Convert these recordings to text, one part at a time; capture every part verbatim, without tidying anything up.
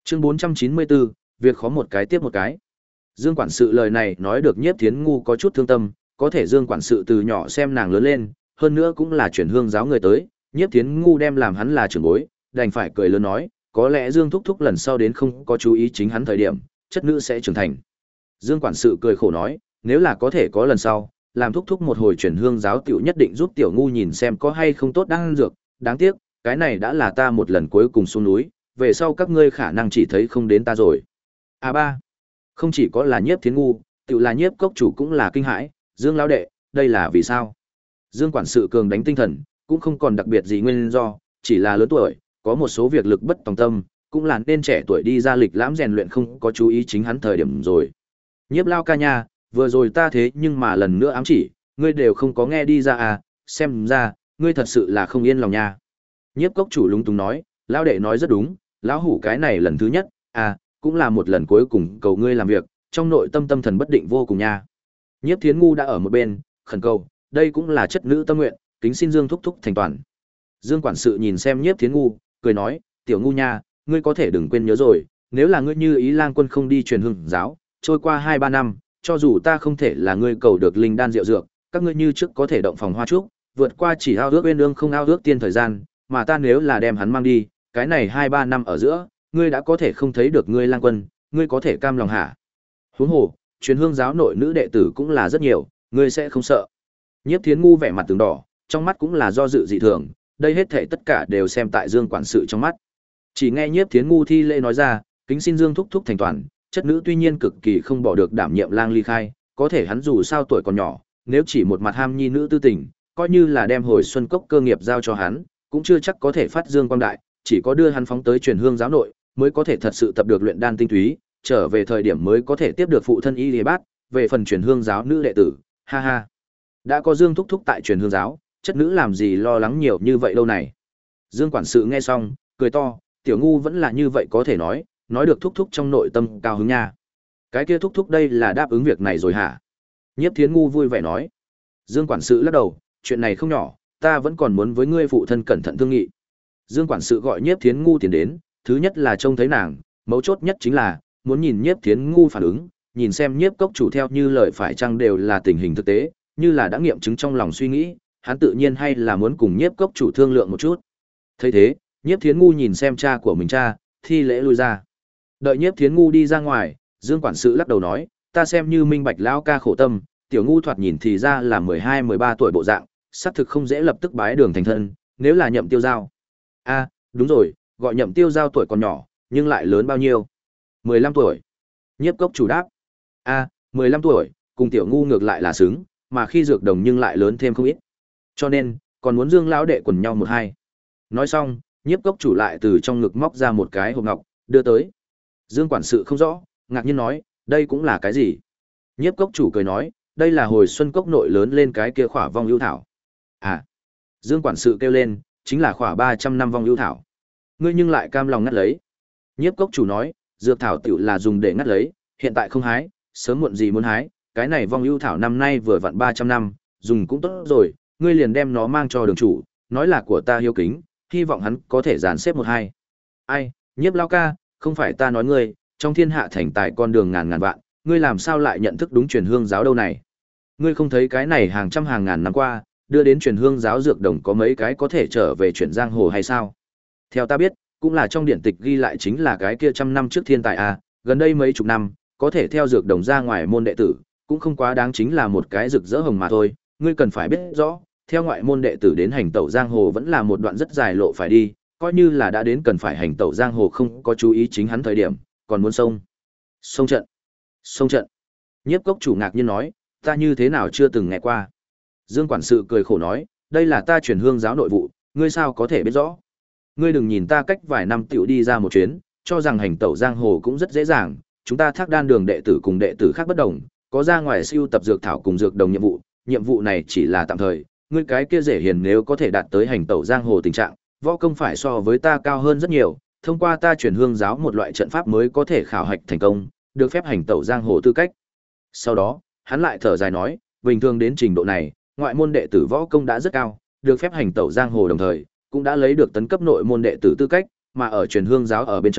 Chương bốn trăm chín mươi bốn, việc khó một cái tiếp một cái. Dương quản sự lời này nói được Nhiếp Thiến Ngu có chút thương tâm, có thể Dương quản sự từ nhỏ xem nàng lớn lên, hơn nữa cũng là chuyển hương giáo người tới, Nhiếp Thiến Ngu đem làm hắn là trưởng bối, đành phải cười lớn nói, có lẽ Dương thúc thúc lần sau đến không có chú ý chính hắn thời điểm, chất nữ sẽ trưởng thành. Dương quản sự cười khổ nói, nếu là có thể có lần sau, làm thúc thúc một hồi chuyển hương giáo tiểu nhất định giúp tiểu ngu nhìn xem có hay không tốt đang dược, đáng tiếc, cái này đã là ta một lần cuối cùng xuống núi, về sau các ngươi khả năng chỉ thấy không đến ta rồi. A ba, không chỉ có là Nhiếp Thiến Ngu, tiểu là Nhiếp cốc chủ cũng là kinh hãi, Dương lão đệ, đây là vì sao? Dương quản sự cường đánh tinh thần, cũng không còn đặc biệt gì nguyên do, chỉ là lớn tuổi, có một số việc lực bất tòng tâm, cũng là nên trẻ tuổi đi ra lịch lãm rèn luyện không có chú ý chính hắn thời điểm rồi. Nhiếp lao ca nha, vừa rồi ta thế nhưng mà lần nữa ám chỉ, ngươi đều không có nghe đi ra à, xem ra, ngươi thật sự là không yên lòng nha. Nhiếp cốc chủ lúng túng nói, lão đệ nói rất đúng, lão hủ cái này lần thứ nhất, à, cũng là một lần cuối cùng cầu ngươi làm việc, trong nội tâm tâm thần bất định vô cùng nha. Nhiếp Thiến Ngu đã ở một bên, khẩn cầu, đây cũng là chất nữ tâm nguyện, kính xin Dương thúc thúc thành toàn. Dương quản sự nhìn xem Nhiếp Thiến Ngu, cười nói, tiểu ngu nha, ngươi có thể đừng quên nhớ rồi, nếu là ngươi như ý lang quân không đi truyền hương giáo, trôi qua hai ba năm, cho dù ta không thể là ngươi cầu được linh đan rượu dược, các ngươi như trước có thể động phòng hoa trúc, vượt qua chỉ ao ước uyên ương không ao ước tiên thời gian, mà ta nếu là đem hắn mang đi, cái này hai ba năm ở giữa, ngươi đã có thể không thấy được ngươi lang quân, ngươi có thể cam lòng hả? Huống hồ, truyền hương giáo nội nữ đệ tử cũng là rất nhiều, ngươi sẽ không sợ. Nhiếp Thiến Ngu vẻ mặt từng đỏ, trong mắt cũng là do dự dị thường, đây hết thảy tất cả đều xem tại Dương quản sự trong mắt. Chỉ nghe Nhiếp Thiến Ngu thi lễ nói ra, kính xin Dương thúc thúc thành toàn, chất nữ tuy nhiên cực kỳ không bỏ được đảm nhiệm lang ly khai, có thể hắn dù sao tuổi còn nhỏ, nếu chỉ một mặt ham nhi nữ tư tình, coi như là đem hồi xuân cốc cơ nghiệp giao cho hắn, cũng chưa chắc có thể phát dương quang đại, chỉ có đưa hắn phóng tới truyền hương giáo nội, mới có thể thật sự tập được luyện đan tinh túy, trở về thời điểm mới có thể tiếp được phụ thân y lý bát, về phần truyền hương giáo nữ đệ tử, ha ha. Đã có Dương thúc thúc tại truyền hương giáo, chất nữ làm gì lo lắng nhiều như vậy đâu này. Dương quản sự nghe xong, cười to, tiểu ngu vẫn là như vậy có thể nói, nói được thúc thúc trong nội tâm cao hứng nha. Cái kia thúc thúc đây là đáp ứng việc này rồi hả? Nhiếp Thiến Ngu vui vẻ nói. Dương quản sự lắc đầu, chuyện này không nhỏ, ta vẫn còn muốn với ngươi phụ thân cẩn thận thương nghị. Dương quản sự gọi Nhiếp Thiến Ngu tiến đến, thứ nhất là trông thấy nàng, mấu chốt nhất chính là muốn nhìn Nhiếp Thiến Ngu phản ứng, nhìn xem Nhiếp cốc chủ theo như lời phải chăng đều là tình hình thực tế, như là đã nghiệm chứng trong lòng suy nghĩ, hắn tự nhiên hay là muốn cùng Nhiếp cốc chủ thương lượng một chút. Thấy thế, Nhiếp Thiến Ngu nhìn xem cha của mình cha, thi lễ lui ra. Đợi Nhiếp Thiến Ngu đi ra ngoài, Dương quản sự lắc đầu nói, ta xem như minh bạch lão ca khổ tâm, tiểu ngu thoạt nhìn thì ra là mười hai mười ba tuổi bộ dạng, xác thực không dễ lập tức bái đường thành thân, nếu là Nhậm Tiêu Giao. A, đúng rồi, gọi Nhậm Tiêu Giao tuổi còn nhỏ, nhưng lại lớn bao nhiêu? mười lăm tuổi. Nhiếp cốc chủ đáp. A, mười lăm tuổi, cùng tiểu ngu ngược lại là xứng, mà khi dược đồng nhưng lại lớn thêm không ít. Cho nên, còn muốn Dương lão đệ quần nhau một hai. Nói xong, Nhiếp cốc chủ lại từ trong ngực móc ra một cái hộp ngọc, đưa tới. Dương quản sự không rõ, ngạc nhiên nói, đây cũng là cái gì? Nhiếp cốc chủ cười nói, đây là hồi xuân cốc nội lớn lên cái kia khỏa vong ưu thảo. À, Dương quản sự kêu lên, chính là khỏa ba trăm năm vong ưu thảo. Ngươi nhưng lại cam lòng ngắt lấy. Nhiếp cốc chủ nói, dược thảo tiểu là dùng để ngắt lấy, hiện tại không hái, sớm muộn gì muốn hái, cái này vong ưu thảo năm nay vừa vặn ba trăm năm, dùng cũng tốt rồi, ngươi liền đem nó mang cho đường chủ, nói là của ta hiếu kính, hy vọng hắn có thể dàn xếp một hai. Ai, Nhiếp lao ca, không phải ta nói ngươi, trong thiên hạ thành tài con đường ngàn ngàn vạn, ngươi làm sao lại nhận thức đúng truyền hương giáo đâu này? Ngươi không thấy cái này hàng trăm hàng ngàn năm qua, đưa đến truyền hương giáo dược đồng có mấy cái có thể trở về chuyển giang hồ hay sao? Theo ta biết, cũng là trong điển tịch ghi lại chính là cái kia trăm năm trước thiên tài à, gần đây mấy chục năm, có thể theo dược đồng ra ngoài môn đệ tử, cũng không quá đáng chính là một cái rực rỡ hồng mà thôi, ngươi cần phải biết rõ, theo ngoại môn đệ tử đến hành tẩu giang hồ vẫn là một đoạn rất dài lộ phải đi, coi như là đã đến cần phải hành tẩu giang hồ không có chú ý chính hắn thời điểm, còn muốn xông. Xông trận. Xông trận. Nhiếp cốc chủ ngạc nhiên nói, ta như thế nào chưa từng nghe qua. Dương quản sự cười khổ nói, đây là ta truyền hương giáo nội vụ, ngươi sao có thể biết rõ. Ngươi đừng nhìn ta cách vài năm tiểu đi ra một chuyến, cho rằng hành tẩu giang hồ cũng rất dễ dàng, chúng ta thác đan đường đệ tử cùng đệ tử khác bất đồng, có ra ngoài siêu tập dược thảo cùng dược đồng nhiệm vụ, nhiệm vụ này chỉ là tạm thời, ngươi cái kia dễ hiền nếu có thể đạt tới hành tẩu giang hồ tình trạng, võ công phải so với ta cao hơn rất nhiều, thông qua ta truyền hương giáo một loại trận pháp mới có thể khảo hạch thành công, được phép hành tẩu giang hồ tư cách. Sau đó, hắn lại thở dài nói, bình thường đến trình độ này, ngoại môn đệ tử võ công đã rất cao, được phép hành tẩu giang hồ đồng thời, cũng đã lấy được tấn cấp nội môn đệ tử tư cách, mà ở truyền hương giáo ở bên trong,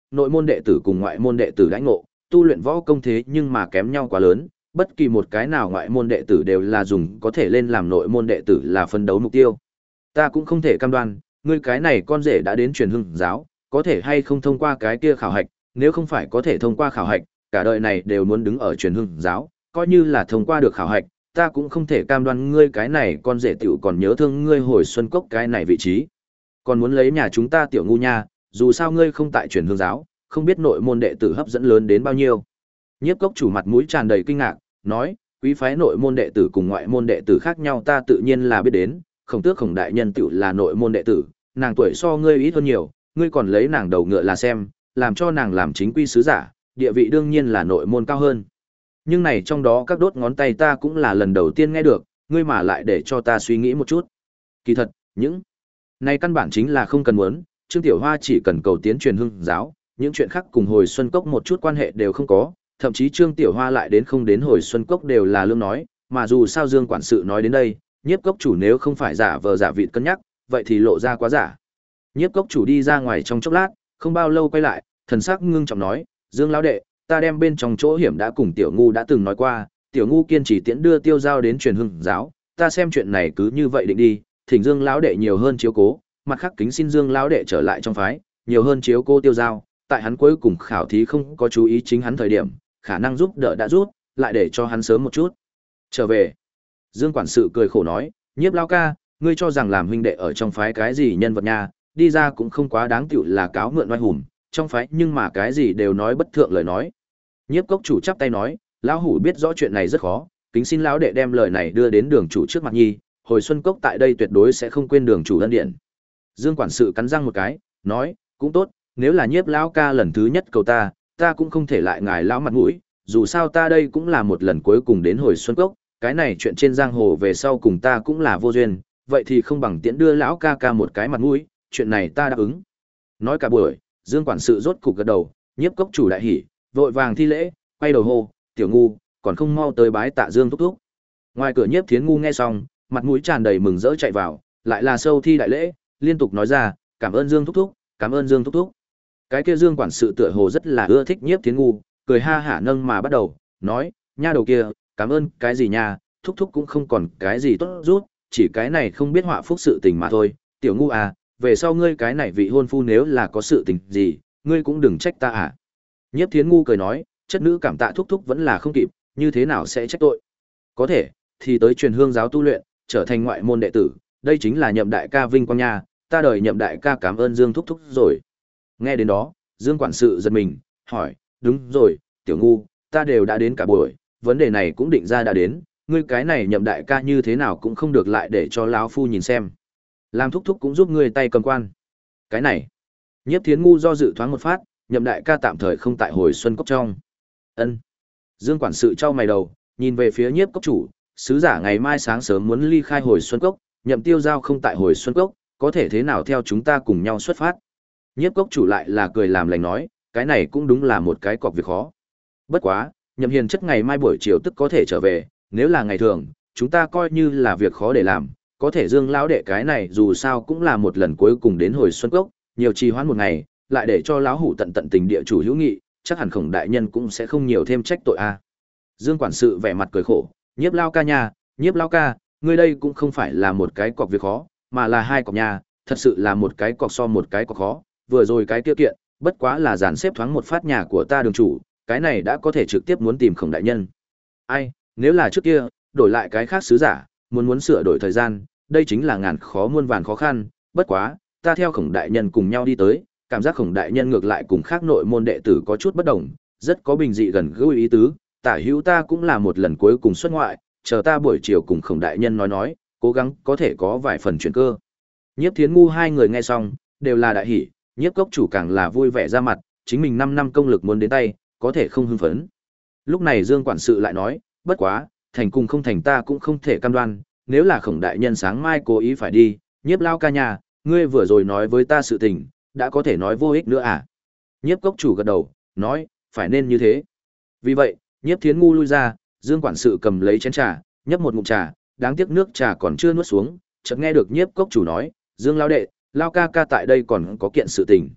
nội môn đệ tử cùng ngoại môn đệ tử đãi ngộ, tu luyện võ công thế nhưng mà kém nhau quá lớn, bất kỳ một cái nào ngoại môn đệ tử đều là dùng có thể lên làm nội môn đệ tử là phân đấu mục tiêu. Ta cũng không thể cam đoan, ngươi cái này con rể đã đến truyền hưng giáo, có thể hay không thông qua cái kia khảo hạch, nếu không phải có thể thông qua khảo hạch, cả đời này đều muốn đứng ở truyền hưng giáo, coi như là thông qua được khảo hạch, ta cũng không thể cam đoan ngươi cái này con rể tiểu còn nhớ thương ngươi hồi xuân cốc cái này vị trí. Còn muốn lấy nhà chúng ta tiểu ngu nha, dù sao ngươi không tại truyền hương giáo, không biết nội môn đệ tử hấp dẫn lớn đến bao nhiêu. Nhiếp cốc chủ mặt mũi tràn đầy kinh ngạc, nói, quý phái nội môn đệ tử cùng ngoại môn đệ tử khác nhau ta tự nhiên là biết đến, Khổng Tước Khổng đại nhân tiểu là nội môn đệ tử, nàng tuổi so ngươi ít hơn nhiều, ngươi còn lấy nàng đầu ngựa là xem, làm cho nàng làm chính quy sứ giả, địa vị đương nhiên là nội môn cao hơn. Nhưng này trong đó các đốt ngón tay ta cũng là lần đầu tiên nghe được, ngươi mà lại để cho ta suy nghĩ một chút. Kỳ thật, những này căn bản chính là không cần muốn, Trương Tiểu Hoa chỉ cần cầu tiến truyền hưng giáo, những chuyện khác cùng hồi xuân cốc một chút quan hệ đều không có, thậm chí Trương Tiểu Hoa lại đến không đến hồi xuân cốc đều là lương nói, mà dù sao Dương quản sự nói đến đây, Nhiếp cốc chủ nếu không phải giả vờ giả vịt cân nhắc, vậy thì lộ ra quá giả. Nhiếp cốc chủ đi ra ngoài trong chốc lát, không bao lâu quay lại, thần sắc ngưng trọng nói, Dương lão đệ, ta đem bên trong chỗ hiểm đã cùng tiểu ngu đã từng nói qua, tiểu ngu kiên trì tiễn đưa tiêu giao đến truyền hưng giáo, ta xem chuyện này cứ như vậy định đi, thỉnh Dương lão đệ nhiều hơn chiếu cố, mặt khác kính xin Dương lão đệ trở lại trong phái, nhiều hơn chiếu cố tiêu giao, tại hắn cuối cùng khảo thí không có chú ý chính hắn thời điểm, khả năng giúp đỡ đã rút, lại để cho hắn sớm một chút trở về. Dương quản sự cười khổ nói, Nhiếp lão ca, ngươi cho rằng làm huynh đệ ở trong phái cái gì nhân vật nha, đi ra cũng không quá đáng tiểu là cáo mượn oai hùng, trong phái nhưng mà cái gì đều nói bất thượng lời nói. Nhiếp cốc chủ chắp tay nói, lão hủ biết rõ chuyện này rất khó, kính xin lão đệ đem lời này đưa đến đường chủ trước mặt nhi, hồi xuân cốc tại đây tuyệt đối sẽ không quên đường chủ ân điện. Dương quản sự cắn răng một cái, nói, cũng tốt, nếu là Nhiếp lão ca lần thứ nhất cầu ta, ta cũng không thể lại ngài lão mặt mũi, dù sao ta đây cũng là một lần cuối cùng đến hồi xuân cốc, cái này chuyện trên giang hồ về sau cùng ta cũng là vô duyên, vậy thì không bằng tiễn đưa lão ca ca một cái mặt mũi, chuyện này ta đáp ứng. Nói cả buổi, Dương quản sự rốt cục gật đầu, Nhiếp cốc chủ đại hỉ, vội vàng thi lễ, quay đầu hô, tiểu ngu, còn không mau tới bái tạ Dương thúc thúc. Ngoài cửa Nhiếp Thiến ngu nghe xong, mặt mũi tràn đầy mừng rỡ chạy vào, lại là sâu thi đại lễ, liên tục nói ra, cảm ơn Dương thúc thúc, cảm ơn Dương thúc thúc. Cái kia Dương quản sự tựa hồ rất là ưa thích Nhiếp Thiến ngu, cười ha hả nâng mà bắt đầu, nói, nha đầu kia, cảm ơn cái gì nha, thúc thúc cũng không còn cái gì tốt rút, chỉ cái này không biết họa phúc sự tình mà thôi, tiểu ngu à, về sau ngươi cái này vị hôn phu nếu là có sự tình gì, ngươi cũng đừng trách ta à. Nhiếp Thiến ngu cười nói, chất nữ cảm tạ thúc thúc vẫn là không kịp, như thế nào sẽ trách tội. Có thể, thì tới truyền hương giáo tu luyện, trở thành ngoại môn đệ tử, đây chính là Nhậm đại ca vinh quang nha, ta đời Nhậm đại ca cảm ơn Dương thúc thúc rồi. Nghe đến đó, Dương quản sự giật mình, hỏi, đúng rồi, tiểu ngu, ta đều đã đến cả buổi, vấn đề này cũng định ra đã đến, ngươi cái này Nhậm đại ca như thế nào cũng không được lại để cho lão phu nhìn xem. Làm thúc thúc cũng giúp ngươi tay cầm quan. Cái này, Nhiếp Thiến ngu do dự thoáng một phát, Nhậm đại ca tạm thời không tại hồi xuân cốc trong. Ân. Dương quản sự trao mày đầu, nhìn về phía Nhiếp cốc chủ, sứ giả ngày mai sáng sớm muốn ly khai hồi xuân cốc, Nhậm tiêu giao không tại hồi xuân cốc, có thể thế nào theo chúng ta cùng nhau xuất phát. Nhiếp cốc chủ lại là cười làm lành nói, cái này cũng đúng là một cái cọc việc khó. Bất quá, Nhậm hiền chất ngày mai buổi chiều tức có thể trở về, nếu là ngày thường, chúng ta coi như là việc khó để làm, có thể Dương lão đệ cái này dù sao cũng là một lần cuối cùng đến hồi xuân cốc, nhiều trì hoãn một ngày, lại để cho lão hủ tận tận tình địa chủ hữu nghị, chắc hẳn Khổng đại nhân cũng sẽ không nhiều thêm trách tội a. Dương quản sự vẻ mặt cười khổ, Nhiếp lao ca nha, Nhiếp lao ca, ngươi đây cũng không phải là một cái cọc việc khó, mà là hai cọc nha, thật sự là một cái cọc so một cái cọc khó, vừa rồi cái kia kiện, bất quá là dàn xếp thoáng một phát nhà của ta đường chủ, cái này đã có thể trực tiếp muốn tìm Khổng đại nhân. Ai, nếu là trước kia, đổi lại cái khác sứ giả, muốn muốn sửa đổi thời gian, đây chính là ngàn khó muôn vàn khó khăn, bất quá, ta theo Khổng đại nhân cùng nhau đi tới, cảm giác Khổng đại nhân ngược lại cùng khác nội môn đệ tử có chút bất đồng, rất có bình dị gần gũi ý tứ, tả hữu ta cũng là một lần cuối cùng xuất ngoại, chờ ta buổi chiều cùng Khổng đại nhân nói nói, cố gắng có thể có vài phần chuyển cơ. Nhiếp Thiến ngu hai người nghe xong, đều là đại hỉ, Nhiếp cốc chủ càng là vui vẻ ra mặt, chính mình năm năm công lực muốn đến tay, có thể không hưng phấn. Lúc này Dương quản sự lại nói, bất quá, thành cùng không thành ta cũng không thể cam đoan, nếu là Khổng đại nhân sáng mai cố ý phải đi, Nhiếp lao ca nhà, ngươi vừa rồi nói với ta sự tình, đã có thể nói vô ích nữa à? Nhiếp cốc chủ gật đầu, nói, phải nên như thế. Vì vậy, Nhiếp Thiến ngu lui ra, Dương quản sự cầm lấy chén trà, nhấp một ngụm trà, đáng tiếc nước trà còn chưa nuốt xuống, chợt nghe được Nhiếp cốc chủ nói, Dương lao đệ, lao ca ca tại đây còn có kiện sự tình.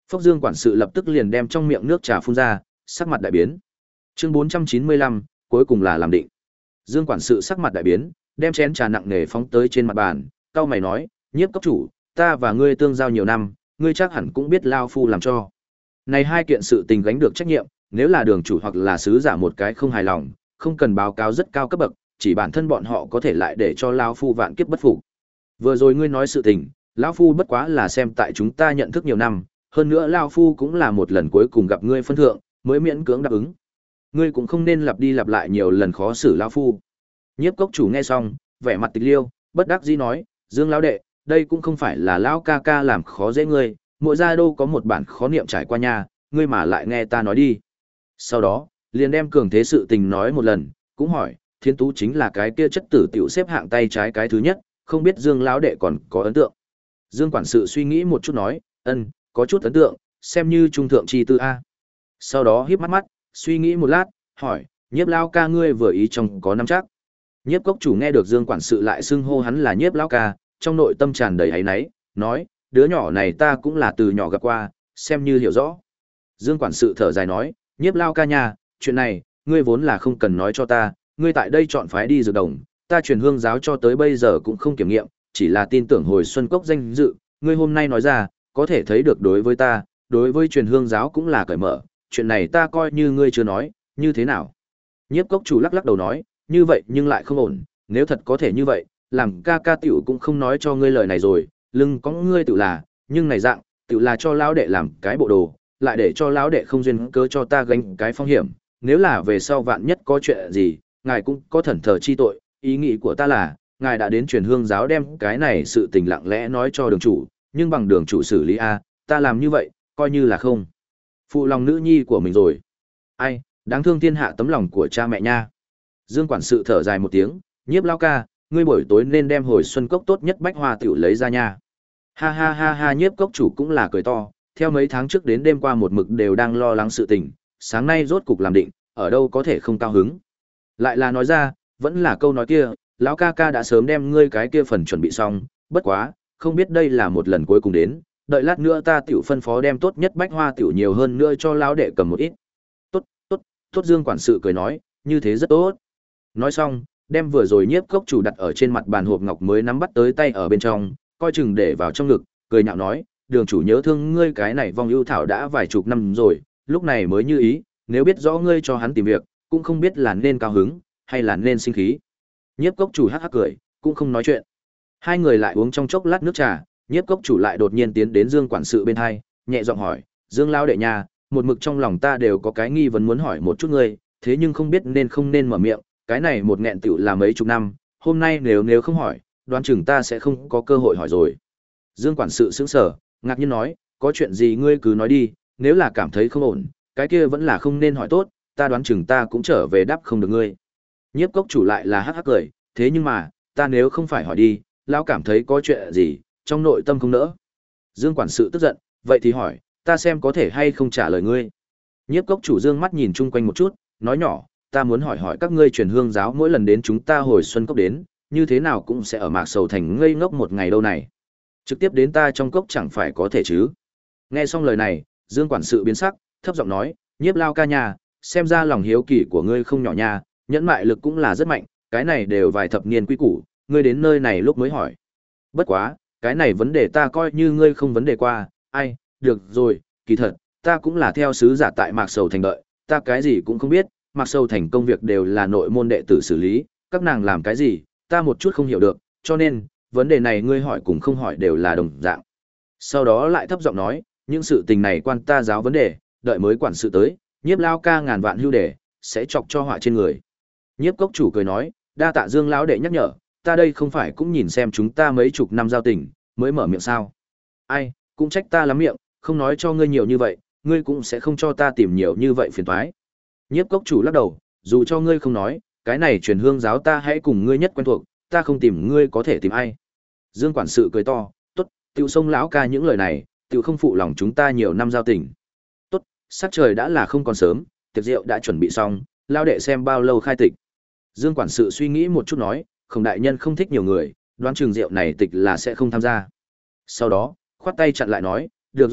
Phốc Dương quản sự lập tức liền đem trong miệng nước trà phun ra, sắc mặt đại biến. Chương bốn trăm chín mươi lăm, cuối cùng là làm định. Dương quản sự sắc mặt đại biến, đem chén trà nặng nề phóng tới trên mặt bàn, cau mày nói, Nhiếp cốc chủ, ta và ngươi tương giao nhiều năm, ngươi chắc hẳn cũng biết lao phu làm cho. Này hai kiện sự tình gánh được trách nhiệm, nếu là đường chủ hoặc là sứ giả một cái không hài lòng, không cần báo cáo rất cao cấp bậc, chỉ bản thân bọn họ có thể lại để cho lao phu vạn kiếp bất phục. Vừa rồi ngươi nói sự tình, lão phu bất quá là xem tại chúng ta nhận thức nhiều năm, hơn nữa lao phu cũng là một lần cuối cùng gặp ngươi phân thượng, mới miễn cưỡng đáp ứng. Ngươi cũng không nên lặp đi lặp lại nhiều lần khó xử lao phu. Nhiếp cốc chủ nghe xong, vẻ mặt tịch liêu, bất đắc dĩ nói, Dương lão đệ, đây cũng không phải là lão ca ca làm khó dễ ngươi, mỗi gia đô có một bản khó niệm trải qua nha, ngươi mà lại nghe ta nói đi. Sau đó, liền đem cường thế sự tình nói một lần, cũng hỏi, Thiên Tú chính là cái kia chất tử tiểu xếp hạng tay trái cái thứ nhất, không biết Dương lão đệ còn có ấn tượng. Dương quản sự suy nghĩ một chút nói, ân, có chút ấn tượng, xem như trung thượng chi tư a. Sau đó híp mắt mắt, suy nghĩ một lát, hỏi, Nhiếp lão ca ngươi vừa ý trong có nắm chắc. Nhiếp cốc chủ nghe được Dương quản sự lại xưng hô hắn là Nhiếp lão ca, trong nội tâm tràn đầy áy náy, nói, đứa nhỏ này ta cũng là từ nhỏ gặp qua, xem như hiểu rõ. Dương quản sự thở dài nói, Nhiếp lão ca nhà, chuyện này, ngươi vốn là không cần nói cho ta, ngươi tại đây chọn phái đi dược đồng, ta truyền hương giáo cho tới bây giờ cũng không kiểm nghiệm, chỉ là tin tưởng hồi xuân cốc danh dự, ngươi hôm nay nói ra, có thể thấy được đối với ta, đối với truyền hương giáo cũng là cởi mở, chuyện này ta coi như ngươi chưa nói, như thế nào? Nhiếp cốc chủ lắc lắc đầu nói, như vậy nhưng lại không ổn, nếu thật có thể như vậy, làm ca ca tiểu cũng không nói cho ngươi lời này rồi, lưng có ngươi tự là, nhưng này dạng, tự là cho lão đệ làm cái bộ đồ, lại để cho lão đệ không duyên cớ cho ta gánh cái phong hiểm, nếu là về sau vạn nhất có chuyện gì, ngài cũng có thần thờ chi tội, ý nghĩ của ta là, ngài đã đến truyền hương giáo đem cái này sự tình lặng lẽ nói cho đường chủ, nhưng bằng đường chủ xử lý a, ta làm như vậy, coi như là không phụ lòng nữ nhi của mình rồi. Ai, đáng thương thiên hạ tấm lòng của cha mẹ nha. Dương quản sự thở dài một tiếng, Nhiếp lão ca, ngươi buổi tối nên đem hồi xuân cốc tốt nhất bách hoa tiểu lấy ra nha. Ha ha ha ha, Nhiếp cốc chủ cũng là cười to, theo mấy tháng trước đến đêm qua một mực đều đang lo lắng sự tình, sáng nay rốt cục làm định, ở đâu có thể không cao hứng. Lại là nói ra, vẫn là câu nói kia, lão ca ca đã sớm đem ngươi cái kia phần chuẩn bị xong, bất quá, không biết đây là một lần cuối cùng đến, đợi lát nữa ta tiểu phân phó đem tốt nhất bách hoa tiểu nhiều hơn nữa cho lão đệ cầm một ít. Tốt, tốt, tốt. Dương quản sự cười nói, như thế rất tốt. Nói xong, đem vừa rồi Nhiếp cốc chủ đặt ở trên mặt bàn hộp ngọc mới nắm bắt tới tay ở bên trong, coi chừng để vào trong ngực, cười nhạo nói, đường chủ nhớ thương ngươi cái này vong ưu thảo đã vài chục năm rồi, lúc này mới như ý, nếu biết rõ ngươi cho hắn tìm việc, cũng không biết là nên cao hứng, hay là nên sinh khí. Nhiếp cốc chủ hắc hắc cười, cũng không nói chuyện. Hai người lại uống trong chốc lát nước trà, Nhiếp cốc chủ lại đột nhiên tiến đến Dương quản sự bên hai, nhẹ giọng hỏi, Dương lão đệ nhà, một mực trong lòng ta đều có cái nghi vấn muốn hỏi một chút ngươi, thế nhưng không biết nên không nên mở miệng, cái này một nghẹn tiểu là mấy chục năm, hôm nay nếu nếu không hỏi, đoán chừng ta sẽ không có cơ hội hỏi rồi. Dương quản sự sững sờ, ngạc nhiên nói, có chuyện gì ngươi cứ nói đi, nếu là cảm thấy không ổn, cái kia vẫn là không nên hỏi tốt, ta đoán chừng ta cũng trở về đáp không được ngươi. Nhiếp cốc chủ lại là hắc hắc cười, thế nhưng mà, ta nếu không phải hỏi đi, lão cảm thấy có chuyện gì, trong nội tâm không nỡ. Dương quản sự tức giận, vậy thì hỏi, ta xem có thể hay không trả lời ngươi. Nhiếp cốc chủ dương mắt nhìn chung quanh một chút, nói nhỏ, ta muốn hỏi hỏi các ngươi truyền hương giáo mỗi lần đến chúng ta hồi xuân cốc đến, như thế nào cũng sẽ ở Mạc Sầu Thành ngây ngốc một ngày đâu này. Trực tiếp đến ta trong cốc chẳng phải có thể chứ. Nghe xong lời này, Dương quản sự biến sắc, thấp giọng nói, Nhiếp lao ca nhà, xem ra lòng hiếu kỳ của ngươi không nhỏ nha, nhẫn mại lực cũng là rất mạnh, cái này đều vài thập niên quý củ, ngươi đến nơi này lúc mới hỏi. Bất quá, cái này vấn đề ta coi như ngươi không vấn đề qua, ai, được rồi, kỳ thật, ta cũng là theo sứ giả tại Mạc Sầu Thành đợi, ta cái gì cũng không biết, Mạc Sầu Thành công việc đều là nội môn đệ tử xử lý, các nàng làm cái gì, ta một chút không hiểu được, cho nên, vấn đề này ngươi hỏi cùng không hỏi đều là đồng dạng. Sau đó lại thấp giọng nói, những sự tình này quan ta giáo vấn đề, đợi mới quản sự tới, Nhiếp lao ca ngàn vạn hưu đề, sẽ chọc cho họa trên người. Nhiếp cốc chủ cười nói, đa tạ Dương lão đệ nhắc nhở, ta đây không phải cũng nhìn xem chúng ta mấy chục năm giao tình, mới mở miệng sao. Ai, cũng trách ta lắm miệng, không nói cho ngươi nhiều như vậy, ngươi cũng sẽ không cho ta tìm nhiều như vậy phiền toái. Nhiếp cốc chủ lắc đầu, dù cho ngươi không nói, cái này truyền hương giáo ta hãy cùng ngươi nhất quen thuộc, ta không tìm ngươi có thể tìm ai. Dương quản sự cười to, tốt, tiểu sông lão ca những lời này, tiểu không phụ lòng chúng ta nhiều năm giao tình. Tốt, sắc trời đã là không còn sớm, tiệc rượu đã chuẩn bị xong, lao đệ xem bao lâu khai tịch. Dương quản sự suy nghĩ một chút nói, Khổng đại nhân không thích nhiều người, đoán chừng rượu này tịch là sẽ không tham gia. Sau đó, khoát tay chặn lại nói, được rồi,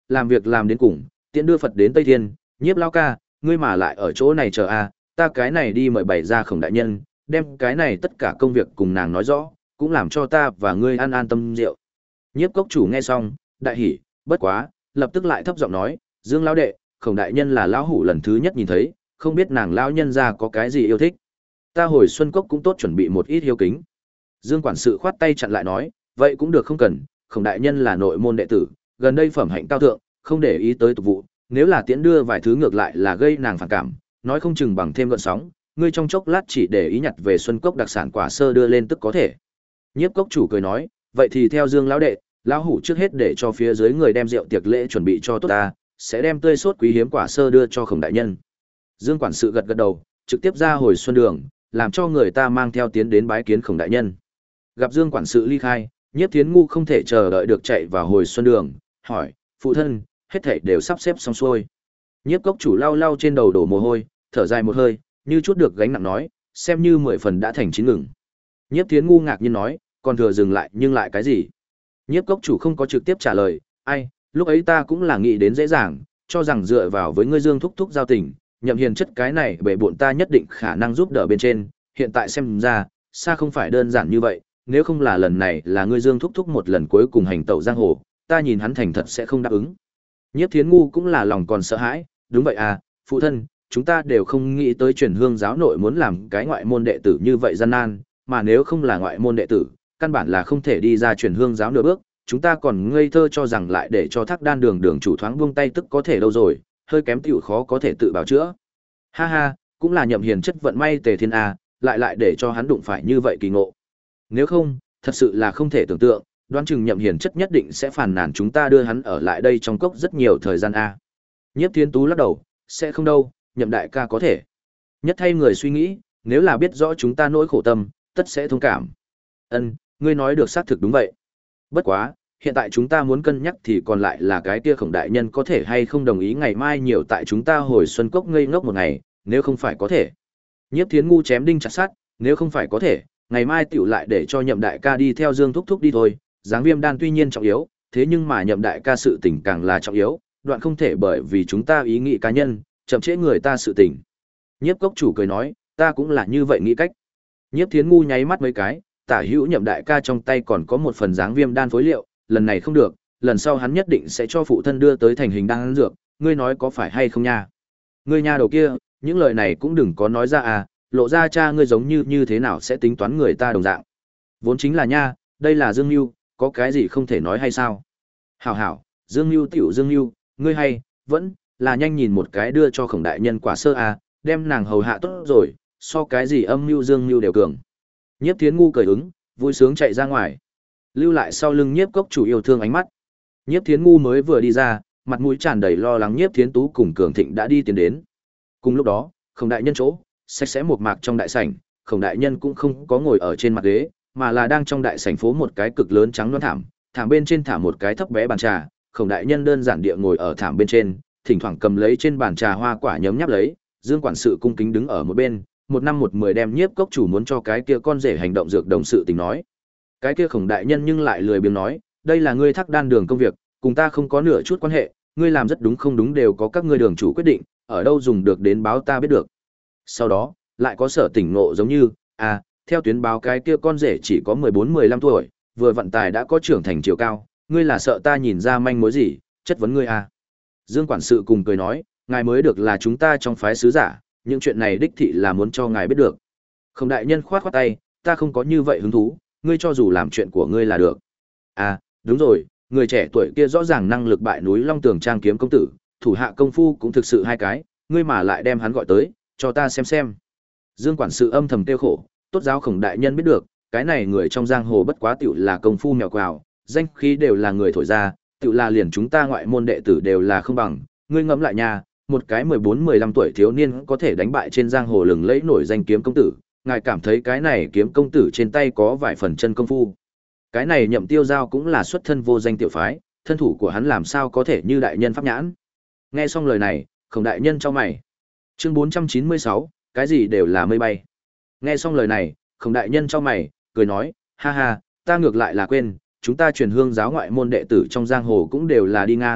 làm việc làm đến cùng, tiễn đưa Phật đến Tây Thiên, Nhiếp lão ca, ngươi mà lại ở chỗ này chờ a, ta cái này đi mời bày ra Khổng đại nhân, đem cái này tất cả công việc cùng nàng nói rõ, cũng làm cho ta và ngươi an an tâm rượu. Nhiếp cốc chủ nghe xong, đại hỉ, bất quá, lập tức lại thấp giọng nói, Dương lão đệ, Khổng đại nhân là lão hủ lần thứ nhất nhìn thấy, không biết nàng lão nhân gia có cái gì yêu thích. Ta hồi Xuân Cốc cũng tốt chuẩn bị một ít hiếu kính. Dương quản sự khoát tay chặn lại nói, vậy cũng được không cần, Khổng đại nhân là nội môn đệ tử, gần đây phẩm hạnh cao thượng, không để ý tới tục vụ, nếu là tiễn đưa vài thứ ngược lại là gây nàng phản cảm, nói không chừng bằng thêm gợn sóng, ngươi trong chốc lát chỉ để ý nhặt về Xuân Cốc đặc sản quả sơ đưa lên tức có thể. Nhiếp cốc chủ cười nói, vậy thì theo Dương lão đệ, lão hủ trước hết để cho phía dưới người đem rượu tiệc lễ chuẩn bị cho tốt ta, sẽ đem tươi sốt quý hiếm quả sơ đưa cho Khổng đại nhân. Dương quản sự gật gật đầu, trực tiếp ra hồi Xuân Đường, làm cho người ta mang theo tiến đến bái kiến Khổng đại nhân. Gặp Dương quản sự ly khai, Nhiếp Thiến Ngu không thể chờ đợi được chạy vào hồi Xuân Đường, hỏi, phụ thân, hết thảy đều sắp xếp xong xuôi. Nhiếp cốc chủ lau lau trên đầu đổ mồ hôi, thở dài một hơi, như chút được gánh nặng nói, xem như mười phần đã thành chín ngừng. Nhiếp Thiến Ngu ngạc nhiên nói, còn thừa dừng lại nhưng lại cái gì? Nhiếp cốc chủ không có trực tiếp trả lời, ai, lúc ấy ta cũng là nghĩ đến dễ dàng, cho rằng dựa vào với ngươi Dương thúc thúc giao tình, Nhậm Hiền chất cái này bệ bộn ta nhất định khả năng giúp đỡ bên trên, hiện tại xem ra, xa không phải đơn giản như vậy, nếu không là lần này là ngươi Dương thúc thúc một lần cuối cùng hành tẩu giang hồ, ta nhìn hắn thành thật sẽ không đáp ứng. Nhiếp Thiến Ngu cũng là lòng còn sợ hãi, đúng vậy à, phụ thân, chúng ta đều không nghĩ tới truyền hương giáo nội muốn làm cái ngoại môn đệ tử như vậy gian nan, mà nếu không là ngoại môn đệ tử, căn bản là không thể đi ra truyền hương giáo nửa bước, chúng ta còn ngây thơ cho rằng lại để cho Thác Đan đường đường chủ thoáng buông tay tức có thể đâu rồi, hơi kém tiểu khó có thể tự bảo chữa. Ha ha, cũng là Nhậm Hiền chất vận may tề thiên a, lại lại để cho hắn đụng phải như vậy kỳ ngộ. Nếu không, thật sự là không thể tưởng tượng, đoán chừng Nhậm Hiền chất nhất định sẽ phàn nàn chúng ta đưa hắn ở lại đây trong cốc rất nhiều thời gian a. Nhiếp Thiên Tú lắc đầu, sẽ không đâu, Nhậm đại ca có thể. Nhất thay người suy nghĩ, nếu là biết rõ chúng ta nỗi khổ tâm, tất sẽ thông cảm. Ân, ngươi nói được xác thực đúng vậy. Bất quá, hiện tại chúng ta muốn cân nhắc thì còn lại là cái kia Khổng đại nhân có thể hay không đồng ý ngày mai nhiều tại chúng ta hồi Xuân Cốc ngây ngốc một ngày, nếu không phải có thể. Nhiếp Thiến Ngu chém đinh chặt sắt, nếu không phải có thể, ngày mai tiểu lại để cho Nhậm đại ca đi theo Dương thúc thúc đi thôi, Giáng Viêm đan tuy nhiên trọng yếu, thế nhưng mà Nhậm đại ca sự tình càng là trọng yếu, đoạn không thể bởi vì chúng ta ý nghĩ cá nhân, chậm trễ người ta sự tình. Nhiếp cốc chủ cười nói, ta cũng là như vậy nghĩ cách. Nhiếp Thiến Ngu nháy mắt mấy cái, tả hữu Nhậm đại ca trong tay còn có một phần Giáng Viêm đan phối liệu, lần này không được, lần sau hắn nhất định sẽ cho phụ thân đưa tới thành hình đan dược, ngươi nói có phải hay không nha? Ngươi nha đầu kia, những lời này cũng đừng có nói ra à, lộ ra cha ngươi giống như như thế nào sẽ tính toán người ta đồng dạng. Vốn chính là nha, đây là Dương Nưu, có cái gì không thể nói hay sao? Hảo hảo, Dương Nưu tiểu Dương Nưu, ngươi hay, vẫn là nhanh nhìn một cái đưa cho Khổng đại nhân quả sơ à, đem nàng hầu hạ tốt rồi, so cái gì âm mưu Dương Nưu đều cường. Nhiếp Thiến Ngu cười ứng, vui sướng chạy ra ngoài. Lưu lại sau lưng Nhiếp cốc chủ yêu thương ánh mắt. Nhiếp Thiến Ngu mới vừa đi ra, mặt mũi tràn đầy lo lắng Nhiếp Thiến Tú cùng Cường Thịnh đã đi tiến đến. Cùng lúc đó, Khổng đại nhân chỗ, sạch sẽ một mạc trong đại sảnh, Khổng đại nhân cũng không có ngồi ở trên mặt ghế, mà là đang trong đại sảnh phố một cái cực lớn trắng loáng thảm, thảm bên trên thả một cái thấp bé bàn trà, Khổng đại nhân đơn giản địa ngồi ở thảm bên trên, thỉnh thoảng cầm lấy trên bàn trà hoa quả nhấm nháp lấy, Dương quản sự cung kính đứng ở một bên, một năm một mười đem Nhiếp cốc chủ muốn cho cái kia con rể hành động dược đồng sự tình nói. Cái kia Khổng đại nhân nhưng lại lười biếng nói, đây là ngươi Thác Đan đường công việc, cùng ta không có nửa chút quan hệ, ngươi làm rất đúng không đúng đều có các ngươi đường chủ quyết định, ở đâu dùng được đến báo ta biết được. Sau đó, lại có sở tỉnh ngộ giống như, à, theo tuyến báo cái kia con rể chỉ có mười bốn mười lăm tuổi, vừa vận tài đã có trưởng thành chiều cao, ngươi là sợ ta nhìn ra manh mối gì, chất vấn ngươi à. Dương quản sự cùng cười nói, ngài mới được là chúng ta trong phái sứ giả, những chuyện này đích thị là muốn cho ngài biết được. Khổng đại nhân khoát khoát tay, ta không có như vậy hứng thú, ngươi cho dù làm chuyện của ngươi là được. À, đúng rồi, người trẻ tuổi kia rõ ràng năng lực bại núi Long Tường Trang kiếm công tử, thủ hạ công phu cũng thực sự hai cái, ngươi mà lại đem hắn gọi tới, cho ta xem xem. Dương quản sự âm thầm tiêu khổ, tốt giáo Khổng đại nhân biết được, cái này người trong giang hồ bất quá tiểu là công phu mèo quào, danh khí đều là người thổi ra, tiểu là liền chúng ta ngoại môn đệ tử đều là không bằng, ngươi ngẫm lại nha, một cái mười bốn mười lăm tuổi thiếu niên có thể đánh bại trên giang hồ lừng lẫy nổi danh kiếm công tử, ngài cảm thấy cái này kiếm công tử trên tay có vài phần chân công phu. Cái này Nhậm Tiêu Giao cũng là xuất thân vô danh tiểu phái, thân thủ của hắn làm sao có thể như đại nhân pháp nhãn. Nghe xong lời này, Khổng đại nhân chau mày. Chương bốn trăm chín mươi sáu, cái gì đều là mây bay. Nghe xong lời này, Khổng đại nhân chau mày, cười nói, ha ha, ta ngược lại là quên, chúng ta truyền hương giáo ngoại môn đệ tử trong giang hồ cũng đều là đi ngang,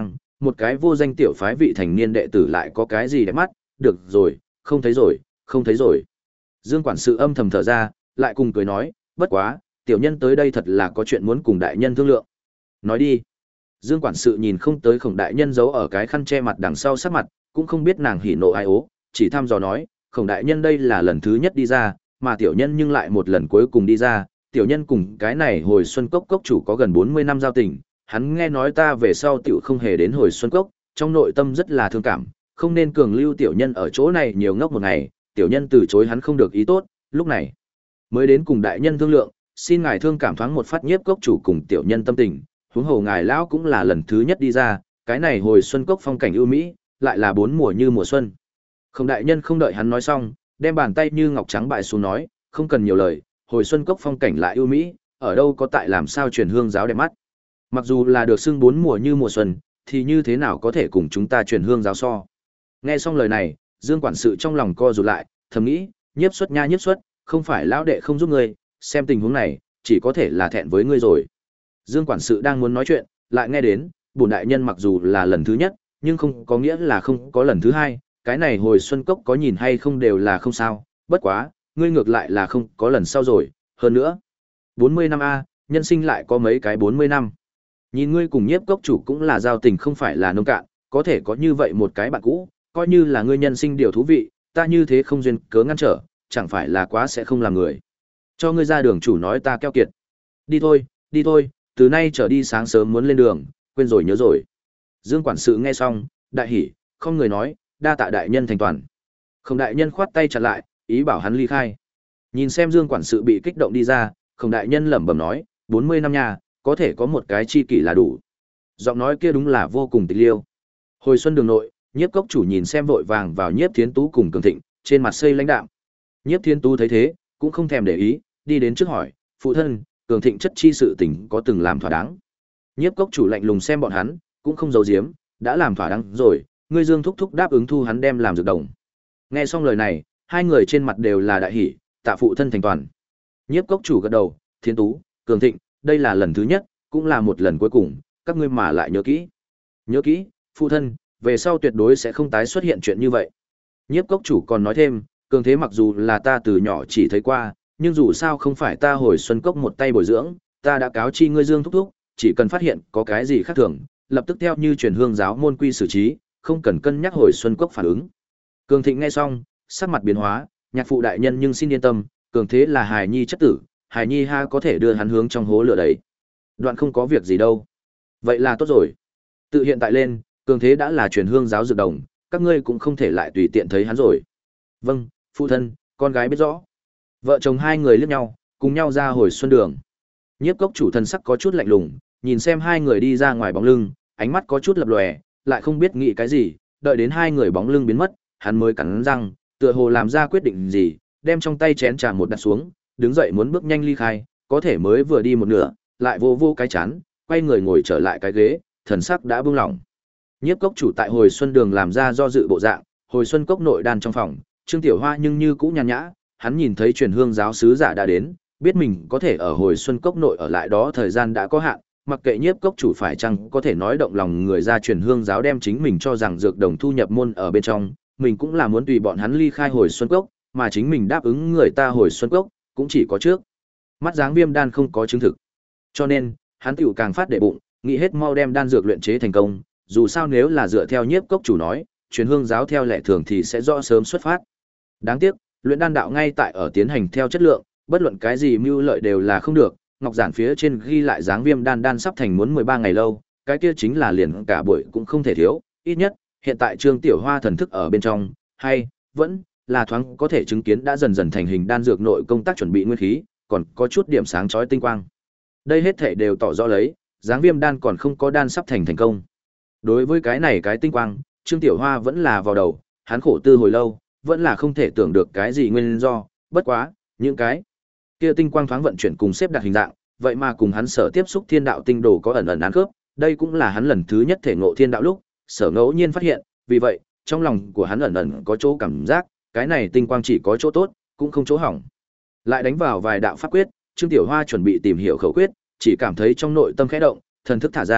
một cái vô danh tiểu phái vị thành niên đệ tử lại có cái gì đẹp mắt, được rồi, không thấy rồi, không thấy rồi. Dương quản sự âm thầm thở ra, lại cùng cười nói, bất quá, tiểu nhân tới đây thật là có chuyện muốn cùng đại nhân thương lượng. Nói đi. Dương quản sự nhìn không tới Khổng đại nhân giấu ở cái khăn che mặt đằng sau sắc mặt, cũng không biết nàng hỉ nộ ai ố, chỉ thăm dò nói, Khổng đại nhân đây là lần thứ nhất đi ra, mà tiểu nhân nhưng lại một lần cuối cùng đi ra, tiểu nhân cùng cái này Hồi Xuân Cốc cốc chủ có gần bốn mươi năm giao tình, hắn nghe nói ta về sau tiểu không hề đến Hồi Xuân Cốc, trong nội tâm rất là thương cảm, không nên cường lưu tiểu nhân ở chỗ này nhiều ngốc một ngày, tiểu nhân từ chối hắn không được ý tốt, lúc này mới đến cùng đại nhân thương lượng, xin ngài thương cảm thoáng một phát nhiếp cốc chủ cùng tiểu nhân tâm tình, huống hồ ngài lão cũng là lần thứ nhất đi ra, cái này Hồi Xuân Cốc phong cảnh ưu mỹ, lại là bốn mùa như mùa xuân. Không đại nhân không đợi hắn nói xong, đem bàn tay như ngọc trắng bại xuống nói, không cần nhiều lời, Hồi Xuân Cốc phong cảnh lại ưu mỹ, ở đâu có tại làm sao truyền hương giáo đẹp mắt. Mặc dù là được xưng bốn mùa như mùa xuân, thì như thế nào có thể cùng chúng ta truyền hương giáo so. Nghe xong lời này, Dương quản sự trong lòng co rụt lại, thầm nghĩ, nhiếp xuất nha nhiếp xuất, không phải lão đệ không giúp ngươi, xem tình huống này, chỉ có thể là thẹn với ngươi rồi. Dương quản sự đang muốn nói chuyện, lại nghe đến, bổn đại nhân mặc dù là lần thứ nhất, nhưng không có nghĩa là không có lần thứ hai, cái này Hồi Xuân Cốc có nhìn hay không đều là không sao, bất quá, ngươi ngược lại là không có lần sau rồi, hơn nữa. bốn mươi năm a, nhân sinh lại có mấy cái bốn mươi năm. Nhìn ngươi cùng nhiếp cốc chủ cũng là giao tình không phải là nông cạn, có thể có như vậy một cái bạn cũ, coi như là ngươi nhân sinh điều thú vị, ta như thế không duyên cớ ngăn trở, chẳng phải là quá sẽ không làm người. Cho ngươi ra đường chủ nói ta keo kiệt. Đi thôi, đi thôi, từ nay trở đi sáng sớm muốn lên đường, quên rồi nhớ rồi. Dương quản sự nghe xong, đại hỉ, không người nói, đa tạ đại nhân thành toàn. Không đại nhân khoát tay chặn lại, ý bảo hắn ly khai. Nhìn xem Dương quản sự bị kích động đi ra, Không đại nhân lẩm bẩm nói, bốn mươi năm nhà, có thể có một cái chi kỷ là đủ. Giọng nói kia đúng là vô cùng tịch liêu. Hồi xuân đường nội, nhiếp cốc chủ nhìn xem vội vàng vào nhiếp thiến tú cùng cường thịnh, trên mặt xây lãnh đạm. Nhiếp thiến tú thấy thế, cũng không thèm để ý, đi đến trước hỏi, phụ thân, cường thịnh chất chi sự tình có từng làm thỏa đáng. Nhiếp cốc chủ lạnh lùng xem bọn hắn, cũng không giấu giếm, đã làm thỏa đáng rồi, ngươi Dương thúc thúc đáp ứng thu hắn đem làm dược đồng. Nghe xong lời này, hai người trên mặt đều là đại hỉ, tạ phụ thân thành toàn. Nhiếp cốc chủ gật đầu, thiến tú, cường thịnh, đây là lần thứ nhất, cũng là một lần cuối cùng, các ngươi mà lại nhớ kỹ. Nhớ kỹ, phụ thân, về sau tuyệt đối sẽ không tái xuất hiện chuyện như vậy. Nhiếp cốc chủ còn nói thêm, cường thế mặc dù là ta từ nhỏ chỉ thấy qua, nhưng dù sao không phải ta Hồi Xuân Cốc một tay bồi dưỡng, ta đã cáo chi ngươi Dương thúc thúc, chỉ cần phát hiện có cái gì khác thường, lập tức theo như truyền hương giáo môn quy xử trí, không cần cân nhắc Hồi Xuân Cốc phản ứng. Cường Thịnh nghe xong, sắc mặt biến hóa, nhạc phụ đại nhân nhưng xin yên tâm, cường thế là hài nhi chất tử, hài nhi ha có thể đưa hắn hướng trong hố lửa đấy. Đoạn không có việc gì đâu. Vậy là tốt rồi. Tự hiện tại lên, cường thế đã là truyền hương giáo dược đồng, các ngươi cũng không thể lại tùy tiện thấy hắn rồi. Vâng, phụ thân, con gái biết rõ. Vợ chồng hai người liếc nhau, cùng nhau ra Hồi Xuân đường. Nhiếp cốc chủ thân sắc có chút lạnh lùng, nhìn xem hai người đi ra ngoài bóng lưng, ánh mắt có chút lập lòe, lại không biết nghĩ cái gì, đợi đến hai người bóng lưng biến mất, hắn mới cắn răng, tựa hồ làm ra quyết định gì, đem trong tay chén trà một đặt xuống, đứng dậy muốn bước nhanh ly khai, có thể mới vừa đi một nửa, lại vô vô cái chán, quay người ngồi trở lại cái ghế, thần sắc đã buông lỏng. Nhiếp cốc chủ tại Hồi Xuân đường làm ra do dự bộ dạng, Hồi Xuân cốc nội đan trong phòng, Trương Tiểu Hoa nhưng như cũ nhàn nhã, hắn nhìn thấy truyền hương giáo sứ giả đã đến, biết mình có thể ở Hồi Xuân cốc nội ở lại đó thời gian đã có hạn, mặc kệ nhiếp cốc chủ phải chăng có thể nói động lòng người ra truyền hương giáo đem chính mình cho rằng dược đồng thu nhập môn ở bên trong, mình cũng là muốn tùy bọn hắn ly khai Hồi Xuân cốc, mà chính mình đáp ứng người ta Hồi Xuân cốc, cũng chỉ có trước mắt dáng viêm đan không có chứng thực. Cho nên, hắn tiểu càng phát đệ bụng, nghĩ hết mau đem đan dược luyện chế thành công, dù sao nếu là dựa theo nhiếp cốc chủ nói, truyền hương giáo theo lệ thường thì sẽ rõ sớm xuất phát. Đáng tiếc, luyện đan đạo ngay tại ở tiến hành theo chất lượng, bất luận cái gì mưu lợi đều là không được, ngọc giản phía trên ghi lại dáng viêm đan đan sắp thành muốn mười ba ngày lâu, cái kia chính là liền cả buổi cũng không thể thiếu, ít nhất, hiện tại Trương Tiểu Hoa thần thức ở bên trong, hay vẫn là thoáng có thể chứng kiến đã dần dần thành hình đan dược nội công tác chuẩn bị nguyên khí, còn có chút điểm sáng chói tinh quang. Đây hết thảy đều tỏ rõ lấy, dáng viêm đan còn không có đan sắp thành thành công. Đối với cái này cái tinh quang, Trương Tiểu Hoa vẫn là vào đầu, hắn khổ tư hồi lâu, vẫn là không thể tưởng được cái gì nguyên do, bất quá, những cái kia tinh quang thoáng vận chuyển cùng xếp đặt hình dạng, vậy mà cùng hắn sở tiếp xúc thiên đạo tinh đồ có ẩn ẩn án khớp, đây cũng là hắn lần thứ nhất thể ngộ thiên đạo lúc, sở ngẫu nhiên phát hiện, vì vậy, trong lòng của hắn ẩn ẩn có chỗ cảm giác, cái này tinh quang chỉ có chỗ tốt, cũng không chỗ hỏng. Lại đánh vào vài đạo pháp quyết, Trương Tiểu Hoa chuẩn bị tìm hiểu khẩu quyết, chỉ cảm thấy trong nội tâm khẽ động, thần thức thả ra,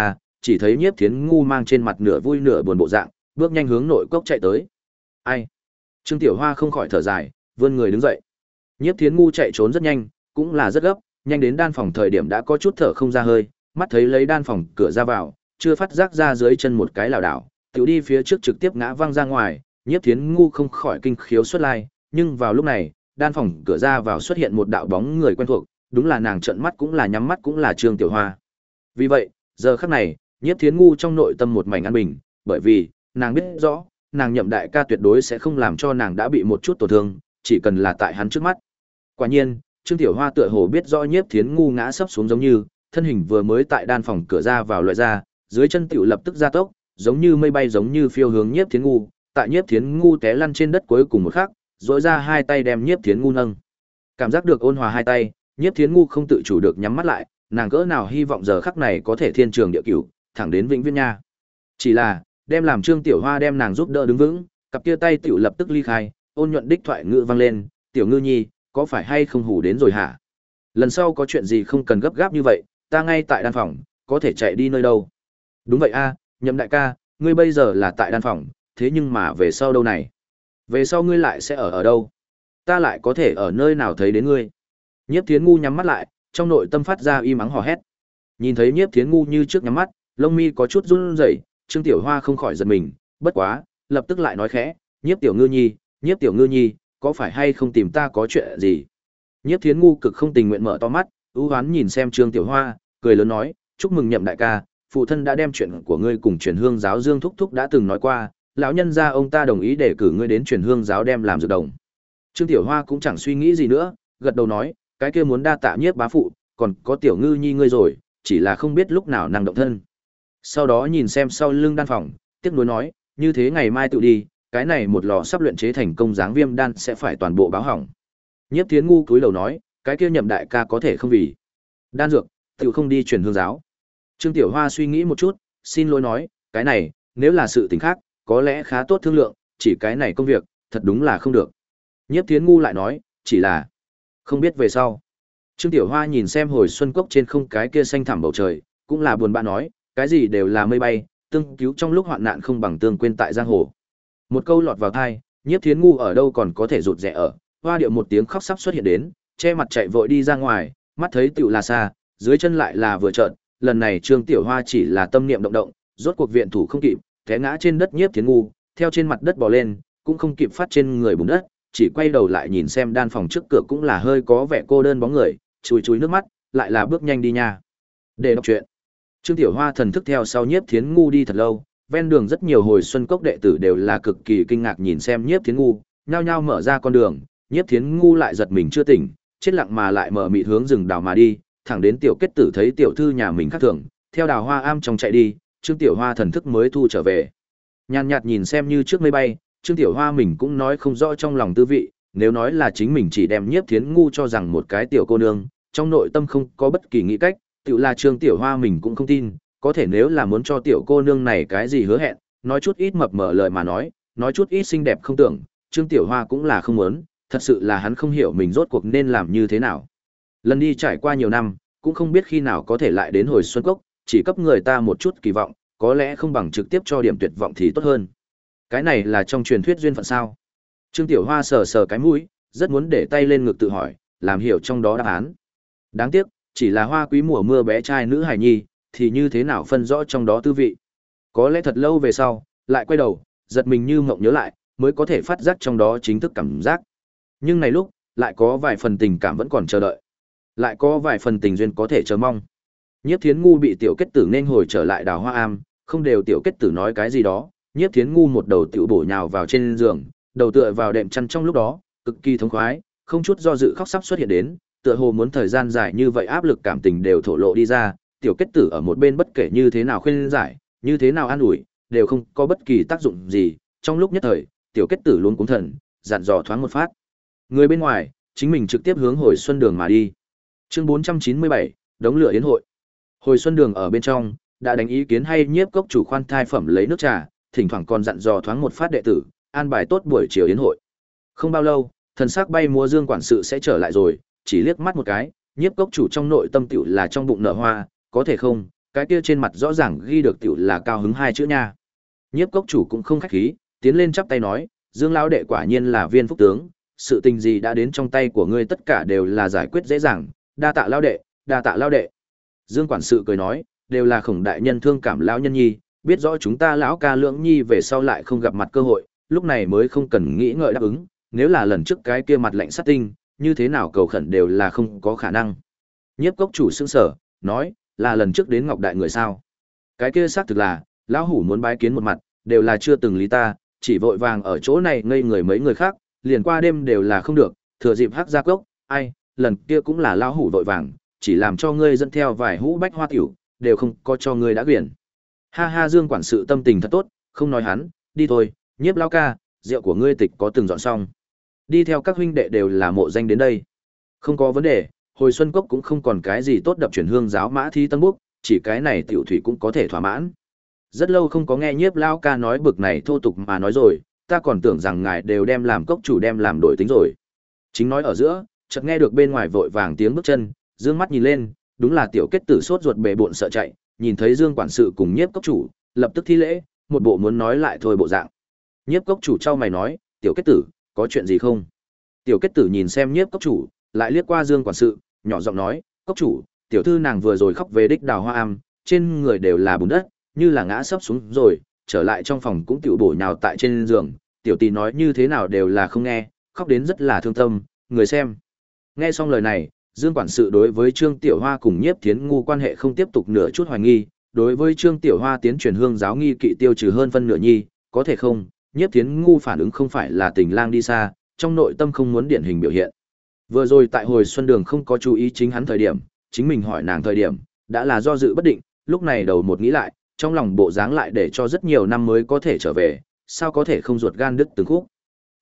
chỉ thấy Nhiếp Thiến Ngu mang trên mặt nửa vui nửa buồn bộ dạng, bước nhanh hướng nội cốc chạy tới. Ai? Trương Tiểu Hoa không khỏi thở dài, vươn người đứng dậy. Nhiếp Thiến Ngu chạy trốn rất nhanh, cũng là rất gấp, nhanh đến đan phòng thời điểm đã có chút thở không ra hơi, mắt thấy lấy đan phòng cửa ra vào, chưa phát giác ra dưới chân một cái lảo đảo, tiểu đi phía trước trực tiếp ngã văng ra ngoài, Nhiếp Thiến Ngu không khỏi kinh khiếu xuất lai, nhưng vào lúc này, đan phòng cửa ra vào xuất hiện một đạo bóng người quen thuộc, đúng là nàng trợn mắt cũng là nhắm mắt cũng là Trương Tiểu Hoa. Vì vậy, giờ khắc này, Nhiếp Thiến Ngu trong nội tâm một mảnh an bình, bởi vì nàng biết rõ, nàng Nhậm đại ca tuyệt đối sẽ không làm cho nàng đã bị một chút tổn thương, chỉ cần là tại hắn trước mắt. Quả nhiên, Trương Tiểu Hoa tựa hồ biết rõ Nhiếp Thiến Ngu ngã sấp xuống giống như, thân hình vừa mới tại đan phòng cửa ra vào loại ra, dưới chân tiểu lập tức gia tốc, giống như mây bay giống như phiêu hướng Nhiếp Thiến Ngu, tại Nhiếp Thiến Ngu té lăn trên đất cuối cùng một khắc, rỗi ra hai tay đem Nhiếp Thiến Ngu nâng. Cảm giác được ôn hòa hai tay, Nhiếp Thiến Ngu không tự chủ được nhắm mắt lại, nàng cỡ nào hy vọng giờ khắc này có thể thiên trường địa cửu, thẳng đến vĩnh viễn nha. Chỉ là, đem làm Trương Tiểu Hoa đem nàng giúp đỡ đứng vững, cặp kia tay tiểu lập tức ly khai, ôn nhuận đích thoại ngữ vang lên, "Tiểu Ngư Nhi, có phải hay không hù đến rồi hả? Lần sau có chuyện gì không cần gấp gáp như vậy, ta ngay tại đan phòng, có thể chạy đi nơi đâu?" "Đúng vậy a, Nhậm đại ca, ngươi bây giờ là tại đan phòng, thế nhưng mà về sau đâu này? Về sau ngươi lại sẽ ở ở đâu? Ta lại có thể ở nơi nào thấy đến ngươi?" Nhiếp Thiến Ngu nhắm mắt lại, trong nội tâm phát ra y mắng hò hét. Nhìn thấy Nhiếp Thiến Ngu như trước nhắm mắt, lông mi có chút run rẩy, Trương Tiểu Hoa không khỏi giật mình, bất quá, lập tức lại nói khẽ, "Nhiếp Tiểu Ngư Nhi, Nhiếp Tiểu Ngư Nhi, có phải hay không tìm ta có chuyện gì?" Nhiếp Thiến Ngu cực không tình nguyện mở to mắt, ưu hoán nhìn xem Trương Tiểu Hoa, cười lớn nói, "Chúc mừng Nhậm đại ca, phụ thân đã đem chuyện của ngươi cùng Truyền Hương giáo Dương thúc thúc đã từng nói qua, lão nhân gia ông ta đồng ý để cử ngươi đến Truyền Hương giáo đem làm dược đồng." Trương Tiểu Hoa cũng chẳng suy nghĩ gì nữa, gật đầu nói, "Cái kia muốn đa tạ Nhiếp bá phụ, còn có Tiểu Ngư Nhi ngươi rồi, chỉ là không biết lúc nào năng động thân." Sau đó nhìn xem sau lưng đan phòng, tiếc nuối nói, "Như thế ngày mai tự đi, cái này một lò sắp luyện chế thành công dáng viêm đan sẽ phải toàn bộ báo hỏng." Nhiếp Thiến Ngu cúi đầu nói, "Cái kia Nhậm đại ca có thể không vì đan dược, tự không đi Truyền Hương giáo." Trương Tiểu Hoa suy nghĩ một chút, xin lỗi nói, "Cái này, nếu là sự tình khác, có lẽ khá tốt thương lượng, chỉ cái này công việc, thật đúng là không được." Nhiếp Thiến Ngu lại nói, "Chỉ là không biết về sau." Trương Tiểu Hoa nhìn xem hồi xuân cốc trên không cái kia xanh thẳm bầu trời, cũng là buồn bã nói, "Cái gì đều là mây bay, tương cứu trong lúc hoạn nạn không bằng tương quên tại giang hồ." Một câu lọt vào tai, Nhiếp Thiến Ngu ở đâu còn có thể rụt rè ở, hoa điệu một tiếng khóc sắp xuất hiện đến, che mặt chạy vội đi ra ngoài, mắt thấy tiểu là xa, dưới chân lại là vừa chợt, lần này Trương Tiểu Hoa chỉ là tâm niệm động động, rốt cuộc viện thủ không kịp, té ngã trên đất. Nhiếp Thiến Ngu theo trên mặt đất bò lên, cũng không kịp phát trên người bùn đất, chỉ quay đầu lại nhìn xem đan phòng trước cửa cũng là hơi có vẻ cô đơn bóng người, chùi chùi nước mắt, lại là bước nhanh đi nha. Để đọc truyện. Trương Tiểu Hoa thần thức theo sau Nhiếp Thiến Ngu đi thật lâu, ven đường rất nhiều hồi xuân cốc đệ tử đều là cực kỳ kinh ngạc nhìn xem Nhiếp Thiến Ngu, nhao nhao mở ra con đường, Nhiếp Thiến Ngu lại giật mình chưa tỉnh, chết lặng mà lại mở mịt hướng rừng đào mà đi, thẳng đến tiểu kết tử thấy tiểu thư nhà mình khác thường, theo đào hoa am trong chạy đi, Trương Tiểu Hoa thần thức mới thu trở về. Nhàn nhạt nhìn xem như trước mây bay, Trương Tiểu Hoa mình cũng nói không rõ trong lòng tư vị, nếu nói là chính mình chỉ đem Nhiếp Thiến Ngu cho rằng một cái tiểu cô nương, trong nội tâm không có bất kỳ nghĩ cách, tự là Trương Tiểu Hoa mình cũng không tin, có thể nếu là muốn cho tiểu cô nương này cái gì hứa hẹn, nói chút ít mập mờ lời mà nói, nói chút ít xinh đẹp không tưởng, Trương Tiểu Hoa cũng là không muốn, thật sự là hắn không hiểu mình rốt cuộc nên làm như thế nào. Lần đi trải qua nhiều năm, cũng không biết khi nào có thể lại đến hồi xuân cốc, chỉ cấp người ta một chút kỳ vọng, có lẽ không bằng trực tiếp cho điểm tuyệt vọng thì tốt hơn. Cái này là trong truyền thuyết duyên phận sao? Trương Tiểu Hoa sờ sờ cái mũi, rất muốn để tay lên ngực tự hỏi, làm hiểu trong đó đáp án. Đáng tiếc, chỉ là hoa quý mùa mưa bé trai nữ hài nhi, thì như thế nào phân rõ trong đó tư vị. Có lẽ thật lâu về sau, lại quay đầu, giật mình như mộng nhớ lại, mới có thể phát giác trong đó chính thức cảm giác. Nhưng này lúc, lại có vài phần tình cảm vẫn còn chờ đợi. Lại có vài phần tình duyên có thể chờ mong. Nhiếp Thiến Ngu bị tiểu kết tử nên hồi trở lại đào hoa am, không đều tiểu kết tử nói cái gì đó, Nhiếp Thiến Ngu một đầu tiểu bổ nhào vào trên giường, đầu tựa vào đệm chăn trong lúc đó, cực kỳ thống khoái, không chút do dự khóc sắp xuất hiện đến, tựa hồ muốn thời gian dài như vậy áp lực cảm tình đều thổ lộ đi ra, tiểu kết tử ở một bên bất kể như thế nào khuyên giải, như thế nào an ủi, đều không có bất kỳ tác dụng gì, trong lúc nhất thời, tiểu kết tử luôn cuống thần, dặn dò thoáng một phát. Người bên ngoài, chính mình trực tiếp hướng hồi xuân đường mà đi. Chương bốn trăm chín mươi bảy, đống lửa yến hội. Hồi xuân đường ở bên trong, đã đánh ý kiến hay Nhiếp cốc chủ khoan thai phẩm lấy nước trà, thỉnh thoảng còn dặn dò thoáng một phát đệ tử, an bài tốt buổi chiều yến hội. Không bao lâu, thần sắc bay múa Dương quản sự sẽ trở lại rồi, chỉ liếc mắt một cái, Nhiếp cốc chủ trong nội tâm tiểu là trong bụng nở hoa, có thể không, cái kia trên mặt rõ ràng ghi được tiểu là cao hứng hai chữ nha. Nhiếp cốc chủ cũng không khách khí, tiến lên chắp tay nói, Dương lão đệ quả nhiên là viên phúc tướng, sự tình gì đã đến trong tay của ngươi tất cả đều là giải quyết dễ dàng, đa tạ lão đệ, đa tạ lão đệ. Dương quản sự cười nói, đều là Khổng đại nhân thương cảm lão nhân nhi, biết rõ chúng ta lão ca lưỡng nhi về sau lại không gặp mặt cơ hội, lúc này mới không cần nghĩ ngợi đáp ứng, nếu là lần trước cái kia mặt lạnh sát tinh, như thế nào cầu khẩn đều là không có khả năng. Nhiếp cốc chủ sững sở, nói, là lần trước đến Ngọc Đại người sao? Cái kia xác thực là, lão hủ muốn bái kiến một mặt, đều là chưa từng lý ta, chỉ vội vàng ở chỗ này ngây người mấy người khác, liền qua đêm đều là không được, thừa dịp hắc gia cốc, ai, lần kia cũng là lão hủ vội vàng, chỉ làm cho ngươi dẫn theo vài hũ bách hoa tiểu, đều không có cho ngươi đã quyển. Ha ha, Dương quản sự tâm tình thật tốt, không nói hắn, đi thôi, Nhiếp lão ca, rượu của ngươi tịch có từng dọn xong. Đi theo các huynh đệ đều là mộ danh đến đây. Không có vấn đề, hồi xuân cốc cũng không còn cái gì tốt đập chuyển hương giáo mã thi tân búc, chỉ cái này tiểu thủy cũng có thể thỏa mãn. Rất lâu không có nghe Nhiếp lão ca nói bực này thô tục mà nói rồi, ta còn tưởng rằng ngài đều đem làm cốc chủ đem làm đổi tính rồi. Chính nói ở giữa, chợt nghe được bên ngoài vội vàng tiếng bước chân, dương mắt nhìn lên, đúng là tiểu kết tử sốt ruột bề bộn sợ chạy, nhìn thấy Dương quản sự cùng Nhiếp cốc chủ, lập tức thi lễ, một bộ muốn nói lại thôi bộ dạng. Nhiếp cốc chủ trao mày nói, tiểu kết tử, có chuyện gì không? Tiểu kết tử nhìn xem Nhiếp cốc chủ, lại liếc qua Dương quản sự, nhỏ giọng nói, cốc chủ, tiểu thư nàng vừa rồi khóc về đích đào hoa am, trên người đều là bùn đất, như là ngã sấp xuống rồi, trở lại trong phòng cũng tiểu bổ nhào tại trên giường, tiểu tỷ nói như thế nào đều là không nghe, khóc đến rất là thương tâm, người xem. Nghe xong lời này, Dương quản sự đối với Trương Tiểu Hoa cùng Nhiếp Thiến Ngu quan hệ không tiếp tục nửa chút hoài nghi, đối với Trương Tiểu Hoa tiến truyền hương giáo nghi kỵ tiêu trừ hơn phân nửa nhi, có thể không, Nhiếp Thiến Ngu phản ứng không phải là tình lang đi xa, trong nội tâm không muốn điển hình biểu hiện. Vừa rồi tại hồi xuân đường không có chú ý chính hắn thời điểm, chính mình hỏi nàng thời điểm, đã là do dự bất định, lúc này đầu một nghĩ lại, trong lòng bộ dáng lại để cho rất nhiều năm mới có thể trở về, sao có thể không ruột gan đứt từng khúc.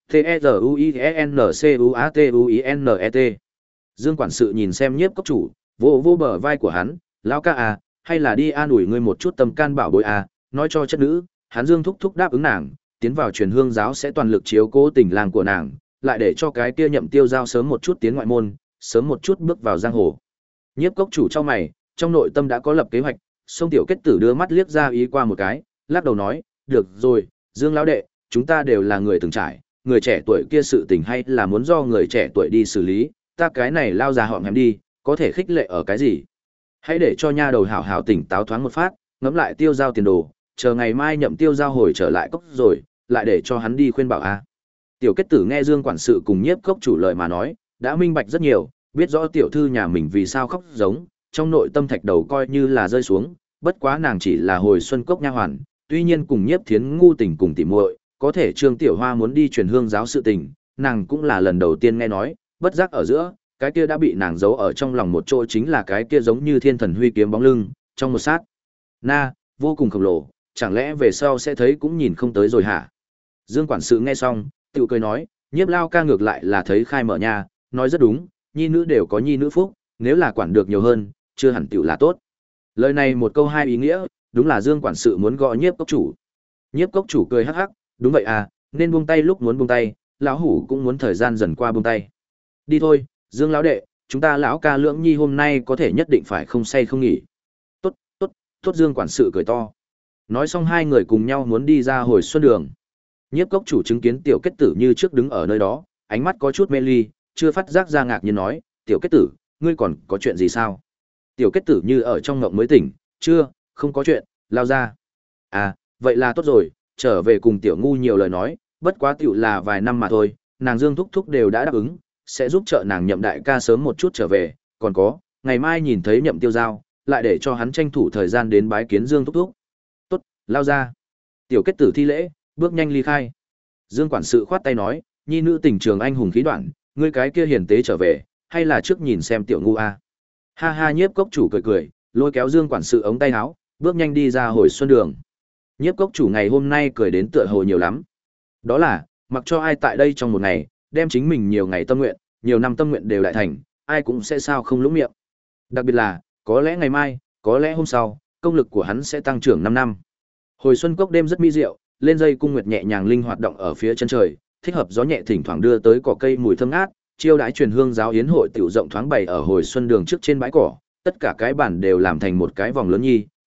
T-E-Z-U-I-N-C-U-A-T-U-I-N-E-T Dương quản sự nhìn xem Nhiếp cốc chủ, vô vô bờ vai của hắn, lão ca à, hay là đi an ủi ngươi một chút tâm can bảo bối à, nói cho chất nữ, hắn Dương thúc thúc đáp ứng nàng, tiến vào truyền hương giáo sẽ toàn lực chiếu cố tình làng của nàng, lại để cho cái kia Nhậm Tiêu Giao sớm một chút tiến ngoại môn, sớm một chút bước vào giang hồ. Nhiếp cốc chủ trong mày, trong nội tâm đã có lập kế hoạch, song tiểu kết tử đưa mắt liếc ra ý qua một cái, lắc đầu nói, được rồi, Dương lão đệ, chúng ta đều là người từng trải, người trẻ tuổi kia sự tình hay là muốn do người trẻ tuổi đi xử lý, ta cái này lao già họm hẹm đi, có thể khích lệ ở cái gì? Hãy để cho nha đầu hảo hảo tỉnh táo thoáng một phát, ngẫm lại Tiêu Giao tiền đồ, chờ ngày mai Nhậm Tiêu Giao hồi trở lại cốc rồi, lại để cho hắn đi khuyên bảo a. Tiểu kết tử nghe Dương quản sự cùng Nhiếp cốc chủ lời mà nói, đã minh bạch rất nhiều, biết rõ tiểu thư nhà mình vì sao khóc giống, trong nội tâm thạch đầu coi như là rơi xuống, bất quá nàng chỉ là hồi xuân cốc nha hoàn, tuy nhiên cùng Nhiếp Thiến Ngu tình cùng tỉ muội, có thể Trương Tiểu Hoa muốn đi truyền hương giáo sự tình, nàng cũng là lần đầu tiên nghe nói, bất giác ở giữa, cái kia đã bị nàng giấu ở trong lòng một chỗ chính là cái kia giống như thiên thần huy kiếm bóng lưng, trong một sát na, vô cùng khổng lồ, chẳng lẽ về sau sẽ thấy cũng nhìn không tới rồi hả? Dương quản sự nghe xong, tự cười nói, Nhiếp lao ca ngược lại là thấy khai mở nha, nói rất đúng, nhi nữ đều có nhi nữ phúc, nếu là quản được nhiều hơn, chưa hẳn tiểu là tốt. Lời này một câu hai ý nghĩa, đúng là Dương quản sự muốn gọi Nhiếp cốc chủ. Nhiếp cốc chủ cười hắc hắc, đúng vậy à, nên buông tay lúc muốn buông tay, lão hủ cũng muốn thời gian dần qua buông tay. Đi thôi, Dương lão đệ, chúng ta lão ca lưỡng nhi hôm nay có thể nhất định phải không say không nghỉ. Tốt, tốt, tốt. Dương quản sự cười to. Nói xong hai người cùng nhau muốn đi ra hồi xuân đường. Nhiếp cốc chủ chứng kiến tiểu kết tử như trước đứng ở nơi đó, ánh mắt có chút mê ly, chưa phát giác ra ngạc nhiên nói, tiểu kết tử, ngươi còn có chuyện gì sao? Tiểu kết tử như ở trong ngộng mới tỉnh, chưa, không có chuyện, lao ra. À, vậy là tốt rồi, trở về cùng tiểu ngu nhiều lời nói, bất quá tiểu là vài năm mà thôi, nàng Dương thúc thúc đều đã đáp ứng, sẽ giúp trợ nàng Nhậm đại ca sớm một chút trở về, còn có, ngày mai nhìn thấy Nhậm Tiêu Giao, lại để cho hắn tranh thủ thời gian đến bái kiến Dương thúc thúc. Tốt, lao ra. Tiểu kết tử thi lễ, bước nhanh ly khai. Dương quản sự khoát tay nói, nhi nữ tình trường anh hùng khí đoạn, ngươi cái kia hiền tế trở về, hay là trước nhìn xem tiểu ngu a. Ha ha, Nhiếp cốc chủ cười cười, lôi kéo Dương quản sự ống tay áo, bước nhanh đi ra hồi xuân đường. Nhiếp cốc chủ ngày hôm nay cười đến tựa hồ nhiều lắm. Đó là, mặc cho ai tại đây trong một ngày, đem chính mình nhiều ngày tâm nguyện, nhiều năm tâm nguyện đều đại thành, ai cũng sẽ sao không lũng miệng. Đặc biệt là, có lẽ ngày mai, có lẽ hôm sau, công lực của hắn sẽ tăng trưởng năm năm. Hồi xuân cốc đêm rất mỹ diệu, lên dây cung nguyệt nhẹ nhàng linh hoạt động ở phía chân trời, thích hợp gió nhẹ thỉnh thoảng đưa tới cỏ cây mùi thơm ngát, chiêu đãi truyền hương giáo yến hội tiểu rộng thoáng bày ở hồi xuân đường trước trên bãi cỏ, tất cả cái bản đều làm thành một cái vòng lớn nhi,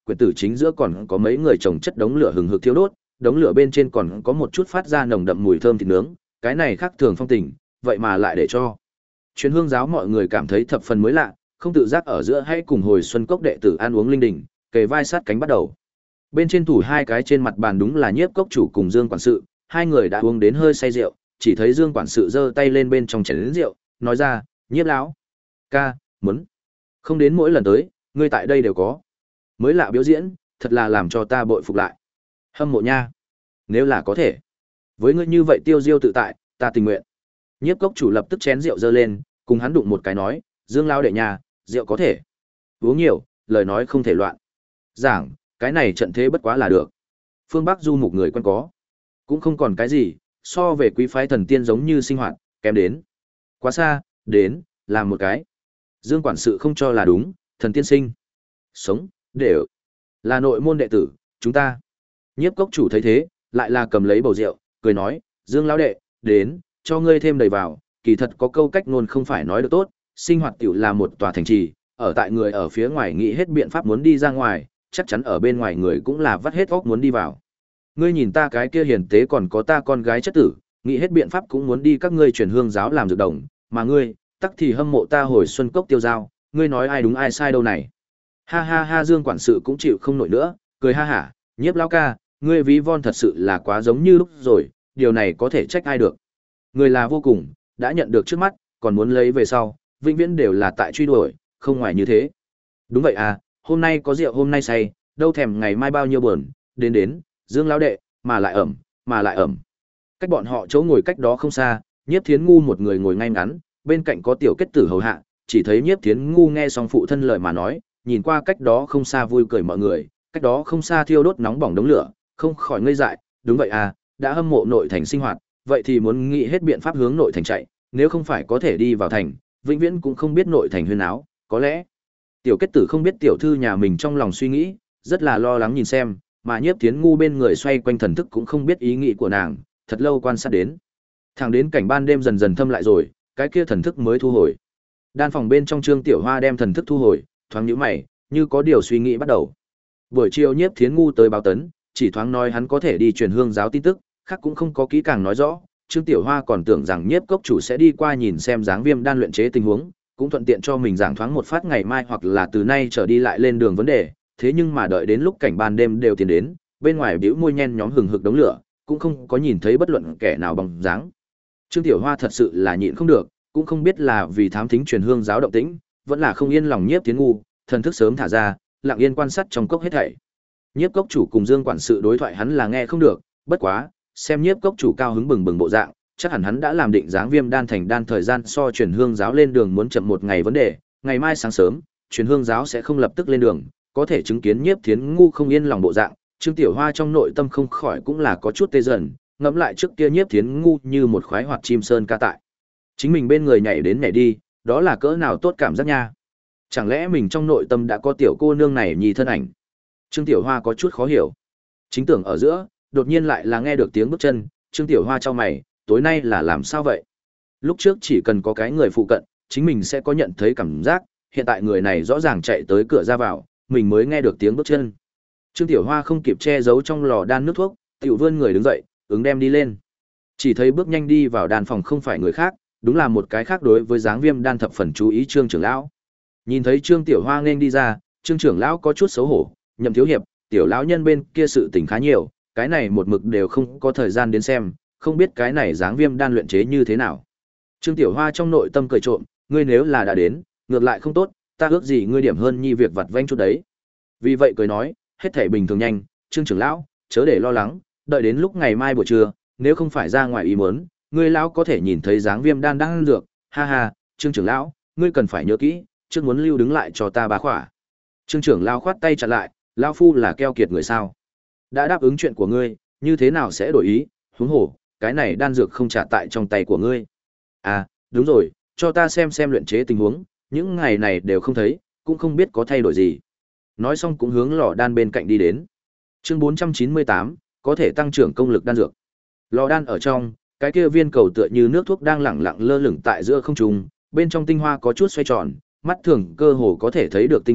quyển tử chính giữa còn có mấy người chồng chất đống lửa hừng hực thiêu đốt, đống lửa bên trên còn có một chút phát ra nồng đậm mùi thơm thịt nướng, cái này khác thường phong tình, vậy mà lại để cho Truyền Hương giáo mọi người cảm thấy thập phần mới lạ, không tự giác ở giữa hay cùng hồi xuân cốc đệ tử ăn uống linh đình, kề vai sát cánh bắt đầu. Bên trên thủ hai cái trên mặt bàn đúng là Nhiếp cốc chủ cùng Dương quản sự, hai người đã uống đến hơi say rượu, chỉ thấy Dương quản sự giơ tay lên bên trong chén rượu, nói ra, Nhiếp lão ca, muốn không đến mỗi lần tới, ngươi tại đây đều có. Mới lạ biểu diễn, thật là làm cho ta bội phục lại. Hâm mộ nha. Nếu là có thể, với ngươi như vậy tiêu diêu tự tại, ta tình nguyện. Nhiếp cốc chủ lập tức chén rượu dơ lên, cùng hắn đụng một cái nói, Dương lão đệ nhà, rượu có thể uống nhiều, lời nói không thể loạn. Giảng, cái này trận thế bất quá là được. Phương Bắc du mục người quen có, cũng không còn cái gì, so về quý phái thần tiên giống như sinh hoạt, kém đến. Quá xa, đến, làm một cái. Dương quản sự không cho là đúng, thần tiên sinh. Sống, đều. Là nội môn đệ tử, chúng ta. Nhiếp cốc chủ thấy thế, lại là cầm lấy bầu rượu, cười nói, Dương lão đệ, đến, cho ngươi thêm đầy vào, kỳ thật có câu cách ngôn không phải nói được tốt, sinh hoạt tiểu là một tòa thành trì, ở tại người ở phía ngoài nghĩ hết biện pháp muốn đi ra ngoài, chắc chắn ở bên ngoài người cũng là vắt hết óc muốn đi vào. Ngươi nhìn ta cái kia hiền tế còn có ta con gái chất tử, nghĩ hết biện pháp cũng muốn đi các ngươi truyền hương giáo làm dược đồng, mà ngươi, tắc thì hâm mộ ta hồi xuân cốc tiêu giao, ngươi nói ai đúng ai sai đâu này. Ha ha ha, Dương quản sự cũng chịu không nổi nữa, cười ha hả, Nhiếp lão ca, ngươi ví von thật sự là quá giống như lúc rồi, điều này có thể trách ai được. Người là vô cùng, đã nhận được trước mắt, còn muốn lấy về sau, vĩnh viễn đều là tại truy đuổi, không ngoài như thế. Đúng vậy à, hôm nay có rượu hôm nay say, đâu thèm ngày mai bao nhiêu buồn, đến đến, Dương lão đệ, mà lại ẩm, mà lại ẩm. Cách bọn họ chỗ ngồi cách đó không xa, Nhiếp Thiến Ngu một người ngồi ngay ngắn, bên cạnh có tiểu kết tử hầu hạ, chỉ thấy Nhiếp Thiến Ngu nghe xong phụ thân lời mà nói, nhìn qua cách đó không xa vui cười mọi người, cách đó không xa thiêu đốt nóng bỏng đống lửa, không khỏi ngây dại, đúng vậy à, đã hâm mộ nội thành sinh hoạt, vậy thì muốn nghĩ hết biện pháp hướng nội thành chạy, nếu không phải có thể đi vào thành, vĩnh viễn cũng không biết nội thành huyên áo, có lẽ. Tiểu kết tử không biết tiểu thư nhà mình trong lòng suy nghĩ, rất là lo lắng nhìn xem, mà Nhiếp Thiến Ngu bên người xoay quanh thần thức cũng không biết ý nghĩ của nàng, thật lâu quan sát đến. Thẳng đến cảnh ban đêm dần dần thâm lại rồi, cái kia thần thức mới thu hồi. Đan phòng bên trong Trương Tiểu Hoa đem thần thức thu hồi, thoáng nhíu mày, như có điều suy nghĩ bắt đầu. Buổi chiều Nhiếp Thiến Ngu tới báo tấn, chỉ thoáng nói hắn có thể đi truyền hương giáo tin tức, khác cũng không có kỹ càng nói rõ. Trương Tiểu Hoa còn tưởng rằng Nhiếp cốc chủ sẽ đi qua nhìn xem dáng viêm đan luyện chế tình huống, cũng thuận tiện cho mình giảng thoáng một phát ngày mai hoặc là từ nay trở đi lại lên đường vấn đề, thế nhưng mà đợi đến lúc cảnh ban đêm đều tiến đến, bên ngoài bĩu môi nhen nhóm hừng hực đống lửa, cũng không có nhìn thấy bất luận kẻ nào bằng dáng. Trương Tiểu Hoa thật sự là nhịn không được, cũng không biết là vì thám thính truyền hương giáo động tĩnh, vẫn là không yên lòng Nhiếp Thiến Ngu, thần thức sớm thả ra, lặng yên quan sát trong cốc hết thảy. Nhiếp cốc chủ cùng Dương quản sự đối thoại hắn là nghe không được, bất quá, xem Nhiếp cốc chủ cao hứng bừng bừng bộ dạng, chắc hẳn hắn đã làm định dáng viêm đan thành đan thời gian so truyền hương giáo lên đường muốn chậm một ngày vấn đề, ngày mai sáng sớm, truyền hương giáo sẽ không lập tức lên đường, có thể chứng kiến Nhiếp Thiến Ngu không yên lòng bộ dạng, Trương Tiểu Hoa trong nội tâm không khỏi cũng là có chút tê dần, ngẫm lại trước kia Nhiếp Thiến Ngu như một khoái hoạt chim sơn ca tại. Chính mình bên người nhảy đến nhảy đi, đó là cỡ nào tốt cảm giác nha. Chẳng lẽ mình trong nội tâm đã có tiểu cô nương này nhì thân ảnh? Trương Tiểu Hoa có chút khó hiểu. Chính tưởng ở giữa, đột nhiên lại là nghe được tiếng bước chân, Trương Tiểu Hoa chau mày, tối nay là làm sao vậy? Lúc trước chỉ cần có cái người phụ cận, chính mình sẽ có nhận thấy cảm giác, hiện tại người này rõ ràng chạy tới cửa ra vào, mình mới nghe được tiếng bước chân. Trương Tiểu Hoa không kịp che giấu trong lò đan nước thuốc, tiểu vươn người đứng dậy, ứng đem đi lên. Chỉ thấy bước nhanh đi vào đan phòng không phải người khác, đúng là một cái khác đối với dáng viêm đan thập phần chú ý Trương trưởng lão. Nhìn thấy Trương Tiểu Hoa nên đi ra, Trương trưởng lão có chút xấu hổ, Nhậm thiếu hiệp, tiểu lão nhân bên kia sự tình khá nhiều, cái này một mực đều không có thời gian đến xem, không biết cái này dáng viêm đan luyện chế như thế nào. Trương Tiểu Hoa trong nội tâm cười trộm, ngươi nếu là đã đến, ngược lại không tốt, ta ước gì ngươi điểm hơn nhi việc vặt vãnh chút đấy. Vì vậy cười nói, hết thảy bình thường nhanh, Trương trưởng lão, chớ để lo lắng, đợi đến lúc ngày mai buổi trưa, nếu không phải ra ngoài ý muốn, ngươi lão có thể nhìn thấy dáng viêm đan đang ăn dược, ha ha, Trương trưởng lão, ngươi cần phải nhớ kỹ, trước muốn lưu đứng lại cho ta bá khỏa. Trương trưởng lão khoát tay chặn lại, lão phu là keo kiệt người sao? Đã đáp ứng chuyện của ngươi, như thế nào sẽ đổi ý, huống hồ, cái này đan dược không trả tại trong tay của ngươi. À, đúng rồi, cho ta xem xem luyện chế tình huống, những ngày này đều không thấy, cũng không biết có thay đổi gì. Nói xong cũng hướng lò đan bên cạnh đi đến. Chương bốn trăm chín mươi tám, có thể tăng trưởng công lực đan dược. Lò đan ở trong, cái kia viên cầu tựa như nước thuốc đang lẳng lặng lơ lửng tại giữa không trung, bên trong tinh hoa có chút xoay tròn, mắt thường cơ hồ có thể thấy được tinh quang,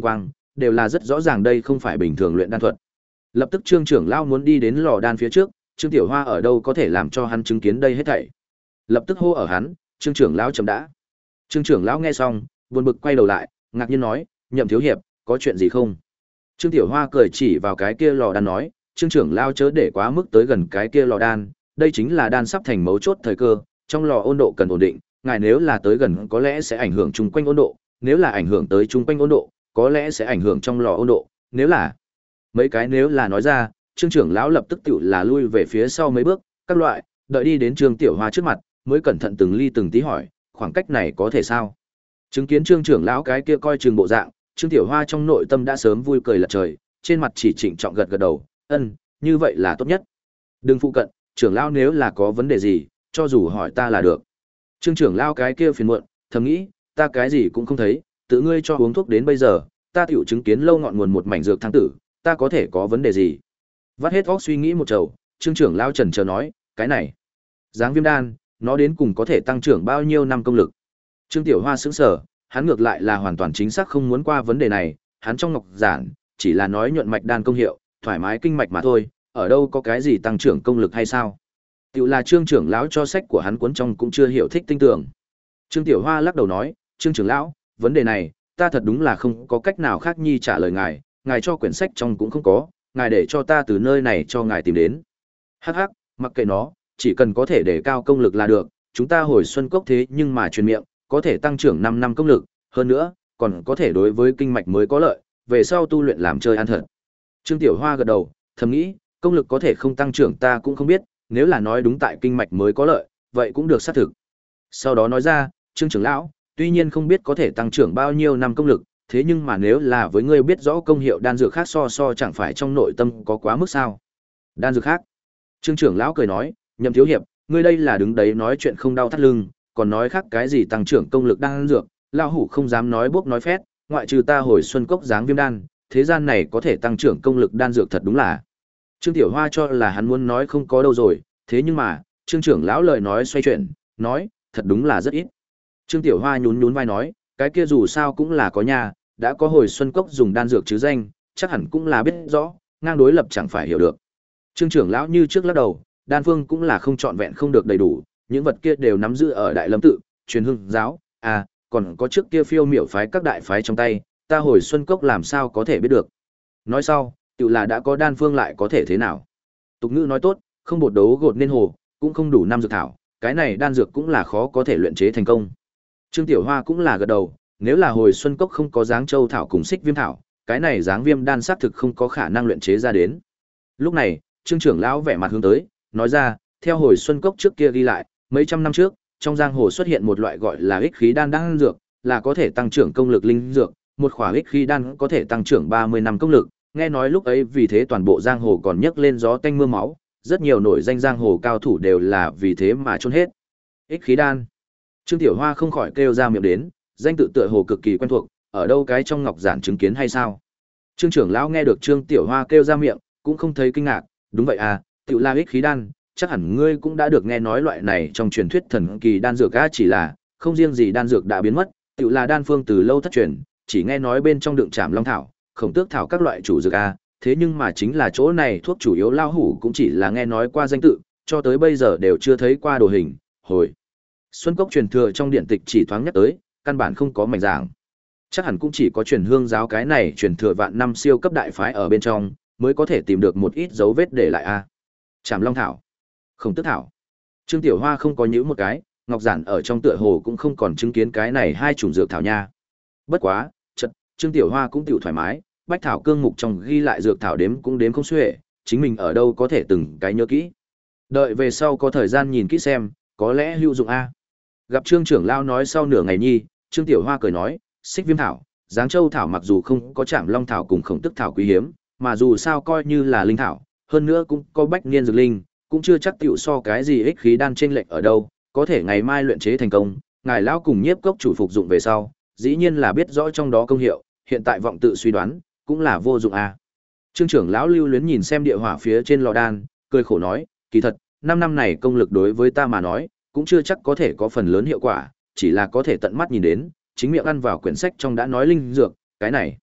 đều là rất rõ ràng đây không phải bình thường luyện đan thuật. Lập tức Trương trưởng lão muốn đi đến lò đan phía trước, Trương Tiểu Hoa ở đâu có thể làm cho hắn chứng kiến đây hết thảy. Lập tức hô ở hắn, Trương trưởng lão chậm đã. Trương trưởng lão nghe xong, buồn bực quay đầu lại, ngạc nhiên nói, Nhậm thiếu hiệp, có chuyện gì không? Trương Tiểu Hoa cười chỉ vào cái kia lò đan nói, Trương trưởng lão chớ để quá mức tới gần cái kia lò đan, đây chính là đan sắp thành mấu chốt thời cơ, trong lò 温độ cần ổn định, ngài nếu là tới gần có lẽ sẽ ảnh hưởng chung quanh 温độ, nếu là ảnh hưởng tới chung quanh 温độ, có lẽ sẽ ảnh hưởng trong lò 温độ, nếu là mấy cái nếu là nói ra, Trương trưởng lão lập tức tựu là lui về phía sau mấy bước, các loại, đợi đi đến Trương Tiểu Hoa trước mặt, mới cẩn thận từng ly từng tí hỏi, khoảng cách này có thể sao? Chứng kiến Trương trưởng lão cái kia coi chừng bộ dạng, Trương Tiểu Hoa trong nội tâm đã sớm vui cười lật trời, trên mặt chỉ trịnh trọng gật gật đầu, "Ân, như vậy là tốt nhất. Đừng phụ cận, trưởng lão nếu là có vấn đề gì, cho dù hỏi ta là được." Trương trưởng lão cái kia phiền muộn, thầm nghĩ, ta cái gì cũng không thấy, tự ngươi cho uống thuốc đến bây giờ, ta tiểu chứng kiến lâu ngọn nguồn một mảnh dược thang tử, ta có thể có vấn đề gì? Vắt hết óc suy nghĩ một chầu, Trương trưởng lão chần chờ nói, cái này, Giáng Viêm đan, nó đến cùng có thể tăng trưởng bao nhiêu năm công lực? Trương Tiểu Hoa sững sờ, hắn ngược lại là hoàn toàn chính xác không muốn qua vấn đề này, hắn trong ngọc giản chỉ là nói nhuận mạch đan công hiệu, thoải mái kinh mạch mà thôi, ở đâu có cái gì tăng trưởng công lực hay sao? Tiểu là Trương trưởng lão cho sách của hắn cuốn trong cũng chưa hiểu thích tinh tường. Trương Tiểu Hoa lắc đầu nói, Trương trưởng lão, vấn đề này, ta thật đúng là không có cách nào khác nhi trả lời ngài, ngài cho quyển sách trong cũng không có, ngài để cho ta từ nơi này cho ngài tìm đến. Hắc hắc, mặc kệ nó, chỉ cần có thể để cao công lực là được, chúng ta hồi xuân cốc thế nhưng mà truyền miệng, có thể tăng trưởng năm năm công lực, hơn nữa, còn có thể đối với kinh mạch mới có lợi, về sau tu luyện làm chơi ăn thật. Trương Tiểu Hoa gật đầu, thầm nghĩ, công lực có thể không tăng trưởng ta cũng không biết, nếu là nói đúng tại kinh mạch mới có lợi, vậy cũng được xác thực. Sau đó nói ra, Trương trưởng lão, tuy nhiên không biết có thể tăng trưởng bao nhiêu năm công lực, thế nhưng mà nếu là với ngươi biết rõ công hiệu đan dược khác so so chẳng phải trong nội tâm có quá mức sao? Đan dược khác? Trương trưởng lão cười nói, Nhậm thiếu hiệp, ngươi đây là đứng đấy nói chuyện không đau thắt lưng, còn nói khác cái gì tăng trưởng công lực đan dược, lão hủ không dám nói bốc nói phét, ngoại trừ ta hồi xuân cốc Giáng Viêm đan, thế gian này có thể tăng trưởng công lực đan dược thật đúng là. Trương Tiểu Hoa cho là hắn muốn nói không có đâu rồi, thế nhưng mà, Trương trưởng lão lời nói xoay chuyển, nói, thật đúng là rất ít. Trương Tiểu Hoa nhún nhún vai nói, cái kia dù sao cũng là có nhà, đã có hồi xuân cốc dùng đan dược chứ danh, chắc hẳn cũng là biết rõ, ngang đối lập chẳng phải hiểu được. Trương trưởng lão như trước lắc đầu, đan phương cũng là không trọn vẹn không được đầy đủ, những vật kia đều nắm giữ ở Đại Lâm tự, truyền hương giáo, à, còn có trước kia phiêu miểu phái các đại phái trong tay, ta hồi xuân cốc làm sao có thể biết được. Nói sau, tự là đã có đan phương lại có thể thế nào. Tục ngữ nói tốt, không bột đấu gột nên hồ, cũng không đủ năm dược thảo, cái này đan dược cũng là khó có thể luyện chế thành công. Trương Tiểu Hoa cũng là gật đầu, nếu là hồi xuân cốc không có dáng châu thảo cùng xích viêm thảo, cái này dáng viêm đan xác thực không có khả năng luyện chế ra đến. Lúc này, Trương trưởng lão vẻ mặt hướng tới, nói ra, theo hồi xuân cốc trước kia ghi lại, mấy trăm năm trước, trong giang hồ xuất hiện một loại gọi là ích khí đan đan dược, là có thể tăng trưởng công lực linh dược, một khỏa ích khí đan có thể tăng trưởng ba mươi năm công lực, nghe nói lúc ấy vì thế toàn bộ giang hồ còn nhấc lên gió tanh mưa máu, rất nhiều nổi danh giang hồ cao thủ đều là vì thế mà chôn hết. Ích khí đan. Trương Tiểu Hoa không khỏi kêu ra miệng đến, danh tự tựa hồ cực kỳ quen thuộc, ở đâu cái trong ngọc giản chứng kiến hay sao? Trương trưởng lão nghe được Trương Tiểu Hoa kêu ra miệng, cũng không thấy kinh ngạc, đúng vậy à, tiểu la ích khí đan, chắc hẳn ngươi cũng đã được nghe nói loại này trong truyền thuyết thần kỳ đan dược á, chỉ là không riêng gì đan dược đã biến mất, tiểu là đan phương từ lâu thất truyền, chỉ nghe nói bên trong đựng trảm long thảo, khổng tước thảo các loại chủ dược a, thế nhưng mà chính là chỗ này thuốc chủ yếu lao hủ cũng chỉ là nghe nói qua danh tự, cho tới bây giờ đều chưa thấy qua đồ hình. Hồi Xuân Cốc truyền thừa trong điện tịch chỉ thoáng nhắc tới, căn bản không có mảnh giảng. Chắc hẳn cũng chỉ có truyền hương giáo cái này truyền thừa vạn năm siêu cấp đại phái ở bên trong, mới có thể tìm được một ít dấu vết để lại a. Trảm long thảo, khổng tước thảo. Trương Tiểu Hoa không có nhíu một cái, ngọc giản ở trong tựa hồ cũng không còn chứng kiến cái này hai chủng dược thảo nha. Bất quá, chợt Trương Tiểu Hoa cũng tiểu thoải mái, bách thảo cương mục trong ghi lại dược thảo đếm cũng đếm không xuể, chính mình ở đâu có thể từng cái nhớ kỹ. Đợi về sau có thời gian nhìn kỹ xem, có lẽ hữu dụng a. Gặp Trương trưởng lão nói sau nửa ngày nhi, Trương Tiểu Hoa cười nói, xích viêm thảo, giáng châu thảo mặc dù không có trảm long thảo cùng khổng tức thảo quý hiếm, mà dù sao coi như là linh thảo, hơn nữa cũng có bách niên dược linh, cũng chưa chắc tiểu so cái gì ích khí đan chênh lệch ở đâu, có thể ngày mai luyện chế thành công, ngài lão cùng nhiếp cốc chủ phục dụng về sau, dĩ nhiên là biết rõ trong đó công hiệu, hiện tại vọng tự suy đoán, cũng là vô dụng a. Trương trưởng lão lưu luyến nhìn xem địa hỏa phía trên lò đan, cười khổ nói, kỳ thật, năm năm này công lực đối với ta mà nói, cũng chưa chắc có thể có phần lớn hiệu quả, chỉ là có thể tận mắt nhìn đến, chính miệng ăn vào quyển sách trong đã nói linh dược, cái này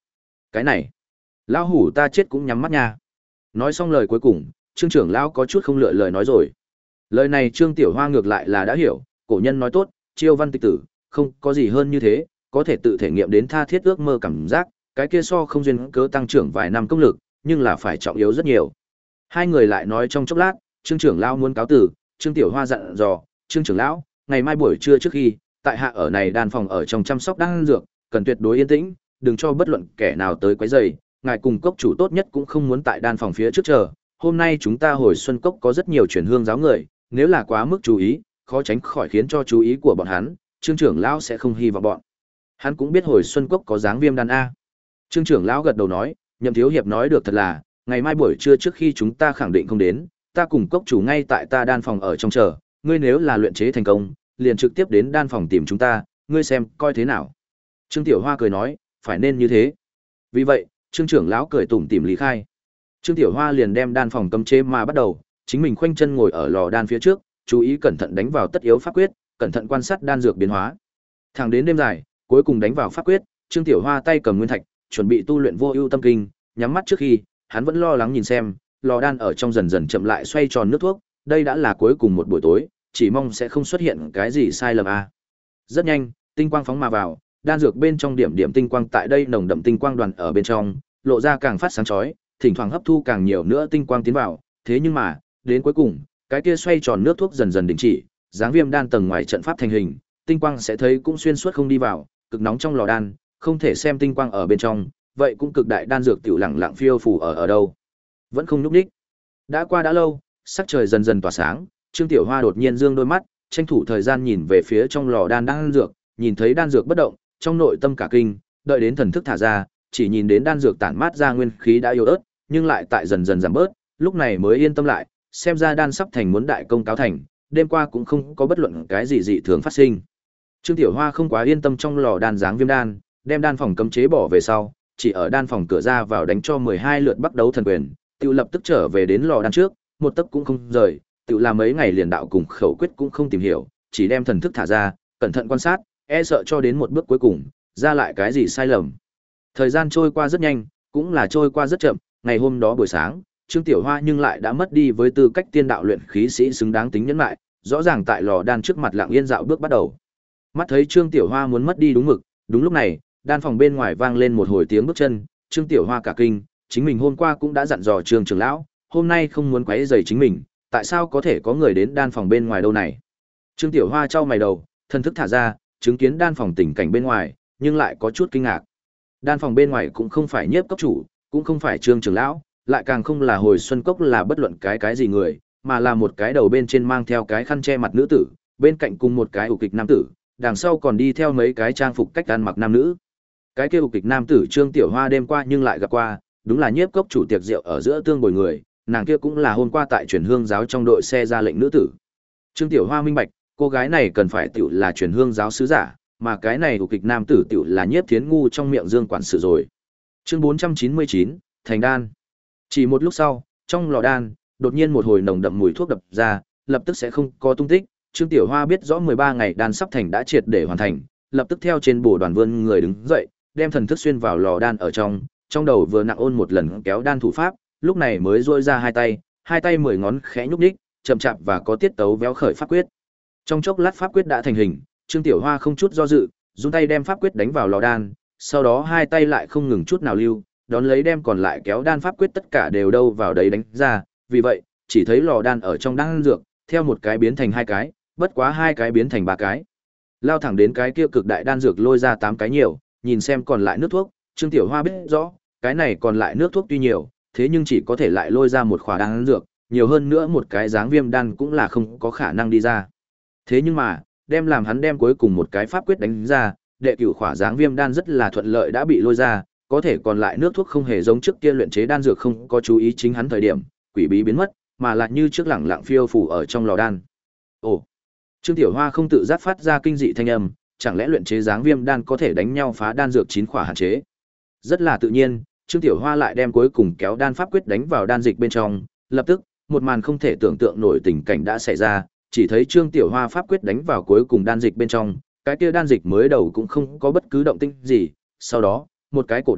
Cái này, lão hủ ta chết cũng nhắm mắt nha. Nói xong lời cuối cùng, Trương trưởng lão có chút không lựa lời nói rồi. Lời này Trương Tiểu Hoa ngược lại là đã hiểu, cổ nhân nói tốt, chiêu văn tịch tử, không có gì hơn như thế, có thể tự thể nghiệm đến tha thiết ước mơ cảm giác, cái kia so không duyên cớ tăng trưởng vài năm công lực, nhưng là phải trọng yếu rất nhiều. Hai người lại nói trong chốc lát, Trương trưởng lão muốn cáo từ, Trương Tiểu Hoa dặn dò, Trương trưởng lão, ngày mai buổi trưa trước khi, tại hạ ở này đan phòng ở trong chăm sóc đan dược, cần tuyệt đối yên tĩnh, đừng cho bất luận kẻ nào tới quấy rầy, ngài cùng cốc chủ tốt nhất cũng không muốn tại đan phòng phía trước chờ. Hôm nay chúng ta hồi Xuân Cốc có rất nhiều chuyển hương giáo người, nếu là quá mức chú ý, khó tránh khỏi khiến cho chú ý của bọn hắn, Trương trưởng lão sẽ không hy vọng bọn. Hắn cũng biết hồi Xuân Cốc có dáng viêm đan a. Trương trưởng lão gật đầu nói, Nhậm thiếu hiệp nói được thật là, ngày mai buổi trưa trước khi chúng ta khẳng định không đến, ta cùng cốc chủ ngay tại ta đan phòng ở trong chờ, ngươi nếu là luyện chế thành công, liền trực tiếp đến đan phòng tìm chúng ta, ngươi xem coi thế nào. Trương Tiểu Hoa cười nói, phải nên như thế. Vì vậy, Trương trưởng lão cười tủm tỉm lý khai. Trương Tiểu Hoa liền đem đan phòng cấm chế mà bắt đầu, chính mình khoanh chân ngồi ở lò đan phía trước, chú ý cẩn thận đánh vào tất yếu pháp quyết, cẩn thận quan sát đan dược biến hóa. Thẳng đến đêm dài, cuối cùng đánh vào pháp quyết, Trương Tiểu Hoa tay cầm nguyên thạch, chuẩn bị tu luyện vô ưu tâm kinh, nhắm mắt trước khi, hắn vẫn lo lắng nhìn xem, lò đan ở trong dần dần chậm lại xoay tròn nước thuốc, đây đã là cuối cùng một buổi tối, chỉ mong sẽ không xuất hiện cái gì sai lầm a. Rất nhanh, tinh quang phóng mà vào, đan dược bên trong điểm điểm tinh quang tại đây nồng đậm tinh quang đoàn ở bên trong, lộ ra càng phát sáng chói, thỉnh thoảng hấp thu càng nhiều nữa tinh quang tiến vào, thế nhưng mà, đến cuối cùng, cái kia xoay tròn nước thuốc dần dần đình chỉ, dáng viêm đan tầng ngoài trận pháp thành hình, tinh quang sẽ thấy cũng xuyên suốt không đi vào, cực nóng trong lò đan, không thể xem tinh quang ở bên trong, vậy cũng cực đại đan dược tiểu lặng lặng phiêu phù ở ở đâu, vẫn không nhúc nhích. Đã qua đã lâu, sắc trời dần dần tỏa sáng, Trương Tiểu Hoa đột nhiên dương đôi mắt, tranh thủ thời gian nhìn về phía trong lò đan đan dược, nhìn thấy đan dược bất động, trong nội tâm cả kinh, đợi đến thần thức thả ra, chỉ nhìn đến đan dược tản mát ra nguyên khí đã yếu ớt, nhưng lại tại dần dần giảm bớt, lúc này mới yên tâm lại, xem ra đan sắp thành muốn đại công cáo thành, đêm qua cũng không có bất luận cái gì dị thường phát sinh. Trương Tiểu Hoa không quá yên tâm trong lò đan dáng viêm đan, đem đan phòng cấm chế bỏ về sau, chỉ ở đan phòng cửa ra vào đánh cho mười hai lượt bắt đấu thần quyền, tự lập tức trở về đến lò đan trước, một tấc cũng không rời, tự làm mấy ngày liền đạo cùng khẩu quyết cũng không tìm hiểu, chỉ đem thần thức thả ra, cẩn thận quan sát, e sợ cho đến một bước cuối cùng, ra lại cái gì sai lầm. Thời gian trôi qua rất nhanh, cũng là trôi qua rất chậm, ngày hôm đó buổi sáng, Trương Tiểu Hoa nhưng lại đã mất đi với tư cách tiên đạo luyện khí sĩ xứng đáng tính nhẫn lại, rõ ràng tại lò đan trước mặt lặng yên dạo bước bắt đầu. Mắt thấy Trương Tiểu Hoa muốn mất đi đúng mực, đúng lúc này, đan phòng bên ngoài vang lên một hồi tiếng bước chân, Trương Tiểu Hoa cả kinh, chính mình hôm qua cũng đã dặn dò Trương trưởng lão, hôm nay không muốn quấy rầy chính mình, tại sao có thể có người đến đan phòng bên ngoài đâu này? Trương Tiểu Hoa chau mày đầu, thần thức thả ra, chứng kiến đan phòng tình cảnh bên ngoài, nhưng lại có chút kinh ngạc. Đan phòng bên ngoài cũng không phải nhiếp cốc chủ, cũng không phải Trương trưởng lão, lại càng không là hồi xuân cốc là bất luận cái cái gì người, mà là một cái đầu bên trên mang theo cái khăn che mặt nữ tử, bên cạnh cùng một cái ủ kịch nam tử, đằng sau còn đi theo mấy cái trang phục cách ăn mặc nam nữ. Cái kia ủ kịch nam tử Trương Tiểu Hoa đêm qua nhưng lại gặp qua, đúng là nhiếp cốc chủ tiệc rượu ở giữa tương bồi người, nàng kia cũng là hôm qua tại truyền hương giáo trong đội xe ra lệnh nữ tử. Trương Tiểu Hoa minh bạch, cô gái này cần phải tiểu là truyền hương giáo sứ giả, mà cái này ủ kịch nam tử tiểu là nhiếp thiến ngu trong miệng Dương quản sự rồi. Chương bốn trăm chín mươi chín, thành đan. Chỉ một lúc sau, trong lò đan, đột nhiên một hồi nồng đậm mùi thuốc đập ra, lập tức sẽ không có tung tích. Trương Tiểu Hoa biết rõ mười ba ngày đan sắp thành đã triệt để hoàn thành, lập tức theo trên bồ đoàn vươn người đứng dậy, đem thần thức xuyên vào lò đan ở trong, trong đầu vừa nặng ôn một lần kéo đan thủ pháp, lúc này mới duỗi ra hai tay, hai tay mười ngón khẽ nhúc nhích, chậm chạp và có tiết tấu véo khởi pháp quyết. Trong chốc lát pháp quyết đã thành hình, Trương Tiểu Hoa không chút do dự, dùng tay đem pháp quyết đánh vào lò đan, sau đó hai tay lại không ngừng chút nào lưu, đón lấy đem còn lại kéo đan pháp quyết tất cả đều đâu vào đấy đánh ra, vì vậy, chỉ thấy lò đan ở trong đan dược, theo một cái biến thành hai cái, bất quá hai cái biến thành ba cái. Lao thẳng đến cái kia cực đại đan dược lôi ra tám cái nhiều, nhìn xem còn lại nước thuốc, Trương Tiểu Hoa biết rõ, cái này còn lại nước thuốc tuy nhiều, thế nhưng chỉ có thể lại lôi ra một khỏa đan dược, nhiều hơn nữa một cái dáng viêm đan cũng là không có khả năng đi ra. Thế nhưng mà, đem làm hắn đem cuối cùng một cái pháp quyết đánh ra, đệ cửu khỏa dáng viêm đan rất là thuận lợi đã bị lôi ra, có thể còn lại nước thuốc không hề giống trước kia luyện chế đan dược không có chú ý chính hắn thời điểm, quỷ bí biến mất, mà lại như trước lẳng lặng phiêu phù ở trong lò đan. Ồ, Trương Tiểu Hoa không tự giác phát ra kinh dị thanh âm, chẳng lẽ luyện chế dáng viêm đan có thể đánh nhau phá đan dược chín khỏa hạn chế? Rất là tự nhiên, Trương Tiểu Hoa lại đem cuối cùng kéo đan pháp quyết đánh vào đan dịch bên trong, lập tức, một màn không thể tưởng tượng nổi tình cảnh đã xảy ra, chỉ thấy Trương Tiểu Hoa pháp quyết đánh vào cuối cùng đan dịch bên trong, cái kia đan dịch mới đầu cũng không có bất cứ động tĩnh gì, sau đó, một cái cổ đãng,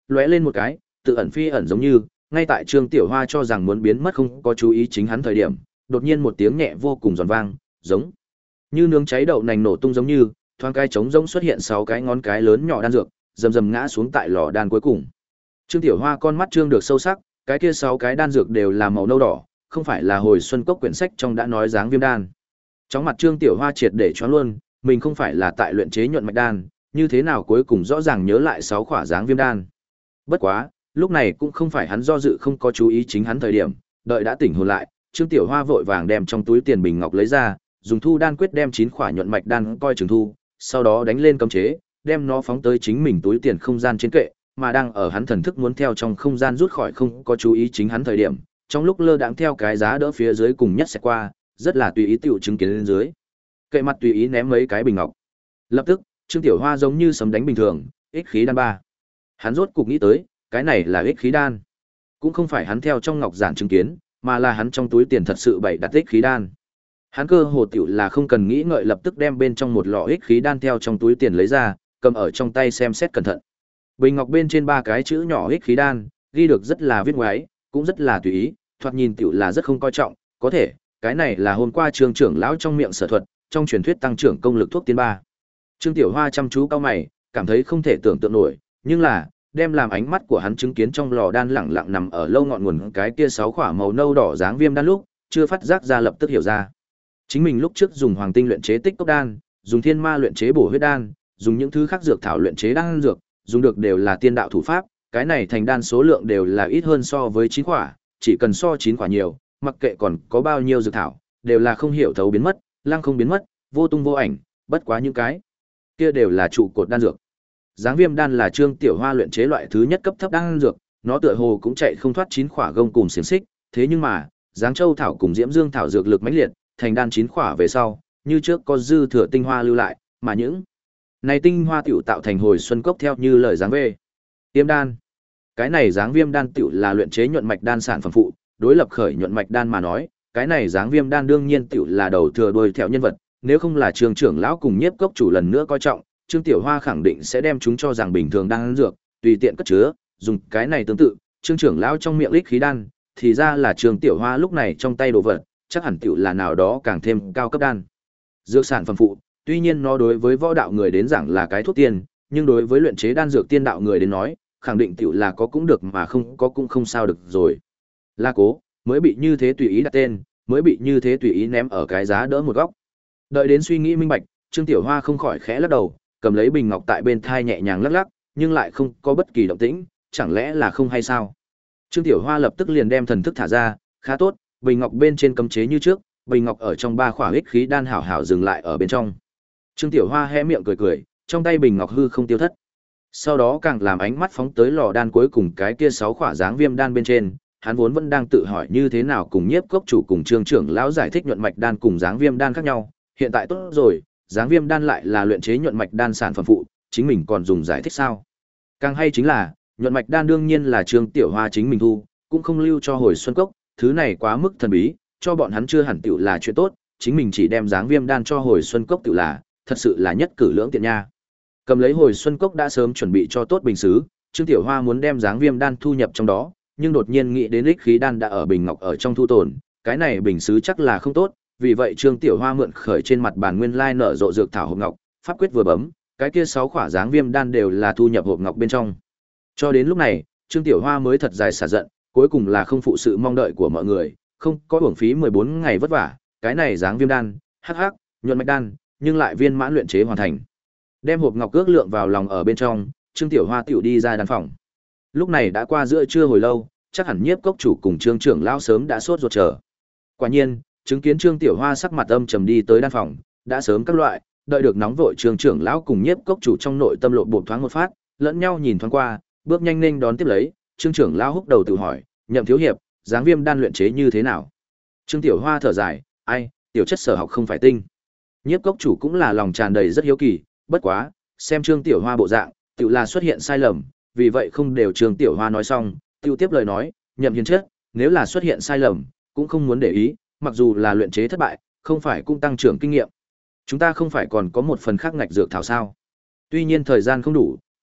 lóe lên một cái, tự ẩn phi ẩn giống như, ngay tại Trương Tiểu Hoa cho rằng muốn biến mất không có chú ý chính hắn thời điểm, đột nhiên một tiếng nhẹ vô cùng giòn vang, giống như nướng cháy đậu nành nổ tung giống như, thoáng cái trống rỗng xuất hiện sáu cái ngón cái lớn nhỏ đan dược, rầm rầm ngã xuống tại lò đan cuối cùng. Trương Tiểu Hoa con mắt trương được sâu sắc, cái kia sáu cái đan dược đều là màu nâu đỏ, không phải là hồi xuân cốc quyển sách trong đã nói dáng viêm đan. Chóng mặt Trương Tiểu Hoa triệt để choáng luôn, mình không phải là tại luyện chế nhuận mạch đan, như thế nào cuối cùng rõ ràng nhớ lại sáu khỏa dáng viêm đan. Bất quá, lúc này cũng không phải hắn do dự không có chú ý chính hắn thời điểm, đợi đã tỉnh hồn lại, Trương Tiểu Hoa vội vàng đem trong túi tiền bình ngọc lấy ra, dùng thu đan quyết đem chín khỏa nhuận mạch đan coi chừng thu, sau đó đánh lên cấm chế, đem nó phóng tới chính mình túi tiền không gian trên kệ, mà đang ở hắn thần thức muốn theo trong không gian rút khỏi không có chú ý chính hắn thời điểm, trong lúc lơ đãng theo cái giá đỡ phía dưới cùng nhất sẽ qua, rất là tùy ý tiểu chứng kiến lên dưới. Kệ mặt tùy ý ném mấy cái bình ngọc. Lập tức, Trương Tiểu Hoa giống như sấm đánh bình thường, ích khí đan ba. Hắn rốt cục nghĩ tới, cái này là ích khí đan. Cũng không phải hắn theo trong ngọc giản chứng kiến, mà là hắn trong túi tiền thật sự bày đặt ích khí đan. Hắn cơ hồ tiểu là không cần nghĩ ngợi lập tức đem bên trong một lọ ích khí đan theo trong túi tiền lấy ra, cầm ở trong tay xem xét cẩn thận. Bình ngọc bên trên ba cái chữ nhỏ ích khí đan, ghi được rất là viết ngoáy, cũng rất là tùy ý, thoạt nhìn tiểu là rất không coi trọng, có thể, cái này là hôm qua Trương trưởng lão trong miệng sở thuật, trong truyền thuyết tăng trưởng công lực thuốc tiên ba. Trương Tiểu Hoa chăm chú cau mày, cảm thấy không thể tưởng tượng nổi, nhưng là, đem làm ánh mắt của hắn chứng kiến trong lò đan lẳng lặng nằm ở lâu ngọn nguồn cái kia sáu khỏa màu nâu đỏ dáng viêm đan lúc, chưa phát giác ra lập tức hiểu ra. Chính mình lúc trước dùng hoàng tinh luyện chế tích cốc đan, dùng thiên ma luyện chế bổ huyết đan, dùng những thứ khác dược thảo luyện chế đan dược, dùng được đều là tiên đạo thủ pháp, cái này thành đan số lượng đều là ít hơn so với chín khỏa, chỉ cần so chín khỏa nhiều, mặc kệ còn có bao nhiêu dược thảo, đều là không hiểu thấu biến mất, lăng không biến mất, vô tung vô ảnh, bất quá những cái kia đều là trụ cột đan dược. Giáng viêm đan là Trương Tiểu Hoa luyện chế loại thứ nhất cấp thấp đan dược, nó tựa hồ cũng chạy không thoát chín khỏa gông cùng xiềng xích, thế nhưng mà, Giáng Châu thảo cùng Diễm Dương thảo dược lực mãnh liệt, thành đan chín khỏa về sau, như trước có dư thừa tinh hoa lưu lại, mà những này tinh hoa tiểu tạo thành hồi xuân cốc theo như lời dáng về. Tiêm đan. Cái này dáng viêm đan tiểu là luyện chế nhuận mạch đan sản phẩm phụ, đối lập khởi nhuận mạch đan mà nói, cái này dáng viêm đan đương nhiên tiểu là đầu thừa đuôi theo nhân vật, nếu không là Trương trưởng lão cùng Nhiếp cốc chủ lần nữa coi trọng, Trương Tiểu Hoa khẳng định sẽ đem chúng cho rằng bình thường đan dược, tùy tiện cất chứa, dùng cái này tương tự, Trương trưởng lão trong miệng lích khí đan, thì ra là Trương Tiểu Hoa lúc này trong tay đồ vật, chắc hẳn tiểu là nào đó càng thêm cao cấp đan. Dược sản phẩm phụ, tuy nhiên nó đối với võ đạo người đến giảng là cái thuốc tiên, nhưng đối với luyện chế đan dược tiên đạo người đến nói, khẳng định tiểu là có cũng được mà không có cũng không sao được rồi. La Cố, mới bị như thế tùy ý đặt tên, mới bị như thế tùy ý ném ở cái giá đỡ một góc. Đợi đến suy nghĩ minh bạch, Trương Tiểu Hoa không khỏi khẽ lắc đầu, cầm lấy bình ngọc tại bên thai nhẹ nhàng lắc lắc, nhưng lại không có bất kỳ động tĩnh, chẳng lẽ là không hay sao? Trương Tiểu Hoa lập tức liền đem thần thức thả ra, khá tốt, bình ngọc bên trên cấm chế như trước, bình ngọc ở trong ba khỏa ích khí đan hảo hảo dừng lại ở bên trong. Trương Tiểu Hoa hé miệng cười cười, trong tay bình ngọc hư không tiêu thất. Sau đó càng làm ánh mắt phóng tới lò đan cuối cùng cái kia sáu khỏa dáng viêm đan bên trên, hắn vốn vẫn đang tự hỏi như thế nào cùng Nhiếp cốc chủ cùng Trương trưởng lão giải thích nhuận mạch đan cùng dáng viêm đan khác nhau, hiện tại tốt rồi, dáng viêm đan lại là luyện chế nhuận mạch đan sản phẩm phụ, chính mình còn dùng giải thích sao? Càng hay chính là, nhuận mạch đan đương nhiên là Trương Tiểu Hoa chính mình thu, cũng không lưu cho hồi xuân cốc, thứ này quá mức thần bí, cho bọn hắn chưa hẳn tiểu là chuyện tốt, chính mình chỉ đem dáng viêm đan cho hồi xuân cốc tiểu là, thật sự là nhất cử lưỡng tiện nha. Cầm lấy hồi xuân cốc đã sớm chuẩn bị cho tốt bình sứ, Trương Tiểu Hoa muốn đem dáng viêm đan thu nhập trong đó, nhưng đột nhiên nghĩ đến ích khí đan đã ở bình ngọc ở trong thu tồn, cái này bình sứ chắc là không tốt, vì vậy Trương Tiểu Hoa mượn khởi trên mặt bàn nguyên lai nở rộ dược thảo hộp ngọc, pháp quyết vừa bấm, cái kia sáu khỏa dáng viêm đan đều là thu nhập hộp ngọc bên trong. Cho đến lúc này, Trương Tiểu Hoa mới thật dài xả giận, cuối cùng là không phụ sự mong đợi của mọi người, không có uổng phí mười bốn ngày vất vả, cái này dáng viêm đan, hắc hắc, nhuận mạch đan, nhưng lại viên mãn luyện chế hoàn thành. Đem hộp ngọc ước lượng vào lòng ở bên trong, Trương Tiểu Hoa tiểu đi ra đan phòng. Lúc này đã qua giữa trưa hồi lâu, chắc hẳn Nhiếp cốc chủ cùng Trương trưởng lão sớm đã sốt ruột chờ. Quả nhiên, chứng kiến Trương Tiểu Hoa sắc mặt âm trầm đi tới đan phòng, đã sớm các loại, đợi được nóng vội Trương trưởng lão cùng Nhiếp cốc chủ trong nội tâm lộ bột thoáng một phát, lẫn nhau nhìn thoáng qua, bước nhanh nên đón tiếp lấy, Trương trưởng lão húc đầu tự hỏi, Nhậm thiếu hiệp, dáng viêm đan luyện chế như thế nào? Trương Tiểu Hoa thở dài, ai, tiểu chất sở học không phải tinh. Nhiếp cốc chủ cũng là lòng tràn đầy rất hiếu kỳ, bất quá, xem Trương Tiểu Hoa bộ dạng, tự là xuất hiện sai lầm, vì vậy không đều Trương Tiểu Hoa nói xong, tiêu tiếp lời nói, Nhậm hiền chất, nếu là xuất hiện sai lầm, cũng không muốn để ý, mặc dù là luyện chế thất bại, không phải cũng tăng trưởng kinh nghiệm. Chúng ta không phải còn có một phần khác ngạch dược thảo sao? Tuy nhiên thời gian không đủ,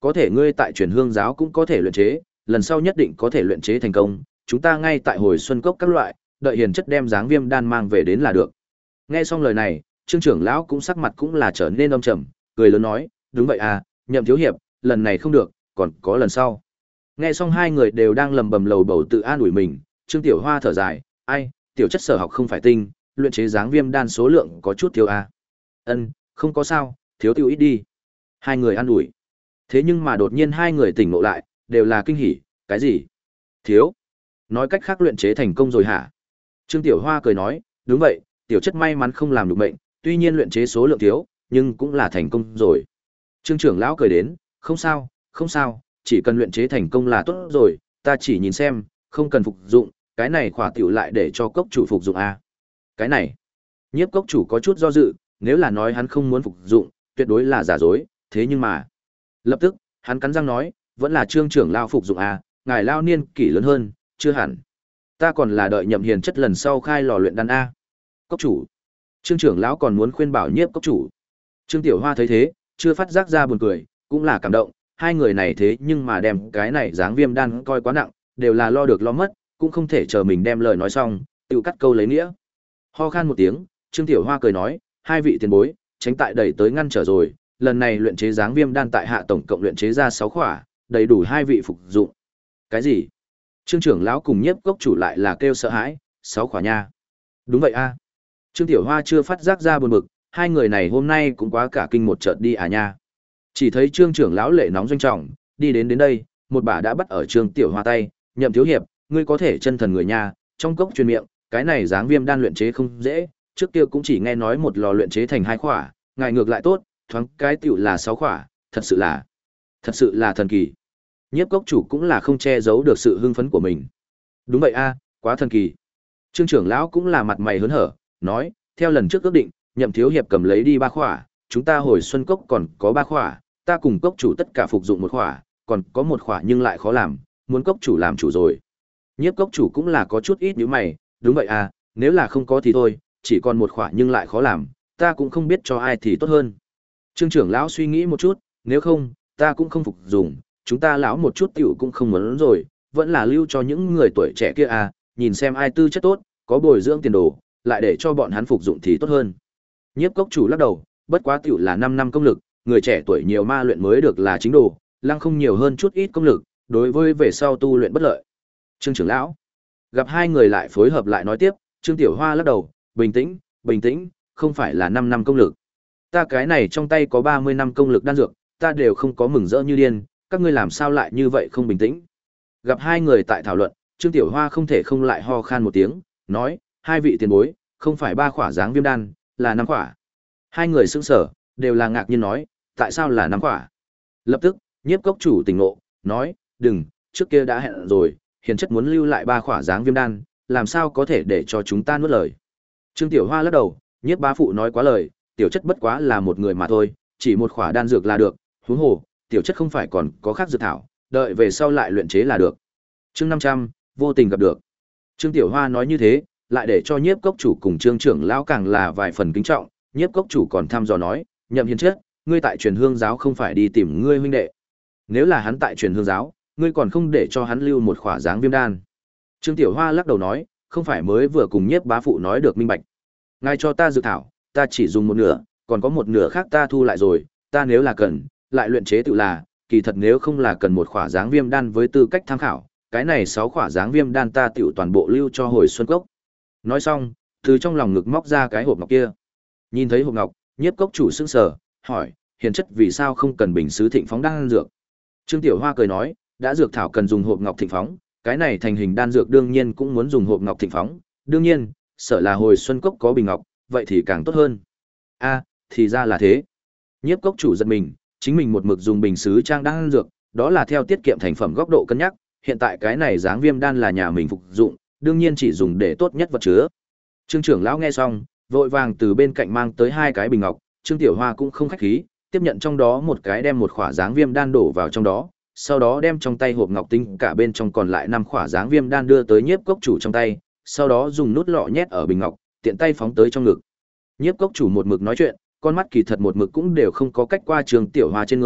có thể ngươi tại truyền hương giáo cũng có thể luyện chế, lần sau nhất định có thể luyện chế thành công, chúng ta ngay tại hồi xuân cốc các loại, đợi hiền chất đem dáng viêm đan mang về đến là được. Nghe xong lời này, Trương trưởng lão cũng sắc mặt cũng là trở nên âm trầm, cười lớn nói, đúng vậy à, Nhậm thiếu hiệp, lần này không được, còn có lần sau. Nghe xong hai người đều đang lầm bầm lầu bầu tự an ủi mình, Trương Tiểu Hoa thở dài, ai, tiểu chất sở học không phải tinh, luyện chế dáng viêm đan số lượng có chút thiếu à. Ân, không có sao, thiếu tiêu ít đi. Hai người an ủi. Thế nhưng mà đột nhiên hai người tỉnh ngộ lại, đều là kinh hỉ, cái gì? Thiếu. Nói cách khác luyện chế thành công rồi hả? Trương Tiểu Hoa cười nói, đúng vậy, tiểu chất may mắn không làm được bệnh, tuy nhiên luyện chế số lượng thiếu, nhưng cũng là thành công rồi. Trương trưởng lão cười đến, không sao, không sao, chỉ cần luyện chế thành công là tốt rồi, ta chỉ nhìn xem, không cần phục dụng, cái này khỏa tiểu lại để cho cốc chủ phục dụng a. Cái này, Nhiếp cốc chủ có chút do dự, nếu là nói hắn không muốn phục dụng, tuyệt đối là giả dối, thế nhưng mà, lập tức, hắn cắn răng nói, vẫn là Trương trưởng lão phục dụng a, ngài lao niên kỷ lớn hơn, chưa hẳn. Ta còn là đợi Nhậm hiền chất lần sau khai lò luyện đan a. Cốc chủ. Trương trưởng lão còn muốn khuyên bảo Nhiếp cốc chủ. Trương Tiểu Hoa thấy thế, chưa phát giác ra buồn cười, cũng là cảm động, hai người này thế nhưng mà đem cái này dáng viêm đan coi quá nặng, đều là lo được lo mất, cũng không thể chờ mình đem lời nói xong, tự cắt câu lấy nghĩa. Ho khan một tiếng, Trương Tiểu Hoa cười nói, hai vị tiền bối, tránh tại đẩy tới ngăn trở rồi, lần này luyện chế dáng viêm đan tại hạ tổng cộng luyện chế ra sáu khỏa, đầy đủ hai vị phục dụng. Cái gì? Trương trưởng lão cùng Nhiếp cốc chủ lại là kêu sợ hãi, sáu khỏa nha. Đúng vậy a. Trương Tiểu Hoa chưa phát giác ra buồn bực, hai người này hôm nay cũng quá cả kinh một chợt đi à nha. Chỉ thấy Trương trưởng lão lệ nóng doanh trọng, đi đến đến đây, một bà đã bắt ở Trương Tiểu Hoa tay, Nhậm thiếu hiệp, ngươi có thể chân thần người nha, trong cốc truyền miệng, cái này dáng viêm đan luyện chế không dễ, trước kia cũng chỉ nghe nói một lò luyện chế thành hai khỏa, ngài ngược lại tốt, thoáng cái tiểu là sáu khỏa, thật sự là, thật sự là thần kỳ. Nhiếp cốc chủ cũng là không che giấu được sự hưng phấn của mình. Đúng vậy a, quá thần kỳ. Trương trưởng lão cũng là mặt mày hớn hở, nói, theo lần trước ước định, Nhậm thiếu hiệp cầm lấy đi ba khỏa, chúng ta hồi xuân cốc còn có ba khỏa, ta cùng cốc chủ tất cả phục dụng một khỏa, còn có một khỏa nhưng lại khó làm, muốn cốc chủ làm chủ rồi. Nhiếp cốc chủ cũng là có chút ít nhíu mày, đúng vậy à, nếu là không có thì thôi, chỉ còn một khỏa nhưng lại khó làm, ta cũng không biết cho ai thì tốt hơn. Trương trưởng lão suy nghĩ một chút, nếu không, ta cũng không phục dùng, chúng ta lão một chút tiểu cũng không muốn rồi, vẫn là lưu cho những người tuổi trẻ kia à, nhìn xem ai tư chất tốt, có bồi dưỡng tiền đồ, lại để cho bọn hắn phục dụng thì tốt hơn. Nhiếp cốc chủ lắc đầu, bất quá tiểu là năm năm công lực, người trẻ tuổi nhiều ma luyện mới được là chính đồ, lăng không nhiều hơn chút ít công lực, đối với về sau tu luyện bất lợi. Trương trưởng lão, gặp hai người lại phối hợp lại nói tiếp, Trương Tiểu Hoa lắc đầu, bình tĩnh, bình tĩnh, không phải là năm năm công lực. Ta cái này trong tay có ba mươi năm công lực đan dược, ta đều không có mừng rỡ như điên, các ngươi làm sao lại như vậy không bình tĩnh. Gặp hai người tại thảo luận, Trương Tiểu Hoa không thể không lại ho khan một tiếng, nói, hai vị tiền bối, không phải ba khỏa dáng viêm đan, là năm khỏa. Hai người sững sở, đều là ngạc nhiên nói, tại sao là năm khỏa? Lập tức, Nhiếp cốc chủ tỉnh ngộ, nói, đừng, trước kia đã hẹn rồi, hiền chất muốn lưu lại ba khỏa dáng viêm đan, làm sao có thể để cho chúng ta nuốt lời. Trương Tiểu Hoa lắc đầu, Nhiếp bá phụ nói quá lời, tiểu chất bất quá là một người mà thôi, chỉ một khỏa đan dược là được, huống hồ, tiểu chất không phải còn có khác dược thảo, đợi về sau lại luyện chế là được. Chương năm trăm, vô tình gặp được. Trương Tiểu Hoa nói như thế, lại để cho Nhiếp cốc chủ cùng Trương trưởng lão càng là vài phần kính trọng, Nhiếp cốc chủ còn thăm dò nói, Nhậm hiền chất, ngươi tại truyền hương giáo không phải đi tìm ngươi huynh đệ. Nếu là hắn tại truyền hương giáo, ngươi còn không để cho hắn lưu một khỏa dáng viêm đan. Trương Tiểu Hoa lắc đầu nói, không phải mới vừa cùng Nhiếp bá phụ nói được minh bạch. Ngài cho ta dược thảo, ta chỉ dùng một nửa, còn có một nửa khác ta thu lại rồi, ta nếu là cần, lại luyện chế tự là, kỳ thật nếu không là cần một khỏa dáng viêm đan với tư cách tham khảo, cái này sáu khỏa dáng viêm đan ta tiểu toàn bộ lưu cho hồi xuân cốc. Nói xong, từ trong lòng ngực móc ra cái hộp ngọc kia. Nhìn thấy hộp ngọc, Nhiếp cốc chủ sững sờ, hỏi, hiền chất vì sao không cần bình sứ thịnh phóng đan dược? Trương Tiểu Hoa cười nói, đã dược thảo cần dùng hộp ngọc thịnh phóng, cái này thành hình đan dược đương nhiên cũng muốn dùng hộp ngọc thịnh phóng, đương nhiên, sợ là hồi xuân cốc có bình ngọc, vậy thì càng tốt hơn. A, thì ra là thế. Nhiếp cốc chủ giật mình, chính mình một mực dùng bình sứ trang đan dược, đó là theo tiết kiệm thành phẩm góc độ cân nhắc, hiện tại cái này dáng viêm đan là nhà mình phục dụng, đương nhiên chỉ dùng để tốt nhất vật chứa. Trương trưởng lão nghe xong, vội vàng từ bên cạnh mang tới hai cái bình ngọc, Trương Tiểu Hoa cũng không khách khí, tiếp nhận trong đó một cái đem một khỏa dáng viêm đan đổ vào trong đó, sau đó đem trong tay hộp ngọc tinh cả bên trong còn lại năm khỏa dáng viêm đan đưa tới Nhiếp cốc chủ trong tay, sau đó dùng nút lọ nhét ở bình ngọc, tiện tay phóng tới trong ngực. Nhiếp cốc chủ một mực nói chuyện, con mắt kỳ thật một mực cũng đều không có cách qua Trương Tiểu Hoa trên người,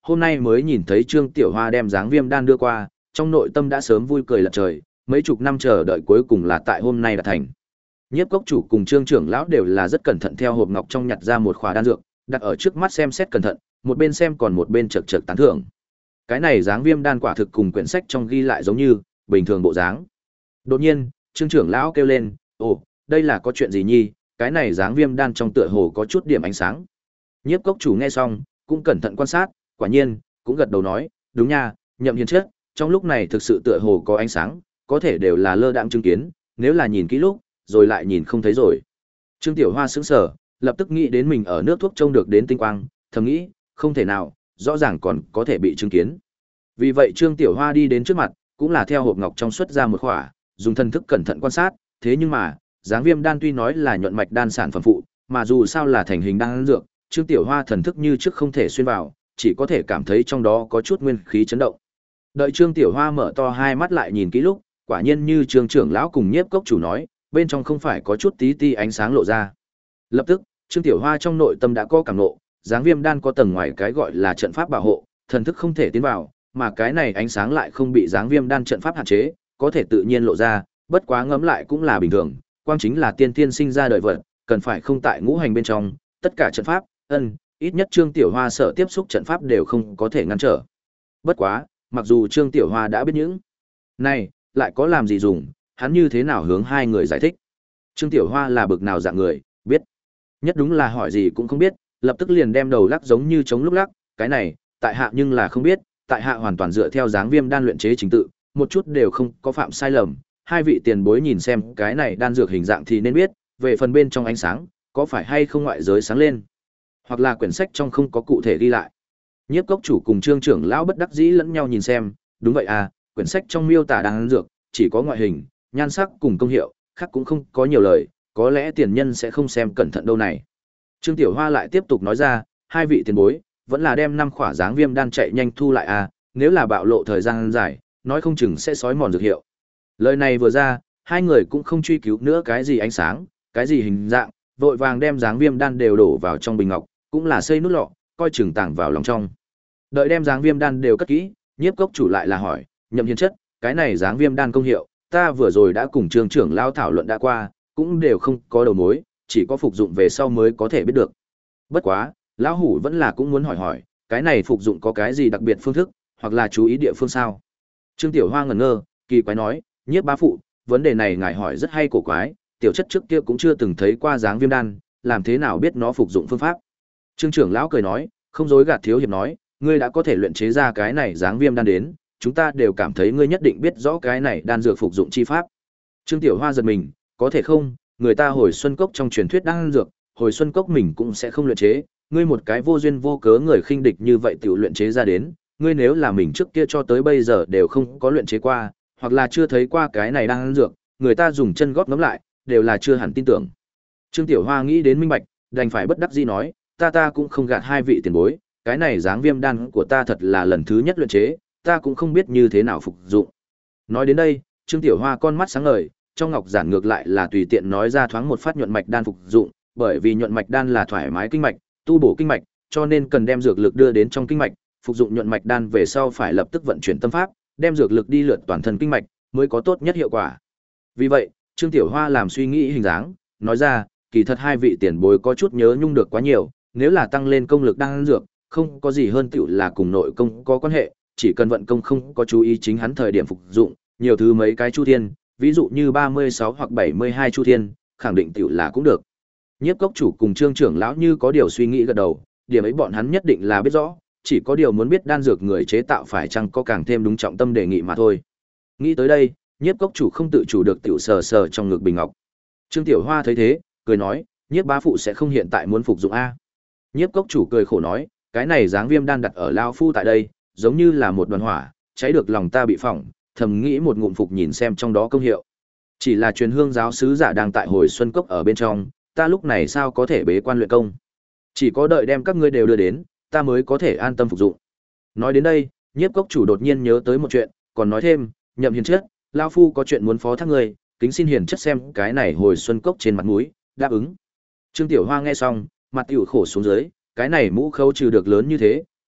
hôm nay mới nhìn thấy Trương Tiểu Hoa đem dáng viêm đan đưa qua, trong nội tâm đã sớm vui cười lật trời, mấy chục năm chờ đợi cuối cùng là tại hôm nay đã thành. Nhiếp cốc chủ cùng Trương trưởng lão đều là rất cẩn thận theo hộp ngọc trong nhặt ra một khỏa đan dược, đặt ở trước mắt xem xét cẩn thận, một bên xem còn một bên chậc chậc tán thưởng. Cái này dáng viêm đan quả thực cùng quyển sách trong ghi lại giống như bình thường bộ dáng. Đột nhiên, Trương trưởng lão kêu lên, "Ồ, đây là có chuyện gì nhi? Cái này dáng viêm đan trong tựa hồ có chút điểm ánh sáng." Nhiếp cốc chủ nghe xong, cũng cẩn thận quan sát, quả nhiên, cũng gật đầu nói, "Đúng nha, Nhậm Hiền Chất, trong lúc này thực sự tựa hồ có ánh sáng, có thể đều là lơ đãng chứng kiến, nếu là nhìn kỹ lúc, rồi lại nhìn không thấy rồi." Trương Tiểu Hoa sững sờ, lập tức nghĩ đến mình ở nước thuốc trông được đến tinh quang, thầm nghĩ, không thể nào, rõ ràng còn có thể bị chứng kiến. Vì vậy Trương Tiểu Hoa đi đến trước mặt, cũng là theo hộp ngọc trong xuất ra một khỏa, dùng thần thức cẩn thận quan sát, thế nhưng mà, dáng viêm đan tuy nói là nhuận mạch đan sản phẩm phụ, mà dù sao là thành hình đan dược, Trương Tiểu Hoa thần thức như trước không thể xuyên vào, chỉ có thể cảm thấy trong đó có chút nguyên khí chấn động. Đợi Trương Tiểu Hoa mở to hai mắt lại nhìn kỹ lúc, quả nhiên như Trương trưởng lão cùng Nhiếp cốc chủ nói, bên trong không phải có chút tí ti ánh sáng lộ ra. Lập tức, Trương Tiểu Hoa trong nội tâm đã có cảm ngộ, dáng viêm đan có tầng ngoài cái gọi là trận pháp bảo hộ, thần thức không thể tiến vào, mà cái này ánh sáng lại không bị dáng viêm đan trận pháp hạn chế, có thể tự nhiên lộ ra, bất quá ngẫm lại cũng là bình thường, quang chính là tiên tiên sinh ra đời vật, cần phải không tại ngũ hành bên trong, tất cả trận pháp, ân, ít nhất Trương Tiểu Hoa sợ tiếp xúc trận pháp đều không có thể ngăn trở. Bất quá, mặc dù Trương Tiểu Hoa đã biết những này, lại có làm gì dùng, hắn như thế nào hướng hai người giải thích. Trương Tiểu Hoa là bực nào dạng người, biết. Nhất đúng là hỏi gì cũng không biết, lập tức liền đem đầu lắc giống như chống lúc lắc, cái này, tại hạ nhưng là không biết, tại hạ hoàn toàn dựa theo dáng viêm đan luyện chế trình tự, một chút đều không có phạm sai lầm. Hai vị tiền bối nhìn xem cái này đan dược hình dạng thì nên biết, về phần bên trong ánh sáng, có phải hay không ngoại giới sáng lên, hoặc là quyển sách trong không có cụ thể ghi lại. Nhiếp cốc chủ cùng Trương trưởng lão bất đắc dĩ lẫn nhau nhìn xem, đúng vậy à, quyển sách trong miêu tả đan dược, chỉ có ngoại hình, nhan sắc cùng công hiệu, khác cũng không có nhiều lời, có lẽ tiền nhân sẽ không xem cẩn thận đâu này. Trương Tiểu Hoa lại tiếp tục nói ra, hai vị tiền bối, vẫn là đem năm khỏa dáng viêm đan chạy nhanh thu lại à, nếu là bạo lộ thời gian dài, nói không chừng sẽ sói mòn dược hiệu. Lời này vừa ra, hai người cũng không truy cứu nữa cái gì ánh sáng, cái gì hình dạng, vội vàng đem dáng viêm đan đều đổ vào trong bình ngọc, cũng là xây nút lọ, coi chừng tàng vào lòng trong. Đợi đem dáng viêm đan đều cất kỹ, Nhiếp cốc chủ lại là hỏi, Nhậm Hiền Chất, cái này dáng viêm đan công hiệu, ta vừa rồi đã cùng Trương trưởng lão thảo luận đã qua, cũng đều không có đầu mối, chỉ có phục dụng về sau mới có thể biết được. Bất quá, lão hủ vẫn là cũng muốn hỏi hỏi, cái này phục dụng có cái gì đặc biệt phương thức, hoặc là chú ý địa phương sao? Trương Tiểu Hoa ngẩn ngơ, kỳ quái nói, Nhiếp bá phụ, vấn đề này ngài hỏi rất hay cổ quái, tiểu chất trước kia cũng chưa từng thấy qua dáng viêm đan, làm thế nào biết nó phục dụng phương pháp? Trương trưởng lão cười nói, không dối gạt thiếu hiệp nói, ngươi đã có thể luyện chế ra cái này dáng viêm đan đến, chúng ta đều cảm thấy ngươi nhất định biết rõ cái này đan dược phục dụng chi pháp. Trương Tiểu Hoa giật mình, có thể không, người ta hồi xuân cốc trong truyền thuyết đan dược, hồi xuân cốc mình cũng sẽ không luyện chế, ngươi một cái vô duyên vô cớ người khinh địch như vậy tiểu luyện chế ra đến, ngươi nếu là mình trước kia cho tới bây giờ đều không có luyện chế qua, hoặc là chưa thấy qua cái này đan dược, người ta dùng chân góp ngắm lại, đều là chưa hẳn tin tưởng. Trương Tiểu Hoa nghĩ đến minh bạch, đành phải bất đắc dĩ nói, ta ta cũng không gạt hai vị tiền bối, cái này dáng viêm đan của ta thật là lần thứ nhất luyện chế, ta cũng không biết như thế nào phục dụng. Nói đến đây, Trương Tiểu Hoa con mắt sáng ngời, trong ngọc giản ngược lại là tùy tiện nói ra thoáng một phát nhuận mạch đan phục dụng, bởi vì nhuận mạch đan là thoải mái kinh mạch, tu bổ kinh mạch, cho nên cần đem dược lực đưa đến trong kinh mạch, phục dụng nhuận mạch đan về sau phải lập tức vận chuyển tâm pháp, đem dược lực đi lượt toàn thân kinh mạch, mới có tốt nhất hiệu quả. Vì vậy, Trương Tiểu Hoa làm suy nghĩ hình dáng, nói ra, kỳ thật hai vị tiền bối có chút nhớ nhung được quá nhiều, nếu là tăng lên công lực đan dược, không có gì hơn tiểu là cùng nội công có quan hệ, chỉ cần vận công không có chú ý chính hắn thời điểm phục dụng, nhiều thứ mấy cái chu thiên, ví dụ như ba mươi sáu hoặc bảy mươi hai chu thiên, khẳng định tiểu là cũng được. Nhiếp cốc chủ cùng Trương trưởng lão như có điều suy nghĩ gật đầu, điểm ấy bọn hắn nhất định là biết rõ, chỉ có điều muốn biết đan dược người chế tạo phải chăng có càng thêm đúng trọng tâm đề nghị mà thôi. Nghĩ tới đây, Nhiếp cốc chủ không tự chủ được tiểu sờ sờ trong ngực bình ngọc. Trương Tiểu Hoa thấy thế, cười nói, Nhiếp bá phụ sẽ không hiện tại muốn phục dụng a. Nhiếp cốc chủ cười khổ nói, cái này dáng viêm đan đặt ở lao phu tại đây, giống như là một đoàn hỏa, cháy được lòng ta bị phỏng, thầm nghĩ một ngụm phục nhìn xem trong đó công hiệu. Chỉ là truyền hương giáo sứ giả đang tại hồi xuân cốc ở bên trong, ta lúc này sao có thể bế quan luyện công? Chỉ có đợi đem các ngươi đều đưa đến, ta mới có thể an tâm phục dụng. Nói đến đây, Nhiếp cốc chủ đột nhiên nhớ tới một chuyện, còn nói thêm, Nhậm Hiền Chất, lao phu có chuyện muốn phó thác ngươi, kính xin Hiền Chất xem cái này hồi xuân cốc trên mặt mũi, đáp ứng. Trương Tiểu Hoa nghe xong, mặt tiểu khổ xuống dưới, cái này mũ khấu trừ được lớn như thế,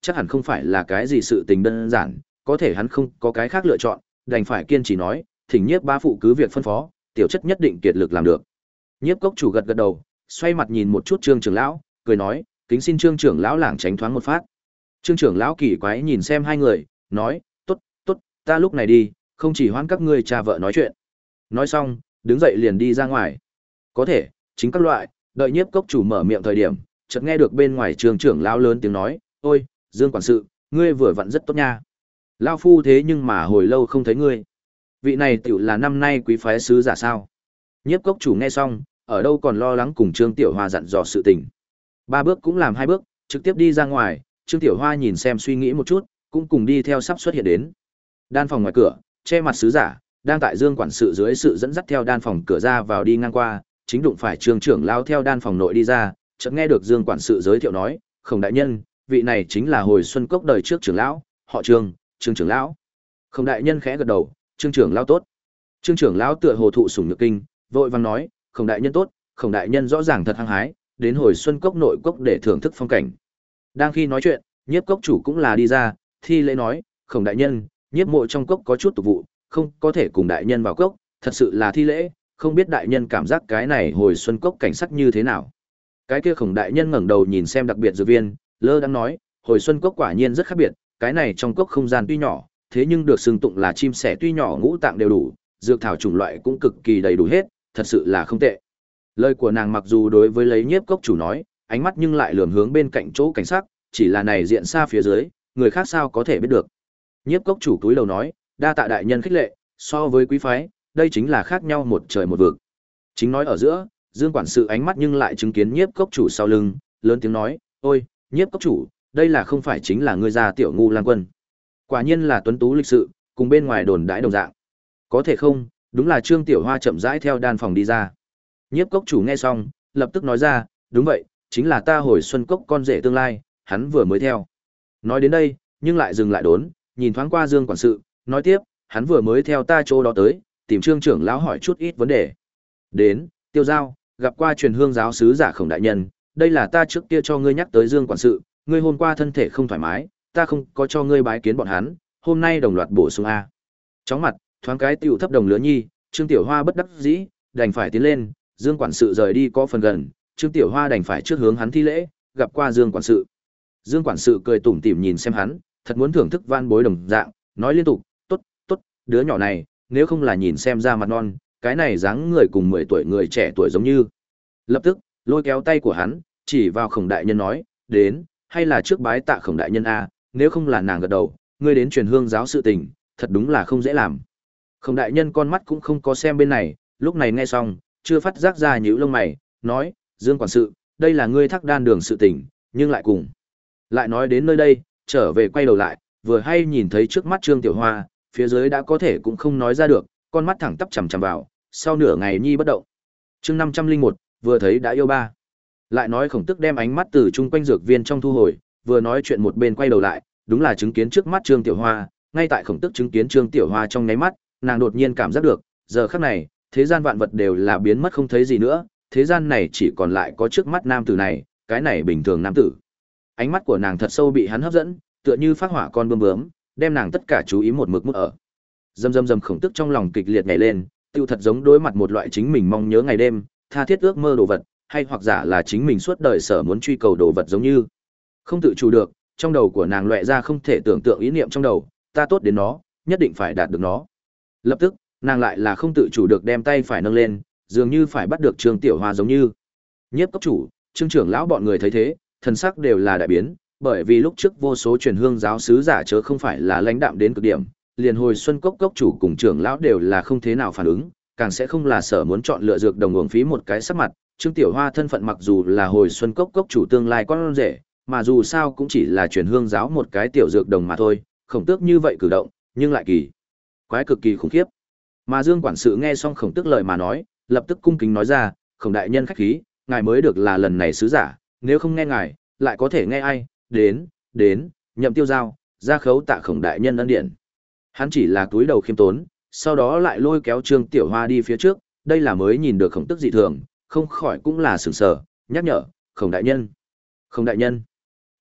chắc hẳn không phải là cái gì sự tình đơn giản, có thể hắn không có cái khác lựa chọn, đành phải kiên trì nói, thỉnh nhiếp bá phụ cứ việc phân phó, tiểu chất nhất định kiệt lực làm được. Nhiếp cốc chủ gật gật đầu, xoay mặt nhìn một chút Trương trưởng lão, cười nói, kính xin Trương trưởng lão lảng tránh thoáng một phát. Trương trưởng lão kỳ quái nhìn xem hai người, nói, tốt, tốt, ta lúc này đi, không chỉ hoãn các ngươi cha vợ nói chuyện. Nói xong, đứng dậy liền đi ra ngoài. Có thể, chính các loại, đợi nhiếp cốc chủ mở miệng thời điểm, chợt nghe được bên ngoài Trương trưởng lão lớn tiếng nói, ôi, Dương quản sự, ngươi vừa vặn rất tốt nha. Lão phu thế nhưng mà hồi lâu không thấy ngươi. Vị này tiểu là năm nay quý phái sứ giả sao? Nhiếp cốc chủ nghe xong, ở đâu còn lo lắng cùng Trương Tiểu Hoa dặn dò sự tình. Ba bước cũng làm hai bước, trực tiếp đi ra ngoài, Trương Tiểu Hoa nhìn xem suy nghĩ một chút, cũng cùng đi theo sắp xuất hiện đến. Đan phòng ngoài cửa, che mặt sứ giả, đang tại Dương quản sự dưới sự dẫn dắt theo đan phòng cửa ra vào đi ngang qua, chính đụng phải Trương trưởng lão theo đan phòng nội đi ra, chợt nghe được Dương quản sự giới thiệu nói, "Khổng đại nhân, vị này chính là hồi xuân cốc đời trước trưởng lão, họ Trương, Trương trưởng lão." Khổng đại nhân khẽ gật đầu, "Trương trưởng lão tốt." Trương trưởng lão tựa hồ thụ sủng nhược kinh, vội vàng nói, "Khổng đại nhân tốt." Khổng đại nhân rõ ràng thật hăng hái, đến hồi xuân cốc nội cốc để thưởng thức phong cảnh. Đang khi nói chuyện, nhiếp cốc chủ cũng là đi ra, thi lễ nói, "Khổng đại nhân, nhiếp mộ trong cốc có chút tục vụ, không có thể cùng đại nhân vào cốc, thật sự là thi lễ, không biết đại nhân cảm giác cái này hồi xuân cốc cảnh sắc như thế nào." Cái kia Khổng đại nhân ngẩng đầu nhìn xem đặc biệt dược viên, lơ đãng nói, "Hồi xuân cốc quả nhiên rất khác biệt, cái này trong cốc không gian tuy nhỏ, thế nhưng được xưng tụng là chim sẻ tuy nhỏ ngũ tạng đều đủ, dược thảo chủng loại cũng cực kỳ đầy đủ hết, thật sự là không tệ." Lời của nàng mặc dù đối với lấy nhiếp cốc chủ nói, ánh mắt nhưng lại lườm hướng bên cạnh chỗ cảnh sắc, chỉ là này diện xa phía dưới, người khác sao có thể biết được. Nhiếp cốc chủ túi đầu nói, "Đa tạ đại nhân khích lệ, so với quý phái, đây chính là khác nhau một trời một vực." Chính nói ở giữa, Dương quản sự ánh mắt nhưng lại chứng kiến nhiếp cốc chủ sau lưng, lớn tiếng nói, "Ôi, nhiếp cốc chủ, đây là không phải chính là ngươi gia tiểu ngu lang quân. Quả nhiên là tuấn tú lịch sự, cùng bên ngoài đồn đãi đồng dạng." Có thể không, đúng là Trương Tiểu Hoa chậm rãi theo đan phòng đi ra. Nhiếp cốc chủ nghe xong, lập tức nói ra, "Đúng vậy, chính là ta hồi xuân cốc con rể tương lai, hắn vừa mới theo." Nói đến đây, nhưng lại dừng lại đốn, nhìn thoáng qua Dương quản sự, nói tiếp, "Hắn vừa mới theo ta chỗ đó tới, tìm Trương trưởng lão hỏi chút ít vấn đề." Đến, Tiêu Giao, gặp qua truyền hương giáo sứ giả Khổng đại nhân, đây là ta trước kia cho ngươi nhắc tới Dương quản sự, ngươi hôm qua thân thể không thoải mái, ta không có cho ngươi bái kiến bọn hắn, hôm nay đồng loạt bổ sung a. Chóng mặt, thoáng cái tiểu thấp đồng lứa nhi, Trương Tiểu Hoa bất đắc dĩ, đành phải tiến lên, Dương quản sự rời đi có phần gần, Trương Tiểu Hoa đành phải trước hướng hắn thi lễ, gặp qua Dương quản sự. Dương quản sự cười tủm tỉm nhìn xem hắn, thật muốn thưởng thức van bối đồng dạng, nói liên tục, "Tốt, tốt, đứa nhỏ này, nếu không là nhìn xem ra mặt non, cái này dáng người cùng mười tuổi người trẻ tuổi giống như." Lập tức, lôi kéo tay của hắn, chỉ vào Khổng đại nhân nói, "Đến, hay là trước bái tạ Khổng đại nhân a, nếu không là nàng gật đầu, ngươi đến truyền hương giáo sự tình, thật đúng là không dễ làm." Khổng đại nhân con mắt cũng không có xem bên này, lúc này nghe xong, chưa phát giác ra nhíu lông mày, nói, "Dương quản sự, đây là ngươi thác đan đường sự tình, nhưng lại cùng." Lại nói đến nơi đây, trở về quay đầu lại, vừa hay nhìn thấy trước mắt Trương Tiểu Hoa, phía dưới đã có thể cũng không nói ra được, con mắt thẳng tắp chằm chằm vào, sau nửa ngày nhi bất động. Chương năm trăm linh một, vừa thấy đã yêu ba. Lại nói Khổng Tức đem ánh mắt từ chung quanh dược viên trong thu hồi, vừa nói chuyện một bên quay đầu lại, đúng là chứng kiến trước mắt Trương Tiểu Hoa, ngay tại Khổng Tức chứng kiến Trương Tiểu Hoa trong nháy mắt, nàng đột nhiên cảm giác được, giờ khắc này, thế gian vạn vật đều là biến mất không thấy gì nữa, thế gian này chỉ còn lại có trước mắt nam tử này, cái này bình thường nam tử. Ánh mắt của nàng thật sâu bị hắn hấp dẫn, tựa như phát hỏa con bướm bướm, đem nàng tất cả chú ý một mực mút ở. Dầm dầm dầm Khổng Tức trong lòng kịch liệt nhảy lên, tiêu thật giống đối mặt một loại chính mình mong nhớ ngày đêm, tha thiết ước mơ đồ vật, hay hoặc giả là chính mình suốt đời sở muốn truy cầu đồ vật giống như. Không tự chủ được, trong đầu của nàng lóe ra không thể tưởng tượng ý niệm trong đầu, ta tốt đến nó, nhất định phải đạt được nó. Lập tức, nàng lại là không tự chủ được đem tay phải nâng lên, dường như phải bắt được Trương Tiểu Hoa giống như. Nhiếp cốc chủ, Trương trưởng lão bọn người thấy thế, thần sắc đều là đại biến, bởi vì lúc trước vô số truyền hương giáo sứ giả chớ không phải là lãnh đạm đến cực điểm, liền hồi xuân cốc cốc chủ cùng trưởng lão đều là không thế nào phản ứng, càng sẽ không là sở muốn chọn lựa dược đồng uổng phí một cái sắc mặt. Trương Tiểu Hoa thân phận mặc dù là hồi xuân cốc cốc chủ tương lai con rể, mà dù sao cũng chỉ là truyền hương giáo một cái tiểu dược đồng mà thôi, Khổng Tước như vậy cử động, nhưng lại kỳ quái cực kỳ khủng khiếp. Mà Dương quản sự nghe xong Khổng Tước lời mà nói, lập tức cung kính nói ra, "Khổng đại nhân khách khí, ngài mới được là lần này sứ giả, nếu không nghe ngài, lại có thể nghe ai, đến, đến, Nhậm Tiêu Giao, ra khấu tạ Khổng đại nhân ân điển." Hắn chỉ là túi đầu khiêm tốn, sau đó lại lôi kéo Trương Tiểu Hoa đi phía trước, đây là mới nhìn được Khổng Tước dị thường, không khỏi cũng là sửng sở, nhắc nhở, "Khổng đại nhân, Khổng đại nhân."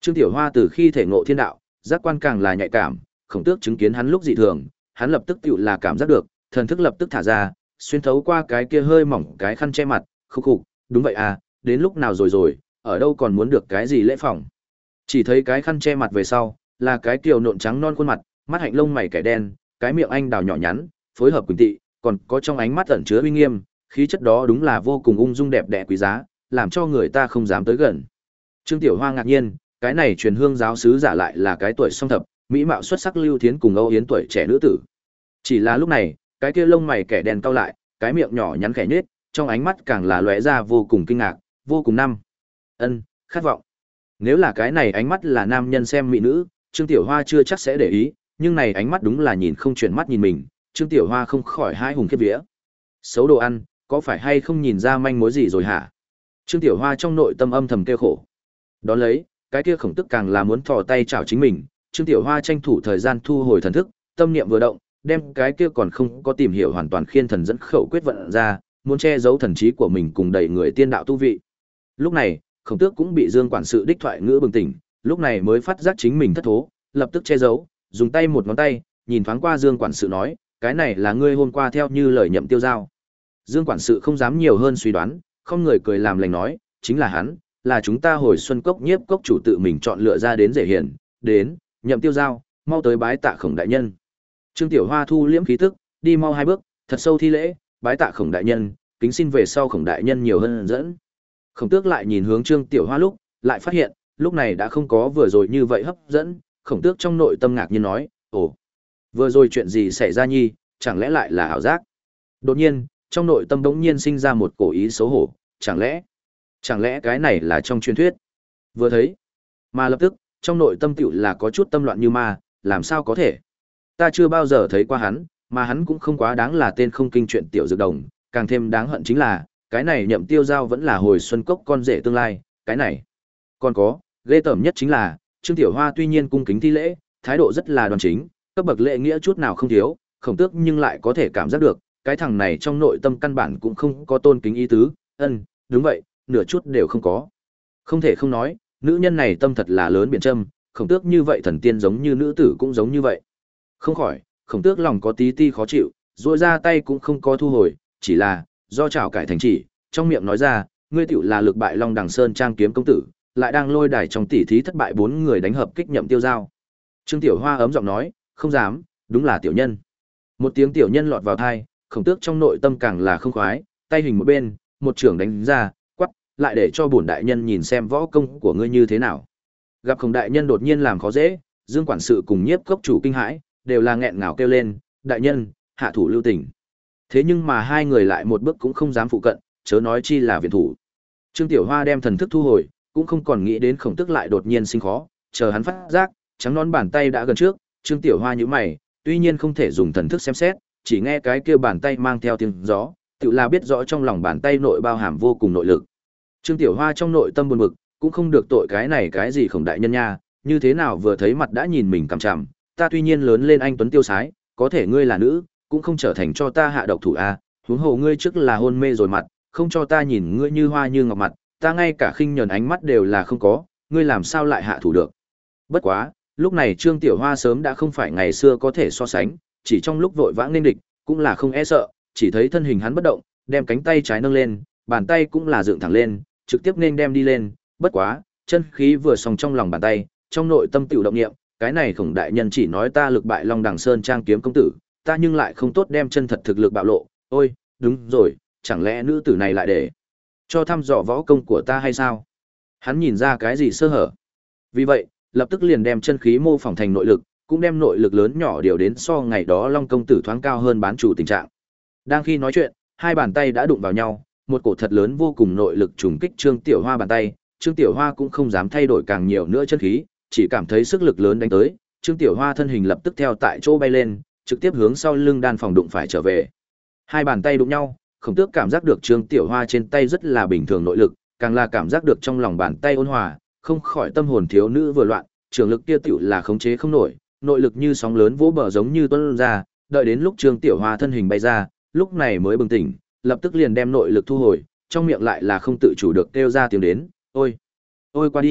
Trương Tiểu Hoa từ khi thể ngộ thiên đạo, giác quan càng là nhạy cảm, Khổng Tước chứng kiến hắn lúc dị thường, hắn lập tức tựu là cảm giác được, thần thức lập tức thả ra, xuyên thấu qua cái kia hơi mỏng cái khăn che mặt, khúc khục, đúng vậy à, đến lúc nào rồi rồi, ở đâu còn muốn được cái gì lễ phỏng. Chỉ thấy cái khăn che mặt về sau, là cái kiều nộn trắng non khuôn mặt, mắt hạnh lông mày kẻ đen, cái miệng anh đào nhỏ nhắn, phối hợp quỳnh tị, còn có trong ánh mắt ẩn chứa uy nghiêm, khí chất đó đúng là vô cùng ung dung đẹp đẽ quý giá, làm cho người ta không dám tới gần. Trương Tiểu Hoa ngạc nhiên, cái này truyền hương giáo sứ giả lại là cái tuổi song thập, mỹ mạo xuất sắc Lưu Thiến cùng Âu Yến tuổi trẻ nữ tử. Chỉ là lúc này, cái kia lông mày kẻ đen cau lại, cái miệng nhỏ nhắn khẽ nhếch, trong ánh mắt càng là lóe ra vô cùng kinh ngạc, vô cùng năm. Ân, khát vọng. Nếu là cái này ánh mắt là nam nhân xem mỹ nữ, Trương Tiểu Hoa chưa chắc sẽ để ý, nhưng này ánh mắt đúng là nhìn không chuyển mắt nhìn mình, Trương Tiểu Hoa không khỏi hai hùng khiếp vía. Xấu đồ ăn, có phải hay không nhìn ra manh mối gì rồi hả? Trương Tiểu Hoa trong nội tâm âm thầm kêu khổ. Đón lấy, cái kia Khổng Tức càng là muốn thò tay chảo chính mình, Trương Tiểu Hoa tranh thủ thời gian thu hồi thần thức, tâm niệm vừa động, đem cái kia còn không có tìm hiểu hoàn toàn khiên thần dẫn khẩu quyết vận ra, muốn che giấu thần trí của mình cùng đẩy người tiên đạo tu vị. Lúc này, Khổng Tước cũng bị Dương quản sự đích thoại ngữ bừng tỉnh, lúc này mới phát giác chính mình thất thố, lập tức che giấu, dùng tay một ngón tay, nhìn thoáng qua Dương quản sự nói, cái này là ngươi hôm qua theo như lời nhậm tiêu giao. Dương quản sự không dám nhiều hơn suy đoán, không người cười làm lành nói, chính là hắn, là chúng ta hồi xuân cốc nhiếp cốc chủ tự mình chọn lựa ra đến dễ hiển, đến, nhậm tiêu giao, mau tới bái tạ Khổng đại nhân. Trương Tiểu Hoa thu liễm khí tức, đi mau hai bước, thật sâu thi lễ, bái tạ Khổng đại nhân, kính xin về sau Khổng đại nhân nhiều hơn dẫn. Khổng Tước lại nhìn hướng Trương Tiểu Hoa lúc, lại phát hiện, lúc này đã không có vừa rồi như vậy hấp dẫn, Khổng Tước trong nội tâm ngạc nhiên nói, ồ, vừa rồi chuyện gì xảy ra nhi, chẳng lẽ lại là ảo giác? Đột nhiên, trong nội tâm đống nhiên sinh ra một cổ ý xấu hổ, chẳng lẽ, chẳng lẽ cái này là trong truyền thuyết? Vừa thấy, mà lập tức, trong nội tâm tiểu là có chút tâm loạn như ma, làm sao có thể? Ta chưa bao giờ thấy qua hắn, mà hắn cũng không quá đáng là tên không kinh chuyện tiểu dược đồng, càng thêm đáng hận chính là, cái này nhậm tiêu giao vẫn là hồi xuân cốc con rể tương lai, cái này. Còn có, ghê tởm nhất chính là, Trương Tiểu Hoa tuy nhiên cung kính thi lễ, thái độ rất là đoan chính, cấp bậc lễ nghĩa chút nào không thiếu, Khổng Tước nhưng lại có thể cảm giác được, cái thằng này trong nội tâm căn bản cũng không có tôn kính ý tứ, ân, đúng vậy, nửa chút đều không có. Không thể không nói, nữ nhân này tâm thật là lớn biển trâm, Khổng Tước như vậy thần tiên giống như nữ tử cũng giống như vậy. Không khỏi, Khổng Tước lòng có tí ti khó chịu, duỗi ra tay cũng không có thu hồi, chỉ là do chảo cải thành chỉ, trong miệng nói ra, ngươi tiểu là lực bại Long Đằng Sơn Trang kiếm công tử, lại đang lôi đài trong tỷ thí thất bại bốn người đánh hợp kích nhậm tiêu giao. Trương Tiểu Hoa ấm giọng nói, không dám, đúng là tiểu nhân. Một tiếng tiểu nhân lọt vào tai, Khổng Tước trong nội tâm càng là không khoái, tay hình một bên, một trưởng đánh ra, quắc, lại để cho bổn đại nhân nhìn xem võ công của ngươi như thế nào. Gặp Khổng đại nhân đột nhiên làm khó dễ, Dương quản sự cùng nhiếp cốc chủ kinh hãi, đều là nghẹn ngào kêu lên, đại nhân, hạ thủ lưu tình. Thế nhưng mà hai người lại một bước cũng không dám phụ cận, chớ nói chi là viện thủ. Trương Tiểu Hoa đem thần thức thu hồi, cũng không còn nghĩ đến Khổng Tước lại đột nhiên sinh khó, chờ hắn phát giác, trắng nón bàn tay đã gần trước, Trương Tiểu Hoa nhíu mày, tuy nhiên không thể dùng thần thức xem xét, chỉ nghe cái kia bàn tay mang theo tiếng gió, tự là biết rõ trong lòng bàn tay nội bao hàm vô cùng nội lực. Trương Tiểu Hoa trong nội tâm buồn bực, cũng không được tội cái này cái gì Khổng đại nhân nha, như thế nào vừa thấy mặt đã nhìn mình cằm chằm, ta tuy nhiên lớn lên anh tuấn tiêu sái, có thể ngươi là nữ, cũng không trở thành cho ta hạ độc thủ a, huống hồ ngươi trước là hôn mê rồi mặt, không cho ta nhìn ngươi như hoa như ngọc mặt, ta ngay cả khinh nhẫn ánh mắt đều là không có, ngươi làm sao lại hạ thủ được. Bất quá, lúc này Trương Tiểu Hoa sớm đã không phải ngày xưa có thể so sánh, chỉ trong lúc vội vã nên địch, cũng là không e sợ, chỉ thấy thân hình hắn bất động, đem cánh tay trái nâng lên, bàn tay cũng là dựng thẳng lên, trực tiếp nên đem đi lên, bất quá, chân khí vừa xong trong lòng bàn tay, trong nội tâm tiểu động niệm, cái này Khổng đại nhân chỉ nói ta lực bại Long Đằng Sơn Trang kiếm công tử, ta nhưng lại không tốt đem chân thật thực lực bạo lộ, ôi, đúng rồi, chẳng lẽ nữ tử này lại để cho thăm dò võ công của ta hay sao? Hắn nhìn ra cái gì sơ hở. Vì vậy, lập tức liền đem chân khí mô phỏng thành nội lực, cũng đem nội lực lớn nhỏ điều đến so ngày đó Long công tử thoáng cao hơn bán chủ tình trạng. Đang khi nói chuyện, hai bàn tay đã đụng vào nhau, một cổ thật lớn vô cùng nội lực trùng kích Trương Tiểu Hoa bàn tay, Trương Tiểu Hoa cũng không dám thay đổi càng nhiều nữa chân khí, chỉ cảm thấy sức lực lớn đánh tới, Trương Tiểu Hoa thân hình lập tức theo tại chỗ bay lên, trực tiếp hướng sau lưng đan phòng đụng phải trở về. Hai bàn tay đụng nhau, Khổng Tước cảm giác được Trương Tiểu Hoa trên tay rất là bình thường nội lực, càng là cảm giác được trong lòng bàn tay ôn hòa, không khỏi tâm hồn thiếu nữ vừa loạn, trường lực kia tiểu là khống chế không nổi, nội lực như sóng lớn vỗ bờ giống như tuôn ra, đợi đến lúc Trương Tiểu Hoa thân hình bay ra, lúc này mới bừng tỉnh, lập tức liền đem nội lực thu hồi, trong miệng lại là không tự chủ được kêu ra tiếng đến, "Ôi, ôi qua đi,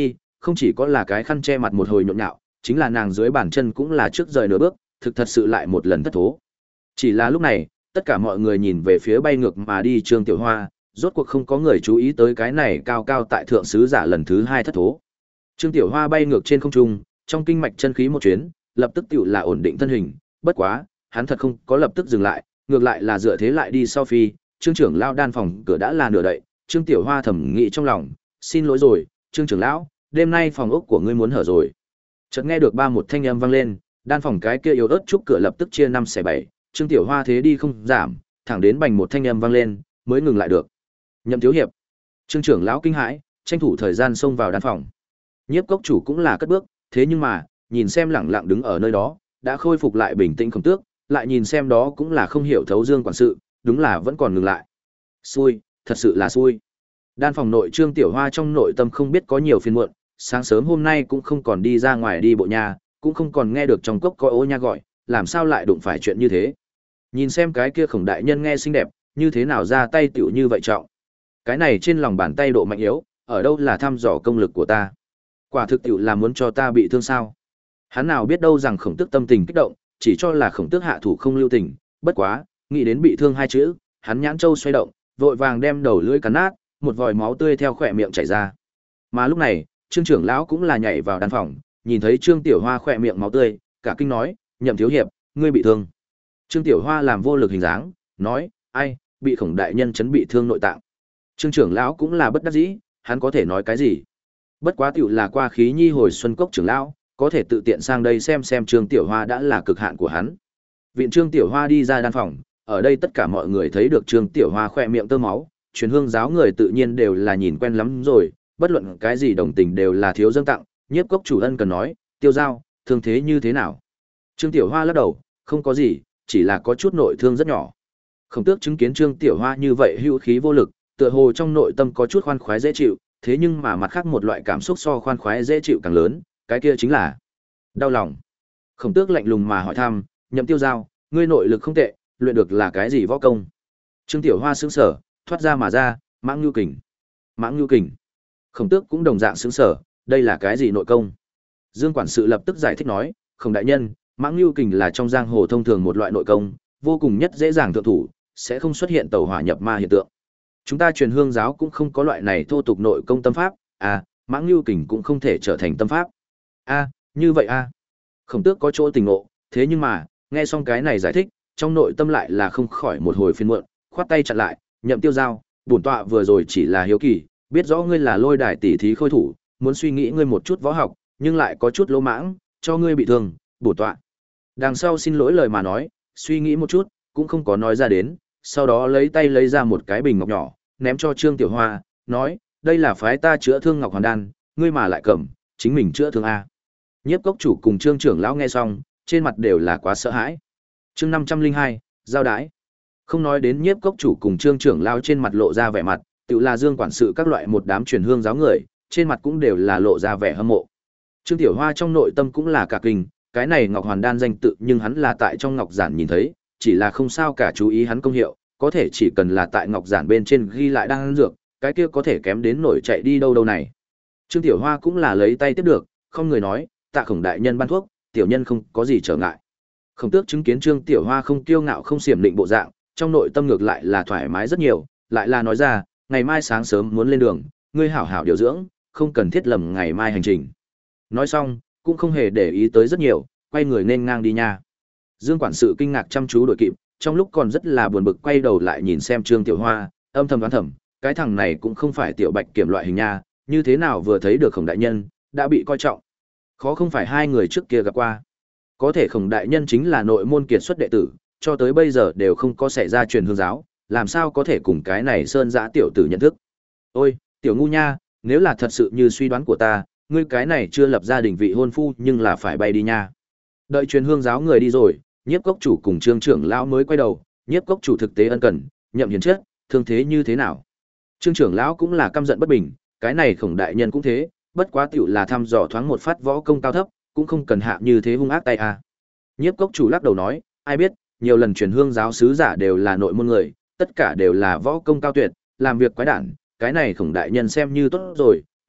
không chỉ có là cái khăn che mặt một hồi nhộn nhạo, chính là nàng dưới bàn chân cũng là trước rời nửa bước, thực thật sự lại một lần thất thố. Chỉ là lúc này, tất cả mọi người nhìn về phía bay ngược mà đi Trương Tiểu Hoa, rốt cuộc không có người chú ý tới cái này cao cao tại thượng sứ giả lần thứ hai thất thố. Trương Tiểu Hoa bay ngược trên không trung, trong kinh mạch chân khí một chuyến, lập tức tựu là ổn định thân hình, bất quá, hắn thật không có lập tức dừng lại, ngược lại là dựa thế lại đi sau phi, Trương trưởng lão đan phòng cửa đã là nửa đậy, Trương Tiểu Hoa thầm nghĩ trong lòng, xin lỗi rồi, Trương trưởng lão, đêm nay phòng ốc của ngươi muốn hở rồi. Chợt nghe được ba một thanh âm vang lên, đan phòng cái kia yếu ớt trúc cửa lập tức chia năm xẻ bảy, Trương Tiểu Hoa thế đi không giảm, thẳng đến bành một thanh âm vang lên, mới ngừng lại được. Nhậm thiếu hiệp. Trương trưởng lão kinh hãi, tranh thủ thời gian xông vào đan phòng. Nhiếp cốc chủ cũng là cất bước, thế nhưng mà, nhìn xem lẳng lặng đứng ở nơi đó, đã khôi phục lại bình tĩnh Khổng Tước, lại nhìn xem đó cũng là không hiểu thấu Dương quản sự, đúng là vẫn còn ngừng lại. Xui, thật sự là xui. Đan phòng nội Trương Tiểu Hoa trong nội tâm không biết có nhiều phiền muộn, sáng sớm hôm nay cũng không còn đi ra ngoài đi bộ nhà, cũng không còn nghe được trong cốc có ô nha gọi, làm sao lại đụng phải chuyện như thế. Nhìn xem cái kia Khổng đại nhân nghe xinh đẹp, như thế nào ra tay tiểu như vậy trọng. Cái này trên lòng bàn tay độ mạnh yếu, ở đâu là thăm dò công lực của ta. Quả thực tiểu là muốn cho ta bị thương sao. Hắn nào biết đâu rằng Khổng Tước tâm tình kích động, chỉ cho là Khổng Tước hạ thủ không lưu tình, bất quá, nghĩ đến bị thương hai chữ, hắn nhãn châu xoay động, vội vàng đem đầu lưỡi cắn nát, một vòi máu tươi theo khỏe miệng chảy ra. Mà lúc này, Trương trưởng lão cũng là nhảy vào đan phòng, nhìn thấy Trương Tiểu Hoa khỏe miệng máu tươi, cả kinh nói, Nhậm thiếu hiệp, ngươi bị thương. Trương Tiểu Hoa làm vô lực hình dáng, nói, ai, bị Khổng đại nhân chấn bị thương nội tạng. Trương trưởng lão cũng là bất đắc dĩ, hắn có thể nói cái gì? Bất quá tiểu là qua khí nhi hồi xuân cốc trưởng lão, có thể tự tiện sang đây xem xem Trương Tiểu Hoa đã là cực hạn của hắn. Viện Trương Tiểu Hoa đi ra đan phòng, ở đây tất cả mọi người thấy được Trương Tiểu Hoa khỏe miệng tơ máu, truyền hương giáo người tự nhiên đều là nhìn quen lắm rồi, bất luận cái gì đồng tình đều là thiếu dâng tặng, nhiếp cốc chủ ân cần nói, Tiêu Giao, thương thế như thế nào? Trương Tiểu Hoa lắc đầu, không có gì, chỉ là có chút nội thương rất nhỏ. Khổng Tước chứng kiến Trương Tiểu Hoa như vậy hữu khí vô lực, tựa hồ trong nội tâm có chút khoan khoái dễ chịu, thế nhưng mà mặt khác một loại cảm xúc so khoan khoái dễ chịu càng lớn, cái kia chính là đau lòng. Khổng Tước lạnh lùng mà hỏi thăm, Nhậm Tiêu Giao, ngươi nội lực không tệ, luyện được là cái gì võ công? Trương Tiểu Hoa sững sờ, thoát ra mà ra, Mãng Nhu Kình. Mãng Nhu Kình. Khổng Tước cũng đồng dạng sững sờ, đây là cái gì nội công? Dương quản sự lập tức giải thích nói, Khổng đại nhân, Mãng Nhu Kình là trong giang hồ thông thường một loại nội công, vô cùng nhất dễ dàng thượng thủ, sẽ không xuất hiện tẩu hỏa nhập ma hiện tượng. Chúng ta truyền hương giáo cũng không có loại này thô tục nội công tâm pháp, à, Mãng Nhu Kình cũng không thể trở thành tâm pháp. A, như vậy a. Khổng Tước có chỗ tình ngộ, thế nhưng mà, nghe xong cái này giải thích, trong nội tâm lại là không khỏi một hồi phiền muộn, khoát tay chặn lại, Nhậm Tiêu Giao, bổn tọa vừa rồi chỉ là hiếu kỳ, biết rõ ngươi là lôi đài tỷ thí khôi thủ, muốn suy nghĩ ngươi một chút võ học, nhưng lại có chút lỗ mãng, cho ngươi bị thương, bổn tọa. Đằng sau xin lỗi lời mà nói, suy nghĩ một chút, cũng không có nói ra đến, sau đó lấy tay lấy ra một cái bình ngọc nhỏ, ném cho Trương Tiểu Hoa, nói, đây là phái ta chữa thương ngọc hoàn đan, ngươi mà lại cầm, chính mình chữa thương a. Nhiếp cốc chủ cùng Trương trưởng lão nghe xong, trên mặt đều là quá sợ hãi. Chương năm trăm linh hai, giao đái. Không nói đến nhiếp cốc chủ cùng Trương trưởng lão trên mặt lộ ra vẻ mặt, tự là Dương quản sự các loại một đám truyền hương giáo người, trên mặt cũng đều là lộ ra vẻ hâm mộ. Trương Tiểu Hoa trong nội tâm cũng là cả kinh, cái này ngọc hoàn đan danh tự nhưng hắn là tại trong ngọc giản nhìn thấy, chỉ là không sao cả chú ý hắn công hiệu, có thể chỉ cần là tại ngọc giản bên trên ghi lại đan dược, cái kia có thể kém đến nổi chạy đi đâu đâu này. Trương Tiểu Hoa cũng là lấy tay tiếp được, không người nói, tạ Khổng đại nhân ban thuốc, tiểu nhân không có gì trở ngại. Khổng Tước chứng kiến Trương Tiểu Hoa không kiêu ngạo không xiểm định bộ dạng, trong nội tâm ngược lại là thoải mái rất nhiều, lại là nói ra, ngày mai sáng sớm muốn lên đường, ngươi hảo hảo điều dưỡng, không cần thiết lầm ngày mai hành trình. Nói xong, cũng không hề để ý tới rất nhiều, quay người nên ngang đi nha. Dương quản sự kinh ngạc chăm chú đội kịp, trong lúc còn rất là buồn bực quay đầu lại nhìn xem Trương Tiểu Hoa, âm thầm đoán thầm, cái thằng này cũng không phải tiểu bạch kiểm loại hình nha, như thế nào vừa thấy được Khổng đại nhân, đã bị coi trọng. Khó không phải hai người trước kia gặp qua. Có thể Khổng đại nhân chính là nội môn kiệt xuất đệ tử, cho tới bây giờ đều không có xảy ra truyền hương giáo, làm sao có thể cùng cái này sơn dã tiểu tử nhận thức. Ôi, tiểu ngu nha, nếu là thật sự như suy đoán của ta, ngươi cái này chưa lập gia đình vị hôn phu nhưng là phải bay đi nha. Đợi truyền hương giáo người đi rồi, nhiếp cốc chủ cùng Trương trưởng lão mới quay đầu, nhiếp cốc chủ thực tế ân cần, Nhậm hiền chết, thương thế như thế nào? Trương trưởng lão cũng là căm giận bất bình, cái này Khổng đại nhân cũng thế, bất quá tiểu là thăm dò thoáng một phát võ công cao thấp, cũng không cần hạ như thế hung ác tay à. Nhiếp cốc chủ lắc đầu nói, ai biết, nhiều lần truyền hương giáo sứ giả đều là nội môn người, tất cả đều là võ công cao tuyệt, làm việc quái đản, cái này Khổng đại nhân xem như tốt rồi, ai,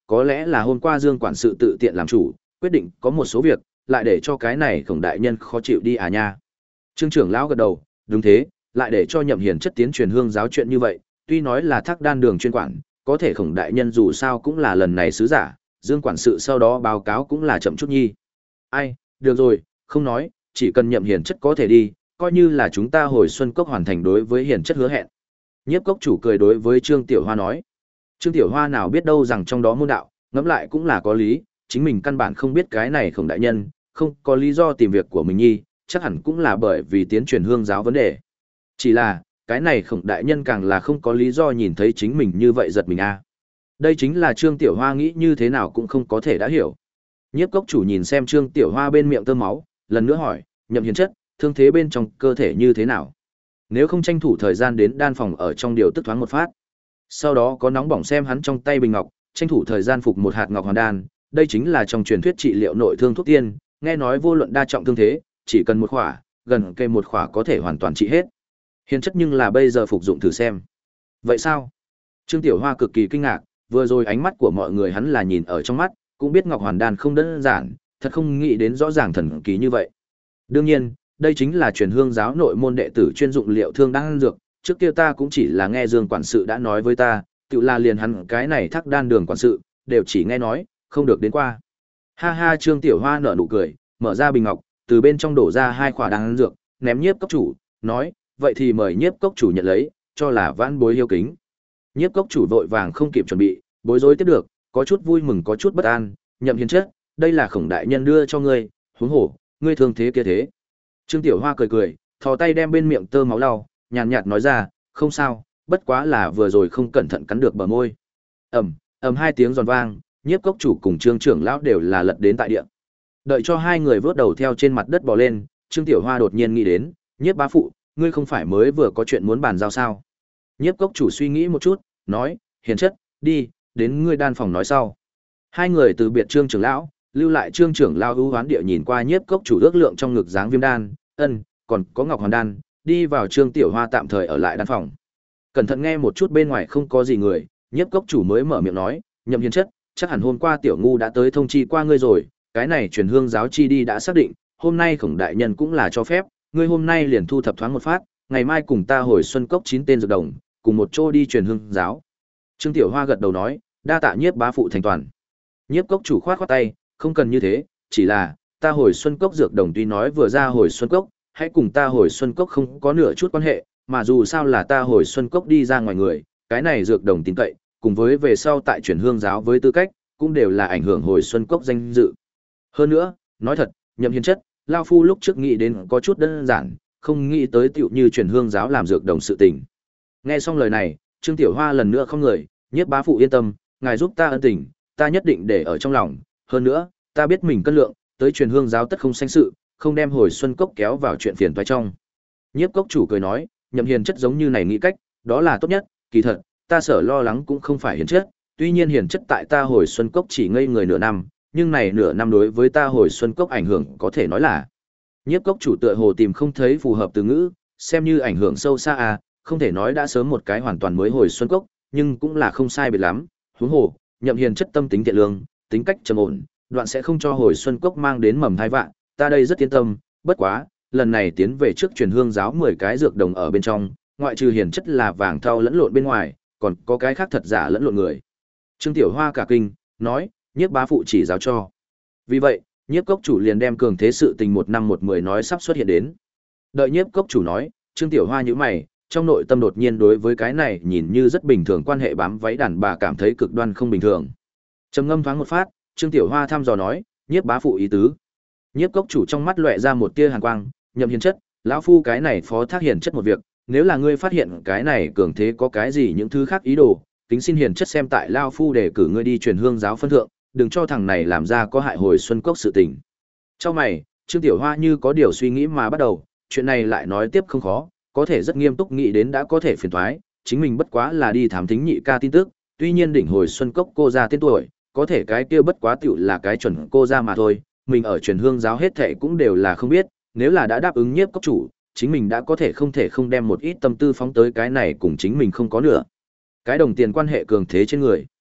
có lẽ là hôm qua Dương quản sự tự tiện làm chủ, quyết định có một số việc, lại để cho cái này Khổng đại nhân khó chịu đi à nha. Trương trưởng lão gật đầu, đúng thế, lại để cho Nhậm Hiền chất tiến truyền hương giáo chuyện như vậy, tuy nói là Thác Đan đường chuyên quản, có thể Khổng đại nhân dù sao cũng là lần này sứ giả, Dương quản sự sau đó báo cáo cũng là chậm chút nhi. Ai, được rồi, không nói, chỉ cần Nhậm Hiền chất có thể đi, coi như là chúng ta hồi xuân cốc hoàn thành đối với Hiền chất hứa hẹn. Nhiếp cốc chủ cười đối với Trương Tiểu Hoa nói. Trương Tiểu Hoa nào biết đâu rằng trong đó môn đạo, ngẫm lại cũng là có lý, chính mình căn bản không biết cái này Khổng đại nhân, không có lý do tìm việc của mình nhi, chắc hẳn cũng là bởi vì tiến truyền hương giáo vấn đề. Chỉ là, cái này Khổng đại nhân càng là không có lý do nhìn thấy chính mình như vậy giật mình a. Đây chính là Trương Tiểu Hoa nghĩ như thế nào cũng không có thể đã hiểu. Nhiếp cốc chủ nhìn xem Trương Tiểu Hoa bên miệng tơ máu, lần nữa hỏi, Nhậm Hiền chất, thương thế bên trong cơ thể như thế nào? Nếu không tranh thủ thời gian đến đan phòng ở trong điều tức thoáng một phát. Sau đó có nóng bỏng xem hắn trong tay bình ngọc, tranh thủ thời gian phục một hạt ngọc hoàn đan, đây chính là trong truyền thuyết trị liệu nội thương thuốc tiên, nghe nói vô luận đa trọng thương thế, chỉ cần một khỏa, gần kề một khỏa có thể hoàn toàn trị hết. Hiền chất nhưng là bây giờ phục dụng thử xem. Vậy sao? Trương Tiểu Hoa cực kỳ kinh ngạc, vừa rồi ánh mắt của mọi người hắn là nhìn ở trong mắt, cũng biết ngọc hoàn đan không đơn giản, thật không nghĩ đến rõ ràng thần kỳ như vậy. Đương nhiên, đây chính là truyền hương giáo nội môn đệ tử chuyên dụng liệu thương đan dược, trước kia ta cũng chỉ là nghe Dương quản sự đã nói với ta, tự là liền hắn cái này Thác Đan đường quản sự, đều chỉ nghe nói, không được đến qua. Ha ha, Trương Tiểu Hoa nở nụ cười, mở ra bình ngọc, từ bên trong đổ ra hai quả đan dược, ném Nhiếp cốc chủ, nói, vậy thì mời Nhiếp cốc chủ nhận lấy, cho là vãn bối hiếu kính. Nhiếp cốc chủ vội vàng không kịp chuẩn bị, bối rối tiếp được, có chút vui mừng có chút bất an, Nhậm Hiền chất, đây là Khổng đại nhân đưa cho ngươi, huống hổ, ngươi thương thế kia thế. Trương Tiểu Hoa cười cười, thò tay đem bên miệng tơ máu lau, nhàn nhạt nói ra, không sao, bất quá là vừa rồi không cẩn thận cắn được bờ môi. Ầm, ầm hai tiếng giòn vang, Nhiếp cốc chủ cùng Trương trưởng lão đều là lật đến tại địa. Đợi cho hai người vớt đầu theo trên mặt đất bò lên, Trương Tiểu Hoa đột nhiên nghĩ đến, Nhiếp bá phụ, ngươi không phải mới vừa có chuyện muốn bàn giao sao? Nhiếp cốc chủ suy nghĩ một chút, nói, Hiền chất, đi, đến ngươi đan phòng nói sau. Hai người từ biệt Trương trưởng lão, lưu lại Trương trưởng lão ưu hoán địa nhìn qua Nhiếp cốc chủ ước lượng trong ngực dáng viêm đan, ân, còn có ngọc hoàn đan, đi vào Trương Tiểu Hoa tạm thời ở lại đan phòng. Cẩn thận nghe một chút bên ngoài không có gì người, Nhiếp cốc chủ mới mở miệng nói, Nhậm Hiền chất, chắc hẳn hôm qua Tiểu ngu đã tới thông chi qua ngươi rồi, cái này truyền hương giáo chi đi đã xác định, hôm nay Khổng đại nhân cũng là cho phép, ngươi hôm nay liền thu thập thoáng một phát, ngày mai cùng ta hồi xuân cốc chín tên dược đồng, cùng một chỗ đi truyền hương giáo. Trương Tiểu Hoa gật đầu nói, đa tạ Nhiếp bá phụ thành toàn. Nhiếp cốc chủ khoát khoát tay, không cần như thế, chỉ là, ta hồi xuân cốc dược đồng tuy nói vừa ra hồi xuân cốc, hãy cùng ta hồi xuân cốc không có nửa chút quan hệ, mà dù sao là ta hồi xuân cốc đi ra ngoài người, cái này dược đồng tin cậy, cùng với về sau tại truyền hương giáo với tư cách, cũng đều là ảnh hưởng hồi xuân cốc danh dự. Hơn nữa, nói thật, Nhậm Hiền chất, lao phu lúc trước nghĩ đến có chút đơn giản, không nghĩ tới tựu như truyền hương giáo làm dược đồng sự tình. Nghe xong lời này, Trương Tiểu Hoa lần nữa không người, Nhiếp bá phụ yên tâm, ngài giúp ta ân tình, ta nhất định để ở trong lòng, hơn nữa, ta biết mình cân lượng, tới truyền hương giáo tất không sanh sự, không đem hồi xuân cốc kéo vào chuyện phiền toái trong. Nhiếp cốc chủ cười nói, Nhậm Hiền chất giống như này nghĩ cách, đó là tốt nhất, kỳ thật, ta sợ lo lắng cũng không phải Hiền chất, tuy nhiên Hiền chất tại ta hồi xuân cốc chỉ ngây người nửa năm, nhưng này nửa năm đối với ta hồi xuân cốc ảnh hưởng có thể nói là. Nhiếp cốc chủ tựa hồ tìm không thấy phù hợp từ ngữ, xem như ảnh hưởng sâu xa à, không thể nói đã sớm một cái hoàn toàn mới hồi xuân cốc, nhưng cũng là không sai biệt lắm, huống hồ, Nhậm Hiền chất tâm tính thiện lương, tính cách trầm ổn, đoạn sẽ không cho hồi xuân cốc mang đến mầm thai vạn, ta đây rất yên tâm, bất quá, lần này tiến về trước truyền hương giáo mười cái dược đồng ở bên trong, ngoại trừ Hiền chất là vàng thau lẫn lộn bên ngoài, còn có cái khác thật giả lẫn lộn người. Trương Tiểu Hoa cả kinh, nói, Nhiếp bá phụ chỉ giáo cho. Vì vậy, Nhiếp cốc chủ liền đem cường thế sự tình một năm một mười nói sắp xuất hiện đến. Đợi Nhiếp cốc chủ nói, Trương Tiểu Hoa nhíu mày, trong nội tâm đột nhiên đối với cái này nhìn như rất bình thường quan hệ bám váy đàn bà cảm thấy cực đoan không bình thường. Trầm ngâm thoáng một phát, Trương Tiểu Hoa thăm dò nói, Nhiếp bá phụ ý tứ. Nhiếp cốc chủ trong mắt lóe ra một tia hàn quang, Nhậm Hiền chất, lão phu cái này phó thác Hiền chất một việc, nếu là ngươi phát hiện cái này cường thế có cái gì những thứ khác ý đồ, kính xin Hiền chất xem tại lão phu để cử ngươi đi truyền hương giáo phân thượng, đừng cho thằng này làm ra có hại hồi xuân cốc sự tình. Trong mày, Trương Tiểu Hoa như có điều suy nghĩ mà bắt đầu, chuyện này lại nói tiếp không khó, có thể rất nghiêm túc nghĩ đến đã có thể phiền toái, chính mình bất quá là đi thám thính nhị ca tin tức, tuy nhiên đỉnh hồi xuân cốc cô ra tên tuổi, có thể cái kia bất quá tiểu là cái chuẩn cô ra mà thôi, mình ở truyền hương giáo hết thệ cũng đều là không biết, nếu là đã đáp ứng Nhiếp cốc chủ, chính mình đã có thể không thể không đem một ít tâm tư phóng tới cái này cùng chính mình không có nữa. Cái đồng tiền quan hệ cường thế trên người.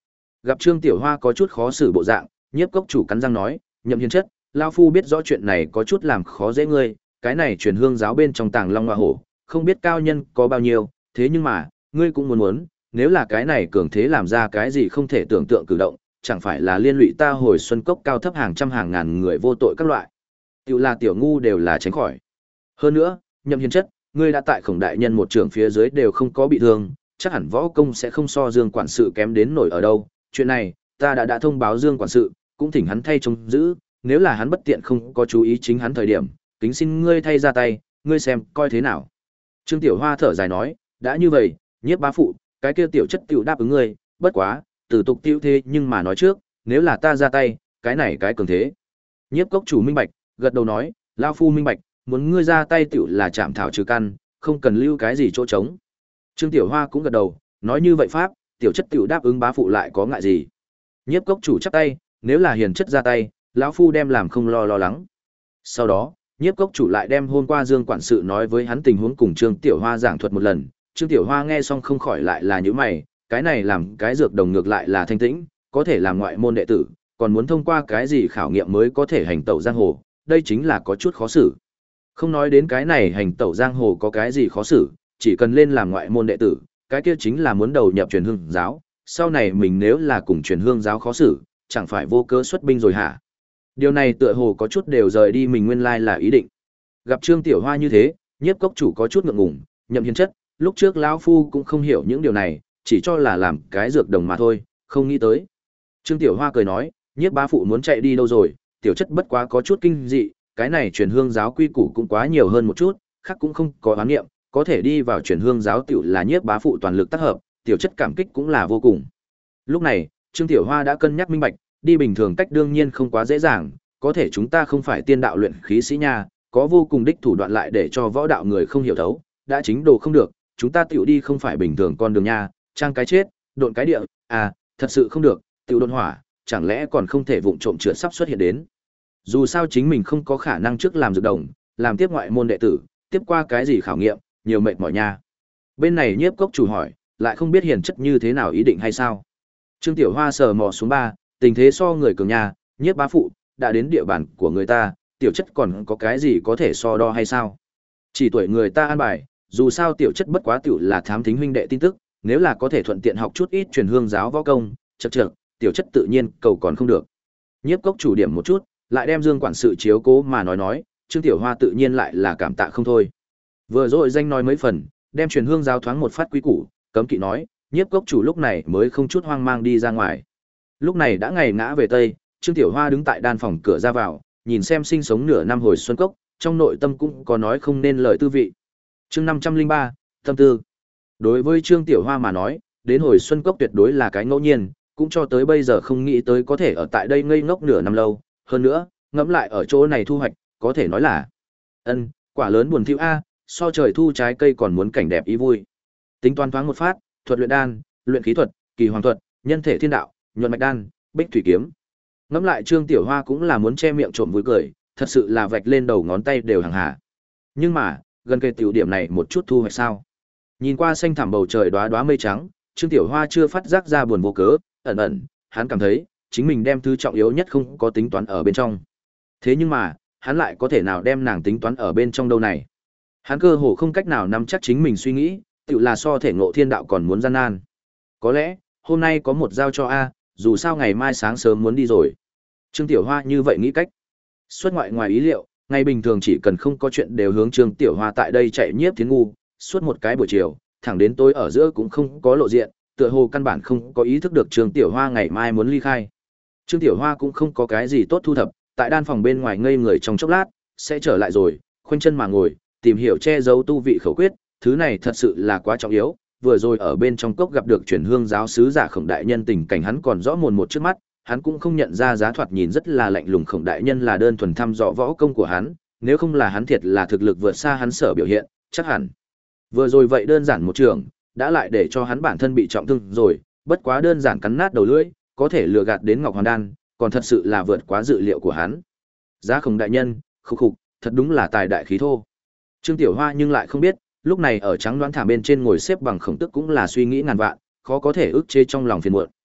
Gặp Trương Tiểu Hoa có chút khó xử bộ dạng, Nhiếp cốc chủ cắn răng nói, Nhậm Hiền chất, lão phu biết rõ chuyện này có chút làm khó dễ ngươi, cái này truyền hương giáo bên trong tàng long hoa hổ, không biết cao nhân có bao nhiêu, thế nhưng mà, ngươi cũng muốn muốn, nếu là cái này cường thế làm ra cái gì không thể tưởng tượng cử động, chẳng phải là liên lụy ta hồi xuân cốc cao thấp hàng trăm hàng ngàn người vô tội các loại. Tiểu là tiểu ngu đều là tránh khỏi. Hơn nữa, Nhậm Hiền chất, ngươi đã tại Khổng đại nhân một trường phía dưới đều không có bị thương, chắc hẳn võ công sẽ không so Dương quản sự kém đến nổi ở đâu. Chuyện này, ta đã đã thông báo Dương quản sự, cũng thỉnh hắn thay trông giữ, nếu là hắn bất tiện không có chú ý chính hắn thời điểm, kính xin ngươi thay ra tay, ngươi xem coi thế nào. Trương Tiểu Hoa thở dài nói, đã như vậy, Nhiếp bá phụ, cái kia tiểu chất tiểu đáp ứng ngươi, bất quá, tử tục tiêu thế nhưng mà nói trước, nếu là ta ra tay, cái này cái cường thế. Nhiếp cốc chủ minh bạch, gật đầu nói, lao phu minh bạch, muốn ngươi ra tay tiểu là chạm thảo trừ căn, không cần lưu cái gì chỗ trống. Trương Tiểu Hoa cũng gật đầu, nói như vậy pháp, tiểu chất tiểu đáp ứng bá phụ lại có ngại gì. Nhiếp cốc chủ chắp tay, nếu là hiền chất ra tay, lão phu đem làm không lo lo lắng. Sau đó, Nhiếp cốc chủ lại đem hôm qua Dương quản sự nói với hắn tình huống cùng Trương Tiểu Hoa giảng thuật một lần, Trương Tiểu Hoa nghe xong không khỏi lại là nhíu mày, cái này làm cái dược đồng ngược lại là thanh tĩnh, có thể làm ngoại môn đệ tử, còn muốn thông qua cái gì khảo nghiệm mới có thể hành tẩu giang hồ, đây chính là có chút khó xử. Không nói đến cái này hành tẩu giang hồ có cái gì khó xử, chỉ cần lên làm ngoại môn đệ tử, cái kia chính là muốn đầu nhập truyền hương giáo, sau này mình nếu là cùng truyền hương giáo khó xử, chẳng phải vô cớ xuất binh rồi hả? Điều này tựa hồ có chút đều rời đi mình nguyên lai là ý định. Gặp Trương Tiểu Hoa như thế, Nhiếp cốc chủ có chút ngượng ngùng, Nhậm Hiền chất, lúc trước lão phu cũng không hiểu những điều này, chỉ cho là làm cái dược đồng mà thôi, không nghĩ tới. Trương Tiểu Hoa cười nói, Nhiếp bá phụ muốn chạy đi đâu rồi, tiểu chất bất quá có chút kinh dị, cái này truyền hương giáo quy củ cũng quá nhiều hơn một chút, khác cũng không có oán nghiệm, có thể đi vào truyền hương giáo tiểu là Nhiếp bá phụ toàn lực tác hợp, tiểu chất cảm kích cũng là vô cùng. Lúc này, Trương Tiểu Hoa đã cân nhắc minh bạch, đi bình thường cách đương nhiên không quá dễ dàng, có thể chúng ta không phải tiên đạo luyện khí sĩ nha, có vô cùng đích thủ đoạn lại để cho võ đạo người không hiểu thấu, đã chính đồ không được, chúng ta tiểu đi không phải bình thường con đường nha, trang cái chết, độn cái địa, à, thật sự không được, tiểu độn hỏa, chẳng lẽ còn không thể vụng trộm trượt sắp xuất hiện đến. Dù sao chính mình không có khả năng trước làm dược đồng, làm tiếp ngoại môn đệ tử, tiếp qua cái gì khảo nghiệm, nhiều mệt mỏi nha. Bên này Nhiếp cốc chủ hỏi, lại không biết hiền chất như thế nào ý định hay sao. Trương Tiểu Hoa sờ mò xuống ba, tình thế so người cường nhà, Nhiếp bá phụ, đã đến địa bàn của người ta, tiểu chất còn có cái gì có thể so đo hay sao? Chỉ tuổi người ta an bài, dù sao tiểu chất bất quá tiểu là thám thính huynh đệ tin tức, nếu là có thể thuận tiện học chút ít truyền hương giáo võ công, chậc chậc, tiểu chất tự nhiên cầu còn không được. Nhiếp cốc chủ điểm một chút, lại đem Dương quản sự chiếu cố mà nói nói, Trương Tiểu Hoa tự nhiên lại là cảm tạ không thôi. Vừa rồi danh nói mấy phần, đem truyền hương giáo thoáng một phát quý củ, cấm kỵ nói, Nhiếp cốc chủ lúc này mới không chút hoang mang đi ra ngoài. Lúc này đã ngày ngã về tây, Trương Tiểu Hoa đứng tại đan phòng cửa ra vào, nhìn xem sinh sống nửa năm hồi xuân cốc, trong nội tâm cũng có nói không nên lời tư vị. Chương năm trăm linh ba, tâm tư. Đối với Trương Tiểu Hoa mà nói, đến hồi xuân cốc tuyệt đối là cái ngẫu nhiên, cũng cho tới bây giờ không nghĩ tới có thể ở tại đây ngây ngốc nửa năm lâu, hơn nữa, ngẫm lại ở chỗ này thu hoạch, có thể nói là ân, quả lớn buồn thiu a, so trời thu trái cây còn muốn cảnh đẹp ý vui. Tính toán thoáng một phát, thuật luyện đan, luyện khí thuật, kỳ hoàng thuật, nhân thể thiên đạo, nhuận mạch đan, bích thủy kiếm. Ngẫm lại Trương Tiểu Hoa cũng là muốn che miệng trộm vui cười, thật sự là vạch lên đầu ngón tay đều hàng hà. Nhưng mà, gần cây tiểu điểm này một chút thu hoạch sao? Nhìn qua xanh thẳm bầu trời đóa đóa mây trắng, Trương Tiểu Hoa chưa phát giác ra buồn vô cớ, ẩn ẩn, hắn cảm thấy chính mình đem thứ trọng yếu nhất không có tính toán ở bên trong. Thế nhưng mà, hắn lại có thể nào đem nàng tính toán ở bên trong đâu này? Hắn cơ hồ không cách nào nắm chắc chính mình suy nghĩ, tự là so thể ngộ thiên đạo còn muốn gian nan. Có lẽ, hôm nay có một giao cho A, dù sao ngày mai sáng sớm muốn đi rồi. Trương Tiểu Hoa như vậy nghĩ cách. Xuất ngoại ngoài ý liệu, ngày bình thường chỉ cần không có chuyện đều hướng Trương Tiểu Hoa tại đây chạy Nhiếp Thiến ngu, suốt một cái buổi chiều, thẳng đến tối ở giữa cũng không có lộ diện, tựa hồ căn bản không có ý thức được Trương Tiểu Hoa ngày mai muốn ly khai. Trương Tiểu Hoa cũng không có cái gì tốt thu thập, tại đan phòng bên ngoài ngây người trong chốc lát, sẽ trở lại rồi, khoanh chân mà ngồi, tìm hiểu che giấu tu vị khẩu quyết, thứ này thật sự là quá trọng yếu. Vừa rồi ở bên trong cốc gặp được truyền hương giáo sứ giả Khổng đại nhân, tình cảnh hắn còn rõ mồn một trước mắt, hắn cũng không nhận ra giá thoạt nhìn rất là lạnh lùng Khổng đại nhân là đơn thuần thăm dò võ công của hắn, nếu không là hắn thiệt là thực lực vượt xa hắn sở biểu hiện, chắc hẳn vừa rồi vậy đơn giản một trường, đã lại để cho hắn bản thân bị trọng thương rồi, bất quá đơn giản cắn nát đầu lưỡi, có thể lừa gạt đến Ngọc Hoàn Đan, còn thật sự là vượt quá dự liệu của hắn. Giá Khổng đại nhân, khục khục, thật đúng là tài đại khí thô. Trương Tiểu Hoa nhưng lại không biết, lúc này ở trắng đoán thảm bên trên ngồi xếp bằng Khổng Tức cũng là suy nghĩ ngàn vạn, khó có thể ức chế trong lòng phiền muộn.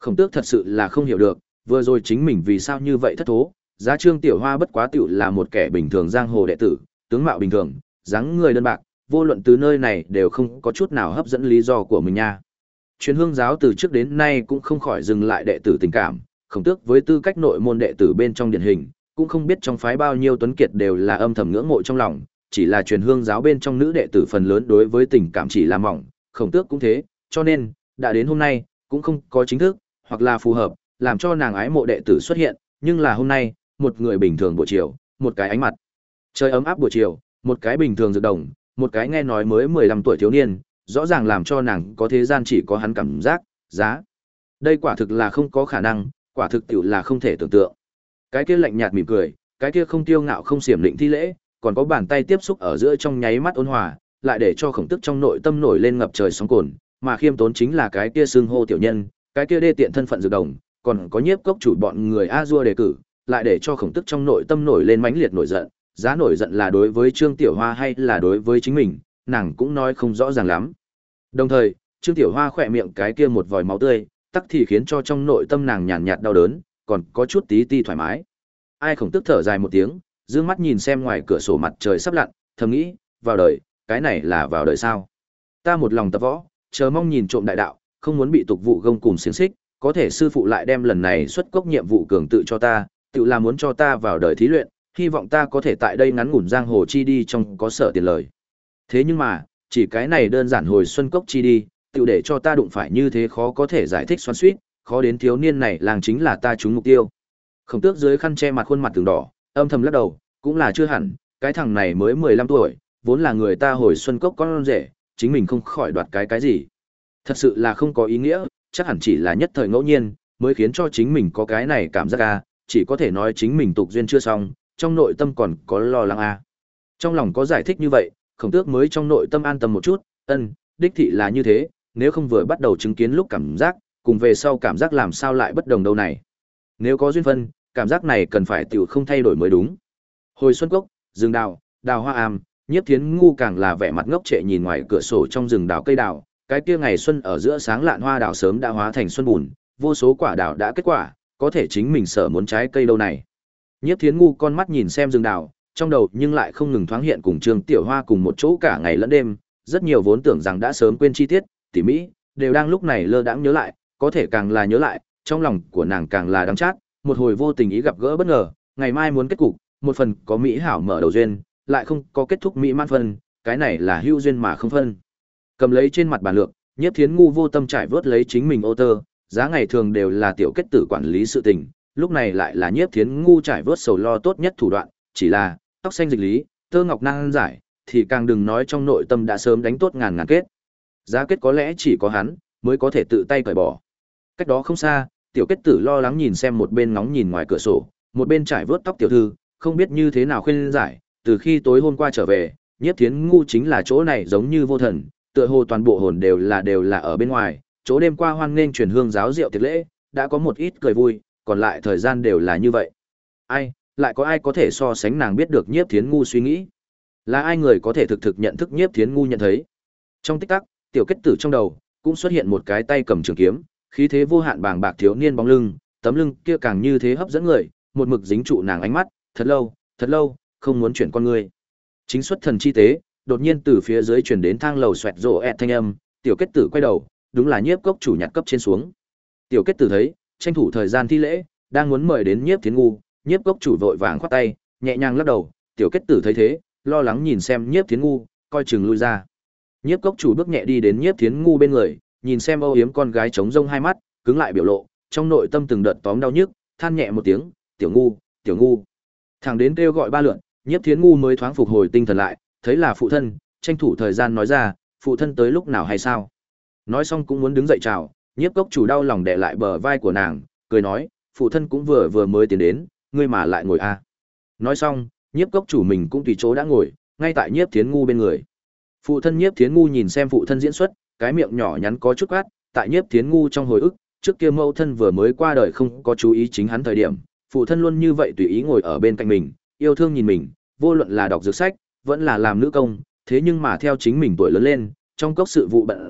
Khổng Tước thật sự là không hiểu được, vừa rồi chính mình vì sao như vậy thất thố, giá Trương Tiểu Hoa bất quá tiểu là một kẻ bình thường giang hồ đệ tử, tướng mạo bình thường, dáng người đơn bạc, vô luận từ nơi này đều không có chút nào hấp dẫn lý do của mình nha. Truyền Hương giáo từ trước đến nay cũng không khỏi dừng lại đệ tử tình cảm, Khổng Tước với tư cách nội môn đệ tử bên trong điển hình, cũng không biết trong phái bao nhiêu tuấn kiệt đều là âm thầm ngưỡng mộ trong lòng, chỉ là Truyền Hương giáo bên trong nữ đệ tử phần lớn đối với tình cảm chỉ là mỏng, Khổng Tước cũng thế, cho nên, đã đến hôm nay, cũng không có chính thức, hoặc là phù hợp, làm cho nàng ái mộ đệ tử xuất hiện, nhưng là hôm nay, một người bình thường buổi chiều, một cái ánh mặt trời ấm áp buổi chiều, một cái bình thường dược đồng, một cái nghe nói mới mười lăm tuổi thiếu niên, rõ ràng làm cho nàng có thế gian chỉ có hắn cảm giác, giá. Đây quả thực là không có khả năng, quả thực tiểu là không thể tưởng tượng. Cái kia lạnh nhạt mỉm cười, cái kia không tiêu ngạo không xiểm định thi lễ, còn có bàn tay tiếp xúc ở giữa trong nháy mắt ôn hòa, lại để cho Khổng Tức trong nội tâm nổi lên ngập trời sóng cồn, mà khiêm tốn chính là cái kia xưng hô tiểu nhân, cái kia đê tiện thân phận dược đồng, còn có nhiếp cốc chủ bọn người a dua đề cử, lại để cho Khổng Tức trong nội tâm nổi lên mãnh liệt nổi giận, giá nổi giận là đối với Trương Tiểu Hoa hay là đối với chính mình, nàng cũng nói không rõ ràng lắm. Đồng thời, Trương Tiểu Hoa khỏe miệng cái kia một vòi máu tươi, tắc thì khiến cho trong nội tâm nàng nhàn nhạt đau đớn, còn có chút tí ti thoải mái. Ai Khổng Tức thở dài một tiếng, dương mắt nhìn xem ngoài cửa sổ mặt trời sắp lặn, thầm nghĩ, vào đời, cái này là vào đời sao? Ta một lòng tập võ, chờ mong nhìn trộm đại đạo, không muốn bị tục vụ gông cùng xiềng xích, có thể sư phụ lại đem lần này xuất cốc nhiệm vụ cường tự cho ta, tự là muốn cho ta vào đời thí luyện, hy vọng ta có thể tại đây ngắn ngủn giang hồ chi đi trong có sở tiền lời. Thế nhưng mà, chỉ cái này đơn giản hồi xuân cốc chi đi, tự để cho ta đụng phải như thế khó có thể giải thích xoắn xuýt, khó đến thiếu niên này làng chính là ta trúng mục tiêu. Khổng Tước dưới khăn che mặt khuôn mặt từng đỏ, âm thầm lắc đầu, cũng là chưa hẳn, cái thằng này mới mười lăm tuổi, vốn là người ta hồi xuân cốc con rể, chính mình không khỏi đoạt cái cái gì. Thật sự là không có ý nghĩa, chắc hẳn chỉ là nhất thời ngẫu nhiên, mới khiến cho chính mình có cái này cảm giác a, chỉ có thể nói chính mình tục duyên chưa xong, trong nội tâm còn có lo lắng a. Trong lòng có giải thích như vậy, Khổng Tước mới trong nội tâm an tâm một chút, ân, đích thị là như thế, nếu không vừa bắt đầu chứng kiến lúc cảm giác, cùng về sau cảm giác làm sao lại bất đồng đâu này. Nếu có duyên phân, cảm giác này cần phải tiểu không thay đổi mới đúng. Hồi xuân cốc, rừng đào, đào hoa am, Nhiếp Thiến Ngu càng là vẻ mặt ngốc trệ nhìn ngoài cửa sổ trong rừng đào cây đào, cái kia ngày xuân ở giữa sáng lạn hoa đào sớm đã hóa thành xuân bùn, vô số quả đào đã kết quả, có thể chính mình sở muốn trái cây đâu này. Nhiếp Thiến Ngu con mắt nhìn xem rừng đào, trong đầu nhưng lại không ngừng thoáng hiện cùng Trương Tiểu Hoa cùng một chỗ cả ngày lẫn đêm, rất nhiều vốn tưởng rằng đã sớm quên chi tiết, tỉ mỹ, đều đang lúc này lơ đãng nhớ lại, có thể càng là nhớ lại, trong lòng của nàng càng là đắng chát, một hồi vô tình ý gặp gỡ bất ngờ, ngày mai muốn kết cục, một phần có mỹ hảo mở đầu duyên, lại không có kết thúc mỹ mãn phân, cái này là hữu duyên mà không phân. Cầm lấy trên mặt bàn lược, Nhiếp Thiến Ngu vô tâm trải vớt lấy chính mình ô tơ, giá ngày thường đều là tiểu kết tử quản lý sự tình, lúc này lại là Nhiếp Thiến Ngu trải vớt sầu lo tốt nhất thủ đoạn, chỉ là tóc xanh dịch lý, tơ ngọc năng giải, thì càng đừng nói trong nội tâm đã sớm đánh tốt ngàn ngàn kết. Giá kết có lẽ chỉ có hắn mới có thể tự tay cởi bỏ. Cách đó không xa, tiểu kết tử lo lắng nhìn xem một bên ngóng nhìn ngoài cửa sổ, một bên trải vớt tóc tiểu thư, không biết như thế nào khuyên giải, từ khi tối hôm qua trở về, Nhiếp Thiến Ngu chính là chỗ này giống như vô thần, tựa hồ toàn bộ hồn đều là đều là ở bên ngoài, chỗ đêm qua hoan nghênh truyền hương giáo rượu tiệc lễ, đã có một ít cười vui, còn lại thời gian đều là như vậy. Ai, lại có ai có thể so sánh nàng biết được Nhiếp Thiến Ngu suy nghĩ? Là ai người có thể thực thực nhận thức Nhiếp Thiến Ngu nhận thấy? Trong tích tắc, tiểu kết tử trong đầu cũng xuất hiện một cái tay cầm trường kiếm, khí thế vô hạn bàng bạc thiếu niên bóng lưng, tấm lưng kia càng như thế hấp dẫn người, một mực dính trụ nàng ánh mắt, thật lâu, thật lâu, không muốn chuyển con người. Chính xuất thần chi tế, đột nhiên từ phía dưới truyền đến thang lầu xoẹt rộ ẹt thanh âm, tiểu kết tử quay đầu, đúng là Nhiếp cốc chủ nhặt cấp trên xuống. Tiểu kết tử thấy, tranh thủ thời gian thi lễ, đang muốn mời đến Nhiếp Thiến Ngu, Nhiếp cốc chủ vội vàng khoát tay, nhẹ nhàng lắc đầu, tiểu kết tử thấy thế, lo lắng nhìn xem Nhiếp Thiến Ngu, coi chừng lui ra. Nhiếp cốc chủ bước nhẹ đi đến Nhiếp Thiến Ngu bên người, nhìn xem âu yếm con gái trống rông hai mắt, cứng lại biểu lộ, trong nội tâm từng đợt tóm đau nhức, than nhẹ một tiếng, "Tiểu Ngu, Tiểu Ngu." Thẳng đến kêu gọi ba lượt, Nhiếp Thiến Ngu mới thoáng phục hồi tinh thần lại, thấy là phụ thân, tranh thủ thời gian nói ra, "Phụ thân tới lúc nào hay sao?" Nói xong cũng muốn đứng dậy chào, Nhiếp cốc chủ đau lòng đè lại bờ vai của nàng, cười nói, "Phụ thân cũng vừa vừa mới tiến đến, ngươi mà lại ngồi a à." Nói xong, Nhiếp cốc chủ mình cũng tùy chỗ đã ngồi, ngay tại Nhiếp Thiến Ngu bên người. Phụ thân Nhiếp Thiến Ngu nhìn xem phụ thân diễn xuất, cái miệng nhỏ nhắn có chút quát, tại Nhiếp Thiến Ngu trong hồi ức, trước kia mẫu thân vừa mới qua đời không có chú ý chính hắn thời điểm, phụ thân luôn như vậy tùy ý ngồi ở bên cạnh mình, yêu thương nhìn mình, vô luận là đọc dược sách, vẫn là làm nữ công, thế nhưng mà theo chính mình tuổi lớn lên, trong cốc sự vụ bận rộn,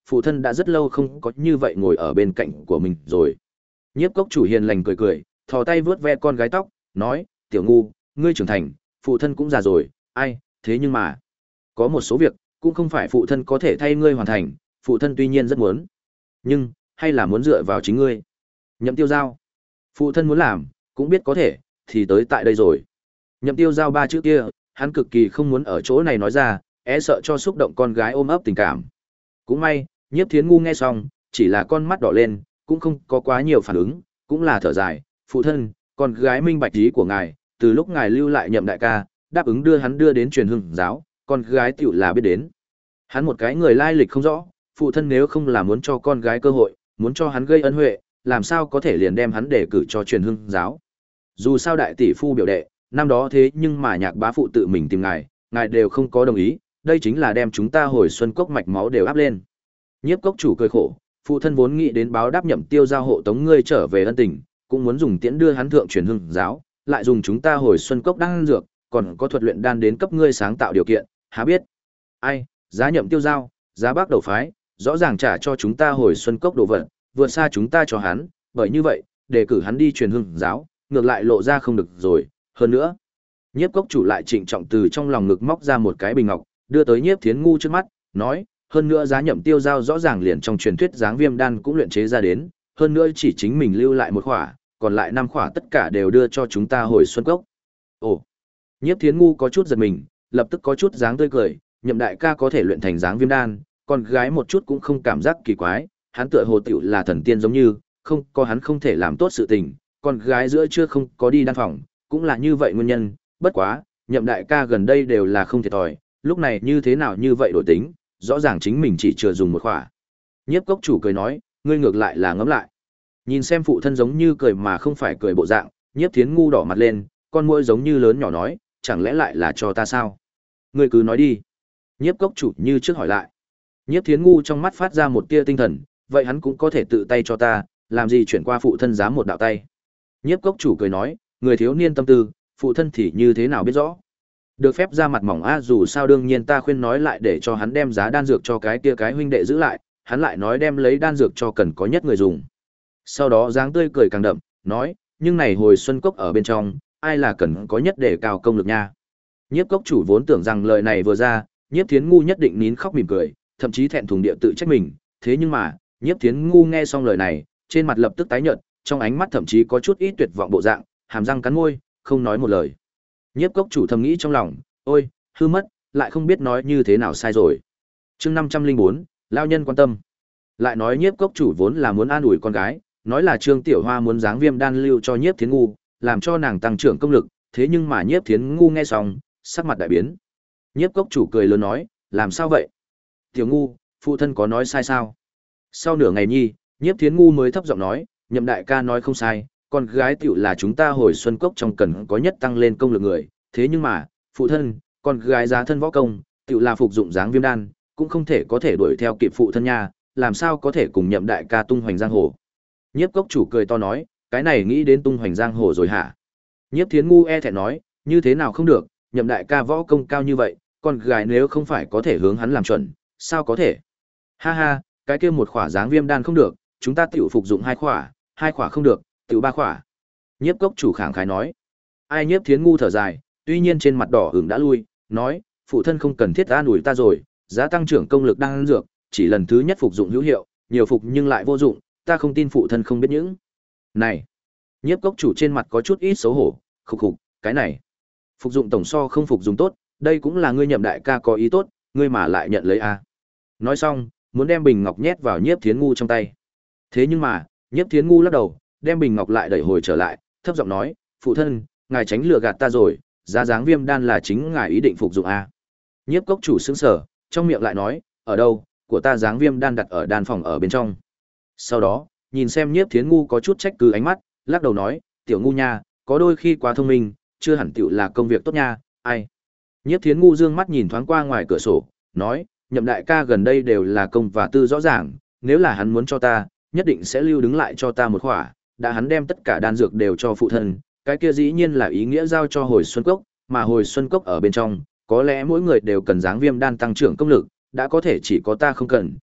phụ thân đã rất lâu không có như vậy ngồi ở bên cạnh của mình rồi. Nhiếp cốc chủ hiền lành cười cười, thò tay vướt ve con gái tóc, nói, tiểu ngu, ngươi trưởng thành, phụ thân cũng già rồi, ai, thế nhưng mà, có một số việc, cũng không phải phụ thân có thể thay ngươi hoàn thành, phụ thân tuy nhiên rất muốn, nhưng, hay là muốn dựa vào chính ngươi. Nhậm Tiêu Giao, phụ thân muốn làm, cũng biết có thể, thì tới tại đây rồi. Nhậm Tiêu Giao ba chữ kia, hắn cực kỳ không muốn ở chỗ này nói ra, e sợ cho xúc động con gái ôm ấp tình cảm. Cũng may, Nhiếp Thiến Ngu nghe xong, chỉ là con mắt đỏ lên, cũng không có quá nhiều phản ứng, cũng là thở dài, phụ thân, con gái minh bạch ý của ngài, từ lúc ngài lưu lại Nhậm đại ca, đáp ứng đưa hắn đưa đến truyền hưng giáo, con gái tiểu là biết đến. Hắn một cái người lai lịch không rõ, phụ thân nếu không là muốn cho con gái cơ hội, muốn cho hắn gây ân huệ, làm sao có thể liền đem hắn để cử cho truyền hưng giáo. Dù sao đại tỷ phu biểu đệ, năm đó thế nhưng mà Nhạc bá phụ tự mình tìm ngài, ngài đều không có đồng ý, đây chính là đem chúng ta hồi xuân cốc mạch máu đều áp lên. Nhiếp cốc chủ cười khổ, phụ thân vốn nghĩ đến báo đáp Nhậm Tiêu Giao hộ tống ngươi trở về ân tình, cũng muốn dùng tiễn đưa hắn thượng truyền hưng giáo, lại dùng chúng ta hồi xuân cốc đan dược, còn có thuật luyện đan đến cấp ngươi sáng tạo điều kiện, há biết. Ai, giá Nhậm Tiêu Giao, giá bác đầu phái, rõ ràng trả cho chúng ta hồi xuân cốc đồ vật, vượt xa chúng ta cho hắn, bởi như vậy, để cử hắn đi truyền hưng giáo, ngược lại lộ ra không được rồi, hơn nữa. Nhiếp cốc chủ lại trịnh trọng từ trong lòng ngực móc ra một cái bình ngọc, đưa tới Nhiếp Thiến Ngu trước mắt, nói, hơn nữa giá Nhậm Tiêu Giao rõ ràng liền trong truyền thuyết dáng viêm đan cũng luyện chế ra đến, hơn nữa chỉ chính mình lưu lại một khỏa, còn lại năm khỏa tất cả đều đưa cho chúng ta hồi xuân cốc. Ồ, Nhiếp Thiến Ngu có chút giật mình, lập tức có chút dáng tươi cười, Nhậm đại ca có thể luyện thành dáng viêm đan, con gái một chút cũng không cảm giác kỳ quái, hắn tựa hồ tiểu là thần tiên giống như, không có hắn không thể làm tốt sự tình, con gái giữa chưa không có đi đan phòng, cũng là như vậy nguyên nhân, bất quá, Nhậm đại ca gần đây đều là không thiệt thòi, lúc này như thế nào như vậy đổi tính, rõ ràng chính mình chỉ chưa dùng một khỏa. Nhiếp cốc chủ cười nói, ngươi ngược lại là ngẫm lại. Nhìn xem phụ thân giống như cười mà không phải cười bộ dạng, Nhiếp Thiến Ngu đỏ mặt lên, con môi giống như lớn nhỏ nói, chẳng lẽ lại là cho ta sao? Ngươi cứ nói đi. Nhiếp cốc chủ như trước hỏi lại. Nhiếp Thiến Ngu trong mắt phát ra một tia tinh thần, vậy hắn cũng có thể tự tay cho ta, làm gì chuyển qua phụ thân dám một đạo tay. Nhiếp cốc chủ cười nói, người thiếu niên tâm tư, phụ thân thì như thế nào biết rõ. Được phép ra mặt mỏng a, dù sao đương nhiên ta khuyên nói lại để cho hắn đem giá đan dược cho cái kia cái huynh đệ giữ lại, hắn lại nói đem lấy đan dược cho cần có nhất người dùng. Sau đó dáng tươi cười càng đậm, nói, nhưng này hồi xuân cốc ở bên trong, ai là cần có nhất để cao công lực nha. Nhiếp cốc chủ vốn tưởng rằng lời này vừa ra, Nhiếp Thiến Ngu nhất định nín khóc mỉm cười, thậm chí thẹn thùng địa tự trách mình, thế nhưng mà, Nhiếp Thiến Ngu nghe xong lời này, trên mặt lập tức tái nhợt, trong ánh mắt thậm chí có chút ít tuyệt vọng bộ dạng, hàm răng cắn môi, không nói một lời. Nhiếp cốc chủ thầm nghĩ trong lòng, ôi, hư mất, lại không biết nói như thế nào sai rồi. Chương năm trăm linh bốn, lao nhân quan tâm. Lại nói Nhiếp cốc chủ vốn là muốn an ủi con gái, nói là Trương Tiểu Hoa muốn dáng viêm đan lưu cho Nhiếp Thiến Ngu, làm cho nàng tăng trưởng công lực, thế nhưng mà Nhiếp Thiến Ngu nghe xong, sắc mặt đại biến. Nhiếp cốc chủ cười lớn nói, làm sao vậy? Tiểu Ngu, phụ thân có nói sai sao? Sau nửa ngày nhi, Nhiếp Thiến Ngu mới thấp giọng nói, Nhậm đại ca nói không sai, con gái tiểu là chúng ta hồi xuân cốc trong cần có nhất tăng lên công lực người, thế nhưng mà, phụ thân, con gái giá thân võ công, tiểu là phục dụng dáng viêm đan, cũng không thể có thể đuổi theo kịp phụ thân nha, làm sao có thể cùng Nhậm đại ca tung hoành giang hồ. Nhiếp cốc chủ cười to nói, cái này nghĩ đến tung hoành giang hồ rồi hả? Nhiếp Thiến Ngu e thẹn nói, như thế nào không được, Nhậm đại ca võ công cao như vậy, con gái nếu không phải có thể hướng hắn làm chuẩn, sao có thể? Ha ha, cái kia một khỏa dáng viêm đan không được, chúng ta tiểu phục dụng hai khỏa, hai khỏa không được, tiểu ba khỏa. Nhiếp cốc chủ khẳng khái nói. Ai Nhiếp Thiến Ngu thở dài, tuy nhiên trên mặt đỏ ửng đã lui, nói, phụ thân không cần thiết an ủi ta rồi, giá tăng trưởng công lực đang ăn dược, chỉ lần thứ nhất phục dụng hữu hiệu, nhiều phục nhưng lại vô dụng, ta không tin phụ thân không biết những. Này, Nhiếp cốc chủ trên mặt có chút ít xấu hổ, khục khục, cái này, phục dụng tổng so không phục dụng tốt, đây cũng là ngươi Nhậm đại ca có ý tốt, ngươi mà lại nhận lấy a. Nói xong, muốn đem bình ngọc nhét vào Nhiếp Thiến Ngu trong tay. Thế nhưng mà, Nhiếp Thiến Ngu lắc đầu, đem bình ngọc lại đẩy hồi trở lại, thấp giọng nói, phụ thân, ngài tránh lừa gạt ta rồi, giá dáng viêm đan là chính ngài ý định phục dụng a. Nhiếp cốc chủ sững sờ, trong miệng lại nói, ở đâu, của ta dáng viêm đan đặt ở đan phòng ở bên trong. Sau đó, nhìn xem Nhiếp Thiến Ngu có chút trách cứ ánh mắt, lắc đầu nói, tiểu ngu nha, có đôi khi quá thông minh, chưa hẳn tiểu là công việc tốt nha, ai. Nhiếp Thiến Ngu dương mắt nhìn thoáng qua ngoài cửa sổ, nói, Nhậm đại ca gần đây đều là công và tư rõ ràng, nếu là hắn muốn cho ta, nhất định sẽ lưu đứng lại cho ta một khỏa, đã hắn đem tất cả đan dược đều cho phụ thân, cái kia dĩ nhiên là ý nghĩa giao cho hồi xuân cốc, mà hồi xuân cốc ở bên trong, có lẽ mỗi người đều cần dáng viêm đan tăng trưởng công lực, đã có thể chỉ có ta không cần,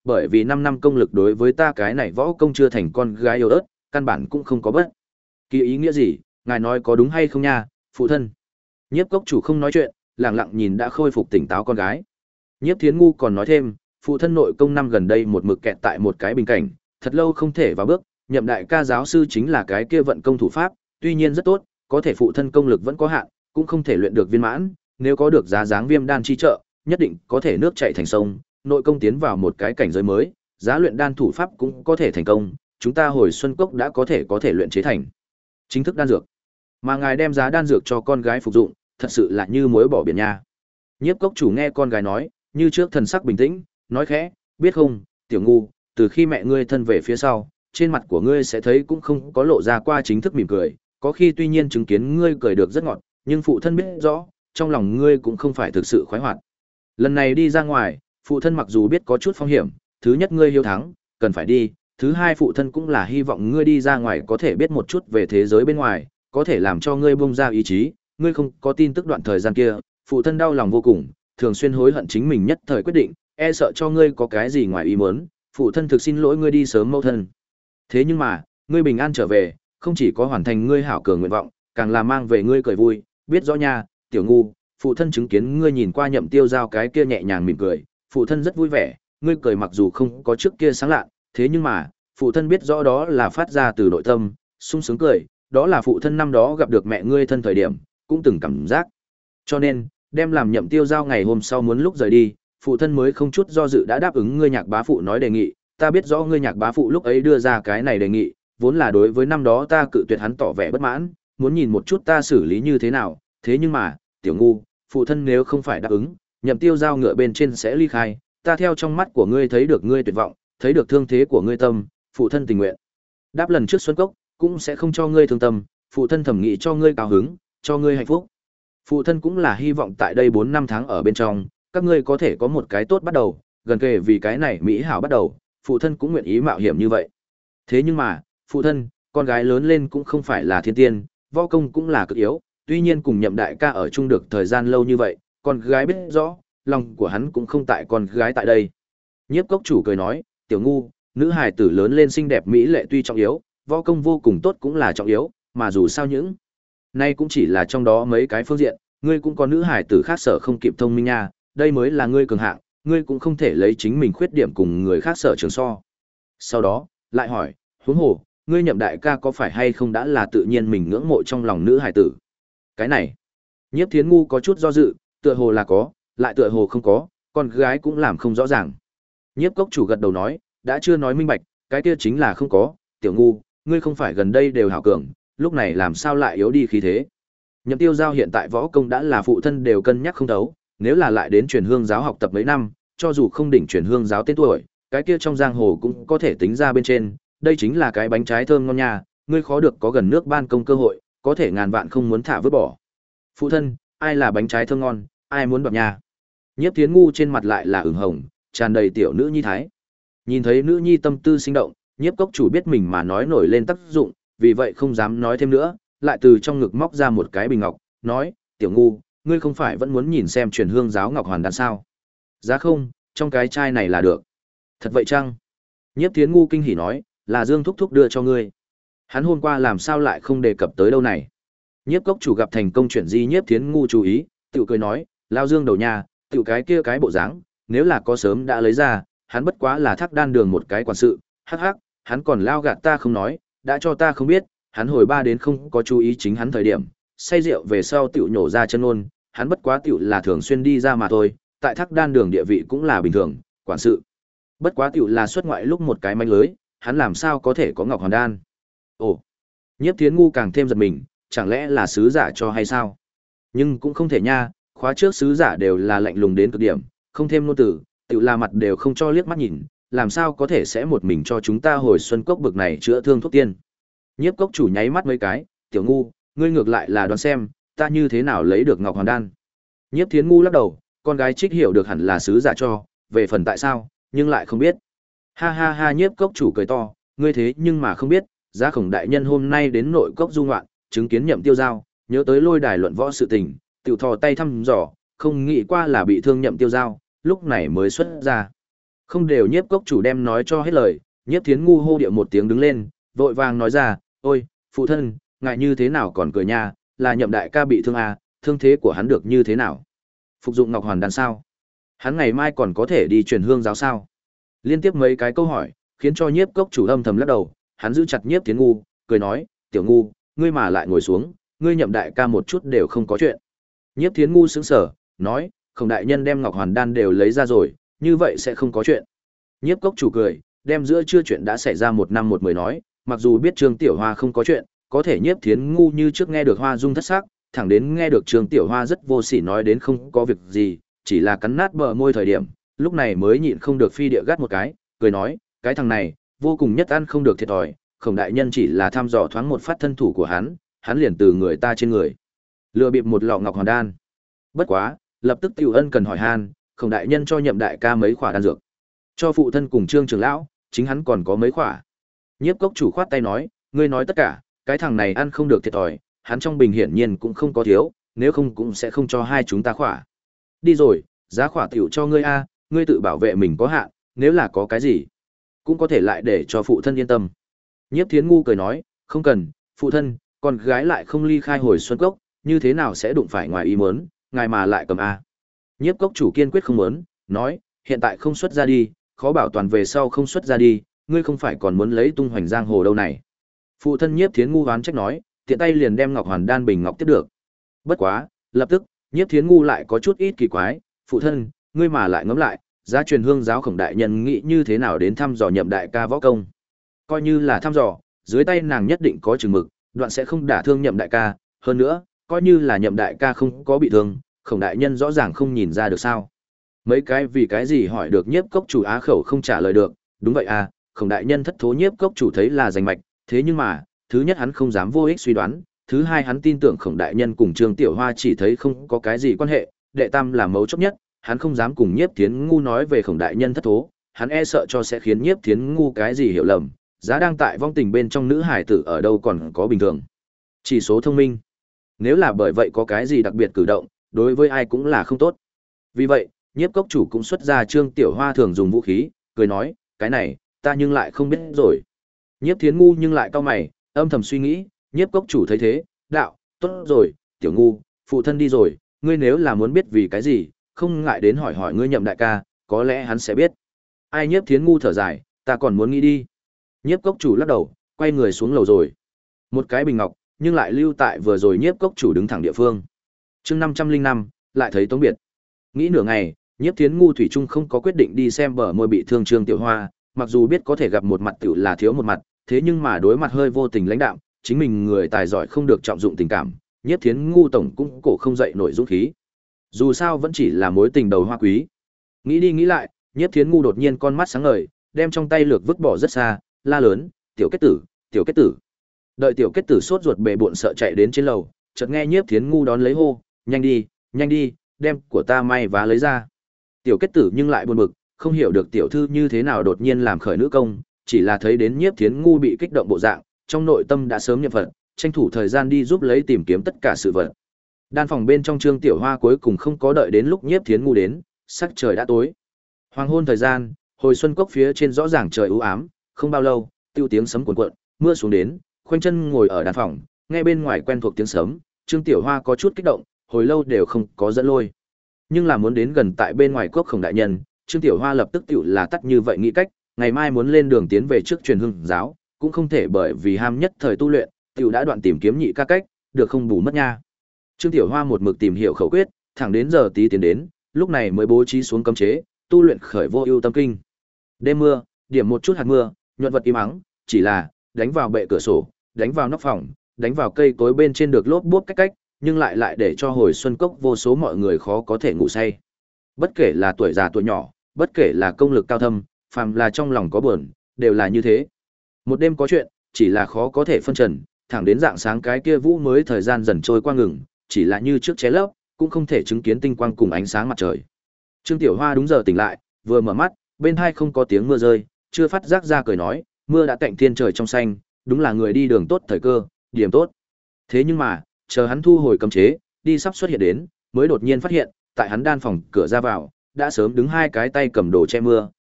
bởi vì năm năm công lực đối với ta cái này võ công chưa thành con gái yêu ớt, căn bản cũng không có bất kỳ ý nghĩa gì, ngài nói có đúng hay không nha, phụ thân. Nhiếp cốc chủ không nói chuyện, lặng lặng nhìn đã khôi phục tỉnh táo con gái. Nhiếp Thiến Ngu còn nói thêm, phụ thân nội công năm gần đây một mực kẹt tại một cái bình cảnh, thật lâu không thể vào bước, nhậm đại ca giáo sư chính là cái kia vận công thủ pháp, tuy nhiên rất tốt, có thể phụ thân công lực vẫn có hạn, cũng không thể luyện được viên mãn, nếu có được giá dáng viêm đan chi trợ, nhất định có thể nước chảy thành sông, nội công tiến vào một cái cảnh giới mới, giá luyện đan thủ pháp cũng có thể thành công, chúng ta hồi xuân cốc đã có thể có thể luyện chế thành chính thức đan dược. Mà ngài đem giá đan dược cho con gái phục dụng, thật sự là như muối bỏ biển nha. Nhiếp cốc chủ nghe con gái nói, như trước thần sắc bình tĩnh, nói khẽ, biết không, tiểu ngu, từ khi mẹ ngươi thân về phía sau, trên mặt của ngươi sẽ thấy cũng không có lộ ra qua chính thức mỉm cười, có khi tuy nhiên chứng kiến ngươi cười được rất ngọt, nhưng phụ thân biết rõ, trong lòng ngươi cũng không phải thực sự khoái hoạt. Lần này đi ra ngoài, phụ thân mặc dù biết có chút phong hiểm, thứ nhất ngươi hiếu thắng, cần phải đi, thứ hai phụ thân cũng là hy vọng ngươi đi ra ngoài có thể biết một chút về thế giới bên ngoài, có thể làm cho ngươi bung ra ý chí, ngươi không có tin tức đoạn thời gian kia, phụ thân đau lòng vô cùng, thường xuyên hối hận chính mình nhất thời quyết định, e sợ cho ngươi có cái gì ngoài ý muốn, phụ thân thực xin lỗi ngươi đi sớm mẫu thân. Thế nhưng mà, ngươi bình an trở về, không chỉ có hoàn thành ngươi hảo cường nguyện vọng, càng là mang về ngươi cười vui, biết rõ nha, tiểu ngu, phụ thân chứng kiến ngươi nhìn qua Nhậm Tiêu Giao cái kia nhẹ nhàng mỉm cười, phụ thân rất vui vẻ, ngươi cười mặc dù không có trước kia sáng lạ, thế nhưng mà, phụ thân biết rõ đó là phát ra từ nội tâm, sung sướng cười, đó là phụ thân năm đó gặp được mẹ ngươi thân thời điểm, cũng từng cảm giác. Cho nên, đem làm Nhậm Tiêu Giao ngày hôm sau muốn lúc rời đi, phụ thân mới không chút do dự đã đáp ứng ngươi Nhạc bá phụ nói đề nghị, ta biết rõ ngươi Nhạc bá phụ lúc ấy đưa ra cái này đề nghị, vốn là đối với năm đó ta cự tuyệt hắn tỏ vẻ bất mãn, muốn nhìn một chút ta xử lý như thế nào, thế nhưng mà, tiểu ngu, phụ thân nếu không phải đáp ứng, Nhậm Tiêu Giao ngựa bên trên sẽ ly khai, ta theo trong mắt của ngươi thấy được ngươi tuyệt vọng, thấy được thương thế của ngươi tâm, phụ thân tình nguyện. Đáp lần trước Xuân Cốc, cũng sẽ không cho ngươi thương tâm, phụ thân thẩm nghĩ cho ngươi cao hứng, cho ngươi hạnh phúc. Phụ thân cũng là hy vọng tại đây bốn năm tháng ở bên trong, các ngươi có thể có một cái tốt bắt đầu, gần kề vì cái này mỹ hảo bắt đầu, phụ thân cũng nguyện ý mạo hiểm như vậy. Thế nhưng mà, phụ thân, con gái lớn lên cũng không phải là thiên tiên, võ công cũng là cực yếu, tuy nhiên cùng Nhậm đại ca ở chung được thời gian lâu như vậy, con gái biết rõ, lòng của hắn cũng không tại con gái tại đây. Nhiếp cốc chủ cười nói, tiểu ngu, nữ hài tử lớn lên xinh đẹp mỹ lệ tuy trọng yếu, võ công vô cùng tốt cũng là trọng yếu, mà dù sao những nay cũng chỉ là trong đó mấy cái phương diện, ngươi cũng có nữ hài tử khác sở không kịp thông minh nha, đây mới là ngươi cường hạng, ngươi cũng không thể lấy chính mình khuyết điểm cùng người khác sở trường so. Sau đó, lại hỏi, huống hồ, ngươi Nhậm đại ca có phải hay không đã là tự nhiên mình ngưỡng mộ trong lòng nữ hài tử? Cái này, Nhiếp Thiến Ngu có chút do dự, tựa hồ là có, lại tựa hồ không có, con gái cũng làm không rõ ràng. Nhiếp cốc chủ gật đầu nói, đã chưa nói minh bạch, cái kia chính là không có, tiểu ngu, ngươi không phải gần đây đều hảo cường, lúc này làm sao lại yếu đi khí thế. Nhậm Tiêu Giao hiện tại võ công đã là phụ thân đều cân nhắc không thấu, nếu là lại đến truyền hương giáo học tập mấy năm, cho dù không đỉnh truyền hương giáo tên tuổi, cái kia trong giang hồ cũng có thể tính ra bên trên, đây chính là cái bánh trái thơm ngon nha, ngươi khó được có gần nước ban công cơ hội, có thể ngàn vạn không muốn thả vứt bỏ. Phụ thân, ai là bánh trái thơm ngon, ai muốn đoạt nha. Nhiếp Thiến Ngu trên mặt lại là ửng hồng, tràn đầy tiểu nữ nhi thái. Nhìn thấy nữ nhi tâm tư sinh động, Nhiếp cốc chủ biết mình mà nói nổi lên tác dụng, vì vậy không dám nói thêm nữa, lại từ trong ngực móc ra một cái bình ngọc, nói, tiểu ngu, ngươi không phải vẫn muốn nhìn xem truyền hương giáo ngọc hoàn đan sao? Giá không, trong cái chai này là được. Thật vậy chăng? Nhiếp Thiến Ngu kinh hỉ nói, là Dương thúc thúc đưa cho ngươi. Hắn hôm qua làm sao lại không đề cập tới đâu này? Nhiếp cốc chủ gặp thành công chuyện gì Nhiếp Thiến Ngu chú ý, tự cười nói, lao Dương đầu nhà, tự cái kia cái bộ dáng, nếu là có sớm đã lấy ra, hắn bất quá là thác đan đường một cái quản sự, hắc hắc, hắn còn lao gạt ta không nói, đã cho ta không biết, hắn hồi ba đến không có chú ý chính hắn thời điểm, say rượu về sau tiểu nhổ ra chân ôn, hắn bất quá tiểu là thường xuyên đi ra mà thôi, tại thác đan đường địa vị cũng là bình thường, quản sự. Bất quá tiểu là xuất ngoại lúc một cái manh lưới, hắn làm sao có thể có ngọc hoàn đan. Ồ, Nhiếp Thiến Ngu càng thêm giật mình, chẳng lẽ là sứ giả cho hay sao? Nhưng cũng không thể nha, khóa trước sứ giả đều là lạnh lùng đến cực điểm, không thêm ngôn từ, tiểu là mặt đều không cho liếc mắt nhìn, làm sao có thể sẽ một mình cho chúng ta hồi xuân cốc bực này chữa thương thuốc tiên. Nhiếp cốc chủ nháy mắt mấy cái, tiểu ngu, ngươi ngược lại là đoán xem, ta như thế nào lấy được ngọc hoàn đan. Nhiếp Thiến Ngu lắc đầu, con gái trích hiểu được hẳn là sứ giả cho, về phần tại sao, nhưng lại không biết. Ha ha ha, Nhiếp cốc chủ cười to, ngươi thế nhưng mà không biết, Giá Khổng đại nhân hôm nay đến nội cốc du ngoạn, chứng kiến Nhậm Tiêu Giao, nhớ tới lôi đài luận võ sự tình, tiểu thò tay thăm dò, không nghĩ qua là bị thương Nhậm Tiêu Giao, lúc này mới xuất ra. Không đều Nhiếp cốc chủ đem nói cho hết lời, Nhiếp Thiến ngu hô điệu một tiếng đứng lên, vội vàng nói ra, ôi, phụ thân, ngại như thế nào còn cười nha, là Nhậm đại ca bị thương à, thương thế của hắn được như thế nào? Phục dụng Ngọc Hoàn đan sao? Hắn ngày mai còn có thể đi truyền hương giáo sao? Liên tiếp mấy cái câu hỏi, khiến cho Nhiếp cốc chủ âm thầm lắc đầu, hắn giữ chặt Nhiếp Thiến ngu, cười nói, tiểu ngu, ngươi mà lại ngồi xuống, ngươi Nhậm đại ca một chút đều không có chuyện. Nhiếp Thiến ngu sững sờ, nói, Khổng đại nhân đem Ngọc Hoàn đan đều lấy ra rồi, như vậy sẽ không có chuyện. Nhiếp cốc chủ cười, đem giữa chưa chuyện đã xảy ra một năm một mười nói, mặc dù biết Trương Tiểu Hoa không có chuyện, có thể Nhiếp Thiến ngu như trước nghe được Hoa Dung thất sắc, thẳng đến nghe được Trương Tiểu Hoa rất vô sỉ nói đến không có việc gì, chỉ là cắn nát bờ môi thời điểm, lúc này mới nhịn không được phi địa gắt một cái, cười nói, cái thằng này, vô cùng nhất ăn không được thiệt thòi, Khổng đại nhân chỉ là thăm dò thoáng một phát thân thủ của hắn, hắn liền từ người ta trên người lừa bịp một lọ Ngọc Hoàn đan. Bất quá, lập tức Tiểu Ân cần hỏi han, Khổng đại nhân cho Nhậm đại ca mấy khỏa đan dược, cho phụ thân cùng Trương trưởng lão, chính hắn còn có mấy khỏa. Nhiếp cốc chủ khoát tay nói, ngươi nói tất cả, cái thằng này ăn không được thiệt thòi, hắn trong bình hiển nhiên cũng không có thiếu, nếu không cũng sẽ không cho hai chúng ta khỏa. Đi rồi, giá khỏa tiểu cho ngươi a, ngươi tự bảo vệ mình có hạn, nếu là có cái gì, cũng có thể lại để cho phụ thân yên tâm. Nhiếp Thiến ngu cười nói, không cần, phụ thân, con gái lại không ly khai hồi xuân cốc, như thế nào sẽ đụng phải ngoài ý muốn, ngài mà lại cầm a. Nhiếp cốc chủ kiên quyết không muốn, nói, hiện tại không xuất ra đi, khó bảo toàn về sau không xuất ra đi, ngươi không phải còn muốn lấy tung hoành giang hồ đâu này. Phụ thân Nhiếp Thiến ngu hoán trách nói, tiện tay liền đem Ngọc Hoàn đan bình ngọc tiếp được. Bất quá, lập tức, Nhiếp Thiến ngu lại có chút ít kỳ quái, phụ thân, ngươi mà lại ngẫm lại, giá truyền hương giáo Khổng đại nhân nghĩ như thế nào đến thăm dò Nhậm đại ca võ công. Coi như là thăm dò, dưới tay nàng nhất định có chừng mực, đoạn sẽ không đả thương Nhậm đại ca, hơn nữa, coi như là Nhậm đại ca không có bị thương, Khổng đại nhân rõ ràng không nhìn ra được sao. Mấy cái vì cái gì hỏi được Nhiếp cốc chủ á khẩu không trả lời được, đúng vậy à, Khổng đại nhân thất thố Nhiếp cốc chủ thấy là giành mạch, thế nhưng mà, thứ nhất hắn không dám vô ích suy đoán, thứ hai hắn tin tưởng Khổng đại nhân cùng Trương Tiểu Hoa chỉ thấy không có cái gì quan hệ, đệ tam là mấu chốt nhất, hắn không dám cùng Nhiếp Thiến ngu nói về Khổng đại nhân thất thố, hắn e sợ cho sẽ khiến Nhiếp Thiến ngu cái gì hiểu lầm, giá đang tại vong tình bên trong nữ hải tử ở đâu còn có bình thường. Chỉ số thông minh. Nếu là bởi vậy có cái gì đặc biệt cử động, đối với ai cũng là không tốt. Vì vậy, Nhiếp cốc chủ cũng xuất ra Trương Tiểu Hoa thường dùng vũ khí, cười nói, cái này, ta nhưng lại không biết rồi. Nhiếp Thiến ngu nhưng lại cau mày, âm thầm suy nghĩ, Nhiếp cốc chủ thấy thế, đạo, tốt rồi, Tiểu ngu, phụ thân đi rồi, ngươi nếu là muốn biết vì cái gì, không ngại đến hỏi hỏi ngươi Nhậm đại ca, có lẽ hắn sẽ biết. Ai Nhiếp Thiến ngu thở dài, ta còn muốn nghĩ đi. Nhiếp cốc chủ lắc đầu, quay người xuống lầu rồi. Một cái bình ngọc, nhưng lại lưu tại vừa rồi Nhiếp cốc chủ đứng thẳng địa phương. Chương năm trăm linh năm, lại thấy Tống Biệt. Nghĩ nửa ngày, Nhiếp Thiến ngu thủy chung không có quyết định đi xem bờ môi bị thương Trương Tiểu Hoa, mặc dù biết có thể gặp một mặt tiểu là thiếu một mặt, thế nhưng mà đối mặt hơi vô tình lãnh đạm, chính mình người tài giỏi không được trọng dụng tình cảm, Nhiếp Thiến ngu tổng cũng cổ không dậy nổi dũng khí. Dù sao vẫn chỉ là mối tình đầu hoa quý. Nghĩ đi nghĩ lại, Nhiếp Thiến ngu đột nhiên con mắt sáng ngời, đem trong tay lược vứt bỏ rất xa, la lớn, "Tiểu kết tử, tiểu kết tử." Đợi tiểu kết tử sốt ruột bề bộn sợ chạy đến trên lầu, chợt nghe Nhiếp Thiến ngu đón lấy hô, "Nhanh đi, nhanh đi, đem của ta may vá lấy ra." Tiểu kết tử nhưng lại buồn bực, không hiểu được tiểu thư như thế nào đột nhiên làm khởi nữ công, chỉ là thấy đến Nhiếp Thiến ngu bị kích động bộ dạng, trong nội tâm đã sớm nhập phật, tranh thủ thời gian đi giúp lấy tìm kiếm tất cả sự vật. Đan phòng bên trong Trương Tiểu Hoa cuối cùng không có đợi đến lúc Nhiếp Thiến ngu đến, sắc trời đã tối. Hoàng hôn thời gian, hồi xuân cốc phía trên rõ ràng trời u ám, không bao lâu, tiêu tiếng sấm cuồn cuộn, mưa xuống đến, khoanh chân ngồi ở đan phòng, nghe bên ngoài quen thuộc tiếng sấm, Trương Tiểu Hoa có chút kích động, hồi lâu đều không có dẫn lôi. Nhưng là muốn đến gần tại bên ngoài cốc Khổng đại nhân, Trương Tiểu Hoa lập tức tiểu là tắt như vậy nghĩ cách, ngày mai muốn lên đường tiến về trước truyền hương giáo, cũng không thể bởi vì ham nhất thời tu luyện, tiểu đã đoạn tìm kiếm nhị ca cách, được không bù mất nha. Trương Tiểu Hoa một mực tìm hiểu khẩu quyết, thẳng đến giờ tí tiến đến, lúc này mới bố trí xuống cấm chế, tu luyện khởi vô ưu tâm kinh. Đêm mưa, điểm một chút hạt mưa, nhuận vật im ắng, chỉ là đánh vào bệ cửa sổ, đánh vào nóc phòng, đánh vào cây cối bên trên được lốp bốp cách cách, nhưng lại lại để cho hồi xuân cốc vô số mọi người khó có thể ngủ say. Bất kể là tuổi già tuổi nhỏ, bất kể là công lực cao thâm, phàm là trong lòng có buồn, đều là như thế. Một đêm có chuyện, chỉ là khó có thể phân trần, thẳng đến dạng sáng cái kia vũ mới thời gian dần trôi qua ngừng, chỉ là như trước ché lấp, cũng không thể chứng kiến tinh quang cùng ánh sáng mặt trời. Trương Tiểu Hoa đúng giờ tỉnh lại, vừa mở mắt, bên hai không có tiếng mưa rơi, chưa phát giác ra cười nói, mưa đã cạnh thiên trời trong xanh, đúng là người đi đường tốt thời cơ, điểm tốt. Thế nhưng mà, chờ hắn thu hồi cấm chế, đi sắp xuất hiện đến, mới đột nhiên phát hiện, tại hắn đan phòng cửa ra vào, đã sớm đứng hai cái tay cầm đồ che mưa,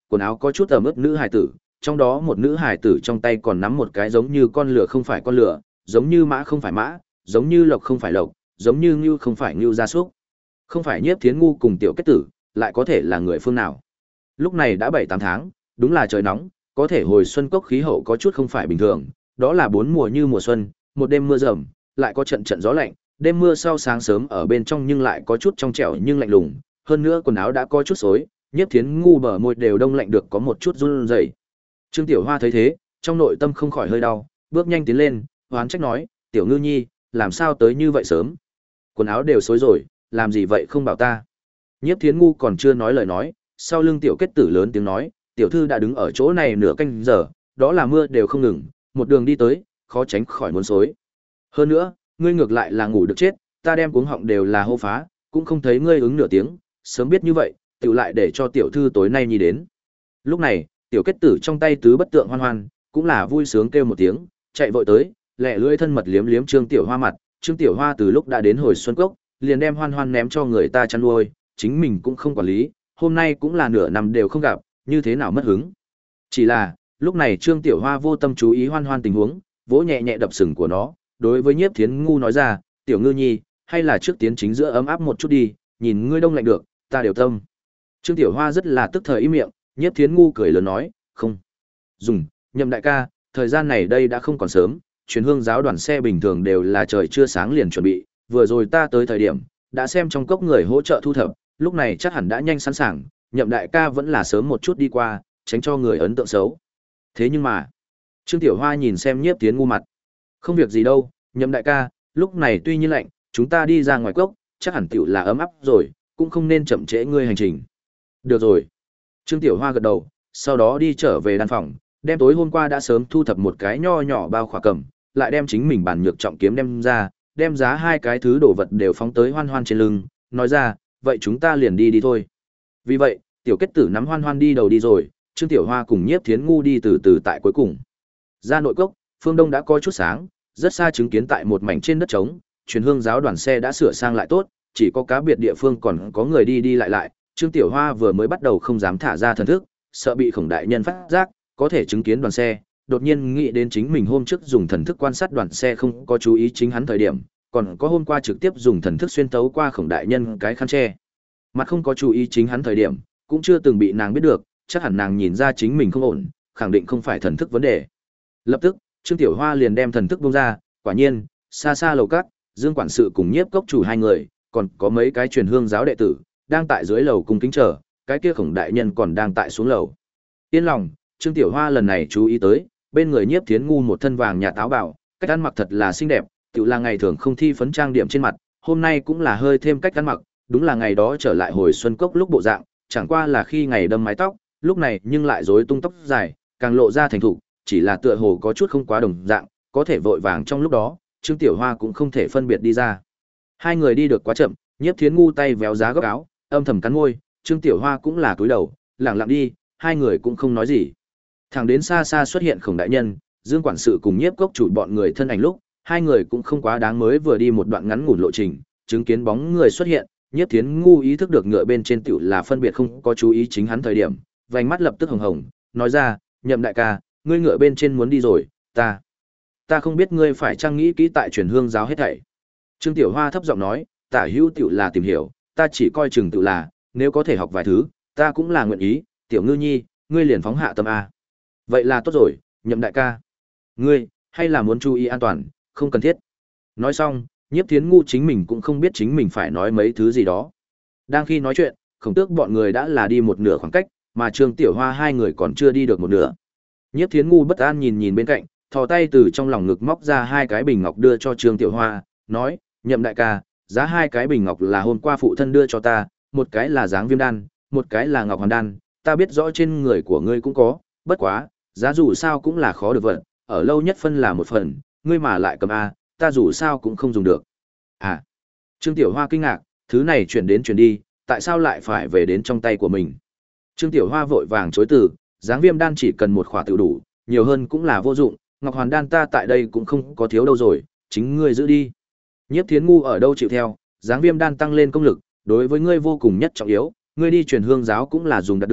quần áo có chút ẩm ướt nữ hài tử, trong đó một nữ hài tử trong tay còn nắm một cái giống như con lửa không phải con lửa, giống như mã không phải mã, giống như lộc không phải lộc, giống như ngưu không phải ngưu gia súc. Không phải Nhiếp Thiến Ngu cùng Tiểu Kết Tử, lại có thể là người phương nào? Lúc này đã bảy tám tháng, đúng là trời nóng, có thể hồi xuân cốc khí hậu có chút không phải bình thường, đó là bốn mùa như mùa xuân, một đêm mưa rầm, lại có trận trận gió lạnh, đêm mưa sau sáng sớm ở bên trong nhưng lại có chút trong trẻo nhưng lạnh lùng, hơn nữa quần áo đã có chút xối, Nhiếp Thiến Ngu bờ môi đều đông lạnh được có một chút run rẩy. Trương Tiểu Hoa thấy thế, trong nội tâm không khỏi hơi đau, bước nhanh tiến lên, oán trách nói, "Tiểu Ngư Nhi, làm sao tới như vậy sớm? Quần áo đều xối rồi, làm gì vậy không bảo ta?" Nhiếp Thiến Ngu còn chưa nói lời nói, sau lưng Tiểu Kết Tử lớn tiếng nói, "Tiểu thư đã đứng ở chỗ này nửa canh giờ, đó là mưa đều không ngừng, một đường đi tới, khó tránh khỏi muốn xối. Hơn nữa, ngươi ngược lại là ngủ được chết, ta đem cuống họng đều là hô phá, cũng không thấy ngươi ứng nửa tiếng, sớm biết như vậy, tiểu lại để cho tiểu thư tối nay nhi đến." Lúc này, Tiểu Kết Tử trong tay tứ bất tượng Hoan Hoan, cũng là vui sướng kêu một tiếng, chạy vội tới, lẹ lưỡi thân mật liếm liếm Trương Tiểu Hoa mặt, Trương Tiểu Hoa từ lúc đã đến hồi xuân cốc, liền đem Hoan Hoan ném cho người ta chăn nuôi, chính mình cũng không quản lý, hôm nay cũng là nửa năm đều không gặp, như thế nào mất hứng. Chỉ là, lúc này Trương Tiểu Hoa vô tâm chú ý Hoan Hoan tình huống, vỗ nhẹ nhẹ đập sừng của nó, đối với Nhiếp Thiến Ngu nói ra, "Tiểu Ngư Nhi, hay là trước tiến chính giữa ấm áp một chút đi, nhìn ngươi đông lạnh được, ta đều tâm." Trương Tiểu Hoa rất là tức thời im miệng, Nhiếp Thiến Ngu cười lớn nói, "Không dùng, Nhậm đại ca, thời gian này đây đã không còn sớm, truyền hương giáo đoàn xe bình thường đều là trời chưa sáng liền chuẩn bị, vừa rồi ta tới thời điểm, đã xem trong cốc người hỗ trợ thu thập, lúc này chắc hẳn đã nhanh sẵn sàng, Nhậm đại ca vẫn là sớm một chút đi qua, tránh cho người ấn tượng xấu." Thế nhưng mà, Trương Tiểu Hoa nhìn xem Nhiếp Thiến Ngu mặt, "Không việc gì đâu, Nhậm đại ca, lúc này tuy nhiên lạnh, chúng ta đi ra ngoài cốc, chắc hẳn tiểu là ấm áp rồi, cũng không nên chậm trễ ngươi hành trình." "Được rồi." Trương Tiểu Hoa gật đầu, sau đó đi trở về đan phòng, đem tối hôm qua đã sớm thu thập một cái nho nhỏ bao khỏa cầm, lại đem chính mình bản nhược trọng kiếm đem ra, đem giá hai cái thứ đồ vật đều phóng tới Hoan Hoan trên lưng, nói ra, "Vậy chúng ta liền đi đi thôi." Vì vậy, Tiểu Kết Tử nắm Hoan Hoan đi đầu đi rồi, Trương Tiểu Hoa cùng Nhiếp Thiến Ngu đi từ từ tại cuối cùng. Ra nội cốc, phương đông đã có chút sáng, rất xa chứng kiến tại một mảnh trên đất trống, truyền hương giáo đoàn xe đã sửa sang lại tốt, chỉ có cá biệt địa phương còn có người đi đi lại lại. Trương Tiểu Hoa vừa mới bắt đầu không dám thả ra thần thức, sợ bị Khổng đại nhân phát giác, có thể chứng kiến đoàn xe, đột nhiên nghĩ đến chính mình hôm trước dùng thần thức quan sát đoàn xe không có chú ý chính hắn thời điểm, còn có hôm qua trực tiếp dùng thần thức xuyên tấu qua Khổng đại nhân cái khăn che. Mặt không có chú ý chính hắn thời điểm, cũng chưa từng bị nàng biết được, chắc hẳn nàng nhìn ra chính mình không ổn, khẳng định không phải thần thức vấn đề. Lập tức, Trương Tiểu Hoa liền đem thần thức bung ra, quả nhiên, xa xa lầu các, Dương quản sự cùng Nhiếp cốc chủ hai người, còn có mấy cái truyền hương giáo đệ tử, đang tại dưới lầu cung kính chờ, cái kia Khổng đại nhân còn đang tại xuống lầu. Yên lòng, Trương Tiểu Hoa lần này chú ý tới, bên người Nhiếp Thiến Ngu một thân vàng nhà táo bảo, cách ăn mặc thật là xinh đẹp, tự là ngày thường không thi phấn trang điểm trên mặt, hôm nay cũng là hơi thêm cách ăn mặc, đúng là ngày đó trở lại hồi xuân cốc lúc bộ dạng, chẳng qua là khi ngày đâm mái tóc, lúc này nhưng lại rối tung tóc dài, càng lộ ra thành thục, chỉ là tựa hồ có chút không quá đồng dạng, có thể vội vàng trong lúc đó, Trương Tiểu Hoa cũng không thể phân biệt đi ra. Hai người đi được quá chậm, Nhiếp Thiến Ngu tay véo giá góc áo, âm thầm cắn môi, Trương Tiểu Hoa cũng là cúi đầu, lặng lặng đi, hai người cũng không nói gì. Thẳng đến xa xa xuất hiện Khổng đại nhân, Dương quản sự cùng Nhiếp cốc chủ bọn người thân ảnh lúc, hai người cũng không quá đáng mới vừa đi một đoạn ngắn ngủn lộ trình, chứng kiến bóng người xuất hiện, Nhiếp Thiến Ngu ý thức được ngựa bên trên tiểu là phân biệt không có chú ý chính hắn thời điểm, vành mắt lập tức hồng hồng, nói ra, "Nhậm đại ca, ngươi ngựa bên trên muốn đi rồi, ta, ta không biết ngươi phải chăng nghĩ kỹ tại truyền hương giáo hết thảy." Trương Tiểu Hoa thấp giọng nói, "Tả hữu tiểu là tìm hiểu, ta chỉ coi chừng tiểu là, nếu có thể học vài thứ, ta cũng là nguyện ý, Tiểu Ngư Nhi, ngươi liền phóng hạ tâm a." "Vậy là tốt rồi, Nhậm đại ca. Ngươi, hay là muốn chú ý an toàn, không cần thiết." Nói xong, Nhiếp Thiến Ngu chính mình cũng không biết chính mình phải nói mấy thứ gì đó. Đang khi nói chuyện, Khổng Tước bọn người đã là đi một nửa khoảng cách, mà Trương Tiểu Hoa hai người còn chưa đi được một nửa. Nhiếp Thiến Ngu bất an nhìn nhìn bên cạnh, thò tay từ trong lòng ngực móc ra hai cái bình ngọc đưa cho Trương Tiểu Hoa, nói, "Nhậm đại ca, giá hai cái bình ngọc là hôm qua phụ thân đưa cho ta, một cái là dáng viêm đan, một cái là ngọc hoàn đan, ta biết rõ trên người của ngươi cũng có, bất quá, giá dù sao cũng là khó được vận, ở lâu nhất phân là một phần, ngươi mà lại cầm a, ta dù sao cũng không dùng được." À. Trương Tiểu Hoa kinh ngạc, thứ này chuyển đến chuyển đi, tại sao lại phải về đến trong tay của mình? Trương Tiểu Hoa vội vàng chối từ, dáng viêm đan chỉ cần một khỏa tự đủ, nhiều hơn cũng là vô dụng, ngọc hoàn đan ta tại đây cũng không có thiếu đâu rồi, chính ngươi giữ đi. Nhiếp Thiến Ngu ở đâu chịu theo, dáng viêm đan tăng lên công lực, đối với ngươi vô cùng nhất trọng yếu, ngươi đi truyền hương giáo cũng là dùng đạt được,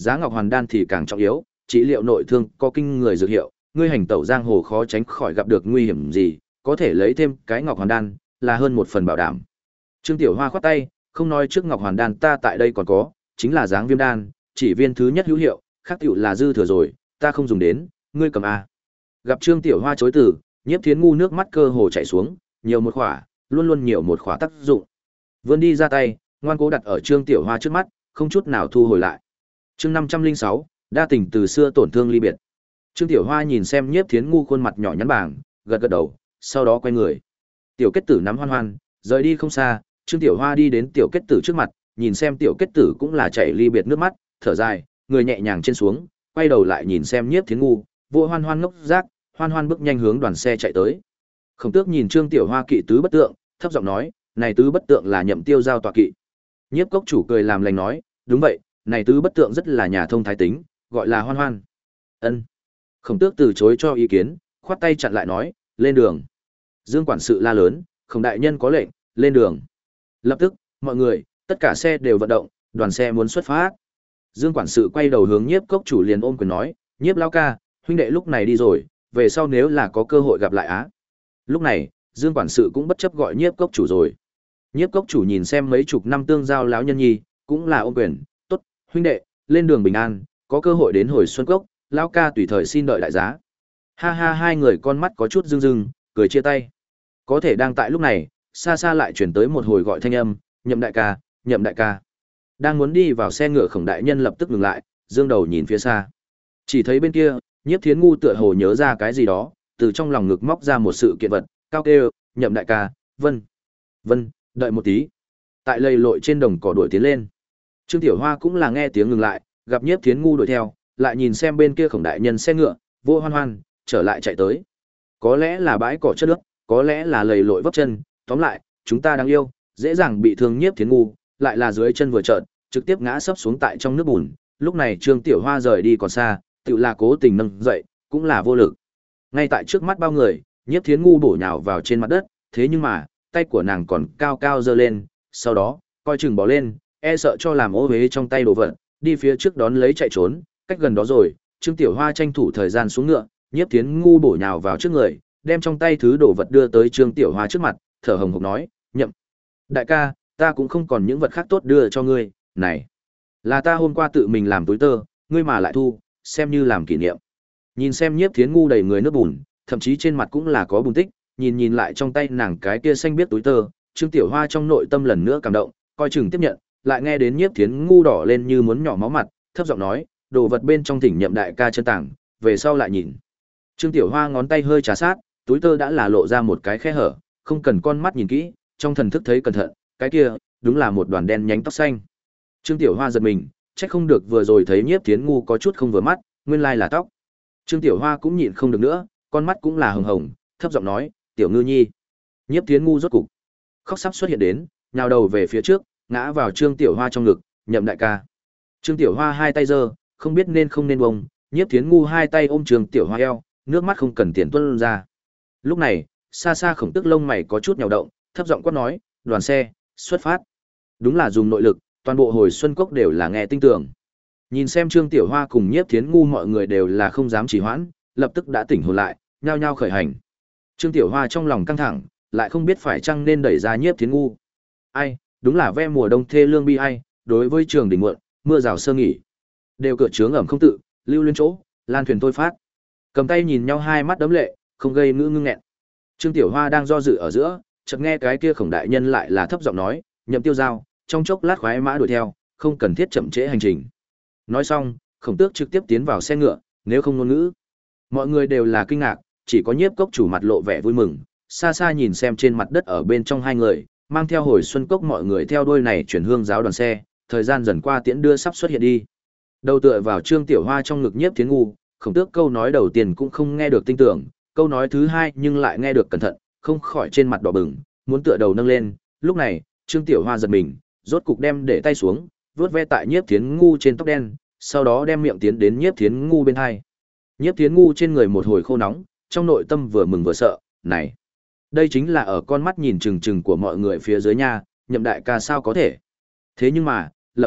giá ngọc hoàn đan thì càng trọng yếu, trị liệu nội thương có kinh người dược hiệu, ngươi hành tẩu giang hồ khó tránh khỏi gặp được nguy hiểm gì, có thể lấy thêm cái ngọc hoàn đan, là hơn một phần bảo đảm. Trương Tiểu Hoa khoát tay, không nói trước ngọc hoàn đan ta tại đây còn có, chính là dáng viêm đan, chỉ viên thứ nhất hữu hiệu, khác tiểu là dư thừa rồi, ta không dùng đến, ngươi cầm a. Gặp Trương Tiểu Hoa chối từ, Nhiếp Thiến ngu nước mắt cơ hồ chảy xuống, nhiều một khỏa, luôn luôn nhiều một khỏa tác dụng. Vươn đi ra tay, ngoan cố đặt ở Trương Tiểu Hoa trước mắt, không chút nào thu hồi lại. Chương năm trăm linh sáu, đa tình từ xưa tổn thương ly biệt. Trương Tiểu Hoa nhìn xem Nhiếp Thiến ngu khuôn mặt nhỏ nhắn bảng, gật gật đầu, sau đó quay người. Tiểu Kết Tử nắm Hoan Hoan, rời đi không xa, Trương Tiểu Hoa đi đến Tiểu Kết Tử trước mặt, nhìn xem Tiểu Kết Tử cũng là chảy ly biệt nước mắt, thở dài, người nhẹ nhàng trên xuống, quay đầu lại nhìn xem Nhiếp Thiến ngu, vô Hoan Hoan ngốc giác, Hoan Hoan bước nhanh hướng đoàn xe chạy tới. Khổng Tước nhìn Trương Tiểu Hoa kỵ tứ bất tượng, thấp giọng nói, này tứ bất tượng là Nhậm Tiêu giao tọa kỵ. Nhiếp Cốc chủ cười làm lành nói, đúng vậy, này tứ bất tượng rất là nhà thông thái tính, gọi là Hoan Hoan. Ân. Khổng Tước từ chối cho ý kiến, khoát tay chặn lại nói, lên đường. Dương quản sự la lớn, Khổng đại nhân có lệnh, lên đường. Lập tức, mọi người, tất cả xe đều vận động, đoàn xe muốn xuất phát. Dương quản sự quay đầu hướng Nhiếp Cốc chủ liền ôm quyền nói, Nhiếp lão ca, huynh đệ lúc này đi rồi, về sau nếu là có cơ hội gặp lại á. Lúc này, Dương quản sự cũng bất chấp gọi Nhiếp Cốc chủ rồi. Nhiếp Cốc chủ nhìn xem mấy chục năm tương giao lão nhân nhi, cũng là ôm quyền, tốt, huynh đệ, lên đường bình an, có cơ hội đến hồi Xuân Cốc, lão ca tùy thời xin đợi đại giá. Ha ha, hai người con mắt có chút rưng rưng, cười chia tay. Có thể đang tại lúc này, xa xa lại chuyển tới một hồi gọi thanh âm, Nhậm đại ca, Nhậm đại ca. Đang muốn đi vào xe ngựa Khổng đại nhân lập tức ngừng lại, dương đầu nhìn phía xa. Chỉ thấy bên kia, Nhiếp Thiến ngu tựa hồ nhớ ra cái gì đó, từ trong lòng ngực móc ra một sự kiện vật, cao kêu, Nhậm đại ca, vân, vân, đợi một tí. Tại lầy lội trên đồng cỏ đuổi tiến lên. Trương Tiểu Hoa cũng là nghe tiếng ngừng lại, gặp Nhiếp Thiến ngu đuổi theo, lại nhìn xem bên kia Khổng đại nhân xe ngựa, vô Hoan Hoan, trở lại chạy tới. Có lẽ là bãi cỏ chất nước, có lẽ là lầy lội vấp chân, tóm lại, chúng ta đáng yêu, dễ dàng bị thương Nhiếp Thiến ngu, lại là dưới chân vừa trợn, trực tiếp ngã sấp xuống tại trong nước bùn. Lúc này Trương Tiểu Hoa rời đi còn xa, tự là cố tình nâng dậy, cũng là vô lực. Ngay tại trước mắt bao người, Nhiếp Thiến ngu bổ nhào vào trên mặt đất, thế nhưng mà, tay của nàng còn cao cao giơ lên, sau đó, coi chừng bỏ lên, e sợ cho làm ô uế trong tay đồ vật, đi phía trước đón lấy chạy trốn, cách gần đó rồi, Trương Tiểu Hoa tranh thủ thời gian xuống ngựa, Nhiếp Thiến ngu bổ nhào vào trước người, đem trong tay thứ đồ vật đưa tới Trương Tiểu Hoa trước mặt, thở hồng hộc nói, Nhậm đại ca, ta cũng không còn những vật khác tốt đưa cho ngươi, này, là ta hôm qua tự mình làm túi tơ, ngươi mà lại thu, xem như làm kỷ niệm. Nhìn xem Nhiếp Thiến ngu đầy người nước bùn, thậm chí trên mặt cũng là có bùn tích, nhìn nhìn lại trong tay nàng cái kia xanh biết túi tơ, Trương Tiểu Hoa trong nội tâm lần nữa cảm động, coi chừng tiếp nhận, lại nghe đến Nhiếp Thiến ngu đỏ lên như muốn nhỏ máu mặt, thấp giọng nói, đồ vật bên trong thỉnh Nhậm đại ca chân tảng, về sau lại nhìn. Trương Tiểu Hoa ngón tay hơi trà sát, túi tơ đã là lộ ra một cái khe hở, không cần con mắt nhìn kỹ, trong thần thức thấy cẩn thận, cái kia, đúng là một đoàn đen nhánh tóc xanh. Trương Tiểu Hoa giật mình, chắc không được vừa rồi thấy Nhiếp Thiến ngu có chút không vừa mắt, nguyên lai là tóc. Trương Tiểu Hoa cũng nhịn không được nữa, con mắt cũng là hồng hồng, thấp giọng nói, Tiểu Ngư Nhi. Nhiếp Thiến ngu rốt cục khóc sắp xuất hiện đến, nhào đầu về phía trước, ngã vào Trương Tiểu Hoa trong ngực, Nhậm đại ca. Trương Tiểu Hoa hai tay giơ, không biết nên không nên bông, Nhiếp Thiến ngu hai tay ôm Trương Tiểu Hoa eo, nước mắt không cần tiền tuôn ra. Lúc này, xa xa Khổng Tước lông mày có chút nhào động, thấp giọng quát nói, đoàn xe, xuất phát. Đúng là dùng nội lực, toàn bộ hồi Xuân Cốc đều là nghe tinh tường. Nhìn xem Trương Tiểu Hoa cùng Nhiếp Thiến ngu mọi người đều là không dám trì hoãn, lập tức đã tỉnh hồn lại, nhao nhao khởi hành. Trương Tiểu Hoa trong lòng căng thẳng, lại không biết phải chăng nên đẩy ra Nhiếp Thiến ngu. Ai, đúng là ve mùa đông thê lương bi ai, đối với trường đỉnh muộn, mưa rào sơ nghỉ. Đều cửa chướng ẩm không tự, lưu lên chỗ, lan thuyền thôi phát. Cầm tay nhìn nhau hai mắt đấm lệ, không gây ngữ ngưng nghẹn. Trương Tiểu Hoa đang do dự ở giữa, chợt nghe cái kia Khổng đại nhân lại là thấp giọng nói, Nhậm Tiêu Giao, trong chốc lát khoái mã đuổi theo, không cần thiết chậm trễ hành trình. Nói xong, Khổng Tước trực tiếp tiến vào xe ngựa, nếu không ngôn ngữ. Mọi người đều là kinh ngạc, chỉ có Nhiếp Cốc chủ mặt lộ vẻ vui mừng, xa xa nhìn xem trên mặt đất ở bên trong hai người, mang theo hồi Xuân Cốc mọi người theo đuôi này chuyển hương giáo đoàn xe, thời gian dần qua tiễn đưa sắp xuất hiện đi. Đầu tựa vào Trương Tiểu Hoa trong ngực Nhiếp Thiến ngu, Khổng Tước câu nói đầu tiên cũng không nghe được tinh tưởng, câu nói thứ hai nhưng lại nghe được cẩn thận, không khỏi trên mặt đỏ bừng, muốn tựa đầu nâng lên. Lúc này, Trương Tiểu Hoa giật mình, rốt cục đem để tay xuống, vuốt ve tại Nhiếp Thiến ngu trên tóc đen, sau đó đem miệng tiến đến Nhiếp Thiến ngu bên hai. Nhiếp Thiến ngu trên người một hồi khô nóng, trong nội tâm vừa mừng vừa sợ, này, đây chính là ở con mắt nhìn chừng chừng của mọi người phía dưới nha, Nhậm đại ca sao có thể. Thế nhưng mà, lập tức,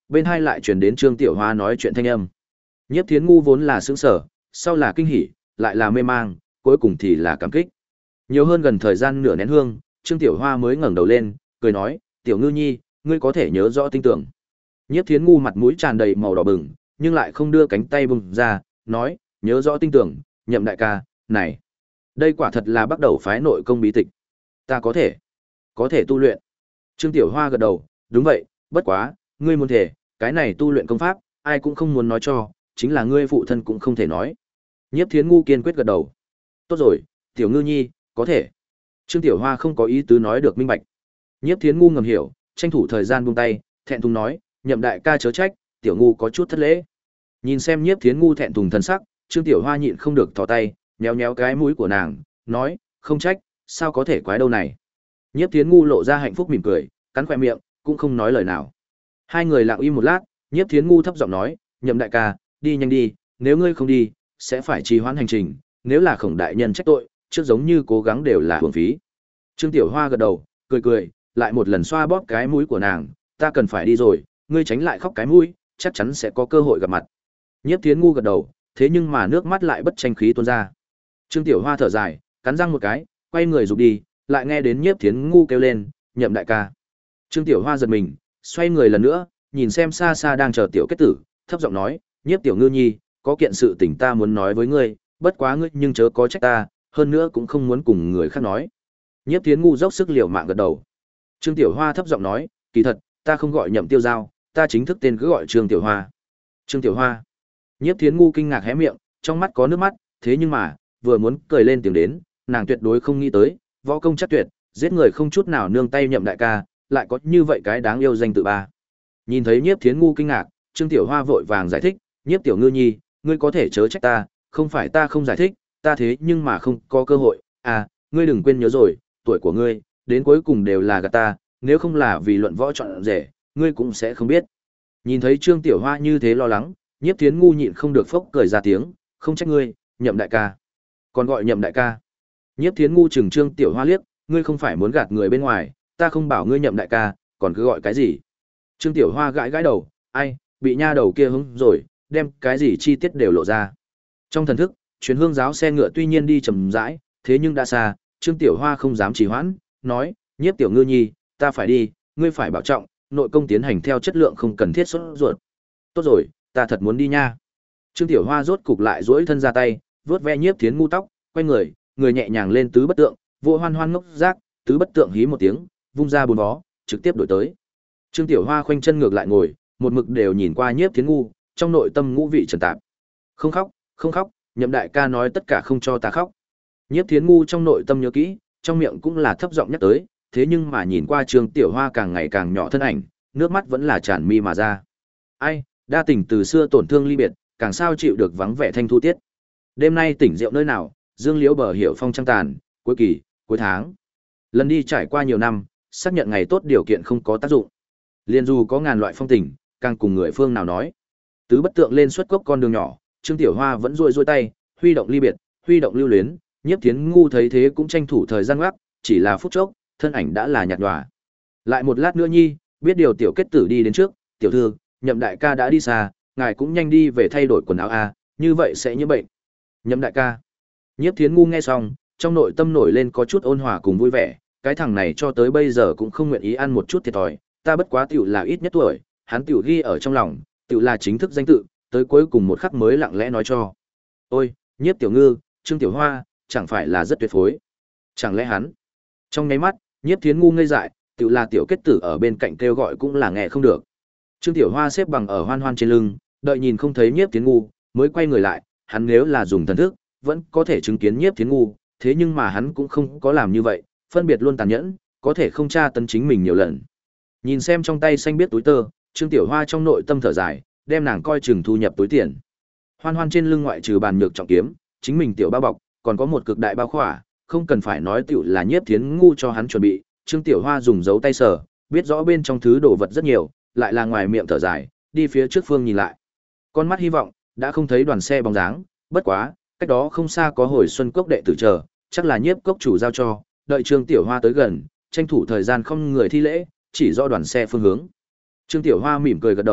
bên hai lại truyền đến Trương Tiểu Hoa nói chuyện thanh âm. Nhiếp Thiến Ngu vốn là sững sờ, sau là kinh hỉ, lại là mê mang, cuối cùng thì là cảm kích. Nhiều hơn gần thời gian nửa nén hương, Trương Tiểu Hoa mới ngẩng đầu lên, cười nói, "Tiểu Ngư Nhi, ngươi có thể nhớ rõ tinh tưởng." Nhiếp Thiến Ngu mặt mũi tràn đầy màu đỏ bừng, nhưng lại không đưa cánh tay bung ra, nói, "Nhớ rõ tinh tưởng, Nhậm đại ca, này, đây quả thật là bắt đầu phái nội công bí tịch. Ta có thể, có thể tu luyện." Trương Tiểu Hoa gật đầu, "Đúng vậy, bất quá, ngươi muốn thể, cái này tu luyện công pháp, ai cũng không muốn nói cho, chính là ngươi phụ thân cũng không thể nói." Nhiếp Thiến Ngu kiên quyết gật đầu. "Tốt rồi, Tiểu Ngư Nhi, có thể." Trương Tiểu Hoa không có ý tứ nói được minh bạch. Nhiếp Thiến Ngu ngầm hiểu, tranh thủ thời gian buông tay, thẹn thùng nói, "Nhậm đại ca chớ trách, Tiểu Ngu có chút thất lễ." Nhìn xem Nhiếp Thiến Ngu thẹn thùng thần sắc, Trương Tiểu Hoa nhịn không được thò tay, nhéo nhéo cái mũi của nàng, nói, "Không trách, sao có thể quái đâu này." Nhiếp Thiến Ngu lộ ra hạnh phúc mỉm cười, cắn khóe miệng, cũng không nói lời nào. Hai người lặng im một lát, Nhiếp Thiến Ngu thấp giọng nói, "Nhậm đại ca, đi nhanh đi, nếu ngươi không đi, sẽ phải trì hoãn hành trình, nếu là Khổng đại nhân trách tội, trước giống như cố gắng đều là uổng phí." Trương Tiểu Hoa gật đầu, cười cười, lại một lần xoa bóp cái mũi của nàng, "Ta cần phải đi rồi, ngươi tránh lại khóc cái mũi, chắc chắn sẽ có cơ hội gặp mặt." Nhiếp Thiến Ngu gật đầu, thế nhưng mà nước mắt lại bất tranh khí tuôn ra. Trương Tiểu Hoa thở dài, cắn răng một cái, quay người rụt đi, lại nghe đến Nhiếp Thiến Ngu kêu lên, "Nhậm đại ca." Trương Tiểu Hoa giật mình, xoay người lần nữa, nhìn xem xa xa đang chờ tiểu kết tử, thấp giọng nói, "Nhiếp Tiểu Ngư Nhi, có kiện sự tình ta muốn nói với ngươi, bất quá ngươi nhưng chớ có trách ta, hơn nữa cũng không muốn cùng người khác nói." Nhiếp Thiến Ngu dốc sức liều mạng gật đầu. Trương Tiểu Hoa thấp giọng nói, "Kỳ thật, ta không gọi Nhậm Tiêu Giao, ta chính thức tên cứ gọi Trương Tiểu Hoa." Trương Tiểu Hoa. Nhiếp Thiến Ngu kinh ngạc hé miệng, trong mắt có nước mắt, thế nhưng mà, vừa muốn cười lên tiếng đến, nàng tuyệt đối không nghĩ tới, võ công chắc tuyệt, giết người không chút nào nương tay Nhậm đại ca, lại có như vậy cái đáng yêu danh tự ba. Nhìn thấy Nhiếp Thiến Ngu kinh ngạc, Trương Tiểu Hoa vội vàng giải thích, "Nhiếp Tiểu Ngư Nhi, ngươi có thể chớ trách ta, không phải ta không giải thích, ta thế nhưng mà không có cơ hội, à, ngươi đừng quên nhớ rồi, tuổi của ngươi, đến cuối cùng đều là gạt ta, nếu không là vì luận võ chọn rể, ngươi cũng sẽ không biết." Nhìn thấy Trương Tiểu Hoa như thế lo lắng, Nhiếp Thiến Ngu nhịn không được phốc cười ra tiếng, "Không trách ngươi, Nhậm đại ca." Còn gọi Nhậm đại ca. Nhiếp Thiến Ngu chừng Trương Tiểu Hoa liếc, "Ngươi không phải muốn gạt người bên ngoài, ta không bảo ngươi Nhậm đại ca, còn cứ gọi cái gì?" Trương Tiểu Hoa gãi gãi đầu, "Ai, bị nha đầu kia hứng rồi, đem cái gì chi tiết đều lộ ra." Trong thần thức, chuyến hương giáo xe ngựa tuy nhiên đi chậm rãi, thế nhưng đã xa, Trương Tiểu Hoa không dám trì hoãn, nói, "Nhiếp Tiểu Ngư Nhi, ta phải đi, ngươi phải bảo trọng, nội công tiến hành theo chất lượng không cần thiết sốt ruột." "Tốt rồi, ta thật muốn đi nha." Trương Tiểu Hoa rốt cục lại duỗi thân ra tay, vuốt ve Nhiếp Thiến Ngu tóc, quay người, người nhẹ nhàng lên tứ bất tượng, vô hoan hoan ngốc giác, tứ bất tượng hí một tiếng, vung ra bốn vó, trực tiếp đổi tới. Trương Tiểu Hoa khoanh chân ngược lại ngồi, một mực đều nhìn qua Nhiếp Thiến Ngu, trong nội tâm ngũ vị trần tạp. "Không khóc, không khóc, Nhậm đại ca nói tất cả không cho ta khóc." Nhiếp Thiến Ngu trong nội tâm nhớ kỹ, trong miệng cũng là thấp giọng nhắc tới, thế nhưng mà nhìn qua Trương Tiểu Hoa càng ngày càng nhỏ thân ảnh, nước mắt vẫn là tràn mi mà ra. Ai, đa tình từ xưa tổn thương ly biệt, càng sao chịu được vắng vẻ thanh thu tiết. Đêm nay tỉnh rượu nơi nào, dương liễu bờ hiểu phong trăng tàn, cuối kỳ, cuối tháng. Lần đi trải qua nhiều năm, xác nhận ngày tốt điều kiện không có tác dụng. Liên dù có ngàn loại phong tình, càng cùng người phương nào nói. Tứ bất tượng lên xuất cốc con đường nhỏ, Trương Tiểu Hoa vẫn duỗi duỗi tay, huy động ly biệt, huy động lưu luyến, Nhiếp Thiến Ngu thấy thế cũng tranh thủ thời gian gác, chỉ là phút chốc, thân ảnh đã là nhạt nhòa. Lại một lát nữa nhi, biết điều tiểu kết tử đi đến trước, "Tiểu thư, Nhậm đại ca đã đi xa, ngài cũng nhanh đi về thay đổi quần áo a, như vậy sẽ nhiễm bệnh." "Nhậm đại ca." Nhiếp Thiến Ngu nghe xong, trong nội tâm nổi lên có chút ôn hòa cùng vui vẻ, cái thằng này cho tới bây giờ cũng không nguyện ý ăn một chút thiệt thòi, ta bất quá tiểu là ít nhất tuổi, hắn tiểu ghi ở trong lòng, tiểu là chính thức danh tự, tới cuối cùng một khắc mới lặng lẽ nói cho. Ôi, Nhiếp Tiểu Ngư, Trương Tiểu Hoa, chẳng phải là rất tuyệt phối. Chẳng lẽ hắn? Trong nháy mắt, Nhiếp Thiến Ngu ngây dại, tiểu là tiểu kết tử ở bên cạnh kêu gọi cũng là nghe không được. Trương Tiểu Hoa xếp bằng ở Hoan Hoan trên lưng, đợi nhìn không thấy Nhiếp Thiến Ngu, mới quay người lại, hắn nếu là dùng thần thức, vẫn có thể chứng kiến Nhiếp Thiến Ngu, thế nhưng mà hắn cũng không có làm như vậy, phân biệt luôn tàn nhẫn, có thể không tra tấn chính mình nhiều lần. Nhìn xem trong tay xanh biết túi tơ, Trương Tiểu Hoa trong nội tâm thở dài, đem nàng coi chừng thu nhập túi tiền. Hoan Hoan trên lưng ngoại trừ bàn nhược trọng kiếm, chính mình tiểu bao bọc, còn có một cực đại bao khỏa, không cần phải nói tiểu là Nhiếp Thiến Ngu cho hắn chuẩn bị, Trương Tiểu Hoa dùng dấu tay sờ, biết rõ bên trong thứ đồ vật rất nhiều, lại là ngoài miệng thở dài, đi phía trước phương nhìn lại. Con mắt hy vọng, đã không thấy đoàn xe bóng dáng, bất quá, cách đó không xa có Hồi Xuân Cốc đệ tử chờ, chắc là Nhiếp cốc chủ giao cho, đợi Trương Tiểu Hoa tới gần, tranh thủ thời gian không người thi lễ, chỉ rõ đoàn xe phương hướng. Trương Tiểu Hoa mỉm cười gật đầu,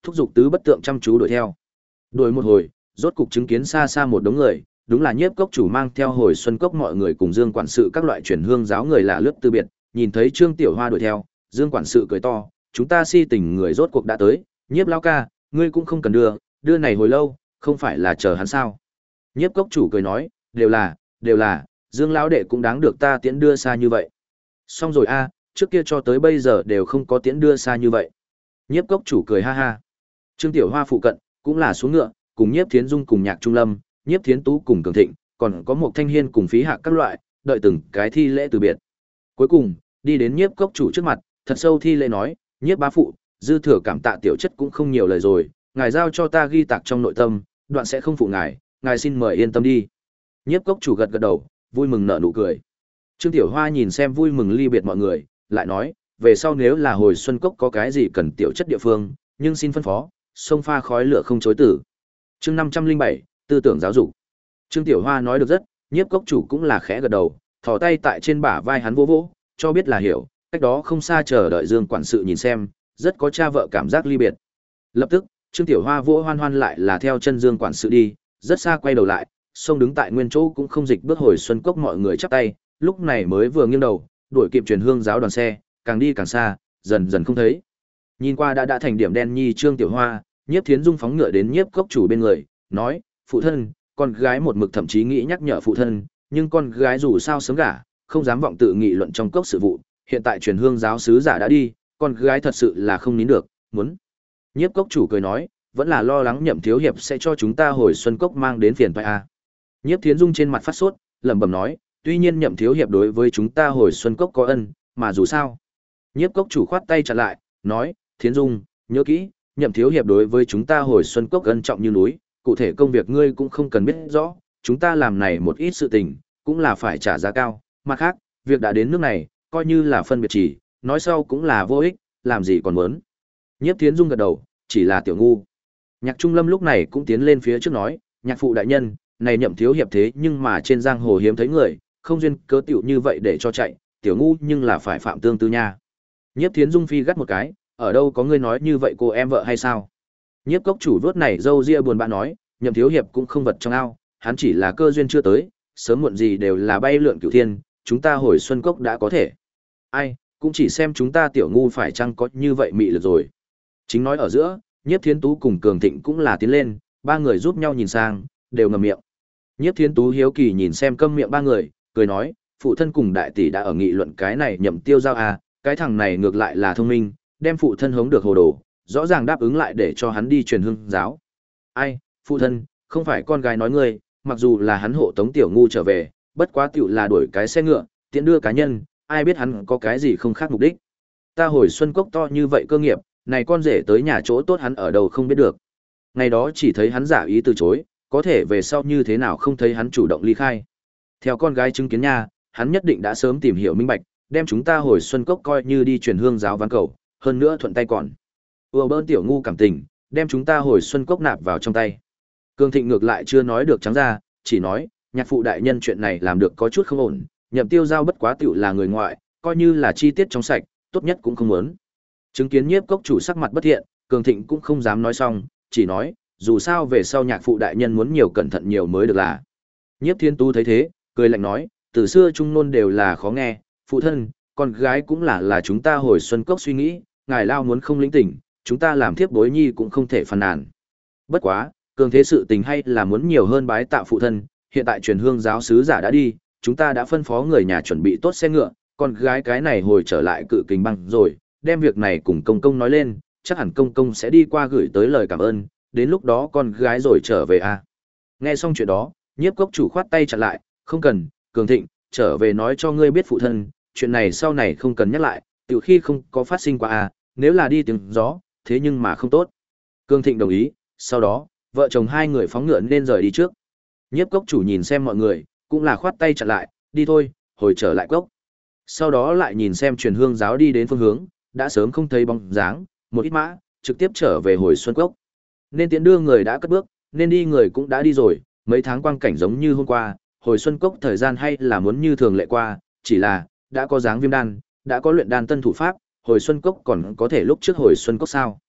thúc giục tứ bất tượng chăm chú đuổi theo. Đuổi một hồi, rốt cục chứng kiến xa xa một đống người, đúng là Nhiếp cốc chủ mang theo Hồi Xuân Cốc mọi người cùng Dương quản sự các loại chuyển hương giáo người lạ lướt từ biệt, nhìn thấy Trương Tiểu Hoa đuổi theo, Dương quản sự cười to, chúng ta si tình người rốt cuộc đã tới, Nhiếp lão ca, ngươi cũng không cần đưa, đưa này hồi lâu, không phải là chờ hắn sao? Nhiếp cốc chủ cười nói, đều là, đều là, Dương lão đệ cũng đáng được ta tiễn đưa xa như vậy. Xong rồi a, trước kia cho tới bây giờ đều không có tiễn đưa xa như vậy. Nhiếp cốc chủ cười ha ha. Trương Tiểu Hoa phụ cận, cũng là xuống ngựa, cùng Nhiếp Thiến Dung cùng Nhạc Trung Lâm, Nhiếp Thiến Tú cùng Cường Thịnh, còn có một Thanh Hiên cùng Phí Hạc các loại, đợi từng cái thi lễ từ biệt. Cuối cùng, đi đến Nhiếp cốc chủ trước mặt, thật sâu thi lễ nói, Nhiếp bá phụ, dư thừa cảm tạ tiểu chất cũng không nhiều lời rồi, ngài giao cho ta ghi tạc trong nội tâm, đoạn sẽ không phụ ngài, ngài xin mời yên tâm đi. Nhiếp cốc chủ gật gật đầu, vui mừng nở nụ cười. Trương Tiểu Hoa nhìn xem vui mừng ly biệt mọi người, lại nói, về sau nếu là Hồi Xuân Cốc có cái gì cần tiểu chất địa phương, nhưng xin phân phó, sông pha khói lửa không chối tử. Chương năm trăm linh bảy, tư tưởng giáo dục. Trương Tiểu Hoa nói được rất, Nhiếp cốc chủ cũng là khẽ gật đầu, thò tay tại trên bả vai hắn vỗ vỗ, cho biết là hiểu, cách đó không xa chờ đợi Dương quản sự nhìn xem, rất có cha vợ cảm giác ly biệt. Lập tức, Trương Tiểu Hoa vỗ hoan hoan lại là theo chân Dương quản sự đi, rất xa quay đầu lại, sông đứng tại nguyên chỗ cũng không dịch bước Hồi Xuân Cốc mọi người chắp tay, lúc này mới vừa nghiêng đầu, đuổi kịp truyền hương giáo đoàn xe, càng đi càng xa, dần dần không thấy. Nhìn qua đã đã thành điểm đen nhi Trương Tiểu Hoa, Nhiếp Thiến Dung phóng ngựa đến Nhiếp cốc chủ bên người, nói, phụ thân, con gái một mực thậm chí nghĩ nhắc nhở phụ thân, nhưng con gái dù sao sớm gả, không dám vọng tự nghị luận trong cốc sự vụ, hiện tại truyền hương giáo sứ giả đã đi, con gái thật sự là không nín được, muốn. Nhiếp cốc chủ cười nói, vẫn là lo lắng Nhậm thiếu hiệp sẽ cho chúng ta Hồi Xuân Cốc mang đến phiền toái a. Nhiếp Thiến Dung trên mặt phát sốt, lẩm bẩm nói, tuy nhiên Nhậm thiếu hiệp đối với chúng ta Hồi Xuân Cốc có ân, mà dù sao. Nhiếp cốc chủ khoát tay chặn lại, nói, Thiến Dung, nhớ kỹ, Nhậm thiếu hiệp đối với chúng ta Hồi Xuân Cốc ân trọng như núi, cụ thể công việc ngươi cũng không cần biết rõ, chúng ta làm này một ít sự tình, cũng là phải trả giá cao, mặt khác, việc đã đến nước này, coi như là phân biệt chỉ, nói sau cũng là vô ích, làm gì còn muốn. Nhiếp Thiến Dung gật đầu, chỉ là tiểu ngu. Nhạc Trung Lâm lúc này cũng tiến lên phía trước nói, nhạc phụ đại nhân, này Nhậm thiếu hiệp thế nhưng mà trên giang hồ hiếm thấy người, không duyên cớ tiểu như vậy để cho chạy, tiểu ngu nhưng là phải phạm tương tư nha. Nhiếp Thiến Dung phi gắt một cái, ở đâu có ngươi nói như vậy cô em vợ hay sao? Nhiếp cốc chủ vớt này dâu ria buồn bã nói, Nhậm thiếu hiệp cũng không vật trong ao, hắn chỉ là cơ duyên chưa tới, sớm muộn gì đều là bay lượn cửu thiên, chúng ta Hồi Xuân Cốc đã có thể. Ai, cũng chỉ xem chúng ta tiểu ngu phải chăng có như vậy mị lực rồi. Chính nói ở giữa, Nhiếp Thiến Tú cùng Cường Thịnh cũng là tiến lên, ba người giúp nhau nhìn sang, đều ngậm miệng. Nhiếp Thiến Tú hiếu kỳ nhìn xem câm miệng ba người, cười nói, phụ thân cùng đại tỷ đã ở nghị luận cái này Nhậm tiêu giao à, cái thằng này ngược lại là thông minh, đem phụ thân hống được hồ đồ, rõ ràng đáp ứng lại để cho hắn đi truyền hương giáo. Ai, phụ thân, không phải con gái nói ngươi, mặc dù là hắn hộ tống tiểu ngu trở về, bất quá tiểu là đuổi cái xe ngựa, tiện đưa cá nhân, ai biết hắn có cái gì không khác mục đích. Ta Hồi Xuân Cốc to như vậy cơ nghiệp, này con rể tới nhà chỗ tốt hắn ở đâu không biết được. Ngày đó chỉ thấy hắn giả ý từ chối, có thể về sau như thế nào không thấy hắn chủ động ly khai. Theo con gái chứng kiến nha, hắn nhất định đã sớm tìm hiểu minh bạch, đem chúng ta Hồi Xuân Cốc coi như đi truyền hương giáo ván cầu, hơn nữa thuận tay còn. Ưa bơn tiểu ngu cảm tình, đem chúng ta Hồi Xuân Cốc nạp vào trong tay. Cường Thịnh ngược lại chưa nói được trắng ra, chỉ nói, nhạc phụ đại nhân chuyện này làm được có chút không ổn, Nhậm tiêu giao bất quá tiểu là người ngoại, coi như là chi tiết trong sạch, tốt nhất cũng không muốn. Chứng kiến Nhiếp cốc chủ sắc mặt bất thiện, Cường Thịnh cũng không dám nói xong, chỉ nói, dù sao về sau nhạc phụ đại nhân muốn nhiều cẩn thận nhiều mới được là. Nhiếp Thiên Tu thấy thế, cười lạnh nói, từ xưa trung nôn đều là khó nghe, phụ thân, con gái cũng là là chúng ta Hồi Xuân Cốc suy nghĩ, ngài lao muốn không lĩnh tỉnh, chúng ta làm thiếp bối nhi cũng không thể phàn nàn. Bất quá, cường thế sự tình hay là muốn nhiều hơn bái tạ phụ thân, hiện tại truyền hương giáo sứ giả đã đi, chúng ta đã phân phó người nhà chuẩn bị tốt xe ngựa, con gái cái này hồi trở lại cự kình băng rồi, đem việc này cùng công công nói lên, chắc hẳn công công sẽ đi qua gửi tới lời cảm ơn, đến lúc đó con gái rồi trở về à. Nghe xong chuyện đó, Nhiếp cốc chủ khoát tay chặn lại, không cần, Cường Thịnh, trở về nói cho ngươi biết phụ thân, chuyện này sau này không cần nhắc lại, từ khi không có phát sinh qua à, nếu là đi tiếng gió, thế nhưng mà không tốt. Cường Thịnh đồng ý, sau đó, vợ chồng hai người phóng ngựa nên rời đi trước. Nhiếp cốc chủ nhìn xem mọi người, cũng là khoát tay chặn lại, đi thôi, hồi trở lại cốc. Sau đó lại nhìn xem truyền hương giáo đi đến phương hướng, đã sớm không thấy bóng dáng, một ít mã, trực tiếp trở về Hồi Xuân Cốc. Nên tiễn đưa người đã cất bước, nên đi người cũng đã đi rồi, mấy tháng quang cảnh giống như hôm qua, Hồi Xuân Cốc thời gian hay là muốn như thường lệ qua, chỉ là, đã có dáng viêm đan, đã có luyện đan tân thủ pháp, Hồi Xuân Cốc còn có thể lúc trước Hồi Xuân Cốc sao.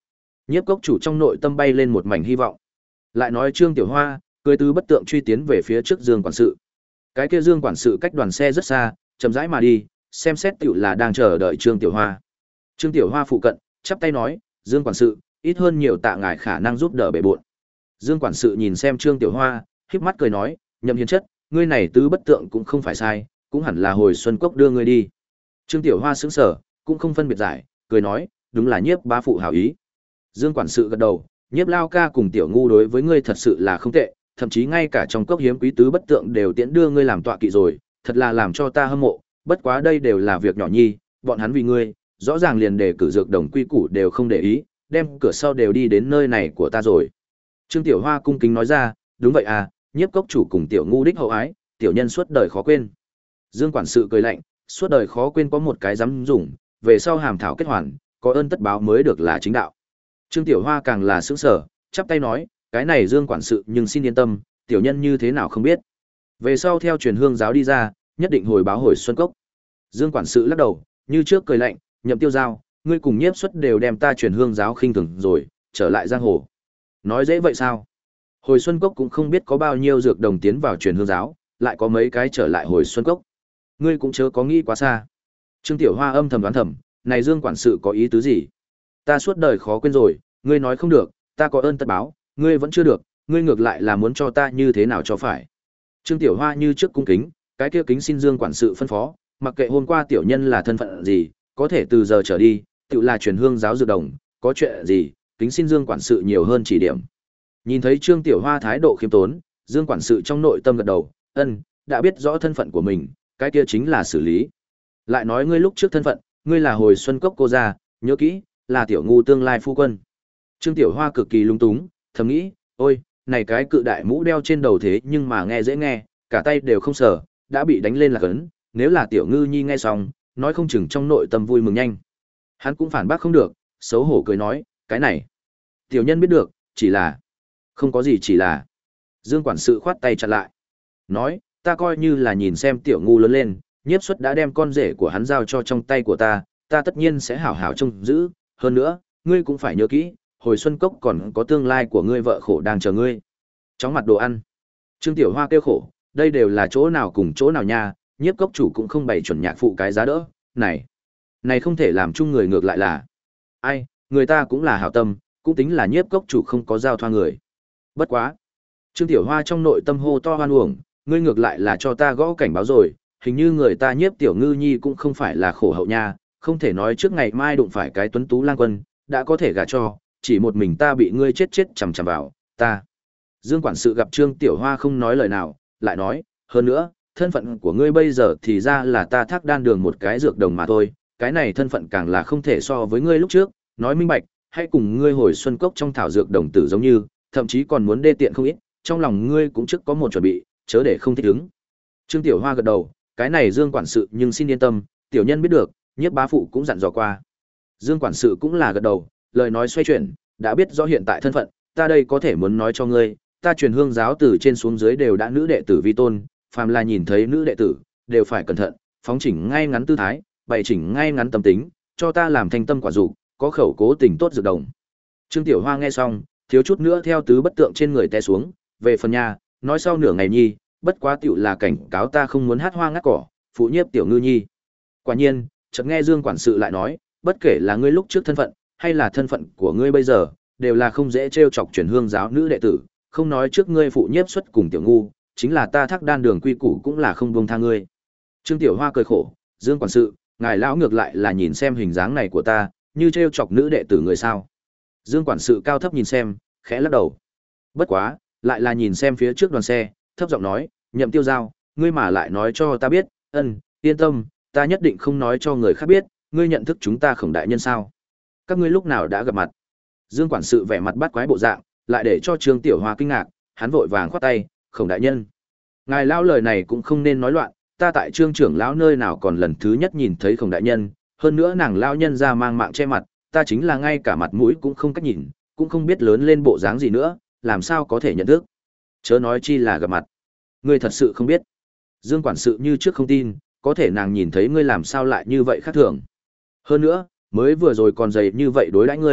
Nhiếp cốc chủ trong nội tâm bay lên một mảnh hy vọng. Lại nói Trương Tiểu Hoa, cưới tứ bất tượng truy tiến về phía trước Dương quản sự. Cái kia Dương quản sự cách đoàn xe rất xa, chậm rãi mà đi, xem xét tựu là đang chờ đợi Trương Tiểu Hoa. Trương Tiểu Hoa phụ cận, chắp tay nói, Dương quản sự, ít hơn nhiều tạ ngài khả năng giúp đỡ bệ bộn. Dương quản sự nhìn xem Trương Tiểu Hoa, híp mắt cười nói, Nhậm Hiền chất, ngươi này tứ bất tượng cũng không phải sai, cũng hẳn là hồi xuân cốc đưa ngươi đi. Trương Tiểu Hoa sững sờ, cũng không phân biệt giải, cười nói, đúng là Nhiếp bá phụ hảo ý. Dương quản sự gật đầu, Nhiếp lao ca cùng Tiểu ngu đối với ngươi thật sự là không tệ, thậm chí ngay cả trong cốc hiếm quý tứ bất tượng đều tiễn đưa ngươi làm tọa kỵ rồi, thật là làm cho ta hâm mộ, bất quá đây đều là việc nhỏ nhi, bọn hắn vì ngươi, rõ ràng liền để cử dược đồng quy củ đều không để ý, đem cửa sau đều đi đến nơi này của ta rồi. Trương Tiểu Hoa cung kính nói ra, đúng vậy à, Nhiếp cốc chủ cùng Tiểu ngu đích hậu ái, tiểu nhân suốt đời khó quên. Dương quản sự cười lạnh, suốt đời khó quên có một cái dám dùng, về sau hàm thảo kết hoàn, có ơn tất báo mới được là chính đạo. Trương Tiểu Hoa càng là sững sờ, chắp tay nói, cái này Dương quản sự nhưng xin yên tâm, tiểu nhân như thế nào không biết. Về sau theo truyền hương giáo đi ra, nhất định hồi báo hồi xuân cốc. Dương quản sự lắc đầu, như trước cười lạnh, Nhậm Tiêu Giao, ngươi cùng Nhiếp xuất đều đem ta truyền hương giáo khinh thường rồi, trở lại giang hồ. Nói dễ vậy sao? Hồi xuân cốc cũng không biết có bao nhiêu dược đồng tiến vào truyền hương giáo, lại có mấy cái trở lại hồi xuân cốc. Ngươi cũng chớ có nghĩ quá xa. Trương Tiểu Hoa âm thầm đoán thầm, này Dương quản sự có ý tứ gì? Ta suốt đời khó quên rồi, ngươi nói không được, ta có ơn tất báo, ngươi vẫn chưa được, ngươi ngược lại là muốn cho ta như thế nào cho phải. Trương Tiểu Hoa như trước cung kính, cái kia kính xin Dương quản sự phân phó, mặc kệ hôm qua tiểu nhân là thân phận gì, có thể từ giờ trở đi, tự là truyền hương giáo dược đồng, có chuyện gì, kính xin Dương quản sự nhiều hơn chỉ điểm. Nhìn thấy Trương Tiểu Hoa thái độ khiêm tốn, Dương quản sự trong nội tâm gật đầu, ân, đã biết rõ thân phận của mình, cái kia chính là xử lý. Lại nói ngươi lúc trước thân phận, ngươi là hồi xuân cốc cô gia, nhớ kỹ, là tiểu ngu tương lai phu quân. Trương Tiểu Hoa cực kỳ lung túng, thầm nghĩ, ôi, này cái cự đại mũ đeo trên đầu thế nhưng mà nghe dễ nghe, cả tay đều không sờ, đã bị đánh lên là cấn, nếu là tiểu ngư nhi nghe xong, nói không chừng trong nội tâm vui mừng nhanh. Hắn cũng phản bác không được, xấu hổ cười nói, cái này, tiểu nhân biết được, chỉ là, không có gì chỉ là. Dương quản sự khoát tay chặn lại, nói, ta coi như là nhìn xem tiểu ngu lớn lên, Nhiếp xuất đã đem con rể của hắn giao cho trong tay của ta, ta tất nhiên sẽ hảo hảo trông giữ, hơn nữa, ngươi cũng phải nhớ kỹ, hồi xuân cốc còn có tương lai của ngươi vợ khổ đang chờ ngươi. Chóng mặt đồ ăn. Trương Tiểu Hoa kêu khổ, đây đều là chỗ nào cùng chỗ nào nha, Nhiếp cốc chủ cũng không bày chuẩn nhạc phụ cái giá đỡ, này, này không thể làm chung người ngược lại là, ai, người ta cũng là hảo tâm, cũng tính là Nhiếp cốc chủ không có giao thoa người. Bất quá. Trương Tiểu Hoa trong nội tâm hô to hoan uổng, ngươi ngược lại là cho ta gõ cảnh báo rồi, hình như người ta Nhiếp tiểu ngư nhi cũng không phải là khổ hậu nha, không thể nói trước ngày mai đụng phải cái tuấn tú lang quân, đã có thể gả cho, chỉ một mình ta bị ngươi chết chết chằm chằm vào, ta. Dương quản sự gặp Trương Tiểu Hoa không nói lời nào, lại nói, hơn nữa, thân phận của ngươi bây giờ thì ra là ta thác đan đường một cái dược đồng mà thôi, cái này thân phận càng là không thể so với ngươi lúc trước, nói minh bạch, hãy cùng ngươi hồi xuân cốc trong thảo dược đồng tử giống như, thậm chí còn muốn đê tiện không ít, trong lòng ngươi cũng trước có một chuẩn bị, chớ để không thích ứng. Trương Tiểu Hoa gật đầu, cái này Dương quản sự nhưng xin yên tâm, tiểu nhân biết được, Nhiếp bá phụ cũng dặn dò qua. Dương quản sự cũng là gật đầu, lời nói xoay chuyển, đã biết rõ hiện tại thân phận, ta đây có thể muốn nói cho ngươi, ta truyền hương giáo từ trên xuống dưới đều đã nữ đệ tử vi tôn, phàm là nhìn thấy nữ đệ tử, đều phải cẩn thận, phóng chỉnh ngay ngắn tư thái, bày chỉnh ngay ngắn tâm tính, cho ta làm thanh tâm quả dục, có khẩu cố tình tốt dược đồng. Trương Tiểu Hoa nghe xong, thiếu chút nữa theo tứ bất tượng trên người té xuống, về phần nhà, nói sau nửa ngày nhi, bất quá tiểu là cảnh cáo ta không muốn hát hoa ngắt cỏ, phụ Nhiếp tiểu ngư nhi. Quả nhiên, chợt nghe Dương quản sự lại nói, bất kể là ngươi lúc trước thân phận, hay là thân phận của ngươi bây giờ, đều là không dễ trêu chọc truyền hương giáo nữ đệ tử, không nói trước ngươi phụ Nhiếp xuất cùng tiểu ngu, chính là ta thác đan đường quy củ cũng là không buông tha ngươi. Trương Tiểu Hoa cười khổ, Dương quản sự, ngài lão ngược lại là nhìn xem hình dáng này của ta, như trêu chọc nữ đệ tử người sao? Dương quản sự cao thấp nhìn xem, khẽ lắc đầu. Bất quá, lại là nhìn xem phía trước đoàn xe, thấp giọng nói, Nhậm Tiêu Giao, ngươi mà lại nói cho ta biết, ân, yên tâm, ta nhất định không nói cho người khác biết, ngươi nhận thức chúng ta Khổng đại nhân sao? Các ngươi lúc nào đã gặp mặt? Dương quản sự vẻ mặt bắt quái bộ dạng, lại để cho Trương Tiểu Hoa kinh ngạc, hắn vội vàng khoát tay, Khổng đại nhân. Ngài lão lời này cũng không nên nói loạn, ta tại Trương trưởng lão nơi nào còn lần thứ nhất nhìn thấy Khổng đại nhân, hơn nữa nàng lão nhân ra mang mạng che mặt, ta chính là ngay cả mặt mũi cũng không cách nhìn, cũng không biết lớn lên bộ dáng gì nữa, làm sao có thể nhận thức. Chớ nói chi là gặp mặt. Ngươi thật sự không biết. Dương quản sự như trước không tin, có thể nàng nhìn thấy ngươi làm sao lại như vậy khác thường. Hơn nữa, mới vừa rồi còn dày như vậy đối đãi ngươi,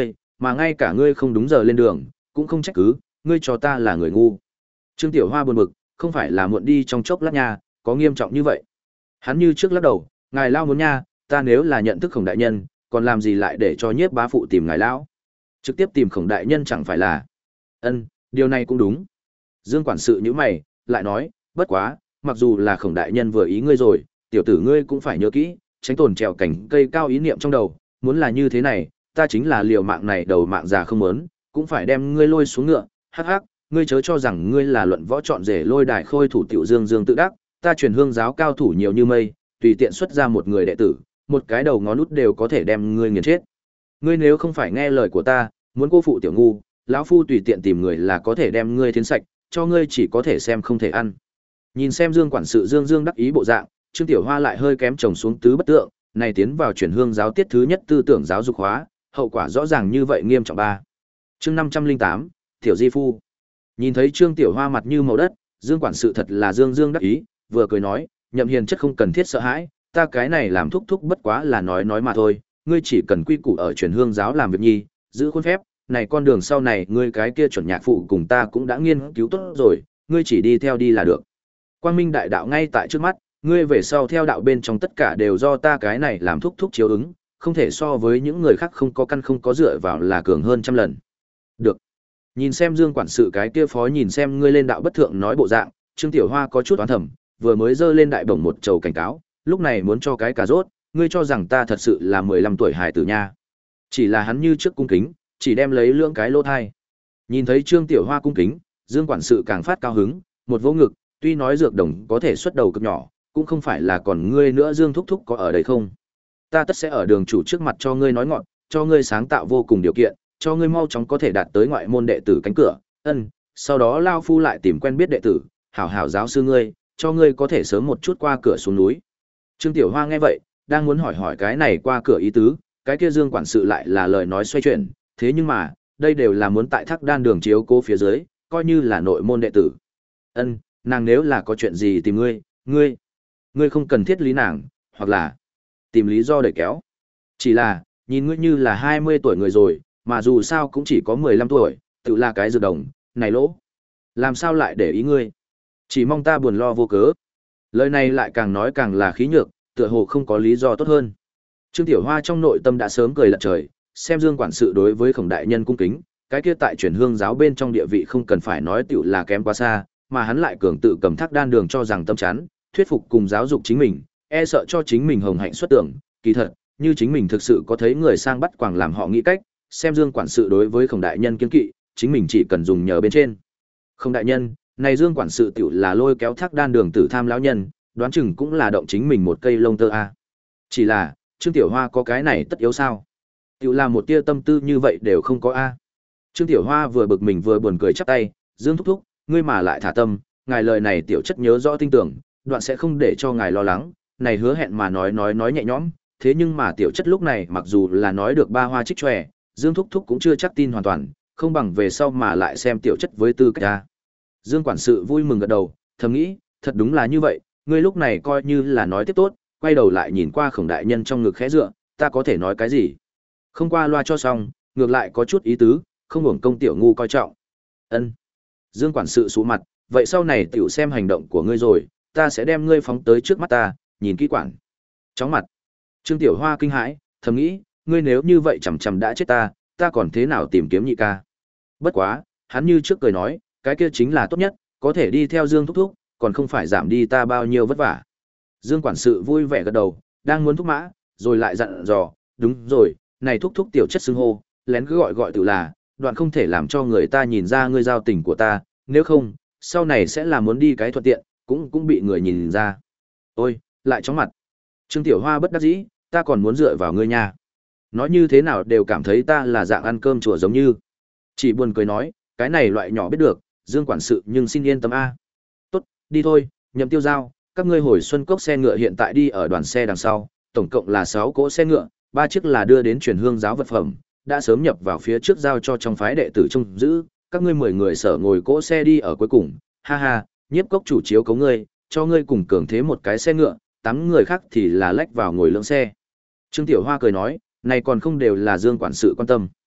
Mà ngay cả ngươi không đúng giờ lên đường, cũng không trách cứ, ngươi cho ta là người ngu. Trương Tiểu Hoa buồn bực, không phải là muộn đi trong chốc lát nha, có nghiêm trọng như vậy. Hắn như trước lắc đầu, ngài lao muốn nha, ta nếu là nhận thức Khổng đại nhân, còn làm gì lại để cho Nhiếp bá phụ tìm ngài lão? Trực tiếp tìm Khổng đại nhân chẳng phải là? Ân, điều này cũng đúng. Dương quản sự nhíu mày, lại nói, bất quá, mặc dù là Khổng đại nhân vừa ý ngươi rồi, tiểu tử ngươi cũng phải nhớ kỹ, tránh tồn trèo cảnh cây cao ý niệm trong đầu, muốn là như thế này, ta chính là liều mạng này đầu mạng già không muốn, cũng phải đem ngươi lôi xuống ngựa, hắc hắc, ngươi chớ cho rằng ngươi là luận võ chọn rể lôi đài khôi thủ tiểu Dương Dương tự đắc, ta truyền hương giáo cao thủ nhiều như mây, tùy tiện xuất ra một người đệ tử, một cái đầu ngón út đều có thể đem ngươi nghiền chết. Ngươi nếu không phải nghe lời của ta, muốn cô phụ tiểu ngu, lão phu tùy tiện tìm người là có thể đem ngươi thiến sạch, cho ngươi chỉ có thể xem không thể ăn. Nhìn xem Dương quản sự Dương Dương đắc ý bộ dạng, Trương Tiểu Hoa lại hơi kém chồng xuống tứ bất tượng, này tiến vào chuyển hương giáo tiết thứ nhất tư tưởng giáo dục hóa, hậu quả rõ ràng như vậy nghiêm trọng ba. Chương năm trăm linh tám, Tiểu Di Phu. Nhìn thấy Trương Tiểu Hoa mặt như màu đất, Dương quản sự thật là Dương Dương đắc ý, vừa cười nói, Nhậm Hiền chất không cần thiết sợ hãi, ta cái này làm thúc thúc bất quá là nói nói mà thôi, ngươi chỉ cần quy củ ở chuyển hương giáo làm việc nhi, giữ khuôn phép, này con đường sau này ngươi cái kia chuẩn nhạc phụ cùng ta cũng đã nghiên cứu tốt rồi, ngươi chỉ đi theo đi là được. Quang minh đại đạo ngay tại trước mắt, ngươi về sau theo đạo bên trong tất cả đều do ta cái này làm thúc thúc chiếu ứng, không thể so với những người khác không có căn không có dựa vào là cường hơn trăm lần. Được. Nhìn xem Dương quản sự cái kia phó nhìn xem ngươi lên đạo bất thượng nói bộ dạng, Trương Tiểu Hoa có chút oán thầm, vừa mới dơ lên đại bổng một chầu cảnh cáo, lúc này muốn cho cái cà rốt, ngươi cho rằng ta thật sự là mười lăm tuổi hài tử nha. Chỉ là hắn như trước cung kính, chỉ đem lấy lưỡng cái lỗ thai. Nhìn thấy Trương Tiểu Hoa cung kính, Dương quản sự càng phát cao hứng, một vỗ ngực, tuy nói dược đồng có thể xuất đầu cực nhỏ, cũng không phải là còn ngươi nữa Dương thúc thúc có ở đây không? Ta tất sẽ ở đường chủ trước mặt cho ngươi nói ngọn, cho ngươi sáng tạo vô cùng điều kiện, cho ngươi mau chóng có thể đạt tới ngoại môn đệ tử cánh cửa. Ân, sau đó lao phu lại tìm quen biết đệ tử, hảo hảo giáo sư ngươi, cho ngươi có thể sớm một chút qua cửa xuống núi. Trương Tiểu Hoa nghe vậy, đang muốn hỏi hỏi cái này qua cửa ý tứ, cái kia Dương quản sự lại là lời nói xoay chuyển, thế nhưng mà, đây đều là muốn tại Thác Đan đường chiếu cố phía dưới, coi như là nội môn đệ tử. Ân, nàng nếu là có chuyện gì tìm ngươi, ngươi, ngươi không cần thiết lý nàng, hoặc là tìm lý do để kéo. Chỉ là, nhìn ngươi như là hai mươi tuổi người rồi, mà dù sao cũng chỉ có mười lăm tuổi, tự là cái dược đồng, này lỗ. Làm sao lại để ý ngươi? Chỉ mong ta buồn lo vô cớ. Lời này lại càng nói càng là khí nhược, tựa hồ không có lý do tốt hơn. Trương Tiểu Hoa trong nội tâm đã sớm cười lật trời, xem Dương quản sự đối với Khổng đại nhân cung kính, cái kia tại truyền hương giáo bên trong địa vị không cần phải nói tiểu là kém quá xa, mà hắn lại cường tự cầm Thác Đan đường cho rằng tâm chán, thuyết phục cùng giáo dục chính mình, e sợ cho chính mình hồng hạnh xuất tưởng, kỳ thật, như chính mình thực sự có thấy người sang bắt quàng làm họ nghĩ cách, xem Dương quản sự đối với Khổng đại nhân kiên kỵ, chính mình chỉ cần dùng nhờ bên trên. Khổng đại nhân, này Dương quản sự tiểu là lôi kéo Thác Đan đường tử tham lão nhân, đoán chừng cũng là động chính mình một cây lông tơ a. Chỉ là, Trương Tiểu Hoa có cái này tất yếu sao? Tiểu là một tia tâm tư như vậy đều không có a. Trương Tiểu Hoa vừa bực mình vừa buồn cười chắp tay, Dương thúc thúc, ngươi mà lại thả tâm, ngài lời này tiểu chất nhớ rõ tin tưởng, đoạn sẽ không để cho ngài lo lắng, này hứa hẹn mà nói nói nói nhẹ nhõm, thế nhưng mà tiểu chất lúc này mặc dù là nói được ba hoa trích tròe, Dương thúc thúc cũng chưa chắc tin hoàn toàn, không bằng về sau mà lại xem tiểu chất với tư cách a. Dương quản sự vui mừng gật đầu, thầm nghĩ, thật đúng là như vậy, ngươi lúc này coi như là nói tiếp tốt, quay đầu lại nhìn qua Khổng đại nhân trong ngực khẽ dựa, ta có thể nói cái gì? Không qua loa cho xong, ngược lại có chút ý tứ, không hưởng công tiểu ngu coi trọng. Ân. Dương quản sự sụ mặt, vậy sau này tiểu xem hành động của ngươi rồi, ta sẽ đem ngươi phóng tới trước mắt ta, nhìn kỹ quản. Chóng mặt. Trương Tiểu Hoa kinh hãi, thầm nghĩ, ngươi nếu như vậy chằm chằm đã chết ta, ta còn thế nào tìm kiếm nhị ca? Bất quá, hắn như trước cười nói, cái kia chính là tốt nhất, có thể đi theo Dương thúc thúc, còn không phải giảm đi ta bao nhiêu vất vả. Dương quản sự vui vẻ gật đầu, đang muốn thúc mã, rồi lại dặn dò, đúng rồi, này thúc thúc tiểu chất xưng hô, lén cứ gọi gọi tự là, đoạn không thể làm cho người ta nhìn ra ngươi giao tình của ta, nếu không, sau này sẽ là muốn đi cái thuận tiện, cũng cũng bị người nhìn ra. Ôi, lại chóng mặt. Trương Tiểu Hoa bất đắc dĩ, ta còn muốn dựa vào ngươi nha. Nói như thế nào đều cảm thấy ta là dạng ăn cơm chùa giống như. Chỉ buồn cười nói, cái này loại nhỏ biết được, Dương quản sự nhưng xin yên tâm a. Tốt, đi thôi, Nhậm Tiêu Giao, các ngươi hồi Xuân Cốc xe ngựa hiện tại đi ở đoàn xe đằng sau, tổng cộng là sáu cỗ xe ngựa, ba chiếc là đưa đến truyền hương giáo vật phẩm, đã sớm nhập vào phía trước giao cho trong phái đệ tử trông giữ, các ngươi mười người sở ngồi cỗ xe đi ở cuối cùng, ha ha, Nhiếp Cốc chủ chiếu cấu ngươi, cho ngươi cùng cường thế một cái xe ngựa, tám người khác thì là lách vào ngồi lưỡng xe. Trương Tiểu Hoa cười nói, này còn không đều là Dương quản sự quan tâm.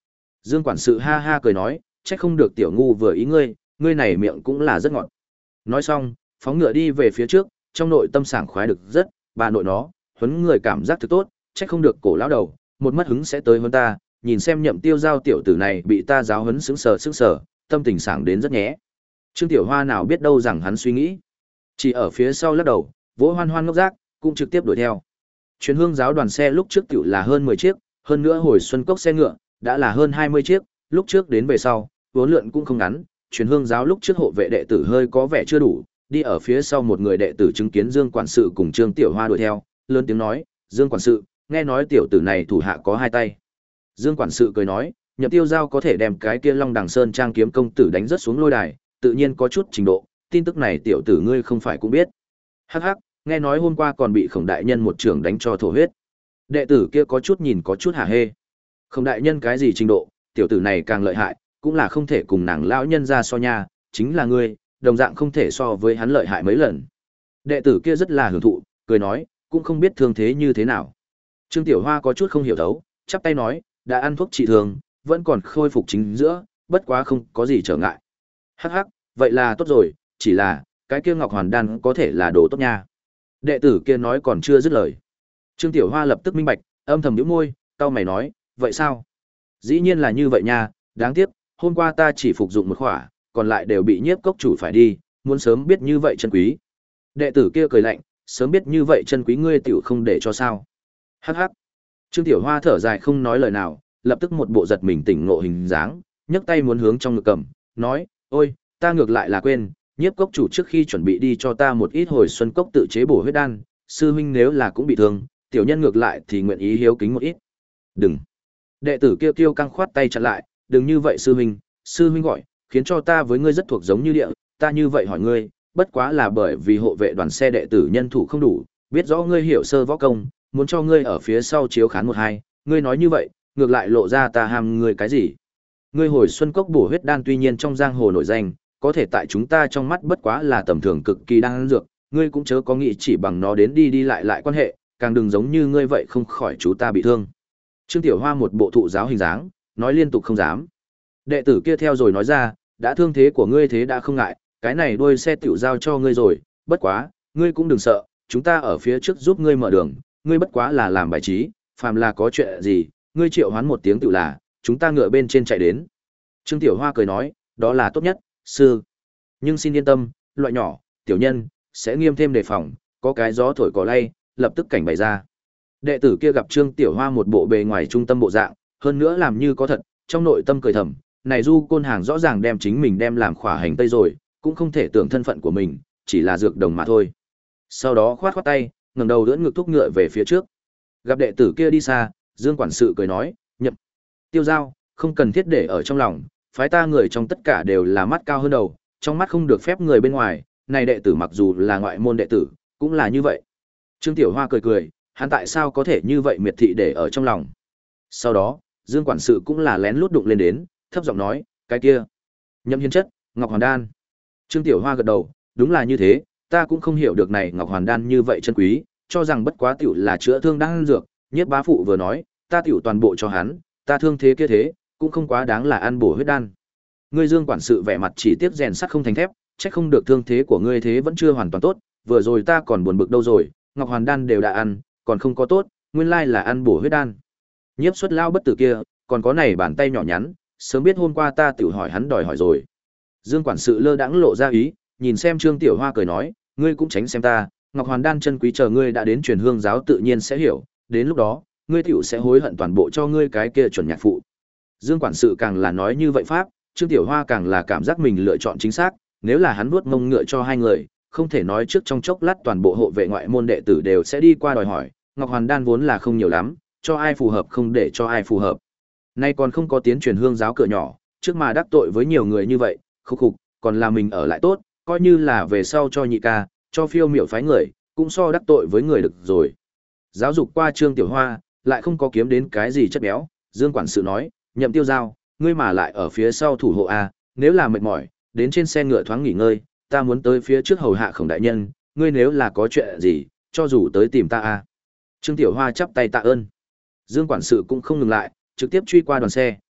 Dương quản sự ha ha cười nói, trách không được tiểu ngu vừa ý ngươi, ngươi này miệng cũng là rất ngọt. Nói xong, phóng ngựa đi về phía trước, trong nội tâm sảng khoái được rất, bà nội nó, huấn người cảm giác thực tốt, trách không được cổ lão đầu, một mất hứng sẽ tới hơn ta, nhìn xem Nhậm Tiêu Giao tiểu tử này bị ta giáo huấn sững sờ sững sờ, tâm tình sảng đến rất nhé. Trương Tiểu Hoa nào biết đâu rằng hắn suy nghĩ, chỉ ở phía sau lắc đầu, vỗ hoan hoan ngốc giác, cũng trực tiếp đuổi theo. Truyền hương giáo đoàn xe lúc trước tiểu là hơn mười chiếc, hơn nữa hồi xuân cốc xe ngựa, đã là hơn hai mươi chiếc, lúc trước đến về sau, vốn lượn cũng không ngắn, truyền hương giáo lúc trước hộ vệ đệ tử hơi có vẻ chưa đủ, đi ở phía sau một người đệ tử chứng kiến Dương quản sự cùng Trương Tiểu Hoa đuổi theo, lớn tiếng nói, Dương quản sự, nghe nói tiểu tử này thủ hạ có hai tay. Dương quản sự cười nói, Nhậm Tiêu Giao có thể đem cái kia Long Đằng Sơn trang kiếm công tử đánh rất xuống lôi đài, tự nhiên có chút trình độ, tin tức này tiểu tử ngươi không phải cũng biết. Hắc hắc, nghe nói hôm qua còn bị Khổng đại nhân một trưởng đánh cho thổ huyết. Đệ tử kia có chút nhìn có chút hả hê. Khổng đại nhân cái gì trình độ, tiểu tử này càng lợi hại, cũng là không thể cùng nàng lão nhân ra so nha, chính là ngươi, đồng dạng không thể so với hắn lợi hại mấy lần. Đệ tử kia rất là hưởng thụ, cười nói, cũng không biết thương thế như thế nào. Trương Tiểu Hoa có chút không hiểu thấu, chắp tay nói, đã ăn thuốc trị thương, vẫn còn khôi phục chính giữa, bất quá không có gì trở ngại. Hắc hắc, vậy là tốt rồi, chỉ là, cái kia Ngọc Hoàn Đan có thể là đồ tốt nha. Đệ tử kia nói còn chưa dứt lời. Trương Tiểu Hoa lập tức minh bạch, âm thầm nhíu môi, cau mày nói, vậy sao? Dĩ nhiên là như vậy nha, đáng tiếc, hôm qua ta chỉ phục dụng một khỏa, còn lại đều bị nhiếp cốc chủ phải đi, muốn sớm biết như vậy chân quý. Đệ tử kia cười lạnh, sớm biết như vậy chân quý ngươi tiểu không để cho sao. Hắc hắc. Trương Tiểu Hoa thở dài không nói lời nào, lập tức một bộ giật mình tỉnh ngộ hình dáng, nhấc tay muốn hướng trong ngực cầm, nói, ôi, ta ngược lại là quên, nhiếp cốc chủ trước khi chuẩn bị đi cho ta một ít hồi xuân cốc tự chế bổ huyết đan, sư huynh nếu là cũng bị thương, tiểu nhân ngược lại thì nguyện ý hiếu kính một ít. Đừng. Đệ tử kia kêu căng khoát tay chặn lại, đừng như vậy sư huynh, sư huynh gọi, khiến cho ta với ngươi rất thuộc giống như địa, ta như vậy hỏi ngươi, bất quá là bởi vì hộ vệ đoàn xe đệ tử nhân thủ không đủ, biết rõ ngươi hiểu sơ võ công, muốn cho ngươi ở phía sau chiếu khán một hai, ngươi nói như vậy, ngược lại lộ ra ta ham ngươi cái gì? Ngươi hồi xuân cốc bổ huyết đan tuy nhiên trong giang hồ nổi danh, có thể tại chúng ta trong mắt bất quá là tầm thường cực kỳ đang dược, ngươi cũng chớ có nghĩ chỉ bằng nó đến đi đi lại lại quan hệ, càng đừng giống như ngươi vậy không khỏi chú ta bị thương. Trương Tiểu Hoa một bộ thụ giáo hình dáng, nói liên tục không dám. Đệ tử kia theo rồi nói ra, đã thương thế của ngươi thế đã không ngại, cái này đuôi xe tiểu giao cho ngươi rồi, bất quá, ngươi cũng đừng sợ, chúng ta ở phía trước giúp ngươi mở đường, ngươi bất quá là làm bài trí, phàm là có chuyện gì, ngươi triệu hoán một tiếng tự là, chúng ta ngựa bên trên chạy đến. Trương Tiểu Hoa cười nói, đó là tốt nhất, sư. Nhưng xin yên tâm, loại nhỏ, tiểu nhân, sẽ nghiêm thêm đề phòng, có cái gió thổi cỏ lay, lập tức cảnh bày ra. Đệ tử kia gặp Trương Tiểu Hoa một bộ bề ngoài trung tâm bộ dạng, hơn nữa làm như có thật, trong nội tâm cười thầm, này du côn hàng rõ ràng đem chính mình đem làm khỏa hành tây rồi, cũng không thể tưởng thân phận của mình, chỉ là dược đồng mà thôi. Sau đó khoát khoát tay, ngẩng đầu đỡ ngực thúc ngựa về phía trước. Gặp đệ tử kia đi xa, Dương quản sự cười nói, Nhậm Tiêu Giao, không cần thiết để ở trong lòng, phái ta người trong tất cả đều là mắt cao hơn đầu, trong mắt không được phép người bên ngoài, này đệ tử mặc dù là ngoại môn đệ tử, cũng là như vậy. Trương Tiểu Hoa cười cười, hắn tại sao có thể như vậy miệt thị để ở trong lòng. Sau đó, Dương quản sự cũng là lén lút đụng lên đến, thấp giọng nói, cái kia, Nhậm Hiên chất, Ngọc Hoàn Đan. Trương Tiểu Hoa gật đầu, đúng là như thế, ta cũng không hiểu được này Ngọc Hoàn Đan như vậy chân quý, cho rằng bất quá tiểu là chữa thương đang dược, Nhiếp bá phụ vừa nói, ta tiểu toàn bộ cho hắn, ta thương thế kia thế, cũng không quá đáng là ăn bổ huyết đan. Ngươi Dương quản sự vẻ mặt chỉ tiếc rèn sắt không thành thép, chắc không được thương thế của ngươi thế vẫn chưa hoàn toàn tốt, vừa rồi ta còn buồn bực đâu rồi, Ngọc Hoàn Đan đều đã ăn, còn không có tốt, nguyên lai là ăn bổ huyết đan. Nhiếp Xuất lao bất tử kia, còn có này bàn tay nhỏ nhắn, sớm biết hôm qua ta tiểu hỏi hắn đòi hỏi rồi. Dương quản sự lơ đãng lộ ra ý, nhìn xem Trương Tiểu Hoa cười nói, ngươi cũng tránh xem ta, Ngọc Hoàn Đan chân quý chờ ngươi đã đến truyền hương giáo tự nhiên sẽ hiểu, đến lúc đó, ngươi tiểu sẽ hối hận toàn bộ cho ngươi cái kia chuẩn nhạc phụ. Dương quản sự càng là nói như vậy pháp, Trương Tiểu Hoa càng là cảm giác mình lựa chọn chính xác, nếu là hắn vuốt mông ngựa cho hai người, không thể nói trước trong chốc lát toàn bộ hộ vệ ngoại môn đệ tử đều sẽ đi qua đòi hỏi, Ngọc Hoàn Đan vốn là không nhiều lắm, cho ai phù hợp không để cho ai phù hợp. Nay còn không có tiến truyền hương giáo cửa nhỏ, trước mà đắc tội với nhiều người như vậy, khúc khục, còn là mình ở lại tốt, coi như là về sau cho nhị ca, cho phiêu miểu phái người, cũng so đắc tội với người được rồi. Giáo dục qua Trương Tiểu Hoa, lại không có kiếm đến cái gì chất béo, Dương quản sự nói, Nhậm Tiêu Giao, ngươi mà lại ở phía sau thủ hộ a, nếu là mệt mỏi, đến trên xe ngựa thoáng nghỉ ngơi, ta muốn tới phía trước hầu hạ Khổng đại nhân, ngươi nếu là có chuyện gì, cho dù tới tìm ta a. Trương Tiểu Hoa chắp tay tạ ơn. Dương quản sự cũng không ngừng lại, trực tiếp truy qua đoàn xe,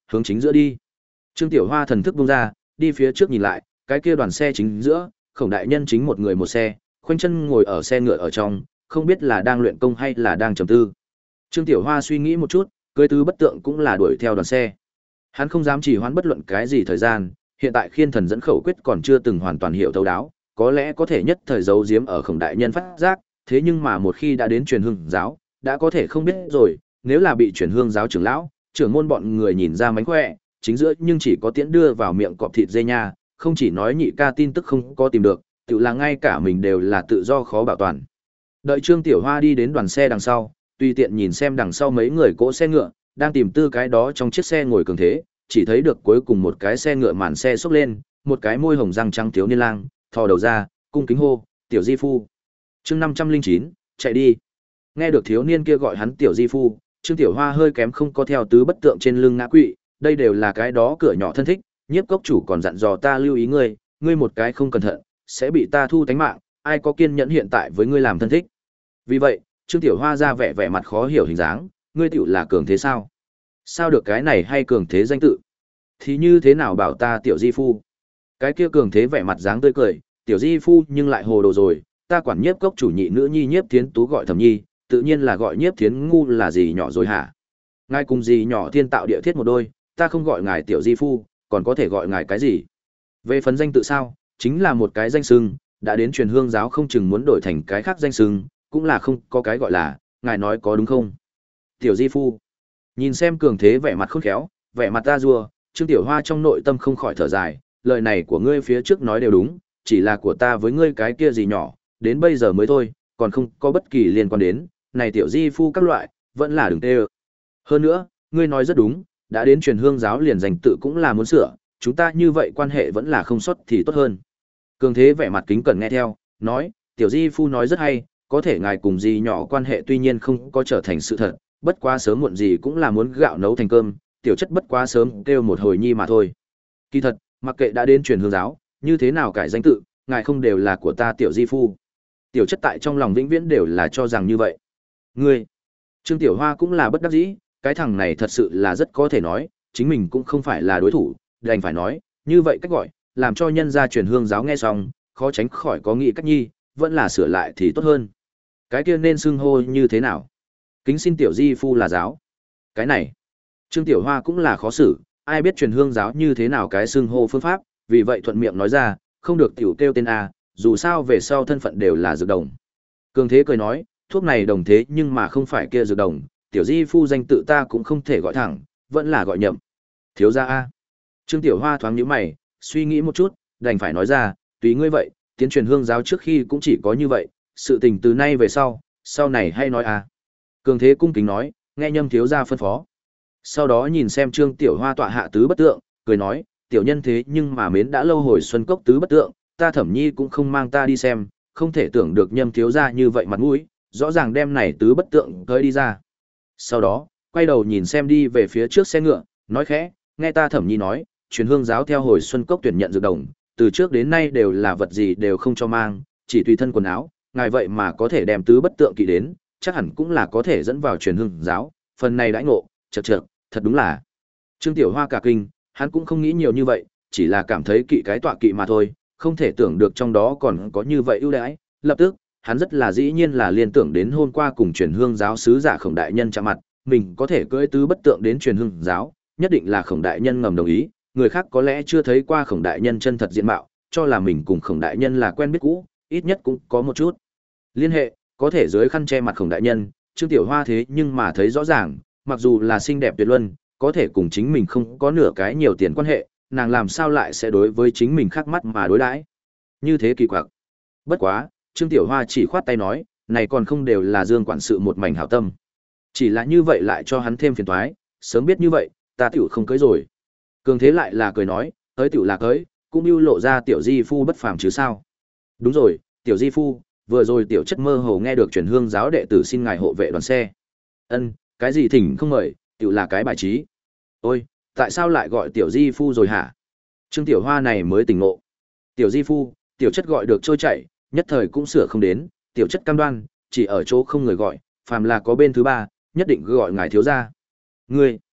hướng chính giữa đi. Trương Tiểu Hoa thần thức bung ra, đi phía trước nhìn lại, cái kia đoàn xe chính giữa, Khổng đại nhân chính một người một xe, khoanh chân ngồi ở xe ngựa ở trong, không biết là đang luyện công hay là đang trầm tư. Trương Tiểu Hoa suy nghĩ một chút, cưới tứ bất tượng cũng là đuổi theo đoàn xe. Hắn không dám trì hoãn bất luận cái gì thời gian, hiện tại Khiên Thần dẫn khẩu quyết còn chưa từng hoàn toàn hiểu thấu đáo, có lẽ có thể nhất thời giấu giếm ở Khổng đại nhân phát giác, thế nhưng mà một khi đã đến truyền hương giáo, đã có thể không biết rồi, nếu là bị truyền hương giáo trưởng lão, trưởng môn bọn người nhìn ra mánh khỏe, chính giữa nhưng chỉ có tiễn đưa vào miệng cọp thịt dê nha, không chỉ nói nhị ca tin tức không có tìm được, tự là ngay cả mình đều là tự do khó bảo toàn. Đợi Trương Tiểu Hoa đi đến đoàn xe đằng sau, tùy tiện nhìn xem đằng sau mấy người cỗ xe ngựa, đang tìm tư cái đó trong chiếc xe ngồi cường thế, chỉ thấy được cuối cùng một cái xe ngựa màn xe xốc lên, một cái môi hồng răng trắng thiếu niên lang, thò đầu ra, cung kính hô, "Tiểu di phu." Chương năm trăm linh chín, chạy đi. Nghe được thiếu niên kia gọi hắn Tiểu di phu, Trương Tiểu Hoa hơi kém không có theo tứ bất tượng trên lưng ngã quỵ, đây đều là cái đó cửa nhỏ thân thích, Nhiếp cốc chủ còn dặn dò ta lưu ý ngươi, ngươi một cái không cẩn thận, sẽ bị ta thu tánh mạng, ai có kiên nhẫn hiện tại với ngươi làm thân thích. Vì vậy, Trương Tiểu Hoa ra vẻ vẻ mặt khó hiểu hình dáng, ngươi tiểu là cường thế sao? Sao được cái này hay cường thế danh tự? Thì như thế nào bảo ta Tiểu di phu? Cái kia cường thế vẻ mặt dáng tươi cười, Tiểu di phu nhưng lại hồ đồ rồi, ta quản Nhiếp cốc chủ nhị nữ nhi Nhiếp Thiến Tú gọi Thẩm Nhi, tự nhiên là gọi Nhiếp Thiến ngu là gì nhỏ rồi hả? Ngài cùng gì nhỏ thiên tạo địa thiết một đôi, ta không gọi ngài Tiểu di phu, còn có thể gọi ngài cái gì? Về phần danh tự sao, chính là một cái danh xưng, đã đến truyền hương giáo không chừng muốn đổi thành cái khác danh xưng, cũng là không có cái gọi là, ngài nói có đúng không? Tiểu di phu. Nhìn xem cường thế vẻ mặt khôn khéo, vẻ mặt ta rùa, Trương Tiểu Hoa trong nội tâm không khỏi thở dài, lời này của ngươi phía trước nói đều đúng, chỉ là của ta với ngươi cái kia gì nhỏ, đến bây giờ mới thôi, còn không có bất kỳ liên quan đến, này tiểu di phu các loại, vẫn là đừng tê ơ. Hơn nữa, ngươi nói rất đúng, đã đến truyền hương giáo liền dành tự cũng là muốn sửa, chúng ta như vậy quan hệ vẫn là không xuất thì tốt hơn. Cường thế vẻ mặt kính cẩn nghe theo, nói, tiểu di phu nói rất hay, có thể ngài cùng gì nhỏ quan hệ tuy nhiên không có trở thành sự thật, bất quá sớm muộn gì cũng là muốn gạo nấu thành cơm, tiểu chất bất quá sớm kêu một hồi nhi mà thôi. Kỳ thật, mặc kệ đã đến truyền hương giáo, như thế nào cải danh tự, ngài không đều là của ta tiểu di phu. Tiểu chất tại trong lòng vĩnh viễn đều là cho rằng như vậy. Ngươi, Trương Tiểu Hoa cũng là bất đắc dĩ, cái thằng này thật sự là rất có thể nói, chính mình cũng không phải là đối thủ, đành phải nói, như vậy cách gọi, làm cho nhân gia truyền hương giáo nghe xong, khó tránh khỏi có nghĩ cách nhi, vẫn là sửa lại thì tốt hơn. Cái kia nên xưng hô như thế nào? Kính xin tiểu di phu là giáo. Cái này, Trương Tiểu Hoa cũng là khó xử, ai biết truyền hương giáo như thế nào cái xưng hô phương pháp, vì vậy thuận miệng nói ra, không được tiểu kêu tên A, dù sao về sau thân phận đều là dược đồng. Cường thế cười nói, thuốc này đồng thế nhưng mà không phải kia dược đồng, tiểu di phu danh tự ta cũng không thể gọi thẳng, vẫn là gọi nhầm. Thiếu gia A. Trương Tiểu Hoa thoáng nhíu mày, suy nghĩ một chút, đành phải nói ra, tùy ngươi vậy, tiến truyền hương giáo trước khi cũng chỉ có như vậy, sự tình từ nay về sau, sau này hay nói A. Cường thế cung kính nói, nghe nhâm thiếu gia phân phó. Sau đó nhìn xem Trương Tiểu Hoa tọa hạ tứ bất tượng, cười nói, tiểu nhân thế nhưng mà mến đã lâu hồi xuân cốc tứ bất tượng, ta Thẩm Nhi cũng không mang ta đi xem, không thể tưởng được nhâm thiếu gia như vậy mặt mũi, rõ ràng đem này tứ bất tượng tới đi ra. Sau đó, quay đầu nhìn xem đi về phía trước xe ngựa, nói khẽ, nghe ta Thẩm Nhi nói, truyền hương giáo theo hồi xuân cốc tuyển nhận dược đồng, từ trước đến nay đều là vật gì đều không cho mang, chỉ tùy thân quần áo, ngài vậy mà có thể đem tứ bất tượng kỵ đến, chắc hẳn cũng là có thể dẫn vào truyền hương giáo, phần này đãi ngộ, chậc chậc, thật đúng là. Trương Tiểu Hoa cả kinh, hắn cũng không nghĩ nhiều như vậy, chỉ là cảm thấy kỵ cái tọa kỵ mà thôi, không thể tưởng được trong đó còn có như vậy ưu đãi, lập tức, hắn rất là dĩ nhiên là liên tưởng đến hôm qua cùng truyền hương giáo sứ giả Khổng đại nhân chạm mặt, mình có thể cưỡi tứ bất tượng đến truyền hương giáo, nhất định là Khổng đại nhân ngầm đồng ý, người khác có lẽ chưa thấy qua Khổng đại nhân chân thật diện mạo, cho là mình cùng Khổng đại nhân là quen biết cũ, ít nhất cũng có một chút liên hệ, có thể dưới khăn che mặt Khổng đại nhân, Trương Tiểu Hoa thế nhưng mà thấy rõ ràng, mặc dù là xinh đẹp tuyệt luân, có thể cùng chính mình không có nửa cái nhiều tiền quan hệ, nàng làm sao lại sẽ đối với chính mình khác mắt mà đối đãi như thế kỳ quặc. Bất quá, Trương Tiểu Hoa chỉ khoát tay nói, này còn không đều là Dương quản sự một mảnh hảo tâm, chỉ là như vậy lại cho hắn thêm phiền toái, sớm biết như vậy, ta tiểu không cưới rồi. Cường thế lại là cười nói, tới tiểu là cưới, cũng ưu lộ ra tiểu di phu bất phàm chứ sao. Đúng rồi, tiểu di phu, vừa rồi tiểu chất mơ hồ nghe được truyền hương giáo đệ tử xin ngài hộ vệ đoàn xe. Ân, cái gì thỉnh không mời, tiểu là cái bài trí. Ôi, tại sao lại gọi tiểu di phu rồi hả? Trương Tiểu Hoa này mới tỉnh ngộ. Tiểu di phu, tiểu chất gọi được trôi chảy, nhất thời cũng sửa không đến, tiểu chất cam đoan, chỉ ở chỗ không người gọi, phàm là có bên thứ ba, nhất định gọi ngài thiếu gia. Ngươi.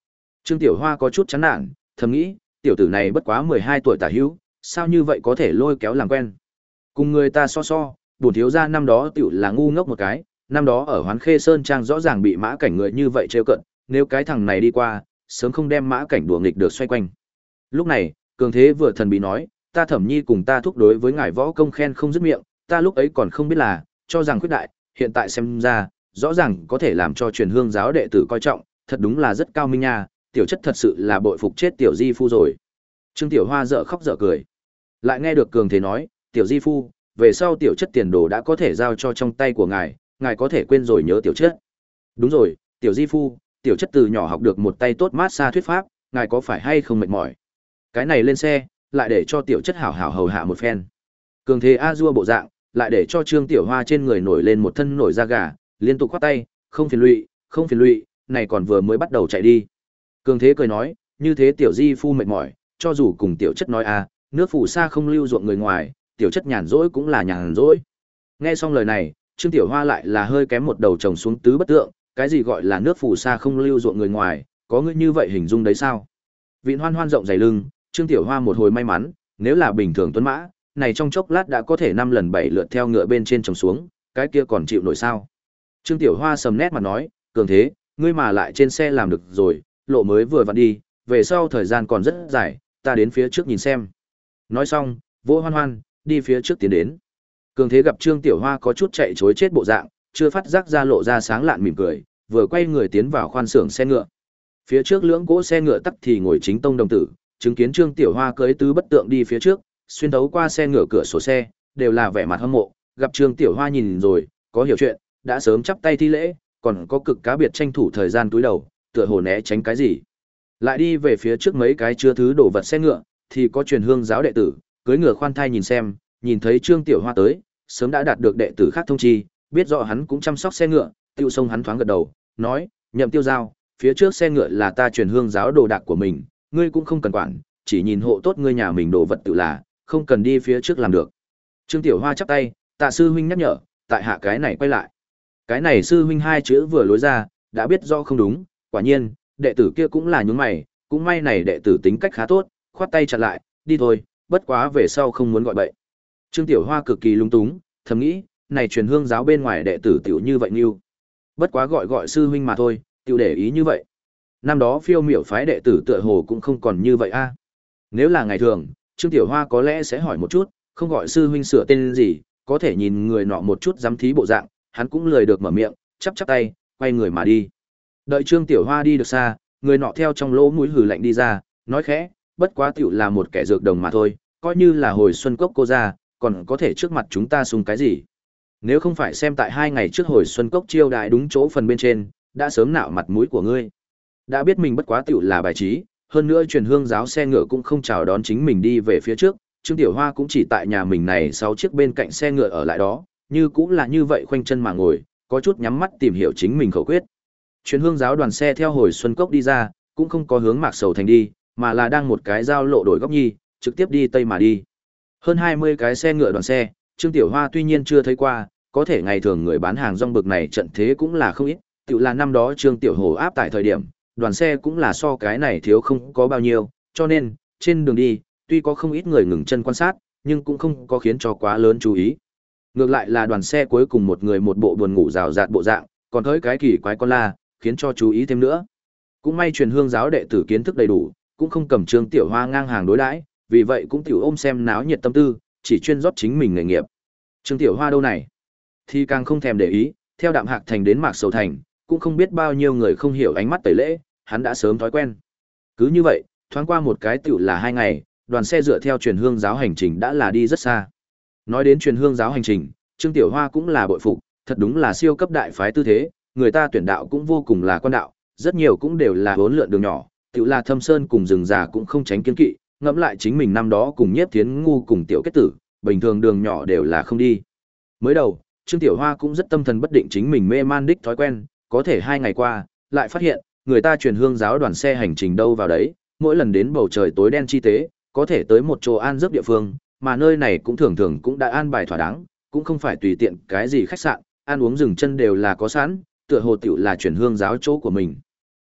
Trương Tiểu Hoa có chút chán nản, thầm nghĩ, tiểu tử này bất quá mười hai tuổi tả hữu, sao như vậy có thể lôi kéo làm quen. Cùng người ta so so, bổn thiếu gia năm đó tiểu là ngu ngốc một cái, năm đó ở Hoán Khê Sơn Trang rõ ràng bị mã cảnh người như vậy trêu cận, nếu cái thằng này đi qua, sớm không đem mã cảnh đùa nghịch được xoay quanh. Lúc này, cường thế vừa thần bí nói, ta Thẩm Nhi cùng ta thúc đối với ngài võ công khen không dứt miệng, ta lúc ấy còn không biết là, cho rằng khuyết đại, hiện tại xem ra, rõ ràng có thể làm cho truyền hương giáo đệ tử coi trọng, thật đúng là rất cao minh nha, tiểu chất thật sự là bội phục chết tiểu di phu rồi. Trương Tiểu Hoa dở khóc dở cười. Lại nghe được cường thế nói, tiểu di phu, về sau tiểu chất tiền đồ đã có thể giao cho trong tay của ngài, ngài có thể quên rồi nhớ tiểu chất. Đúng rồi, tiểu di phu, tiểu chất từ nhỏ học được một tay tốt mát xa thuyết pháp, ngài có phải hay không mệt mỏi? Cái này lên xe, lại để cho tiểu chất hảo hảo hầu hạ một phen. Cường thế a dua bộ dạng, lại để cho Trương Tiểu Hoa trên người nổi lên một thân nổi da gà, liên tục khoát tay, không phiền lụy, không phiền lụy, này còn vừa mới bắt đầu chạy đi. Cường thế cười nói, như thế tiểu di phu mệt mỏi, cho dù cùng tiểu chất nói a, nước phù sa không lưu ruộng người ngoài, tiểu chất nhàn rỗi cũng là nhàn rỗi. Nghe xong lời này, Trương Tiểu Hoa lại là hơi kém một đầu chồng xuống tứ bất tượng, cái gì gọi là nước phù sa không lưu ruộng người ngoài, có ngươi như vậy hình dung đấy sao? Vịn Hoan Hoan rộng dày lưng, Trương Tiểu Hoa một hồi may mắn, nếu là bình thường tuấn mã, này trong chốc lát đã có thể năm lần bảy lượt theo ngựa bên trên trồng xuống, cái kia còn chịu nổi sao? Trương Tiểu Hoa sầm nét mặt nói, cường thế, ngươi mà lại trên xe làm được rồi, lộ mới vừa vặn đi, về sau thời gian còn rất dài, ta đến phía trước nhìn xem. Nói xong, vỗ Hoan Hoan, đi phía trước tiến đến. Cường thế gặp Trương Tiểu Hoa có chút chạy chối chết bộ dạng, chưa phát giác ra lộ ra sáng lạn mỉm cười, vừa quay người tiến vào khoan xưởng xe ngựa. Phía trước lưỡng cỗ xe ngựa tắc thì ngồi chính tông đồng tử, chứng kiến Trương Tiểu Hoa cưỡi tứ bất tượng đi phía trước, xuyên thấu qua xe ngựa cửa sổ xe, đều là vẻ mặt hâm mộ, gặp Trương Tiểu Hoa nhìn rồi, có hiểu chuyện, đã sớm chắp tay thi lễ, còn có cực cá biệt tranh thủ thời gian túi đầu, tựa hồ né tránh cái gì. Lại đi về phía trước mấy cái chứa thứ đổ vật xe ngựa, thì có truyền hương giáo đệ tử, cưỡi ngựa khoan thai nhìn xem, nhìn thấy Trương Tiểu Hoa tới, sớm đã đạt được đệ tử khác thông chi, biết rõ hắn cũng chăm sóc xe ngựa, tiêu sông hắn thoáng gật đầu, nói, Nhậm Tiêu Giao, phía trước xe ngựa là ta truyền hương giáo đồ đạc của mình, ngươi cũng không cần quản, chỉ nhìn hộ tốt ngươi nhà mình đồ vật tự là, không cần đi phía trước làm được. Trương Tiểu Hoa chắp tay, tạ sư huynh nhắc nhở, tại hạ cái này quay lại. Cái này sư huynh hai chữ vừa lối ra, đã biết rõ không đúng, quả nhiên, đệ tử kia cũng là nhướng mày, cũng may này đệ tử tính cách khá tốt, khoát tay chặn lại, đi thôi, bất quá về sau không muốn gọi bậy. Trương Tiểu Hoa cực kỳ lung túng, thầm nghĩ, này truyền hương giáo bên ngoài đệ tử tiểu như vậy như. Bất quá gọi gọi sư huynh mà thôi, tiểu để ý như vậy. Năm đó phiêu miểu phái đệ tử tựa hồ cũng không còn như vậy a. Nếu là ngày thường, Trương Tiểu Hoa có lẽ sẽ hỏi một chút, không gọi sư huynh sửa tên gì, có thể nhìn người nọ một chút dám thí bộ dạng, hắn cũng lười được mở miệng, chắp chắp tay, quay người mà đi. Đợi Trương Tiểu Hoa đi được xa, người nọ theo trong lỗ mũi hừ lạnh đi ra, nói khẽ, bất quá tiểu là một kẻ dược đồng mà thôi, coi như là hồi xuân cốc cô ra, còn có thể trước mặt chúng ta sung cái gì. Nếu không phải xem tại hai ngày trước hồi xuân cốc chiêu đại đúng chỗ phần bên trên, đã sớm nạo mặt mũi của ngươi. Đã biết mình bất quá tiểu là bài trí, hơn nữa truyền hương giáo xe ngựa cũng không chào đón chính mình đi về phía trước, Trương Tiểu Hoa cũng chỉ tại nhà mình này sáu chiếc bên cạnh xe ngựa ở lại đó, như cũng là như vậy khoanh chân mà ngồi, có chút nhắm mắt tìm hiểu chính mình khẩu quyết. Truyền hương giáo đoàn xe theo hồi xuân cốc đi ra, cũng không có hướng Mạc Sầu Thành đi, mà là đang một cái giao lộ đổi góc nhi, trực tiếp đi tây mà đi. Hơn hai mươi cái xe ngựa đoàn xe, Trương Tiểu Hoa tuy nhiên chưa thấy qua, có thể ngày thường người bán hàng rong bực này trận thế cũng là không ít, tự là năm đó Trương Tiểu Hồ áp tại thời điểm, đoàn xe cũng là so cái này thiếu không có bao nhiêu, cho nên, trên đường đi, tuy có không ít người ngừng chân quan sát, nhưng cũng không có khiến cho quá lớn chú ý. Ngược lại là đoàn xe cuối cùng một người một bộ buồn ngủ rào rạt bộ dạng, còn tới cái kỳ quái con la, khiến cho chú ý thêm nữa. Cũng may truyền hương giáo đệ tử kiến thức đầy đủ, cũng không cầm Trương Tiểu Hoa ngang hàng đối đãi, vì vậy cũng tiểu ôm xem náo nhiệt tâm tư, chỉ chuyên rót chính mình nghề nghiệp. Trương Tiểu Hoa đâu này? Thì càng không thèm để ý, theo Đạm Hạc Thành đến Mạc Sầu Thành, cũng không biết bao nhiêu người không hiểu ánh mắt tẩy lễ, hắn đã sớm thói quen. Cứ như vậy, thoáng qua một cái tiểu là hai ngày, đoàn xe dựa theo truyền hương giáo hành trình đã là đi rất xa. Nói đến truyền hương giáo hành trình, Trương Tiểu Hoa cũng là bội phục, thật đúng là siêu cấp đại phái tư thế, người ta tuyển đạo cũng vô cùng là quan đạo, rất nhiều cũng đều là huấn lượn đường nhỏ, tiểu là thâm sơn cùng rừng già cũng không tránh kiêng kỵ, ngẫm lại chính mình năm đó cùng Nhiếp Thiến Ngu cùng tiểu kết tử, bình thường đường nhỏ đều là không đi. Mới đầu, Trương Tiểu Hoa cũng rất tâm thần bất định chính mình mê man đích thói quen, có thể hai ngày qua, lại phát hiện, người ta truyền hương giáo đoàn xe hành trình đâu vào đấy, mỗi lần đến bầu trời tối đen chi tế, có thể tới một chỗ an giấc địa phương, mà nơi này cũng thường thường cũng đã an bài thỏa đáng, cũng không phải tùy tiện cái gì khách sạn, ăn uống dừng chân đều là có sẵn, tựa hồ tiểu là truyền hương giáo chỗ của mình.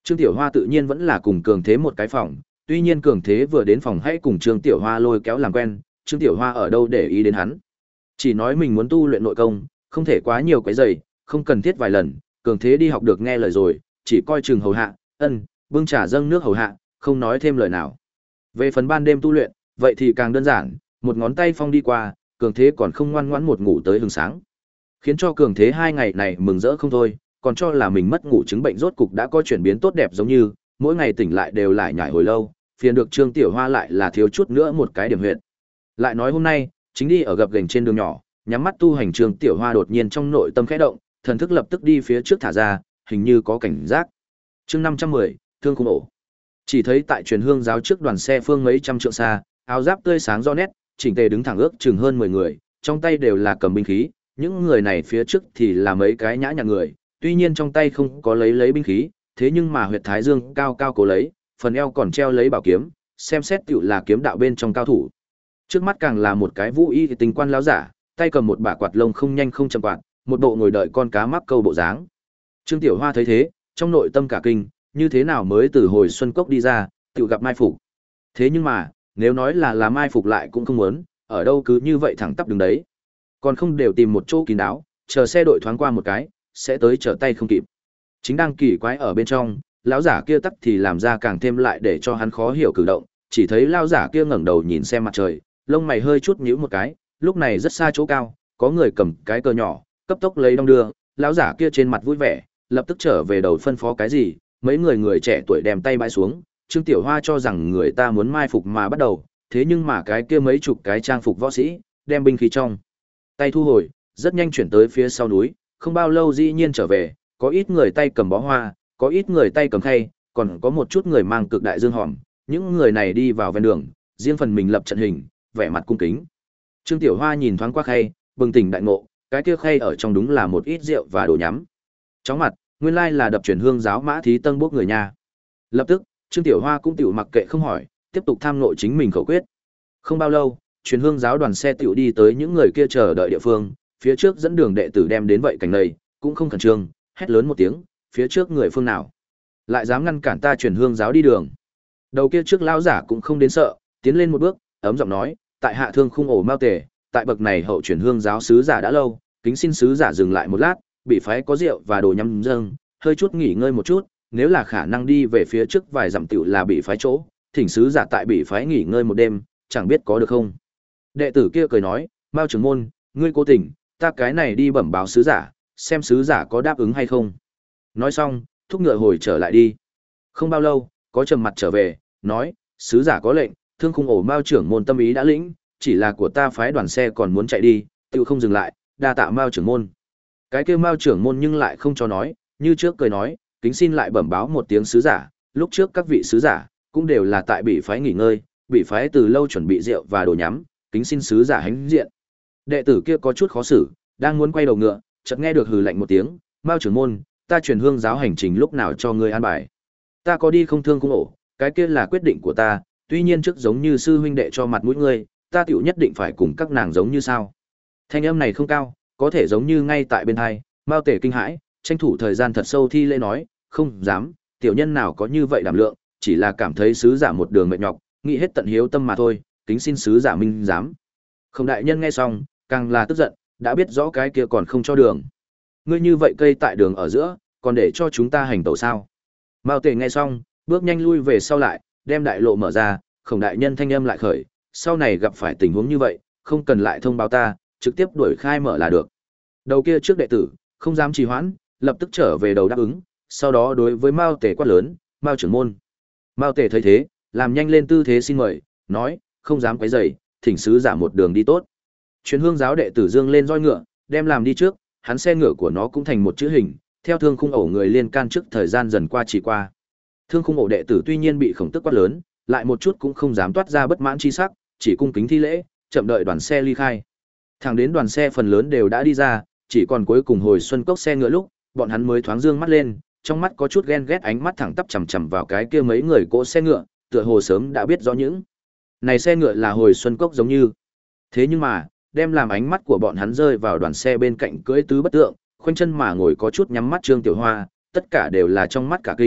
Trương Tiểu Hoa tự nhiên vẫn là cùng Cường Thế một cái phòng, tuy nhiên Cường Thế vừa đến phòng hãy cùng Trương Tiểu Hoa lôi kéo làm quen, Trương Tiểu Hoa ở đâu để ý đến hắn. Chỉ nói mình muốn tu luyện nội công, không thể quá nhiều cái giày, không cần thiết vài lần, Cường Thế đi học được nghe lời rồi, chỉ coi chừng hầu hạ, ân, bưng trà dâng nước hầu hạ, không nói thêm lời nào. Về phần ban đêm tu luyện, vậy thì càng đơn giản, một ngón tay phong đi qua, Cường Thế còn không ngoan ngoãn một ngủ tới hừng sáng. Khiến cho Cường Thế hai ngày này mừng rỡ không thôi, còn cho là mình mất ngủ chứng bệnh rốt cục đã có chuyển biến tốt đẹp giống như, mỗi ngày tỉnh lại đều lại nhảy hồi lâu, phiền được Trương Tiểu Hoa lại là thiếu chút nữa một cái điểm huyệt. Lại nói hôm nay, chính đi ở gập ghềnh trên đường nhỏ, nhắm mắt tu hành Trương Tiểu Hoa đột nhiên trong nội tâm khẽ động, thần thức lập tức đi phía trước thả ra, hình như có cảnh giác. Chương năm trăm mười, thương khung ổ. Chỉ thấy tại truyền hương giáo trước đoàn xe phương mấy trăm trượng xa, áo giáp tươi sáng rõ nét, chỉnh tề đứng thẳng ước chừng hơn mười người, trong tay đều là cầm binh khí, những người này phía trước thì là mấy cái nhã nhặn người, tuy nhiên trong tay không có lấy lấy binh khí, thế nhưng mà huyệt thái dương cao cao cố lấy, phần eo còn treo lấy bảo kiếm, xem xét tựu là kiếm đạo bên trong cao thủ. Trước mắt càng là một cái vũ y tình quan lão giả, tay cầm một bả quạt lông không nhanh không chậm quạt, một bộ ngồi đợi con cá mắc câu bộ dáng. Trương Tiểu Hoa thấy thế, trong nội tâm cả kinh, như thế nào mới từ hồi xuân cốc đi ra, tựu gặp mai phục. Thế nhưng mà, nếu nói là là mai phục lại cũng không muốn, ở đâu cứ như vậy thẳng tắp đứng đấy. Còn không đều tìm một chỗ kín đáo, chờ xe đội thoáng qua một cái, sẽ tới trở tay không kịp. Chính đang kỳ quái ở bên trong, lão giả kia tắc thì làm ra càng thêm lại để cho hắn khó hiểu cử động, chỉ thấy lão giả kia ngẩng đầu nhìn xem mặt trời, lông mày hơi chút nhíu một cái, lúc này rất xa chỗ cao, có người cầm cái cờ nhỏ, cấp tốc lấy đong đưa, lão giả kia trên mặt vui vẻ, lập tức trở về đầu phân phó cái gì, mấy người người trẻ tuổi đem tay bãi xuống, Trương Tiểu Hoa cho rằng người ta muốn mai phục mà bắt đầu, thế nhưng mà cái kia mấy chục cái trang phục võ sĩ, đem binh khí trong tay thu hồi, rất nhanh chuyển tới phía sau núi, không bao lâu dĩ nhiên trở về, có ít người tay cầm bó hoa, có ít người tay cầm khay, còn có một chút người mang cực đại dương hòm, những người này đi vào ven đường, riêng phần mình lập trận hình, vẻ mặt cung kính. Trương Tiểu Hoa nhìn thoáng qua khay, bừng tỉnh đại ngộ, cái kia khay ở trong đúng là một ít rượu và đồ nhắm. Chóng mặt, nguyên lai là đập truyền hương giáo Mã Thí Tân bốc người nha. Lập tức, Trương Tiểu Hoa cũng tiểu mặc kệ không hỏi, tiếp tục tham ngộ chính mình khẩu quyết. Không bao lâu, truyền hương giáo đoàn xe tiểu đi tới những người kia chờ đợi địa phương, phía trước dẫn đường đệ tử đem đến vậy cảnh này, cũng không khẩn trương, hét lớn một tiếng, phía trước người phương nào lại dám ngăn cản ta truyền hương giáo đi đường. Đầu kia trước lão giả cũng không đến sợ, tiến lên một bước, ấm giọng nói, tại hạ thương khung ổ Mao Tề, tại bậc này hậu truyền hương giáo sứ giả đã lâu, kính xin sứ giả dừng lại một lát, bị phái có rượu và đồ nhắm dâng, hơi chút nghỉ ngơi một chút, nếu là khả năng đi về phía trước vài dặm tiểu là bị phái chỗ, thỉnh sứ giả tại bị phái nghỉ ngơi một đêm, chẳng biết có được không. Đệ tử kia cười nói, Mao trưởng môn, ngươi cố tình, ta cái này đi bẩm báo sứ giả, xem sứ giả có đáp ứng hay không. Nói xong, thúc ngựa hồi trở lại đi. Không bao lâu, có trầm mặt trở về, nói, sứ giả có lệnh, thương khung ổ Mao trưởng môn tâm ý đã lĩnh, chỉ là của ta phái đoàn xe còn muốn chạy đi, tự không dừng lại, đa tạ Mao trưởng môn. Cái kêu Mao trưởng môn nhưng lại không cho nói, như trước cười nói, kính xin lại bẩm báo một tiếng sứ giả, lúc trước các vị sứ giả cũng đều là tại bị phái nghỉ ngơi, bị phái từ lâu chuẩn bị rượu và đồ nhắm, kính xin sứ giả hãnh diện. Đệ tử kia có chút khó xử, đang muốn quay đầu ngựa, chợt nghe được hừ lạnh một tiếng, Mao trưởng môn, ta truyền hương giáo hành trình lúc nào cho ngươi an bài. Ta có đi không thương cũng ổ, cái kia là quyết định của ta, tuy nhiên trước giống như sư huynh đệ cho mặt mũi ngươi, ta tiểu nhất định phải cùng các nàng giống như sao. Thanh âm này không cao, có thể giống như ngay tại bên hai, Mao Tề kinh hãi, tranh thủ thời gian thật sâu thi lễ nói, không dám, tiểu nhân nào có như vậy đảm lượng, chỉ là cảm thấy sứ giả một đường mệt nhọc, nghĩ hết tận hiếu tâm mà thôi, kính xin sứ giả minh dám. Không đại nhân nghe xong, càng là tức giận, đã biết rõ cái kia còn không cho đường. Ngươi như vậy cây tại đường ở giữa, còn để cho chúng ta hành tẩu sao? Mao Tề nghe xong, bước nhanh lui về sau lại, đem đại lộ mở ra, Khổng đại nhân thanh âm lại khởi, sau này gặp phải tình huống như vậy, không cần lại thông báo ta, trực tiếp đuổi khai mở là được. Đầu kia trước đệ tử, không dám trì hoãn, lập tức trở về đầu đáp ứng, sau đó đối với Mao Tề quát lớn, Mao trưởng môn. Mao Tề thấy thế, làm nhanh lên tư thế xin mời, nói, không dám quấy rầy, thỉnh sứ giả một đường đi tốt. Truyền hương giáo đệ tử dương lên roi ngựa, đem làm đi trước, hắn xe ngựa của nó cũng thành một chữ hình, theo thương khung ổ người liên can trước thời gian dần qua chỉ qua. Thương khung ổ đệ tử tuy nhiên bị khổng tức quát lớn, lại một chút cũng không dám toát ra bất mãn chi sắc, chỉ cung kính thi lễ, chậm đợi đoàn xe ly khai. Thẳng đến đoàn xe phần lớn đều đã đi ra, chỉ còn cuối cùng hồi xuân cốc xe ngựa lúc, bọn hắn mới thoáng dương mắt lên, trong mắt có chút ghen ghét, ánh mắt thẳng tắp chằm chằm vào cái kia mấy người cỗ xe ngựa, tựa hồ sớm đã biết rõ những này xe ngựa là hồi xuân cốc giống như. Thế nhưng mà, đem làm ánh mắt của bọn hắn rơi vào đoàn xe bên cạnh cưỡi tứ bất tượng, khoanh chân mà ngồi có chút nhắm mắt Trương Tiểu Hoa, tất cả đều là trong mắt cả kinh,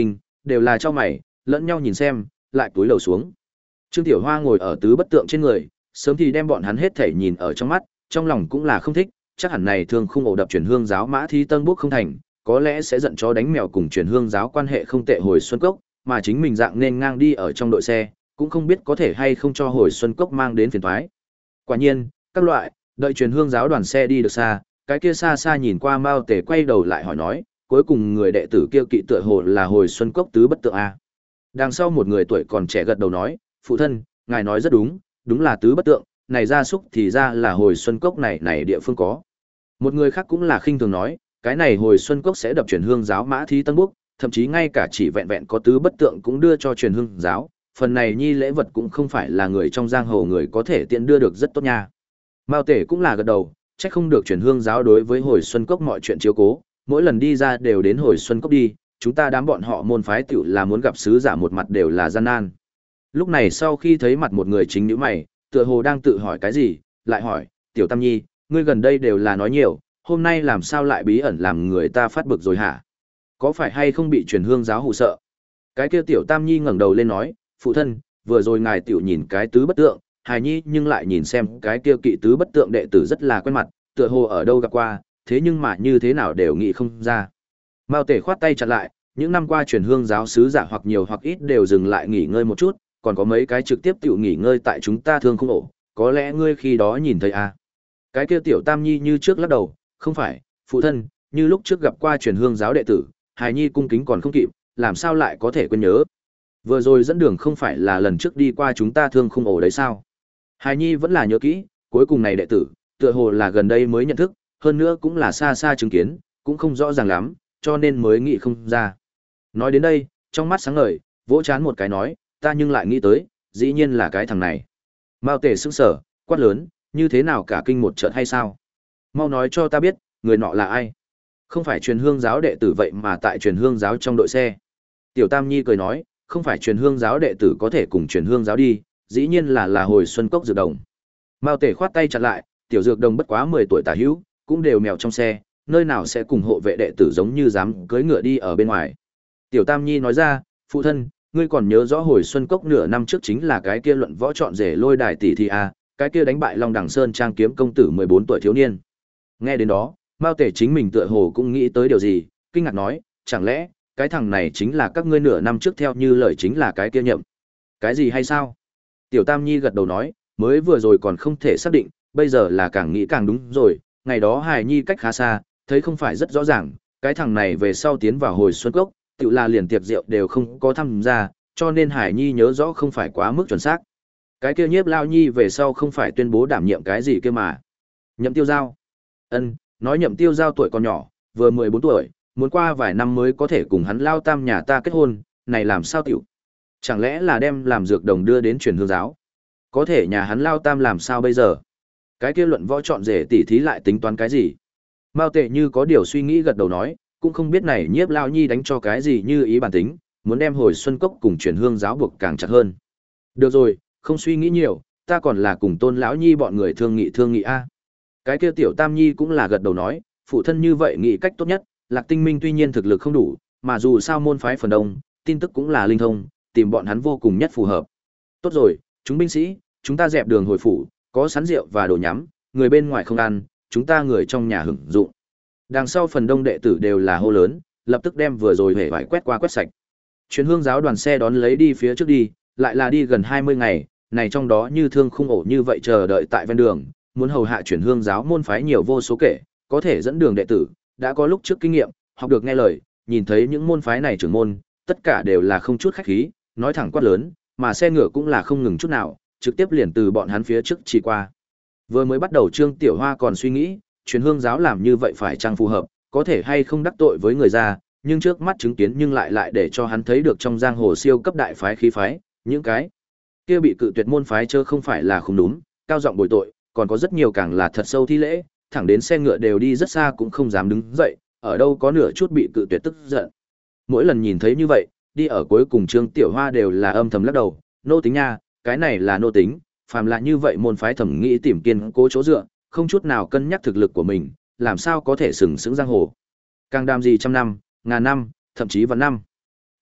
đều là cho mày, lẫn nhau nhìn xem, lại cúi đầu xuống. Trương Tiểu Hoa ngồi ở tứ bất tượng trên người, sớm thì đem bọn hắn hết thể nhìn ở trong mắt, trong lòng cũng là không thích, chắc hẳn này thường không ổ đập chuyển hương giáo mã thi tân bốc không thành, có lẽ sẽ giận chó đánh mèo cùng chuyển hương giáo quan hệ không tệ hồi xuân cốc, mà chính mình dạng nên ngang đi ở trong đội xe, cũng không biết có thể hay không cho hồi xuân cốc mang đến phiền toái. Quả nhiên, các loại, đợi chuyển hương giáo đoàn xe đi được xa, cái kia xa xa nhìn qua Mao Tề quay đầu lại hỏi nói, cuối cùng người đệ tử kia kỵ tựa hồ là hồi xuân cốc tứ bất tượng a. Đằng sau một người tuổi còn trẻ gật đầu nói, phụ thân, ngài nói rất đúng, đúng là tứ bất tượng, này gia súc thì ra là hồi xuân cốc này này địa phương có. Một người khác cũng là khinh thường nói, cái này hồi xuân cốc sẽ đập chuyển hương giáo mã thí tân búc, thậm chí ngay cả chỉ vẹn vẹn có tứ bất tượng cũng đưa cho truyền hương giáo, phần này nhi lễ vật cũng không phải là người trong giang hồ người có thể tiện đưa được rất tốt nha. Mao Tể cũng là gật đầu, chắc không được truyền hương giáo đối với hồi xuân cốc mọi chuyện chiếu cố, mỗi lần đi ra đều đến hồi xuân cốc đi, chúng ta đám bọn họ môn phái tiểu là muốn gặp sứ giả một mặt đều là gian nan. Lúc này sau khi thấy mặt một người chính nữ mày, tựa hồ đang tự hỏi cái gì, lại hỏi, tiểu Tam Nhi, ngươi gần đây đều là nói nhiều, hôm nay làm sao lại bí ẩn làm người ta phát bực rồi hả? Có phải hay không bị truyền hương giáo hù sợ? Cái kia tiểu Tam Nhi ngẩng đầu lên nói, phụ thân, vừa rồi ngài tiểu nhìn cái tứ bất tượng, hài nhi nhưng lại nhìn xem cái kia kỵ tứ bất tượng đệ tử rất là quen mặt, tựa hồ ở đâu gặp qua, thế nhưng mà như thế nào đều nghĩ không ra. Mao Tể khoát tay chặn lại, những năm qua truyền hương giáo sứ giả hoặc nhiều hoặc ít đều dừng lại nghỉ ngơi một chút, còn có mấy cái trực tiếp tiểu nghỉ ngơi tại chúng ta thương không ổ, có lẽ ngươi khi đó nhìn thấy à. Cái kia tiểu Tam Nhi như trước lắc đầu, không phải, phụ thân, như lúc trước gặp qua truyền hương giáo đệ tử, hài nhi cung kính còn không kịp, làm sao lại có thể quên nhớ. Vừa rồi dẫn đường không phải là lần trước đi qua chúng ta thương không ổ đấy sao? Hài nhi vẫn là nhớ kỹ, cuối cùng này đệ tử, tựa hồ là gần đây mới nhận thức, hơn nữa cũng là xa xa chứng kiến, cũng không rõ ràng lắm, cho nên mới nghĩ không ra. Nói đến đây, trong mắt sáng ngời, vỗ chán một cái nói, ta nhưng lại nghĩ tới, dĩ nhiên là cái thằng này. Mao Tề sững sờ, quát lớn, như thế nào cả kinh một chợt hay sao? Mau nói cho ta biết, người nọ là ai? Không phải truyền hương giáo đệ tử vậy mà tại truyền hương giáo trong đội xe. Tiểu Tam Nhi cười nói, không phải truyền hương giáo đệ tử có thể cùng truyền hương giáo đi, dĩ nhiên là là hồi xuân cốc dược đồng. Mao Tề khoát tay chặn lại, tiểu dược đồng bất quá mười tuổi tả hữu, cũng đều mèo trong xe, nơi nào sẽ cùng hộ vệ đệ tử giống như dám cưỡi ngựa đi ở bên ngoài. Tiểu Tam Nhi nói ra, phụ thân, ngươi còn nhớ rõ hồi xuân cốc nửa năm trước chính là cái kia luận võ chọn rể lôi đài tỷ thi a, cái kia đánh bại Long Đằng Sơn trang kiếm công tử mười bốn tuổi thiếu niên. Nghe đến đó, Mao Tể chính mình tựa hồ cũng nghĩ tới điều gì, kinh ngạc nói, chẳng lẽ cái thằng này chính là các ngươi nửa năm trước theo như lời chính là cái kia nhậm. Cái gì hay sao? Tiểu Tam Nhi gật đầu nói, mới vừa rồi còn không thể xác định, bây giờ là càng nghĩ càng đúng rồi, ngày đó Hải Nhi cách khá xa, thấy không phải rất rõ ràng, cái thằng này về sau tiến vào hồi xuân cốc, tự là liền tiệc rượu đều không có tham gia, cho nên Hải Nhi nhớ rõ không phải quá mức chuẩn xác. Cái kia Nhiếp Lao Nhi về sau không phải tuyên bố đảm nhiệm cái gì kia mà. Nhậm Tiêu Giao. Ân, nói Nhậm Tiêu Giao tuổi còn nhỏ, vừa mười bốn tuổi, muốn qua vài năm mới có thể cùng hắn Lao Tam nhà ta kết hôn, này làm sao tiểu? Chẳng lẽ là đem làm dược đồng đưa đến truyền hương giáo? Có thể nhà hắn Lao Tam làm sao bây giờ? Cái kia luận võ chọn rể tỉ thí lại tính toán cái gì? Mao Tệ như có điều suy nghĩ gật đầu nói, cũng không biết này Nhiếp Lao Nhi đánh cho cái gì như ý bản tính, muốn đem hồi xuân cốc cùng truyền hương giáo buộc càng chặt hơn. Được rồi, không suy nghĩ nhiều, ta còn là cùng Tôn lão nhi bọn người thương nghị thương nghị a. Cái kia tiểu Tam Nhi cũng là gật đầu nói, phụ thân như vậy nghĩ cách tốt nhất, Lạc Tinh Minh tuy nhiên thực lực không đủ, mà dù sao môn phái phần đông, tin tức cũng là linh thông, tìm bọn hắn vô cùng nhất phù hợp. Tốt rồi, chúng binh sĩ, chúng ta dẹp đường hồi phủ, có sẵn rượu và đồ nhắm, người bên ngoài không ăn, chúng ta người trong nhà hưởng dụng. Đằng sau phần đông đệ tử đều là hô lớn, lập tức đem vừa rồi hể vải quét qua quét sạch. Truyền hương giáo đoàn xe đón lấy đi phía trước đi, lại là đi gần hai mươi ngày, này trong đó như thương khung ổ như vậy chờ đợi tại ven đường, muốn hầu hạ truyền hương giáo môn phái nhiều vô số kể, có thể dẫn đường đệ tử, đã có lúc trước kinh nghiệm, học được nghe lời, nhìn thấy những môn phái này trưởng môn, tất cả đều là không chút khách khí, nói thẳng quát lớn, mà xe ngựa cũng là không ngừng chút nào, trực tiếp liền từ bọn hắn phía trước chỉ qua. Vừa mới bắt đầu Trương Tiểu Hoa còn suy nghĩ, truyền hương giáo làm như vậy phải chăng phù hợp, có thể hay không đắc tội với người ra, nhưng trước mắt chứng kiến nhưng lại lại để cho hắn thấy được trong giang hồ siêu cấp đại phái khí phái, những cái kia bị cự tuyệt môn phái chớ không phải là không đúng, cao giọng bồi tội, còn có rất nhiều càng là thật sâu thi lễ, thẳng đến xe ngựa đều đi rất xa cũng không dám đứng dậy, ở đâu có nửa chút bị cự tuyệt tức giận. Mỗi lần nhìn thấy như vậy, đi ở cuối cùng Trương Tiểu Hoa đều là âm thầm lắc đầu, nô tính nha, cái này là nô tính, phàm là như vậy môn phái thẩm nghĩ tìm kiên cố chỗ dựa, không chút nào cân nhắc thực lực của mình, làm sao có thể sừng sững giang hồ. Càng đam gì trăm năm, ngàn năm, thậm chí vạn năm. Ai,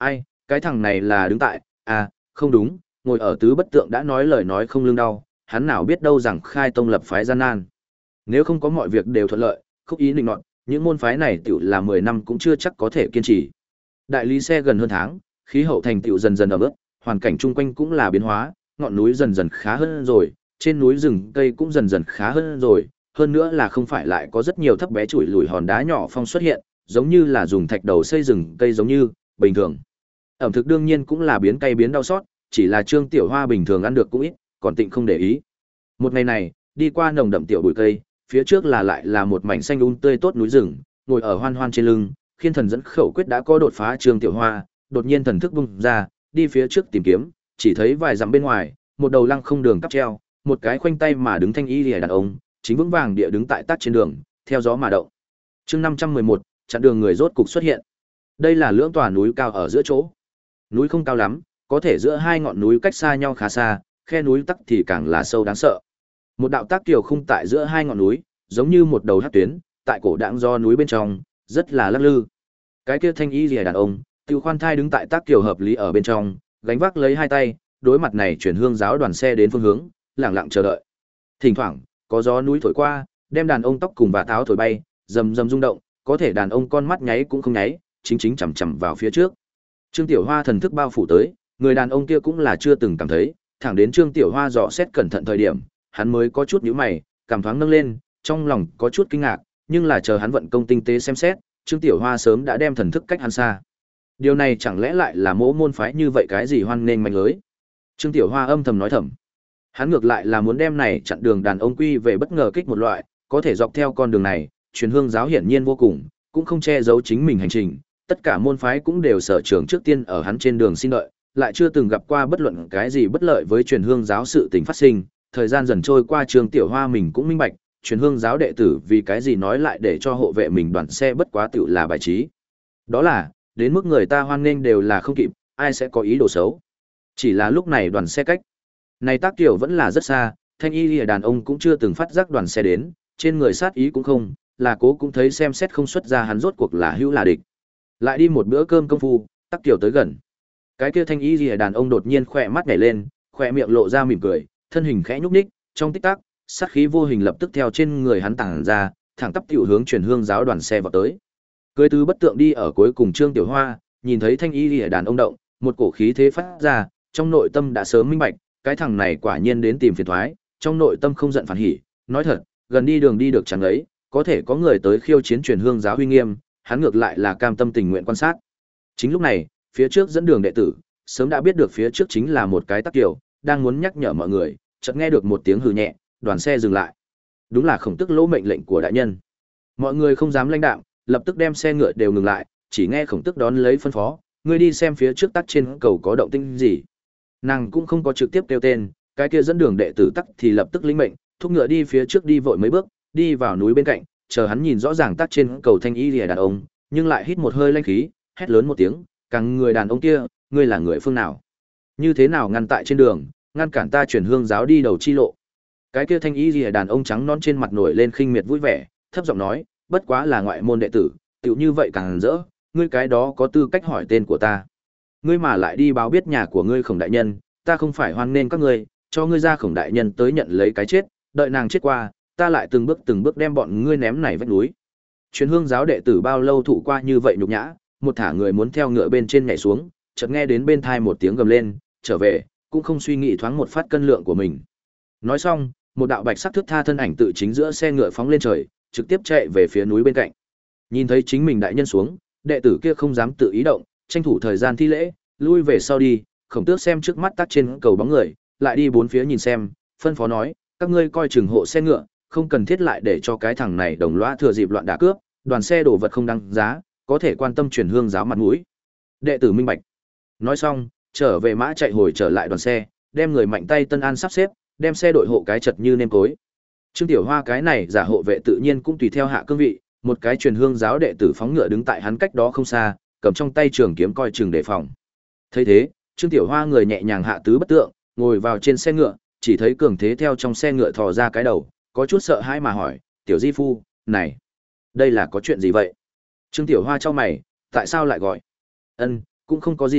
cái thằng này là đứng tại, à, không đúng, ngồi ở tứ bất tượng đã nói lời nói không lương đau, hắn nào biết đâu rằng khai tông lập phái gian nan. Nếu không có mọi việc đều thuận lợi, khúc ý định nọt, những môn phái này tiểu là mười năm cũng chưa chắc có thể kiên trì. Đại lý xe gần hơn tháng, khí hậu thành tựu dần dần ẩm ướt, hoàn cảnh chung quanh cũng là biến hóa, ngọn núi dần dần khá hơn rồi, trên núi rừng cây cũng dần dần khá hơn rồi, hơn nữa là không phải lại có rất nhiều thấp bé chủi lủi hòn đá nhỏ phong xuất hiện, giống như là dùng thạch đầu xây rừng cây giống như bình thường. Ẩm thực đương nhiên cũng là biến cay biến đau xót, chỉ là Trương Tiểu Hoa bình thường ăn được cũng ít, còn Tịnh không để ý. Một ngày này, đi qua nồng đậm tiểu bụi cây, phía trước là lại là một mảnh xanh um tươi tốt núi rừng, ngồi ở hoan hoan trên lưng, Khiên Thần dẫn khẩu quyết đã có đột phá. Trương Tiểu Hoa đột nhiên thần thức bung ra, đi phía trước tìm kiếm, chỉ thấy vài dặm bên ngoài, một đầu lăng không đường cắp treo, một cái khoanh tay mà đứng thanh y liễu đàn ông, chính vững vàng địa đứng tại tắc trên đường, theo gió mà động. Chương năm trăm mười một, chặn đường người rốt cục xuất hiện. Đây là lưỡng tòa núi cao ở giữa chỗ. Núi không cao lắm, có thể giữa hai ngọn núi cách xa nhau khá xa, khe núi tắc thì càng là sâu đáng sợ. Một đạo tác kiều khung tại giữa hai ngọn núi, giống như một đầu hắc tuyến, tại cổ đãng do núi bên trong, rất là lắc lư. Cái kia thanh y liễu đàn ông, tiêu khoan thai đứng tại tác kiều hợp lý ở bên trong, gánh vác lấy hai tay, đối mặt này chuyển hương giáo đoàn xe đến phương hướng, lặng lặng chờ đợi. Thỉnh thoảng, có gió núi thổi qua, đem đàn ông tóc cùng và táo thổi bay, rầm rầm rung động, có thể đàn ông con mắt nháy cũng không nháy, chính chính chằm chằm vào phía trước. Trương Tiểu Hoa thần thức bao phủ tới, người đàn ông kia cũng là chưa từng cảm thấy, thẳng đến Trương Tiểu Hoa dò xét cẩn thận thời điểm, hắn mới có chút nhíu mày, cảm thoáng nâng lên, trong lòng có chút kinh ngạc, nhưng là chờ hắn vận công tinh tế xem xét, Trương Tiểu Hoa sớm đã đem thần thức cách hắn xa. Điều này chẳng lẽ lại là mỗ môn phái như vậy cái gì hoan nghênh manh lưới? Trương Tiểu Hoa âm thầm nói thầm. Hắn ngược lại là muốn đem này chặn đường đàn ông quy về bất ngờ kích một loại, có thể dọc theo con đường này, truyền hương giáo hiển nhiên vô cùng, cũng không che giấu chính mình hành trình, tất cả môn phái cũng đều sở trường trước tiên ở hắn trên đường xin đợi, lại chưa từng gặp qua bất luận cái gì bất lợi với truyền hương giáo sự tình phát sinh. Thời gian dần trôi qua, Trương Tiểu Hoa mình cũng minh bạch, truyền hương giáo đệ tử vì cái gì nói lại để cho hộ vệ mình đoàn xe bất quá tựu là bài trí. Đó là, đến mức người ta hoan nghênh đều là không kịp, ai sẽ có ý đồ xấu. Chỉ là lúc này đoàn xe cách này tác tiểu vẫn là rất xa, thanh y lìa đàn ông cũng chưa từng phát giác đoàn xe đến, trên người sát ý cũng không, là cố cũng thấy xem xét không xuất ra hắn rốt cuộc là hữu là địch. Lại đi một bữa cơm công phu, tác tiểu tới gần. Cái kia thanh y lìa đàn ông đột nhiên khỏe mắt nhảy lên, khỏe miệng lộ ra mỉm cười, thân hình khẽ nhúc nhích, trong tích tắc, sát khí vô hình lập tức theo trên người hắn tản ra, thẳng tắp tiểu hướng truyền hương giáo đoàn xe vào tới. Cưới tứ bất tượng đi ở cuối cùng Trương Tiểu Hoa, nhìn thấy thanh y lìa đàn ông động, một cổ khí thế phát ra, trong nội tâm đã sớm minh bạch, cái thằng này quả nhiên đến tìm phiền toái, trong nội tâm không giận phản hỉ, nói thật, gần đi đường đi được chẳng ấy, có thể có người tới khiêu chiến truyền hương giáo uy nghiêm, hắn ngược lại là cam tâm tình nguyện quan sát. Chính lúc này, phía trước dẫn đường đệ tử, sớm đã biết được phía trước chính là một cái tắc kiều, đang muốn nhắc nhở mọi người, chợt nghe được một tiếng hừ nhẹ, đoàn xe dừng lại. Đúng là Khổng Tức Lỗ mệnh lệnh của đại nhân. Mọi người không dám lãnh đạm, lập tức đem xe ngựa đều ngừng lại, chỉ nghe Khổng Tức đón lấy phân phó, ngươi đi xem phía trước tắc trên cầu có động tĩnh gì. Nàng cũng không có trực tiếp kêu tên, cái kia dẫn đường đệ tử tắc thì lập tức lĩnh mệnh, thúc ngựa đi phía trước đi vội mấy bước, đi vào núi bên cạnh, chờ hắn nhìn rõ ràng tắc trên cầu thanh y lìa đàn ông, nhưng lại hít một hơi lanh khí, hét lớn một tiếng, càng người đàn ông kia, ngươi là người phương nào? Như thế nào ngăn tại trên đường, ngăn cản ta truyền hương giáo đi đầu chi lộ? Cái kia thanh y lìa đàn ông trắng non trên mặt nổi lên khinh miệt vui vẻ, thấp giọng nói, bất quá là ngoại môn đệ tử, tựu như vậy càng rỡ, ngươi cái đó có tư cách hỏi tên của ta. Ngươi mà lại đi báo biết nhà của ngươi Khổng đại nhân, ta không phải hoan nên các ngươi, cho ngươi ra Khổng đại nhân tới nhận lấy cái chết, đợi nàng chết qua, ta lại từng bước từng bước đem bọn ngươi ném này vách núi. Truyền hương giáo đệ tử bao lâu thụ qua như vậy nhục nhã, một thả người muốn theo ngựa bên trên nhảy xuống, chợt nghe đến bên thai một tiếng gầm lên, trở về, cũng không suy nghĩ thoáng một phát cân lượng của mình. Nói xong, một đạo bạch sắc thước tha thân ảnh tự chính giữa xe ngựa phóng lên trời, trực tiếp chạy về phía núi bên cạnh. Nhìn thấy chính mình đại nhân xuống, đệ tử kia không dám tự ý động, tranh thủ thời gian thi lễ, lui về sau đi. Khổng Tước xem trước mắt tắt trên cầu bóng người, lại đi bốn phía nhìn xem, phân phó nói, các ngươi coi chừng hộ xe ngựa, không cần thiết lại để cho cái thằng này đồng loa thừa dịp loạn đả cướp, đoàn xe đổ vật không đăng giá, có thể quan tâm truyền hương giáo mặt mũi. Đệ tử minh bạch. Nói xong, trở về mã chạy hồi trở lại đoàn xe, đem người mạnh tay Tân An sắp xếp, đem xe đội hộ cái chật như nêm cối. Trương Tiểu Hoa cái này giả hộ vệ tự nhiên cũng tùy theo hạ cương vị, một cái truyền hương giáo đệ tử phóng ngựa đứng tại hắn cách đó không xa, cầm trong tay trường kiếm coi chừng đề phòng. Thấy thế, Trương Tiểu Hoa người nhẹ nhàng hạ tứ bất tượng, ngồi vào trên xe ngựa, chỉ thấy cường thế theo trong xe ngựa thò ra cái đầu, có chút sợ hãi mà hỏi, "Tiểu di phu, này, đây là có chuyện gì vậy?" Trương Tiểu Hoa chau mày, "Tại sao lại gọi?" "Ân, cũng không có gì,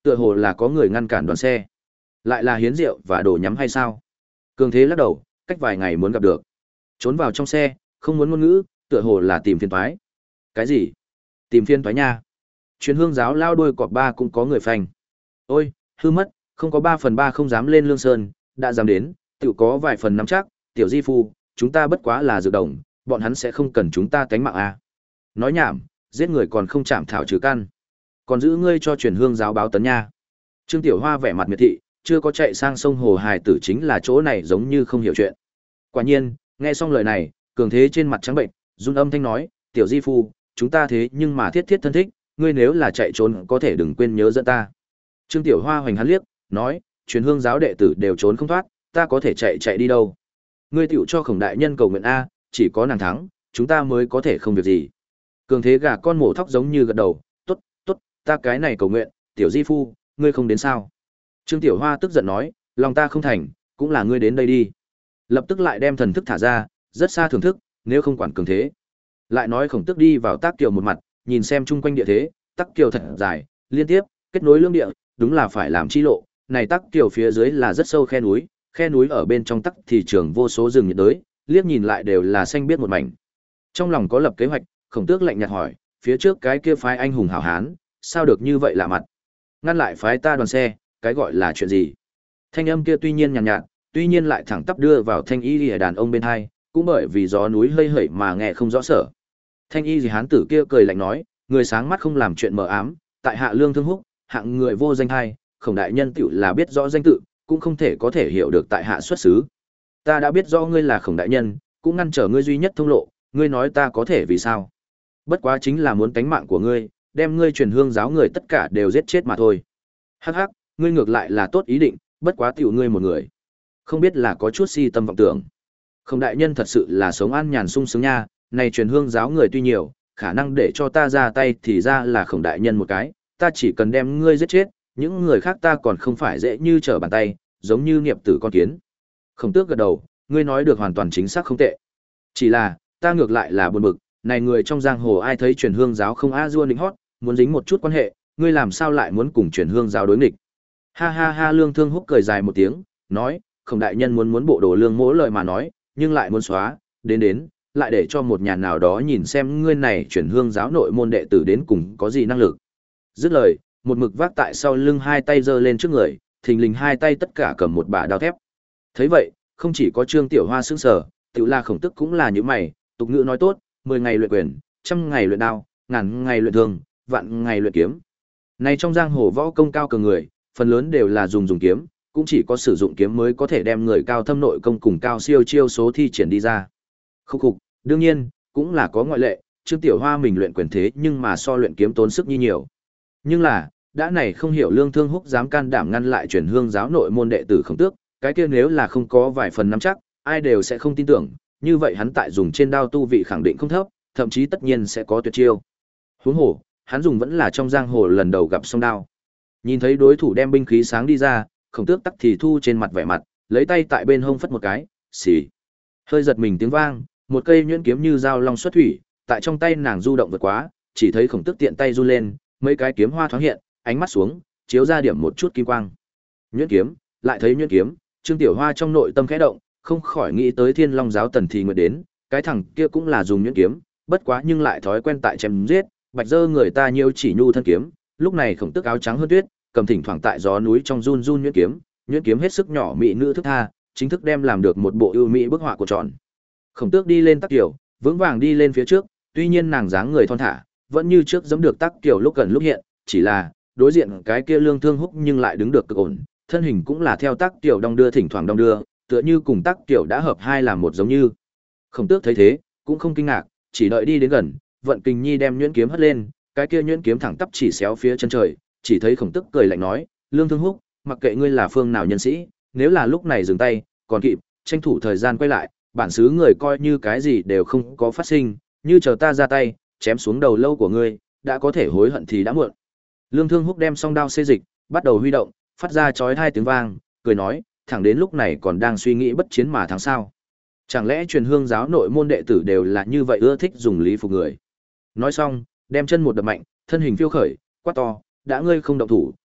Tựa hồ là có người ngăn cản đoàn xe. Lại là hiến rượu và đồ nhắm hay sao? Cường Thế lắc đầu, cách vài ngày muốn gặp được. Trốn vào trong xe, không muốn ngôn ngữ, tựa hồ là tìm phiền toái. Cái gì? Tìm phiền toái nha. Truyền hương giáo lao đuôi cọp ba cũng có người phanh. Ôi, hư mất, không có ba phần ba không dám lên Lương Sơn, đã dám đến, tự có vài phần nắm chắc, tiểu di phu, chúng ta bất quá là dự đồng, bọn hắn sẽ không cần chúng ta tánh mạng à. Nói nhảm, giết người còn không chạm thảo trừ căn. Còn giữ ngươi cho truyền hương giáo báo tấn nha. Trương Tiểu Hoa vẻ mặt miệt thị, chưa có chạy sang sông Hồ Hải tử chính là chỗ này giống như không hiểu chuyện. Quả nhiên, nghe xong lời này, Cường Thế trên mặt trắng bệnh, run âm thanh nói, tiểu di phu, chúng ta thế nhưng mà thiết thiết thân thích, ngươi nếu là chạy trốn có thể đừng quên nhớ dẫn ta. Trương Tiểu Hoa hoành hắn liếc, nói, truyền hương giáo đệ tử đều trốn không thoát, ta có thể chạy chạy đi đâu. Ngươi tiểu cho Khổng đại nhân cầu nguyện A, chỉ có nàng thắng, chúng ta mới có thể không việc gì. Cường Thế gà con mổ thóc giống như gật đầu, tốt, tốt, ta cái này cầu nguyện, tiểu di phu, ngươi không đến sao. Trương Tiểu Hoa tức giận nói, lòng ta không thành, cũng là ngươi đến đây đi. Lập tức lại đem thần thức thả ra, rất xa thưởng thức, nếu không quản Cường Thế. Lại nói Khổng Tước đi vào Tác Kiều một mặt, nhìn xem chung quanh địa thế, Tác Kiều thật dài, liên tiếp, kết nối lương địa, đúng là phải làm chi lộ. Này Tác Kiều phía dưới là rất sâu khe núi, khe núi ở bên trong tắc thì trường vô số rừng nhiệt đới, liếc nhìn lại đều là xanh biếc một mảnh. Trong lòng có lập kế hoạch, Khổng Tước lạnh nhạt hỏi, phía trước cái kia phái anh hùng hảo hán, sao được như vậy lạ mặt? Ngăn lại phái ta đoàn xe, cái gọi là chuyện gì? Thanh âm kia tuy nhiên nhàn nhạt, nhạt, tuy nhiên lại thẳng tắp đưa vào thanh y liễu đàn ông bên hai, cũng bởi vì gió núi hơi hởi mà nghe không rõ sở. Thanh y gì hán tử kia cười lạnh nói, người sáng mắt không làm chuyện mờ ám, tại hạ Lương Thương Húc, hạng người vô danh hai, Khổng đại nhân tựu là biết rõ danh tự, cũng không thể có thể hiểu được tại hạ xuất xứ. Ta đã biết rõ ngươi là Khổng đại nhân, cũng ngăn trở ngươi duy nhất thông lộ, ngươi nói ta có thể vì sao? Bất quá chính là muốn tánh mạng của ngươi, đem ngươi truyền hương giáo người tất cả đều giết chết mà thôi. Hắc hắc, ngươi ngược lại là tốt ý định, bất quá tiểu ngươi một người. Không biết là có chút si tâm vọng tưởng. Khổng đại nhân thật sự là sống an nhàn sung sướng nha, này truyền hương giáo người tuy nhiều, khả năng để cho ta ra tay thì ra là Khổng đại nhân một cái, ta chỉ cần đem ngươi giết chết, những người khác ta còn không phải dễ như trở bàn tay, giống như niệm tử con kiến. Khổng Tước gật đầu, ngươi nói được hoàn toàn chính xác không tệ. Chỉ là, ta ngược lại là buồn bực, này người trong giang hồ ai thấy truyền hương giáo không a dua định hót, muốn dính một chút quan hệ, ngươi làm sao lại muốn cùng truyền hương giáo đối nghịch? Ha ha ha, Lương Thương Húc cười dài một tiếng, nói, Khổng đại nhân muốn muốn bộ đồ lương mỗi lời mà nói, nhưng lại muốn xóa, đến đến, lại để cho một nhà nào đó nhìn xem ngươi này truyền hương giáo nội môn đệ tử đến cùng có gì năng lực. Dứt lời, một mực vác tại sau lưng hai tay giơ lên trước người, thình lình hai tay tất cả cầm một bả đao thép. Thấy vậy, không chỉ có Trương Tiểu Hoa sững sờ, Tiểu La Khổng Tức cũng là như mày, tục ngữ nói tốt, mười ngày luyện quyền, trăm ngày luyện đao, ngàn ngày luyện thương, vạn ngày luyện kiếm. Này trong giang hồ võ công cao cường người, phần lớn đều là dùng dùng kiếm, cũng chỉ có sử dụng kiếm mới có thể đem người cao thâm nội công cùng cao siêu chiêu số thi triển đi ra. Khúc khục, đương nhiên, cũng là có ngoại lệ, Trương Tiểu Hoa mình luyện quyền thế nhưng mà so luyện kiếm tốn sức như nhiều. Nhưng là, đã này không hiểu Lương Thương Húc dám can đảm ngăn lại truyền hương giáo nội môn đệ tử Khổng Tước, cái kia nếu là không có vài phần nắm chắc, ai đều sẽ không tin tưởng, như vậy hắn tại dùng trên đao tu vị khẳng định không thấp, thậm chí tất nhiên sẽ có tuyệt chiêu. Huống hồ, hắn dùng vẫn là trong giang hồ lần đầu gặp song đao. Nhìn thấy đối thủ đem binh khí sáng đi ra, Khổng Tước tắc thì thu trên mặt vẻ mặt, lấy tay tại bên hông phất một cái, xì. Hơi giật mình tiếng vang, một cây nhuyễn kiếm như dao long xuất thủy, tại trong tay nàng du động vượt quá, chỉ thấy Khổng Tước tiện tay run lên, mấy cái kiếm hoa thoáng hiện, ánh mắt xuống, chiếu ra điểm một chút kim quang. Nhuyễn kiếm, lại thấy nhuyễn kiếm, Trương Tiểu Hoa trong nội tâm khẽ động, không khỏi nghĩ tới Thiên Long giáo Tần Thì Nguyệt đến, cái thằng kia cũng là dùng nhuyễn kiếm, bất quá nhưng lại thói quen tại chém giết, bạch dơ người ta nhiều chỉ nhu thân kiếm, lúc này Khổng Tước áo trắng hơn tuyết, cầm thỉnh thoảng tại gió núi trong run run nhuyễn kiếm, nhuyễn kiếm hết sức nhỏ mỹ nữ thức tha, chính thức đem làm được một bộ ưu mỹ bức họa của tròn. Khổng Tước đi lên Tắc Kiều, vững vàng đi lên phía trước, tuy nhiên nàng dáng người thon thả, vẫn như trước giẫm được Tắc Kiều lúc gần lúc hiện, chỉ là đối diện cái kia Lương Thương Húc nhưng lại đứng được cực ổn, thân hình cũng là theo Tắc Kiều đong đưa thỉnh thoảng đong đưa, tựa như cùng Tắc Kiều đã hợp hai làm một giống như. Khổng Tước thấy thế, cũng không kinh ngạc, chỉ đợi đi đến gần, vận kình nhi đem nhuyễn kiếm hất lên, cái kia nhuyễn kiếm thẳng tắp chỉ xéo phía chân trời, chỉ thấy Khổng Tước cười lạnh nói, Lương Thương Húc, mặc kệ ngươi là phương nào nhân sĩ, nếu là lúc này dừng tay, còn kịp, tranh thủ thời gian quay lại, bản xứ người coi như cái gì đều không có phát sinh, như chờ ta ra tay, chém xuống đầu lâu của ngươi, đã có thể hối hận thì đã muộn. Lương Thương Húc đem song đao xê dịch, bắt đầu huy động, phát ra chói hai tiếng vang, cười nói, thẳng đến lúc này còn đang suy nghĩ bất chiến mà thắng sao? Chẳng lẽ truyền hương giáo nội môn đệ tử đều là như vậy ưa thích dùng lý phục người? Nói xong, đem chân một đập mạnh, thân hình phiêu khởi, quát to, đã ngươi không động thủ,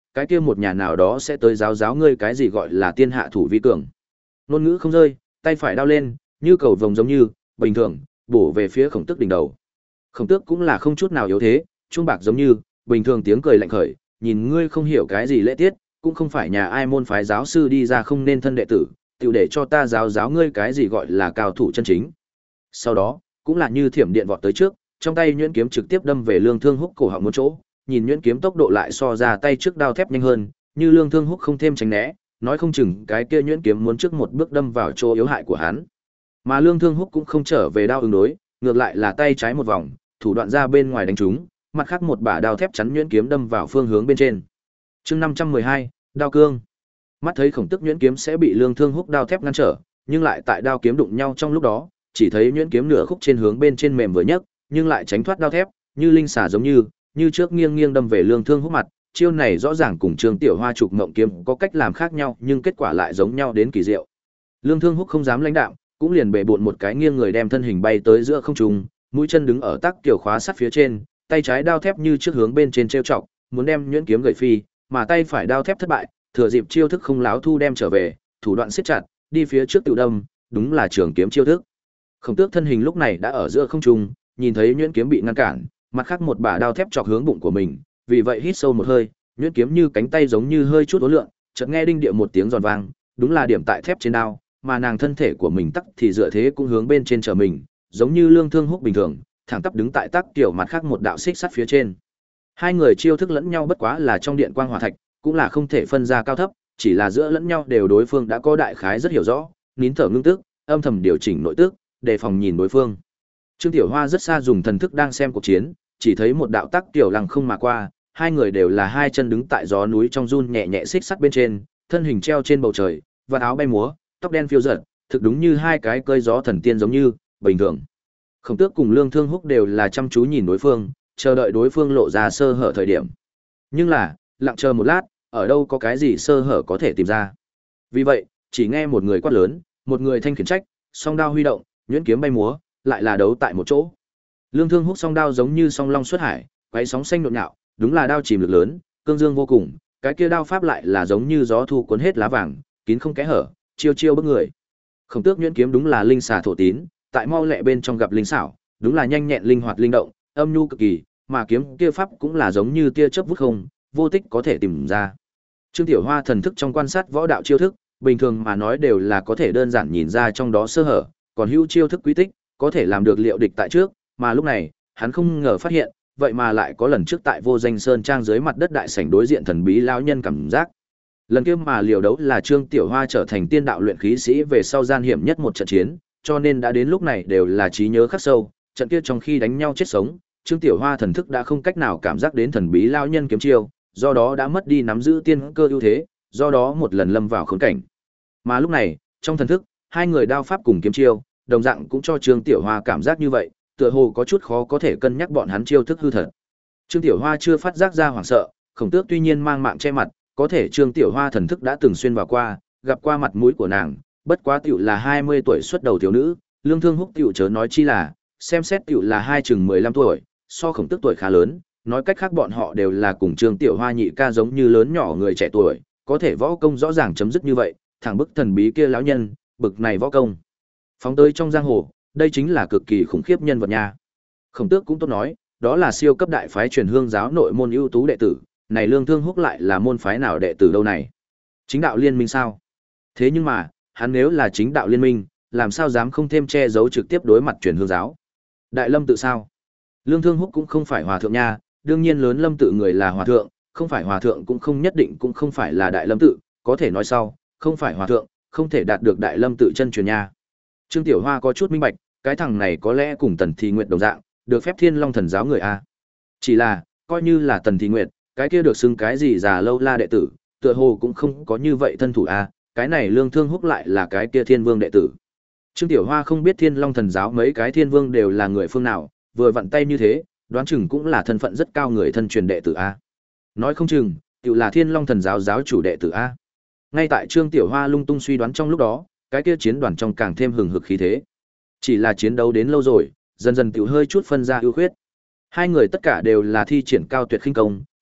cái kia một nhà nào đó sẽ tới giáo giáo ngươi cái gì gọi là tiên hạ thủ vi cường. Ngôn ngữ không rơi, tay phải đao lên, như cầu vồng giống như, bình thường, bổ về phía Khổng Tước đỉnh đầu. Khổng Tước cũng là không chút nào yếu thế, trung bạc giống như, bình thường tiếng cười lạnh khởi, nhìn ngươi không hiểu cái gì lễ tiết, cũng không phải nhà ai môn phái giáo sư đi ra không nên thân đệ tử, tiểu để cho ta giáo giáo ngươi cái gì gọi là cao thủ chân chính. Sau đó, cũng là như thiểm điện vọt tới trước, trong tay nhuyễn kiếm trực tiếp đâm về Lương Thương Húc cổ họng một chỗ, nhìn nhuyễn kiếm tốc độ lại so ra tay trước đao thép nhanh hơn, như Lương Thương Húc không thêm tránh né, nói không chừng cái kia nhuyễn kiếm muốn trước một bước đâm vào chỗ yếu hại của hắn. Mà Lương Thương Húc cũng không trở về đao ứng đối, ngược lại là tay trái một vòng, thủ đoạn ra bên ngoài đánh trúng, mặt khác một bả đao thép chắn nhuyễn kiếm đâm vào phương hướng bên trên. Chương năm trăm mười hai, đao cương. Mắt thấy Khổng Tước nhuyễn kiếm sẽ bị Lương Thương Húc đao thép ngăn trở, nhưng lại tại đao kiếm đụng nhau trong lúc đó, chỉ thấy nhuyễn kiếm nửa khúc trên hướng bên trên mềm vừa nhấc, nhưng lại tránh thoát đao thép, như linh xà giống như, như trước nghiêng nghiêng đâm về Lương Thương Húc mặt. Chiêu này rõ ràng cùng Trương Tiểu Hoa trục mộng kiếm có cách làm khác nhau, nhưng kết quả lại giống nhau đến kỳ diệu. Lương Thương Húc không dám lãnh đạm, cũng liền bệ bộn một cái nghiêng người đem thân hình bay tới giữa không trung, mũi chân đứng ở tắc tiểu khóa sắt phía trên, tay trái đao thép như trước hướng bên trên trêu chọc, muốn đem nhuyễn kiếm gậy phi, mà tay phải đao thép thất bại, thừa dịp chiêu thức không láo thu đem trở về, thủ đoạn siết chặt, đi phía trước tự đâm, đúng là trường kiếm chiêu thức. Khổng Tước thân hình lúc này đã ở giữa không trung, nhìn thấy nhuyễn kiếm bị ngăn cản, mặt khác một bả đao thép chọc hướng bụng của mình, vì vậy hít sâu một hơi, nhuyễn kiếm như cánh tay giống như hơi chút uốn lượn, chợt nghe đinh địa một tiếng giòn vang, đúng là điểm tại thép trên đao, mà nàng thân thể của mình tắc thì dựa thế cũng hướng bên trên trở mình, giống như Lương Thương Húc bình thường, thẳng tắp đứng tại tắc kiểu mặt khác một đạo xích sắt phía trên. Hai người chiêu thức lẫn nhau bất quá là trong điện quang hỏa thạch, cũng là không thể phân ra cao thấp, chỉ là giữa lẫn nhau đều đối phương đã có đại khái rất hiểu rõ, nín thở ngưng tức, âm thầm điều chỉnh nội tức, đề phòng nhìn đối phương. Trương Tiểu Hoa rất xa dùng thần thức đang xem cuộc chiến, chỉ thấy một đạo tắc tiểu lăng không mà qua, hai người đều là hai chân đứng tại gió núi trong run nhẹ nhẹ xích sắt bên trên, thân hình treo trên bầu trời, vạt áo bay múa, tóc đen phiêu dật, thực đúng như hai cái cơi gió thần tiên giống như, bình thường. Khổng Tước cùng Lương Thương Húc đều là chăm chú nhìn đối phương, chờ đợi đối phương lộ ra sơ hở thời điểm. Nhưng là, lặng chờ một lát, ở đâu có cái gì sơ hở có thể tìm ra. Vì vậy, chỉ nghe một người quát lớn, một người thanh khiển trách, song đao huy động, nhuyễn kiếm bay múa, lại là đấu tại một chỗ. Lương Thương Húc song đao giống như song long xuất hải, quấy sóng xanh nhộn nhạo, đúng là đao chìm lực lớn, cương dương vô cùng, cái kia đao pháp lại là giống như gió thu cuốn hết lá vàng, kín không kẽ hở, chiêu chiêu bức người. Khổng Tước nhuyễn kiếm đúng là linh xà thổ tín, tại mau lẹ bên trong gặp linh xảo, đúng là nhanh nhẹn linh hoạt linh động, âm nhu cực kỳ, mà kiếm kia pháp cũng là giống như tia chớp vút không, vô tích có thể tìm ra. Trương Tiểu Hoa thần thức trong quan sát võ đạo chiêu thức, bình thường mà nói đều là có thể đơn giản nhìn ra trong đó sơ hở, còn hữu chiêu thức quý tích, có thể làm được liệu địch tại trước, mà lúc này, hắn không ngờ phát hiện, vậy mà lại có lần trước tại Vô Danh Sơn trang dưới mặt đất đại sảnh đối diện thần bí lão nhân cảm giác. Lần kia mà liều đấu là Trương Tiểu Hoa trở thành tiên đạo luyện khí sĩ về sau gian hiểm nhất một trận chiến, cho nên đã đến lúc này đều là trí nhớ khắc sâu, trận kia trong khi đánh nhau chết sống, Trương Tiểu Hoa thần thức đã không cách nào cảm giác đến thần bí lão nhân kiếm chiêu, do đó đã mất đi nắm giữ tiên cơ ưu thế, do đó một lần lâm vào khốn cảnh. Mà lúc này, trong thần thức, hai người đao pháp cùng kiếm chiêu, đồng dạng cũng cho Trương Tiểu Hoa cảm giác như vậy, tựa hồ có chút khó có thể cân nhắc bọn hắn chiêu thức hư thật. Trương Tiểu Hoa chưa phát giác ra hoảng sợ, Khổng Tước tuy nhiên mang mạng che mặt, có thể Trương Tiểu Hoa thần thức đã từng xuyên vào qua, gặp qua mặt mũi của nàng, bất quá tiểu là hai mươi tuổi xuất đầu thiếu nữ, Lương Thương Húc tiểu chớ nói chi là, xem xét tiểu là hai chừng mười lăm tuổi, so Khổng Tước tuổi khá lớn, nói cách khác bọn họ đều là cùng Trương Tiểu Hoa nhị ca giống như lớn nhỏ người trẻ tuổi, có thể võ công rõ ràng chấm dứt như vậy, thẳng bức thần bí kia lão nhân, bực này võ công. Phóng tới trong giang hồ, đây chính là cực kỳ khủng khiếp nhân vật nha. Khổng Tước cũng tốt nói, đó là siêu cấp đại phái truyền hương giáo nội môn ưu tú đệ tử, này Lương Thương Húc lại là môn phái nào đệ tử đâu này? Chính đạo liên minh sao? Thế nhưng mà, hắn nếu là chính đạo liên minh, làm sao dám không thêm che giấu trực tiếp đối mặt truyền hương giáo? Đại Lâm tự sao? Lương Thương Húc cũng không phải hòa thượng nha, đương nhiên lớn Lâm tự người là hòa thượng, không phải hòa thượng cũng không nhất định cũng không phải là Đại Lâm tự, có thể nói sau, không phải hòa thượng, không thể đạt được Đại Lâm tự chân truyền nha. Trương Tiểu Hoa có chút minh bạch, cái thằng này có lẽ cùng Tần Thị Nguyệt đồng dạng, được phép Thiên Long Thần giáo người a. Chỉ là, coi như là Tần Thị Nguyệt, cái kia được xưng cái gì già lâu la đệ tử, tựa hồ cũng không có như vậy thân thủ a, cái này Lương Thương Húc lại là cái kia Thiên Vương đệ tử. Trương Tiểu Hoa không biết Thiên Long Thần giáo mấy cái thiên vương đều là người phương nào, vừa vặn tay như thế, đoán chừng cũng là thân phận rất cao người thân truyền đệ tử a. Nói không chừng, tự là Thiên Long Thần giáo giáo chủ đệ tử a. Ngay tại Trương Tiểu Hoa lung tung suy đoán trong lúc đó, cái kia chiến đoàn trong càng thêm hừng hực khí thế. Chỉ là chiến đấu đến lâu rồi, dần dần tiểu hơi chút phân ra ưu khuyết. Hai người tất cả đều là thi triển cao tuyệt khinh công,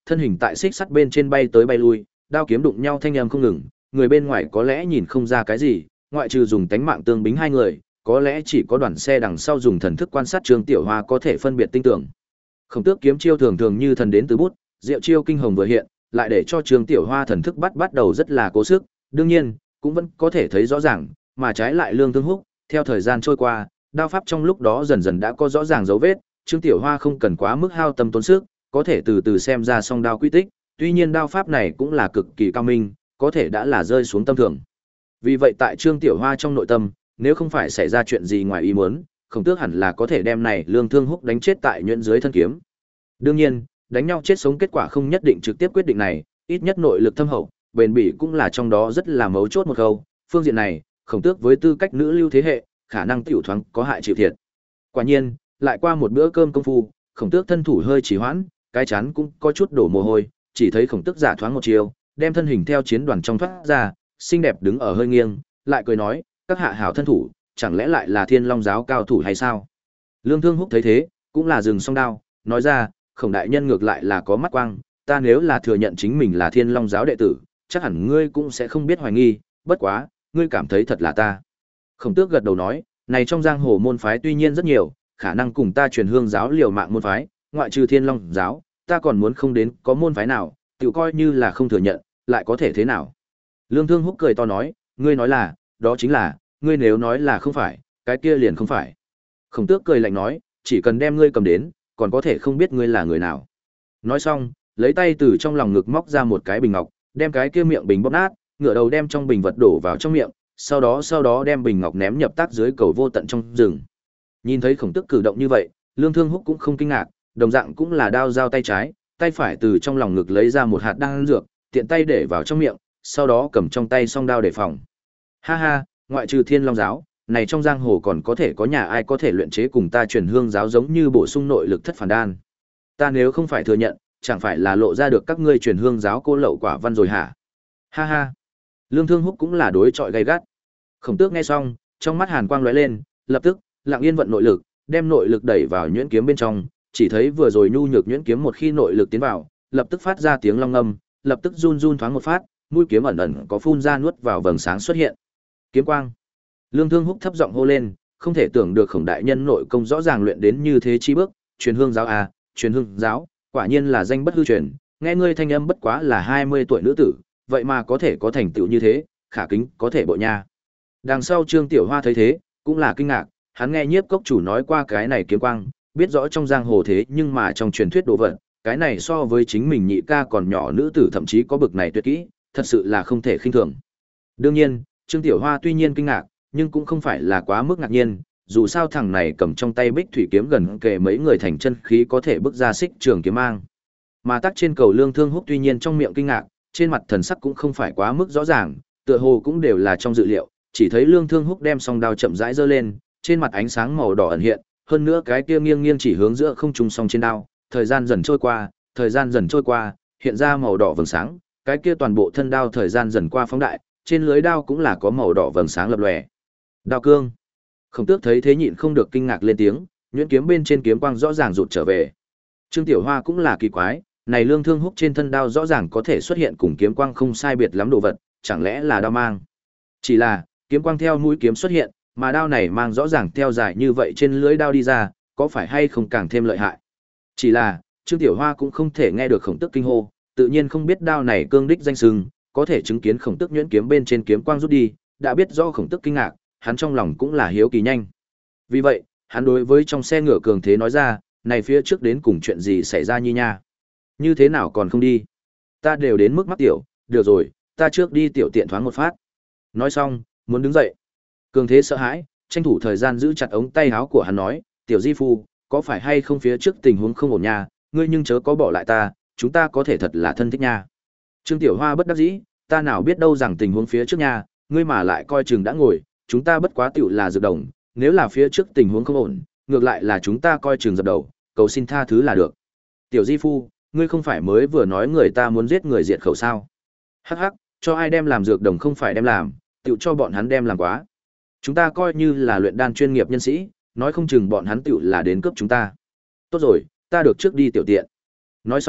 thân hình tại xích sắt bên trên bay tới bay lui, đao kiếm đụng nhau thanh âm không ngừng, người bên ngoài có lẽ nhìn không ra cái gì, ngoại trừ dùng tánh mạng tương bính hai người, có lẽ chỉ có đoàn xe đằng sau dùng thần thức quan sát Trương Tiểu Hoa có thể phân biệt tinh tưởng. Khổng Tước kiếm chiêu thường thường như thần đến từ bút, diệu chiêu kinh hồng vừa hiện, lại để cho Trương Tiểu Hoa thần thức bắt bắt đầu rất là cố sức, đương nhiên, cũng vẫn có thể thấy rõ ràng, mà trái lại Lương Thương Húc, theo thời gian trôi qua, đao pháp trong lúc đó dần dần đã có rõ ràng dấu vết, Trương Tiểu Hoa không cần quá mức hao tâm tốn sức, có thể từ từ xem ra song đao quy tích, tuy nhiên đao pháp này cũng là cực kỳ cao minh, có thể đã là rơi xuống tâm thường. Vì vậy tại Trương Tiểu Hoa trong nội tâm, nếu không phải xảy ra chuyện gì ngoài ý muốn, Khổng Tước hẳn là có thể đem này Lương Thương Húc đánh chết tại nhuyễn dưới thân kiếm. Đương nhiên, đánh nhau chết sống kết quả không nhất định trực tiếp quyết định này, ít nhất nội lực thâm hậu, bền bỉ cũng là trong đó rất là mấu chốt một khâu. Phương diện này, Khổng Tước với tư cách nữ lưu thế hệ, khả năng tiểu thoáng có hại chịu thiệt. Quả nhiên, lại qua một bữa cơm công phu, Khổng Tước thân thủ hơi trì hoãn, cái chán cũng có chút đổ mồ hôi, chỉ thấy Khổng Tước giả thoáng một chiều, đem thân hình theo chiến đoàn trong thoát ra, xinh đẹp đứng ở hơi nghiêng, lại cười nói, các hạ hảo thân thủ, chẳng lẽ lại là Thiên Long giáo cao thủ hay sao? Lương Thương Húc thấy thế, cũng là dừng song đao, nói ra, Khổng đại nhân ngược lại là có mắt quang, ta nếu là thừa nhận chính mình là Thiên Long giáo đệ tử, chắc hẳn ngươi cũng sẽ không biết hoài nghi, bất quá, ngươi cảm thấy thật là ta. Khổng Tước gật đầu nói, này trong giang hồ môn phái tuy nhiên rất nhiều, khả năng cùng ta truyền hương giáo liều mạng môn phái, ngoại trừ Thiên Long giáo, ta còn muốn không đến có môn phái nào, tự coi như là không thừa nhận, lại có thể thế nào? Lương Thương Húc cười to nói, ngươi nói là, đó chính là, ngươi nếu nói là không phải, cái kia liền không phải. Khổng Tước cười lạnh nói, chỉ cần đem ngươi cầm đến, còn có thể không biết ngươi là người nào. Nói xong, lấy tay từ trong lòng ngực móc ra một cái bình ngọc, đem cái kia miệng bình bóp nát, ngửa đầu đem trong bình vật đổ vào trong miệng, sau đó sau đó đem bình ngọc ném nhập tác dưới cầu vô tận trong rừng. Nhìn thấy Khổng Tước cử động như vậy, Lương Thương Húc cũng không kinh ngạc, đồng dạng cũng là đao dao tay trái, tay phải từ trong lòng ngực lấy ra một hạt đan dược, tiện tay để vào trong miệng, sau đó cầm trong tay song đao để phòng. Ha ha, ngoại trừ Thiên Long giáo, này trong giang hồ còn có thể có nhà ai có thể luyện chế cùng ta truyền hương giáo giống như bổ sung nội lực thất phản đan. Ta nếu không phải thừa nhận, chẳng phải là lộ ra được các ngươi truyền hương giáo cô lậu quả văn rồi hả? Ha ha. Lương Thương Húc cũng là đối chọi gay gắt. Khổng Tước nghe xong, trong mắt hàn quang lóe lên, lập tức, lặng yên vận nội lực, đem nội lực đẩy vào nhuyễn kiếm bên trong, chỉ thấy vừa rồi nhu nhược nhuyễn kiếm một khi nội lực tiến vào, lập tức phát ra tiếng long ngâm, lập tức run run thoáng một phát, mũi kiếm ẩn ẩn có phun ra nuốt vào vầng sáng xuất hiện. Kiếm quang. Lương Thương Húc thấp giọng hô lên, không thể tưởng được Khổng đại nhân nội công rõ ràng luyện đến như thế chi bước, truyền hương giáo à, truyền hương giáo, quả nhiên là danh bất hư truyền, nghe ngươi thanh âm bất quá là hai mươi tuổi nữ tử, vậy mà có thể có thành tựu như thế, khả kính có thể bộ nha. Đằng sau Trương Tiểu Hoa thấy thế, cũng là kinh ngạc, hắn nghe Nhiếp cốc chủ nói qua cái này kiếm quang, biết rõ trong giang hồ thế nhưng mà trong truyền thuyết đồ vật, cái này so với chính mình nhị ca còn nhỏ nữ tử thậm chí có bực này tuyệt kỹ, thật sự là không thể khinh thường. Đương nhiên, Trương Tiểu Hoa tuy nhiên kinh ngạc, nhưng cũng không phải là quá mức ngạc nhiên, dù sao thằng này cầm trong tay Bích Thủy kiếm gần kề mấy người thành chân khí có thể bước ra xích trường kiếm mang. Mà tắc trên cầu Lương Thương Húc tuy nhiên trong miệng kinh ngạc, trên mặt thần sắc cũng không phải quá mức rõ ràng, tựa hồ cũng đều là trong dự liệu, chỉ thấy Lương Thương Húc đem song đao chậm rãi giơ lên, trên mặt ánh sáng màu đỏ ẩn hiện, hơn nữa cái kia nghiêng nghiêng chỉ hướng giữa không trung song trên đao, thời gian dần trôi qua, thời gian dần trôi qua, hiện ra màu đỏ vầng sáng, cái kia toàn bộ thân đao thời gian dần qua phóng đại, trên lưới đao cũng là có màu đỏ vầng sáng lập lòe. Đao cương. Khổng Tước thấy thế nhịn không được kinh ngạc lên tiếng, nhuyễn kiếm bên trên kiếm quang rõ ràng rụt trở về. Trương Tiểu Hoa cũng là kỳ quái, này Lương Thương Húc trên thân đao rõ ràng có thể xuất hiện cùng kiếm quang không sai biệt lắm đồ vật, chẳng lẽ là đao mang? Chỉ là, kiếm quang theo mũi kiếm xuất hiện, mà đao này mang rõ ràng theo dài như vậy trên lưới đao đi ra, có phải hay không càng thêm lợi hại? Chỉ là, Trương Tiểu Hoa cũng không thể nghe được Khổng Tước kinh hô, tự nhiên không biết đao này cương đích danh sừng, có thể chứng kiến Khổng Tước nhuyễn kiếm bên trên kiếm quang rút đi, đã biết rõ Khổng Tước kinh ngạc, hắn trong lòng cũng là hiếu kỳ nhanh. Vì vậy, hắn đối với trong xe ngựa cường thế nói ra, này phía trước đến cùng chuyện gì xảy ra nhi nha? Như thế nào còn không đi? Ta đều đến mức mắc tiểu, được rồi, ta trước đi tiểu tiện thoáng một phát. Nói xong, muốn đứng dậy. Cường thế sợ hãi, tranh thủ thời gian giữ chặt ống tay áo của hắn nói, tiểu di phu, có phải hay không phía trước tình huống không ổn nha, ngươi nhưng chớ có bỏ lại ta, chúng ta có thể thật là thân thích nha. Trương Tiểu Hoa bất đắc dĩ, ta nào biết đâu rằng tình huống phía trước nha, ngươi mà lại coi chừng đã ngồi, chúng ta bất quá tiểu là dược đồng, nếu là phía trước tình huống không ổn, ngược lại là chúng ta coi chừng dập đầu, cầu xin tha thứ là được. Tiểu di phu, ngươi không phải mới vừa nói người ta muốn giết người diệt khẩu sao? Hắc hắc, cho ai đem làm dược đồng không phải đem làm, tiểu cho bọn hắn đem làm quá. Chúng ta coi như là luyện đan chuyên nghiệp nhân sĩ, nói không chừng bọn hắn tiểu là đến cướp chúng ta. Tốt rồi, ta được trước đi tiểu tiện. Nói xong,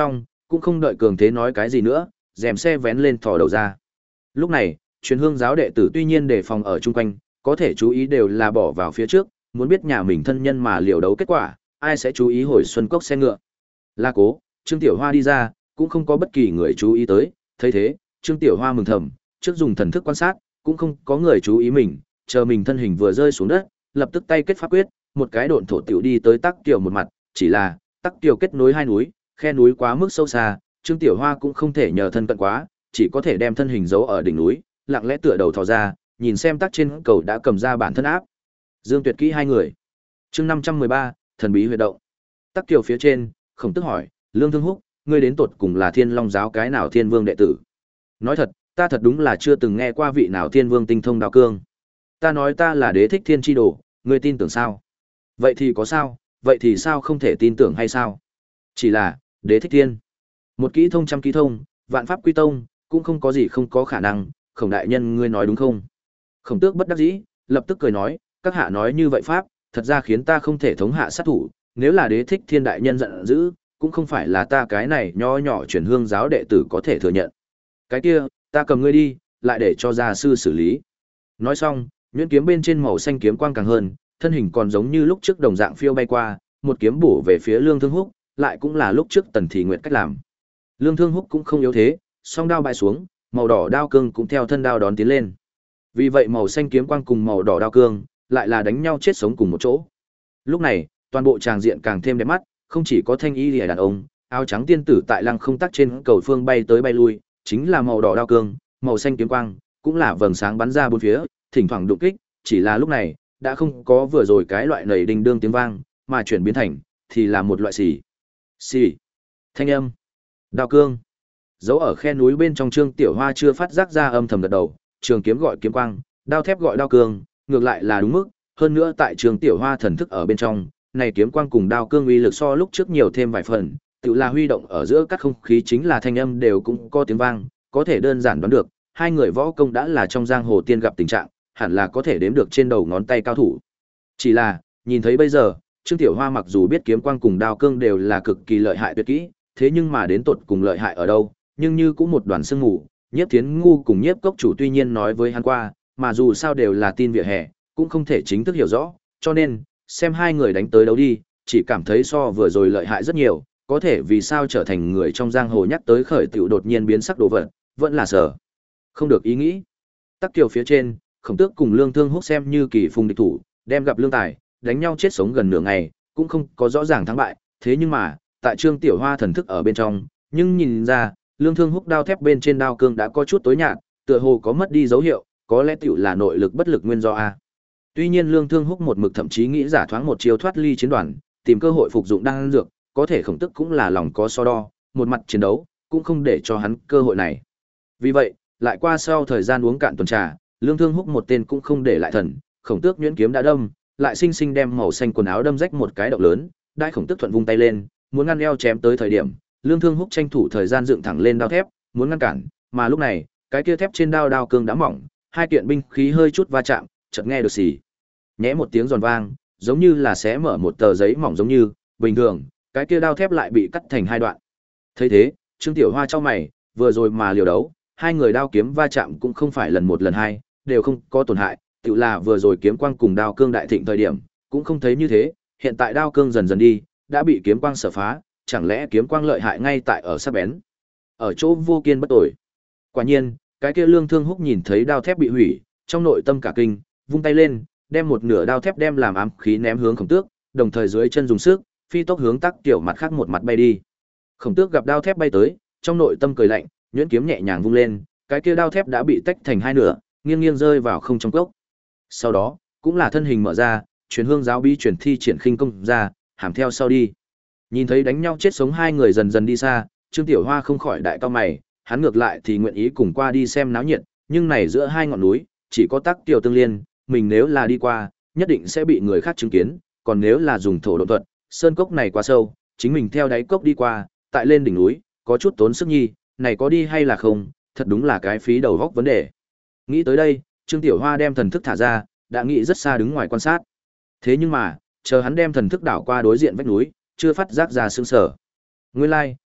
cũng không đợi cường thế nói cái gì nữa, rèm xe vén lên thò đầu ra. Lúc này, truyền hương giáo đệ tử tuy nhiên đề phòng ở chung quanh, có thể chú ý đều là bỏ vào phía trước, muốn biết nhà mình thân nhân mà liều đấu kết quả, ai sẽ chú ý hồi xuân cốc xe ngựa. La Cố, Trương Tiểu Hoa đi ra, cũng không có bất kỳ người chú ý tới, thấy thế, Trương Tiểu Hoa mừng thầm, trước dùng thần thức quan sát, cũng không có người chú ý mình, chờ mình thân hình vừa rơi xuống đất, lập tức tay kết pháp quyết, một cái độn thổ tiểu đi tới Tắc Kiều một mặt, chỉ là, Tắc Kiều kết nối hai núi, khe núi quá mức sâu xa, Trương Tiểu Hoa cũng không thể nhờ thân cận quá, chỉ có thể đem thân hình giấu ở đỉnh núi, lặng lẽ tựa đầu thò ra, nhìn xem Tắc trên cầu đã cầm ra bản thân áp. Dương Tuyệt Kỹ hai người. Chương năm trăm mười ba, thần bí huyệt động. Tắc Kiều phía trên, Khổng Tước hỏi, Lương Thương Húc, ngươi đến tột cùng là Thiên Long giáo cái nào Thiên Vương đệ tử? Nói thật, ta thật đúng là chưa từng nghe qua vị nào Thiên Vương tinh thông đao cương. Ta nói ta là Đế Thích Thiên chi đồ, ngươi tin tưởng sao? Vậy thì có sao, vậy thì sao không thể tin tưởng hay sao? Chỉ là, Đế Thích Thiên. Một kỹ thông trăm kỹ thông, vạn pháp quy tông, cũng không có gì không có khả năng, Khổng đại nhân ngươi nói đúng không? Khổng Tước bất đắc dĩ, lập tức cười nói, các hạ nói như vậy pháp, thật ra khiến ta không thể thống hạ sát thủ, nếu là Đế Thích Thiên đại nhân giận dữ, cũng không phải là ta cái này nho nhỏ chuyển hương giáo đệ tử có thể thừa nhận. Cái kia, ta cầm ngươi đi, lại để cho gia sư xử lý. Nói xong, nhuyễn kiếm bên trên màu xanh kiếm quang càng hơn, thân hình còn giống như lúc trước đồng dạng phiêu bay qua, một kiếm bổ về phía Lương Thương Húc, lại cũng là lúc trước Tần Thị Nguyệt cách làm. Lương Thương Húc cũng không yếu thế, song đao bại xuống, màu đỏ đao cương cũng theo thân đao đón tiến lên. Vì vậy màu xanh kiếm quang cùng màu đỏ đao cương lại là đánh nhau chết sống cùng một chỗ. Lúc này, toàn bộ tràng diện càng thêm đẹp mắt, không chỉ có thanh y liễu đàn ông, áo trắng tiên tử tại lăng không tắc trên cầu phương bay tới bay lui, chính là màu đỏ đao cương, màu xanh kiếm quang, cũng là vầng sáng bắn ra bốn phía, thỉnh thoảng đụng kích, chỉ là lúc này, đã không có vừa rồi cái loại nảy đinh đương tiếng vang, mà chuyển biến thành thì là một loại xì. Xì. Thanh âm. Đao cương. Dấu ở khe núi bên trong Trương Tiểu Hoa chưa phát giác ra âm thầm gật đầu, trường kiếm gọi kiếm quang, đao thép gọi đao cương, ngược lại là đúng mức, hơn nữa tại Trương Tiểu Hoa thần thức ở bên trong, này kiếm quang cùng đao cương uy lực so lúc trước nhiều thêm vài phần, tự là huy động ở giữa các không khí chính là thanh âm đều cũng có tiếng vang, có thể đơn giản đoán được, hai người võ công đã là trong giang hồ tiên gặp tình trạng, hẳn là có thể đếm được trên đầu ngón tay cao thủ. Chỉ là, nhìn thấy bây giờ, Trương Tiểu Hoa mặc dù biết kiếm quang cùng đao cương đều là cực kỳ lợi hại tuyệt kỹ, thế nhưng mà đến tột cùng lợi hại ở đâu, nhưng như cũng một đoàn sương mù, Nhiếp Thiến Ngu cùng Nhiếp Cốc chủ tuy nhiên nói với hắn qua, mà dù sao đều là tin vỉa hè, cũng không thể chính thức hiểu rõ, cho nên, xem hai người đánh tới đấu đi, chỉ cảm thấy so vừa rồi lợi hại rất nhiều, có thể vì sao trở thành người trong giang hồ nhắc tới khởi tiểu đột nhiên biến sắc đồ vật, vẫn là sở. Không được ý nghĩ. Tắc Kiều phía trên, Khổng Tước cùng Lương Thương Húc xem như kỳ phùng địch thủ, đem gặp lương tài, đánh nhau chết sống gần nửa ngày, cũng không có rõ ràng thắng bại, thế nhưng mà, tại Trương Tiểu Hoa thần thức ở bên trong, nhưng nhìn ra, Lương Thương Húc đao thép bên trên đao cương đã có chút tối nhạt, tựa hồ có mất đi dấu hiệu, có lẽ tiểu là nội lực bất lực nguyên do a. Tuy nhiên Lương Thương Húc một mực thậm chí nghĩ giả thoáng một chiêu thoát ly chiến đoàn, tìm cơ hội phục dụng đan dược, có thể Khổng Tước cũng là lòng có so đo, một mặt chiến đấu, cũng không để cho hắn cơ hội này. Vì vậy, lại qua sau thời gian uống cạn tuần trà, Lương Thương Húc một tên cũng không để lại thần, Khổng Tước nhuyễn kiếm đã đâm, lại sinh sinh đem màu xanh quần áo đâm rách một cái động lớn, đại Khổng Tước thuận vung tay lên, muốn ngăn eo chém tới thời điểm, Lương Thương Húc tranh thủ thời gian dựng thẳng lên đao thép, muốn ngăn cản, mà lúc này, cái kia thép trên đao đao cương đã mỏng, hai kiện binh khí hơi chút va chạm, chợt nghe được xì nhẽ một tiếng giòn vang, giống như là xé mở một tờ giấy mỏng giống như, bình thường, cái kia đao thép lại bị cắt thành hai đoạn. Thấy thế, Trương Tiểu Hoa chau mày, vừa rồi mà liều đấu, hai người đao kiếm va chạm cũng không phải lần một lần hai, đều không có tổn hại, tự là vừa rồi kiếm quang cùng đao cương đại thịnh thời điểm, cũng không thấy như thế, hiện tại đao cương dần dần đi, đã bị kiếm quang sở phá, chẳng lẽ kiếm quang lợi hại ngay tại ở sắc bén. Ở chỗ vô kiên bất tội. Quả nhiên, cái kia Lương Thương Húc nhìn thấy đao thép bị hủy, trong nội tâm cả kinh, vung tay lên, đem một nửa đao thép đem làm ám khí ném hướng Khổng Tước, đồng thời dưới chân dùng sức, phi tốc hướng Tắc Tiểu mặt khác một mặt bay đi. Khổng Tước gặp đao thép bay tới, trong nội tâm cười lạnh, nhuyễn kiếm nhẹ nhàng vung lên, cái kia đao thép đã bị tách thành hai nửa, nghiêng nghiêng rơi vào không trong cốc. Sau đó, cũng là thân hình mở ra, truyền hương giáo bí truyền thi triển khinh công ra, hàm theo sau đi. Nhìn thấy đánh nhau chết sống hai người dần dần đi xa, Trương Tiểu Hoa không khỏi đại cao mày, hắn ngược lại thì nguyện ý cùng qua đi xem náo nhiệt, nhưng này giữa hai ngọn núi, chỉ có Tắc Tiểu tương liên, mình nếu là đi qua, nhất định sẽ bị người khác chứng kiến, còn nếu là dùng thổ độ thuật, sơn cốc này quá sâu, chính mình theo đáy cốc đi qua, tại lên đỉnh núi, có chút tốn sức nhi, này có đi hay là không, thật đúng là cái phí đầu góc vấn đề. Nghĩ tới đây, Trương Tiểu Hoa đem thần thức thả ra, đã nghĩ rất xa đứng ngoài quan sát. Thế nhưng mà, chờ hắn đem thần thức đảo qua đối diện vách núi, chưa phát giác ra sương sở. Nguyên lai, like,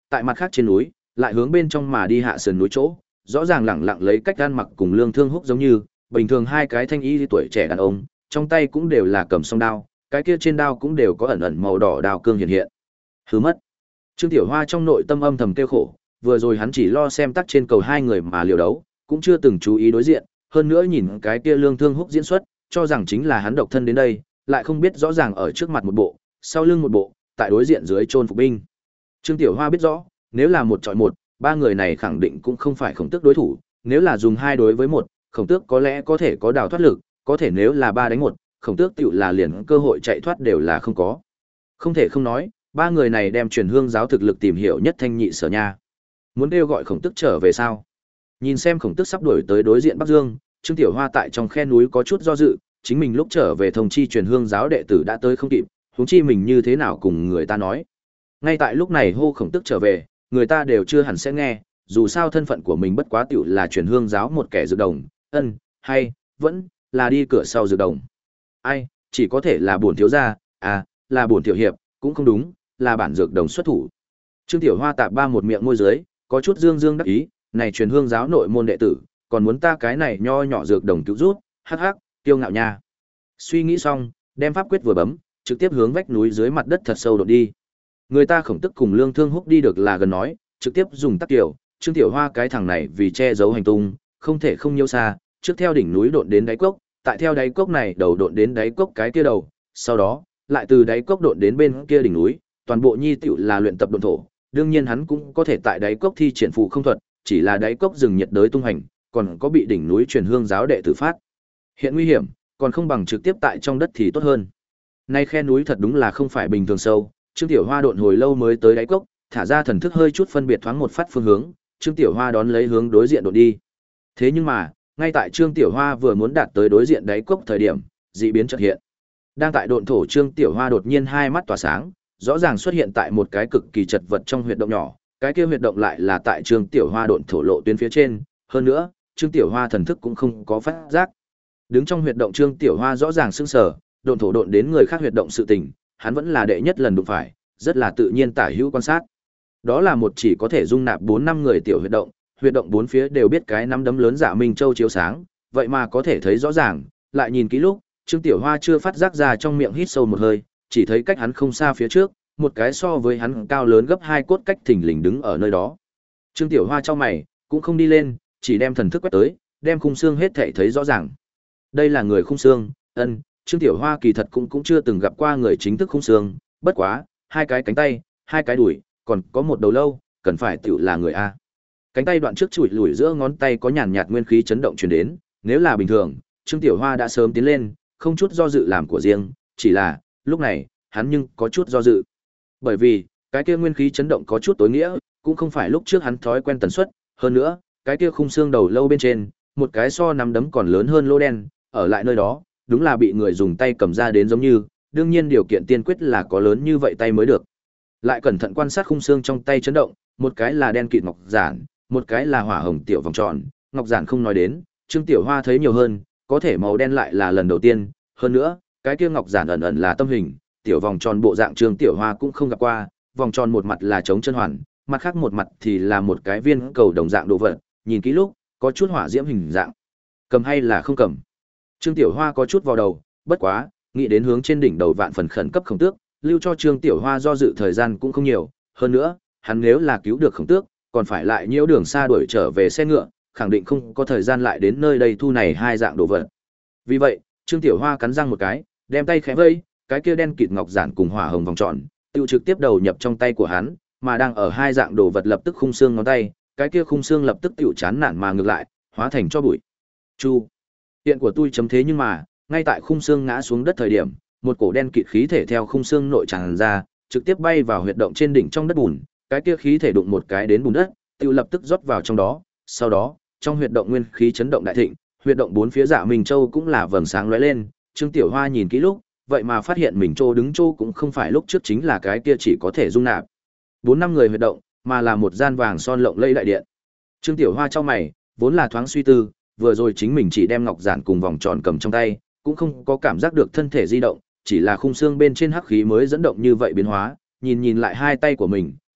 tại mặt khác trên núi, lại hướng bên trong mà đi hạ sườn núi chỗ, rõ ràng lẳng lặng lấy cách ăn mặc cùng Lương Thương Húc giống như, bình thường hai cái thanh y tuổi trẻ đàn ông, trong tay cũng đều là cầm song đao, cái kia trên đao cũng đều có ẩn ẩn màu đỏ đao cương hiện hiện. Hứ mất. Trương Tiểu Hoa trong nội tâm âm thầm kêu khổ, vừa rồi hắn chỉ lo xem tắc trên cầu hai người mà liều đấu, cũng chưa từng chú ý đối diện, hơn nữa nhìn cái kia Lương Thương Húc diễn xuất, cho rằng chính là hắn độc thân đến đây, lại không biết rõ ràng ở trước mặt một bộ, sau lưng một bộ, tại đối diện dưới chôn phục binh. Trương Tiểu Hoa biết rõ, nếu là một chọi một, ba người này khẳng định cũng không phải Khổng Tước đối thủ, nếu là dùng hai đối với một, Khổng Tước có lẽ có thể có đào thoát lực, có thể nếu là ba đánh một, Khổng Tước tựu là liền cơ hội chạy thoát đều là không có. Không thể không nói, ba người này đem truyền hương giáo thực lực tìm hiểu nhất thanh nhị sở nha. Muốn kêu gọi Khổng Tước trở về sao? Nhìn xem Khổng Tước sắp đuổi tới đối diện Bắc Dương, Trương Tiểu Hoa tại trong khe núi có chút do dự, chính mình lúc trở về thông chi truyền hương giáo đệ tử đã tới không kịp, huống chi mình như thế nào cùng người ta nói. Ngay tại lúc này hô Khổng Tước trở về, người ta đều chưa hẳn sẽ nghe, dù sao thân phận của mình bất quá tiểu là truyền hương giáo một kẻ dược đồng, ân, hay, vẫn, là đi cửa sau dược đồng. Ai, chỉ có thể là bổn thiếu gia, à, là bổn tiểu hiệp, cũng không đúng, là bản dược đồng xuất thủ. Trương Tiểu Hoa tạp ba một miệng môi dưới, có chút dương dương đắc ý, này truyền hương giáo nội môn đệ tử, còn muốn ta cái này nho nhỏ dược đồng cứu rút, hắc hắc, kiêu ngạo nha. Suy nghĩ xong, đem pháp quyết vừa bấm, trực tiếp hướng vách núi dưới mặt đất thật sâu đột đi. Người ta Khổng Tức cùng Lương Thương Húc đi được là gần nói, trực tiếp dùng tắc kiểu, Trương Tiểu Hoa cái thằng này vì che giấu hành tung, không thể không nhiêu xa, trước theo đỉnh núi độn đến đáy cốc, tại theo đáy cốc này đầu độn đến đáy cốc cái kia đầu, sau đó, lại từ đáy cốc độn đến bên kia đỉnh núi, toàn bộ nhi tiểu là luyện tập độn thổ, đương nhiên hắn cũng có thể tại đáy cốc thi triển phù không thuật, chỉ là đáy cốc rừng nhiệt đới tung hành, còn có bị đỉnh núi truyền hương giáo đệ tử phát. Hiện nguy hiểm, còn không bằng trực tiếp tại trong đất thì tốt hơn. Nay khe núi thật đúng là không phải bình thường sâu, Trương Tiểu Hoa độn hồi lâu mới tới đáy cốc, thả ra thần thức hơi chút phân biệt thoáng một phát phương hướng, Trương Tiểu Hoa đón lấy hướng đối diện độn đi. Thế nhưng mà, ngay tại Trương Tiểu Hoa vừa muốn đạt tới đối diện đáy cốc thời điểm, dị biến chợt hiện. Đang tại độn thổ Trương Tiểu Hoa đột nhiên hai mắt tỏa sáng, rõ ràng xuất hiện tại một cái cực kỳ chật vật trong huyệt động nhỏ, cái kia huyệt động lại là tại Trương Tiểu Hoa độn thổ lộ tuyến phía trên, hơn nữa, Trương Tiểu Hoa thần thức cũng không có phát giác. Đứng trong huyệt động Trương Tiểu Hoa rõ ràng sững sờ, độn thổ độn đến người khác huyệt động sự tình, hắn vẫn là đệ nhất lần đụng phải, rất là tự nhiên tả hữu quan sát. Đó là một chỉ có thể dung nạp bốn năm người tiểu huyệt động, huyệt động bốn phía đều biết cái nắm đấm lớn Dạ Minh Châu chiếu sáng, vậy mà có thể thấy rõ ràng, lại nhìn kỹ lúc, Trương Tiểu Hoa chưa phát giác ra trong miệng hít sâu một hơi, chỉ thấy cách hắn không xa phía trước, một cái so với hắn cao lớn gấp hai cốt cách thình lình đứng ở nơi đó. Trương Tiểu Hoa chau mày, cũng không đi lên, chỉ đem thần thức quét tới, đem khung xương hết thảy thấy rõ ràng. Đây là người khung xương, ân, Trương Tiểu Hoa kỳ thật cũng cũng chưa từng gặp qua người chính thức khung xương, bất quá, hai cái cánh tay, hai cái đùi, còn có một đầu lâu, cần phải tiểu là người a. Cánh tay đoạn trước chùi lùi giữa ngón tay có nhàn nhạt nguyên khí chấn động truyền đến, nếu là bình thường, Trương Tiểu Hoa đã sớm tiến lên, không chút do dự làm của riêng, chỉ là, lúc này, hắn nhưng có chút do dự. Bởi vì, cái kia nguyên khí chấn động có chút tối nghĩa, cũng không phải lúc trước hắn thói quen tần suất, hơn nữa, cái kia khung xương đầu lâu bên trên, một cái so nắm đấm còn lớn hơn lỗ đen, ở lại nơi đó, đúng là bị người dùng tay cầm ra đến giống như, đương nhiên điều kiện tiên quyết là có lớn như vậy tay mới được. Lại cẩn thận quan sát khung xương trong tay chấn động, một cái là đen kịt ngọc giản, một cái là hỏa hồng tiểu vòng tròn, ngọc giản không nói đến, Trương Tiểu Hoa thấy nhiều hơn, có thể màu đen lại là lần đầu tiên, hơn nữa, cái kia ngọc giản ẩn ẩn là tâm hình, tiểu vòng tròn bộ dạng Trương Tiểu Hoa cũng không gặp qua, vòng tròn một mặt là trống chân hoàn, mặt khác một mặt thì là một cái viên cầu đồng dạng đồ vật, nhìn kỹ lúc, có chút hỏa diễm hình dạng. Cầm hay là không cầm? Trương Tiểu Hoa có chút vào đầu, bất quá, nghĩ đến hướng trên đỉnh đầu vạn phần khẩn cấp Khổng Tước, lưu cho Trương Tiểu Hoa do dự thời gian cũng không nhiều, hơn nữa, hắn nếu là cứu được Khổng Tước, còn phải lại nhiễu đường xa đuổi trở về xe ngựa, khẳng định không có thời gian lại đến nơi đây thu này hai dạng đồ vật. Vì vậy, Trương Tiểu Hoa cắn răng một cái, đem tay khẽ vây, cái kia đen kịt ngọc giản cùng hỏa hồng vòng tròn, tiêu trực tiếp đầu nhập trong tay của hắn, mà đang ở hai dạng đồ vật lập tức khung xương ngón tay, cái kia khung xương lập tức tiêu chán nản mà ngược lại, hóa thành cho bụi. Chu, hiện của tôi chấm thế nhưng mà, ngay tại khung xương ngã xuống đất thời điểm, một cổ đen kịt khí thể theo khung xương nội tràn ra, trực tiếp bay vào huyệt động trên đỉnh trong đất bùn, cái kia khí thể đụng một cái đến bùn đất, tiêu lập tức rót vào trong đó, sau đó, trong huyệt động nguyên khí chấn động đại thịnh, huyệt động bốn phía Dạ Minh Châu cũng là vầng sáng lóe lên, Trương Tiểu Hoa nhìn kỹ lúc, vậy mà phát hiện mình trô đứng trô cũng không phải lúc trước chính là cái kia chỉ có thể dung nạp bốn năm người huyệt động, mà là một gian vàng son lộng lẫy đại điện. Trương Tiểu Hoa chau mày, vốn là thoáng suy tư, vừa rồi chính mình chỉ đem ngọc giản cùng vòng tròn cầm trong tay, cũng không có cảm giác được thân thể di động, chỉ là khung xương bên trên hắc khí mới dẫn động như vậy biến hóa, nhìn nhìn lại hai tay của mình,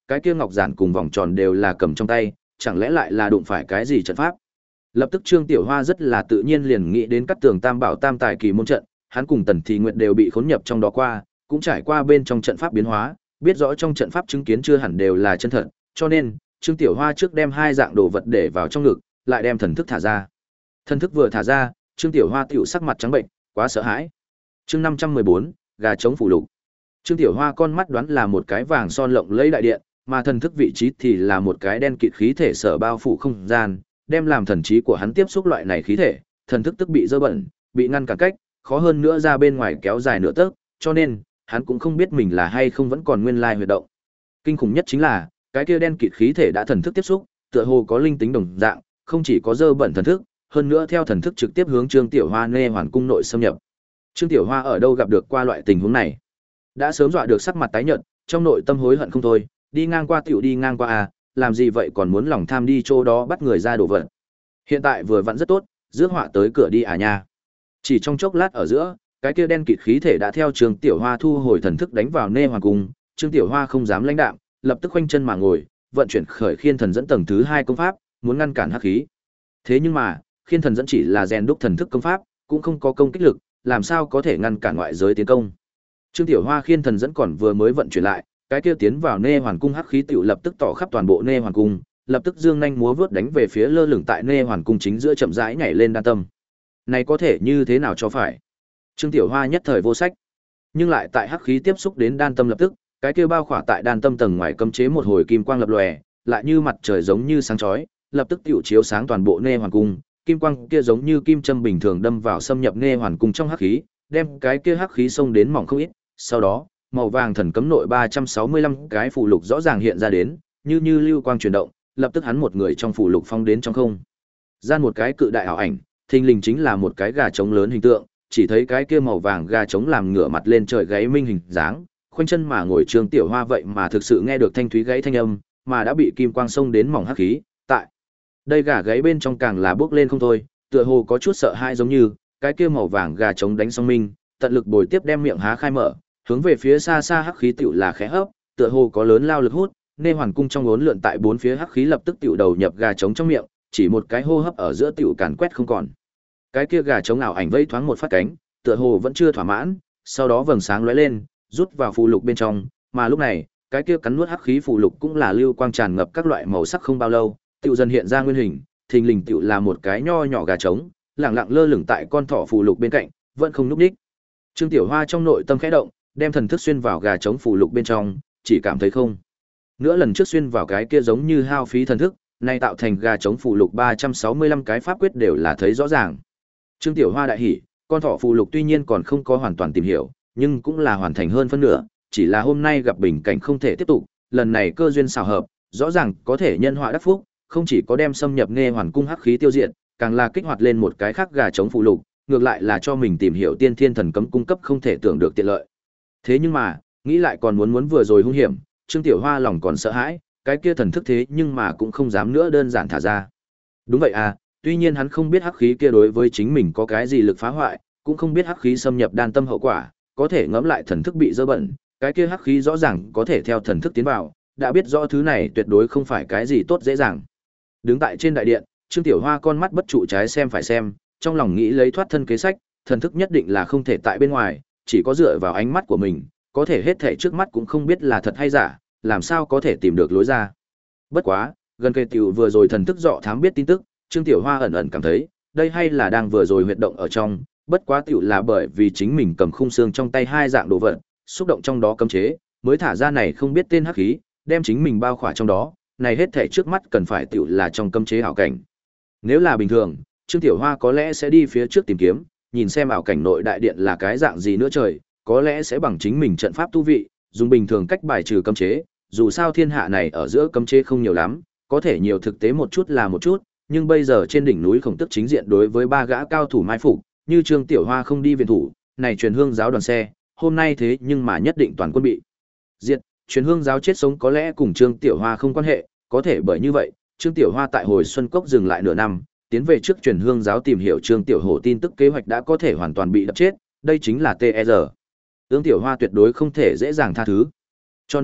cái kia ngọc giản cùng vòng tròn đều là cầm trong tay, chẳng lẽ lại là đụng phải cái gì trận pháp. Lập tức Trương Tiểu Hoa rất là tự nhiên liền nghĩ đến Cát Tường Tam Bảo Tam Tài Kỳ môn trận, hắn cùng Tần Thị Nguyệt đều bị khốn nhập trong đó qua, cũng trải qua bên trong trận pháp biến hóa, biết rõ trong trận pháp chứng kiến chưa hẳn đều là chân thật, cho nên Trương Tiểu Hoa trước đem hai dạng đồ vật để vào trong ngực, lại đem thần thức thả ra. Thần thức vừa thả ra, Trương Tiểu Hoa tiểu sắc mặt trắng bệnh, quá sợ hãi. Chương năm trăm mười bốn, gà trống phủ lục. Trương Tiểu Hoa con mắt đoán là một cái vàng son lộng lẫy đại điện, mà thần thức vị trí thì là một cái đen kịt khí thể sở bao phủ không gian, đem làm thần trí của hắn tiếp xúc loại này khí thể, thần thức tức bị dơ bẩn, bị ngăn cản cách, khó hơn nữa ra bên ngoài kéo dài nửa tấc, cho nên hắn cũng không biết mình là hay không vẫn còn nguyên lai huyệt động. Kinh khủng nhất chính là, cái kia đen kịt khí thể đã thần thức tiếp xúc, tựa hồ có linh tính đồng dạng, không chỉ có dơ bẩn thần thức, hơn nữa theo thần thức trực tiếp hướng Trương Tiểu Hoa Nê Hoàn cung nội xâm nhập. Trương Tiểu Hoa ở đâu gặp được qua loại tình huống này? Đã sớm dọa được sắc mặt tái nhợt, trong nội tâm hối hận không thôi, đi ngang qua tiểu đi ngang qua à, làm gì vậy còn muốn lòng tham đi chỗ đó bắt người ra đổ vật. Hiện tại vừa vặn rất tốt, rước họa tới cửa đi à nha. Chỉ trong chốc lát ở giữa, cái kia đen kịt khí thể đã theo Trương Tiểu Hoa thu hồi thần thức đánh vào Nê Hoàn cung, Trương Tiểu Hoa không dám lãnh đạm, lập tức khoanh chân mà ngồi, vận chuyển khởi khiên thần dẫn tầng thứ hai công pháp, muốn ngăn cản hắc khí. Thế nhưng mà, khiên thần dẫn chỉ là rèn đúc thần thức công pháp, cũng không có công kích lực, làm sao có thể ngăn cản ngoại giới tiến công. Trương Tiểu Hoa khiên thần dẫn còn vừa mới vận chuyển lại, cái kia tiến vào Nê Hoàn cung hắc khí tiểu lập tức tỏ khắp toàn bộ Nê Hoàn cung, lập tức dương nhanh múa vớt đánh về phía lơ lửng tại Nê Hoàn cung chính giữa chậm rãi nhảy lên đan tâm. Này có thể như thế nào cho phải? Trương Tiểu Hoa nhất thời vô sách. Nhưng lại tại hắc khí tiếp xúc đến đan tâm lập tức, cái kia bao khỏa tại đan tâm tầng ngoài cấm chế một hồi kim quang lập lòe, lại như mặt trời giống như sáng chói, lập tức tiểu chiếu sáng toàn bộ Nê Hoàn cung, kim quang kia giống như kim châm bình thường đâm vào xâm nhập Nê Hoàn cung trong hắc khí, đem cái kia hắc khí xông đến mỏng không ít. Sau đó, màu vàng thần cấm nội ba trăm sáu mươi lăm cái phù lục rõ ràng hiện ra đến, như như lưu quang chuyển động, lập tức hắn một người trong phù lục phong đến trong không. Gian một cái cự đại ảo ảnh, thình lình chính là một cái gà trống lớn hình tượng, chỉ thấy cái kia màu vàng gà trống làm ngửa mặt lên trời gáy minh hình dáng, khoanh chân mà ngồi Trương Tiểu Hoa vậy mà thực sự nghe được thanh thúy gáy thanh âm, mà đã bị kim quang xông đến mỏng hắc khí, tại đây gà gáy bên trong càng là bước lên không thôi, tựa hồ có chút sợ hãi giống như, cái kia màu vàng gà trống đánh xong minh, tận lực bồi tiếp đem miệng há khai mở, hướng về phía xa xa hắc khí tiểu là khẽ hấp, tựa hồ có lớn lao lực hút, Nê Hoàn cung trong uốn lượn tại bốn phía hắc khí lập tức tiểu đầu nhập gà trống trong miệng, chỉ một cái hô hấp ở giữa tiểu càn quét không còn. Cái kia gà trống ảo ảnh vây thoáng một phát cánh, tựa hồ vẫn chưa thỏa mãn, sau đó vầng sáng lóe lên, rút vào phù lục bên trong, mà lúc này, cái kia cắn nuốt hắc khí phù lục cũng là lưu quang tràn ngập các loại màu sắc không bao lâu, tiểu dần hiện ra nguyên hình, thình lình tiểu là một cái nho nhỏ gà trống, lẳng lặng lơ lửng tại con thỏ phù lục bên cạnh, vẫn không nhúc nhích. Trương Tiểu Hoa trong nội tâm khẽ động, đem thần thức xuyên vào gà trống phù lục bên trong, chỉ cảm thấy không. Nữa lần trước xuyên vào cái kia giống như hao phí thần thức, nay tạo thành gà trống phù lục ba trăm sáu mươi lăm cái pháp quyết đều là thấy rõ ràng. Trương Tiểu Hoa đại hỉ, con thỏ phù lục tuy nhiên còn không có hoàn toàn tìm hiểu, nhưng cũng là hoàn thành hơn phân nửa, chỉ là hôm nay gặp bình cảnh không thể tiếp tục, lần này cơ duyên xảo hợp, rõ ràng có thể nhân họa đắc phúc, không chỉ có đem xâm nhập Nê Hoàn cung hắc khí tiêu diệt, càng là kích hoạt lên một cái khác gà trống phù lục, ngược lại là cho mình tìm hiểu tiên thiên thần cấm cung cấp không thể tưởng được tiện lợi. Thế nhưng mà, nghĩ lại còn muốn muốn vừa rồi hung hiểm, Trương Tiểu Hoa lòng còn sợ hãi, cái kia thần thức thế nhưng mà cũng không dám nữa đơn giản thả ra. Đúng vậy à, tuy nhiên hắn không biết hắc khí kia đối với chính mình có cái gì lực phá hoại, cũng không biết hắc khí xâm nhập đan tâm hậu quả, có thể ngẫm lại thần thức bị dơ bẩn, cái kia hắc khí rõ ràng có thể theo thần thức tiến vào, đã biết rõ thứ này tuyệt đối không phải cái gì tốt dễ dàng. Đứng tại trên đại điện, Trương Tiểu Hoa con mắt bất trụ trái xem phải xem, trong lòng nghĩ lấy thoát thân kế sách, thần thức nhất định là không thể tại bên ngoài, chỉ có dựa vào ánh mắt của mình, có thể hết thảy trước mắt cũng không biết là thật hay giả, làm sao có thể tìm được lối ra. Bất quá, gần kề tiểu vừa rồi thần thức dọ thám biết tin tức, Trương Tiểu Hoa ẩn ẩn cảm thấy, đây hay là đang vừa rồi huyệt động ở trong, bất quá tiểu là bởi vì chính mình cầm khung xương trong tay hai dạng đồ vật, xúc động trong đó cấm chế, mới thả ra này không biết tên hắc khí, đem chính mình bao khỏa trong đó, này hết thảy trước mắt cần phải tiểu là trong cấm chế ảo cảnh. Nếu là bình thường, Trương Tiểu Hoa có lẽ sẽ đi phía trước tìm kiếm, nhìn xem ảo cảnh nội đại điện là cái dạng gì nữa trời, có lẽ sẽ bằng chính mình trận pháp tu vị, dùng bình thường cách bài trừ cấm chế, dù sao thiên hạ này ở giữa cấm chế không nhiều lắm, có thể nhiều thực tế một chút là một chút, nhưng bây giờ trên đỉnh núi Khổng Tức chính diện đối với ba gã cao thủ mai phục, như Trương Tiểu Hoa không đi viện thủ, này truyền hương giáo đoàn xe, hôm nay thế nhưng mà nhất định toàn quân bị diệt, truyền hương giáo chết sống có lẽ cùng Trương Tiểu Hoa không quan hệ, có thể bởi như vậy, Trương Tiểu Hoa tại hồi Xuân Cốc dừng lại nửa năm, tiến về trước truyền hương giáo tìm hiểu Trương Tiểu Hổ tin tức kế hoạch đã có thể hoàn toàn bị đập chết, đây chính là tê e rờ. Ương Tiểu Hoa tuyệt đối không thể dễ dàng tha thứ. Cho nên,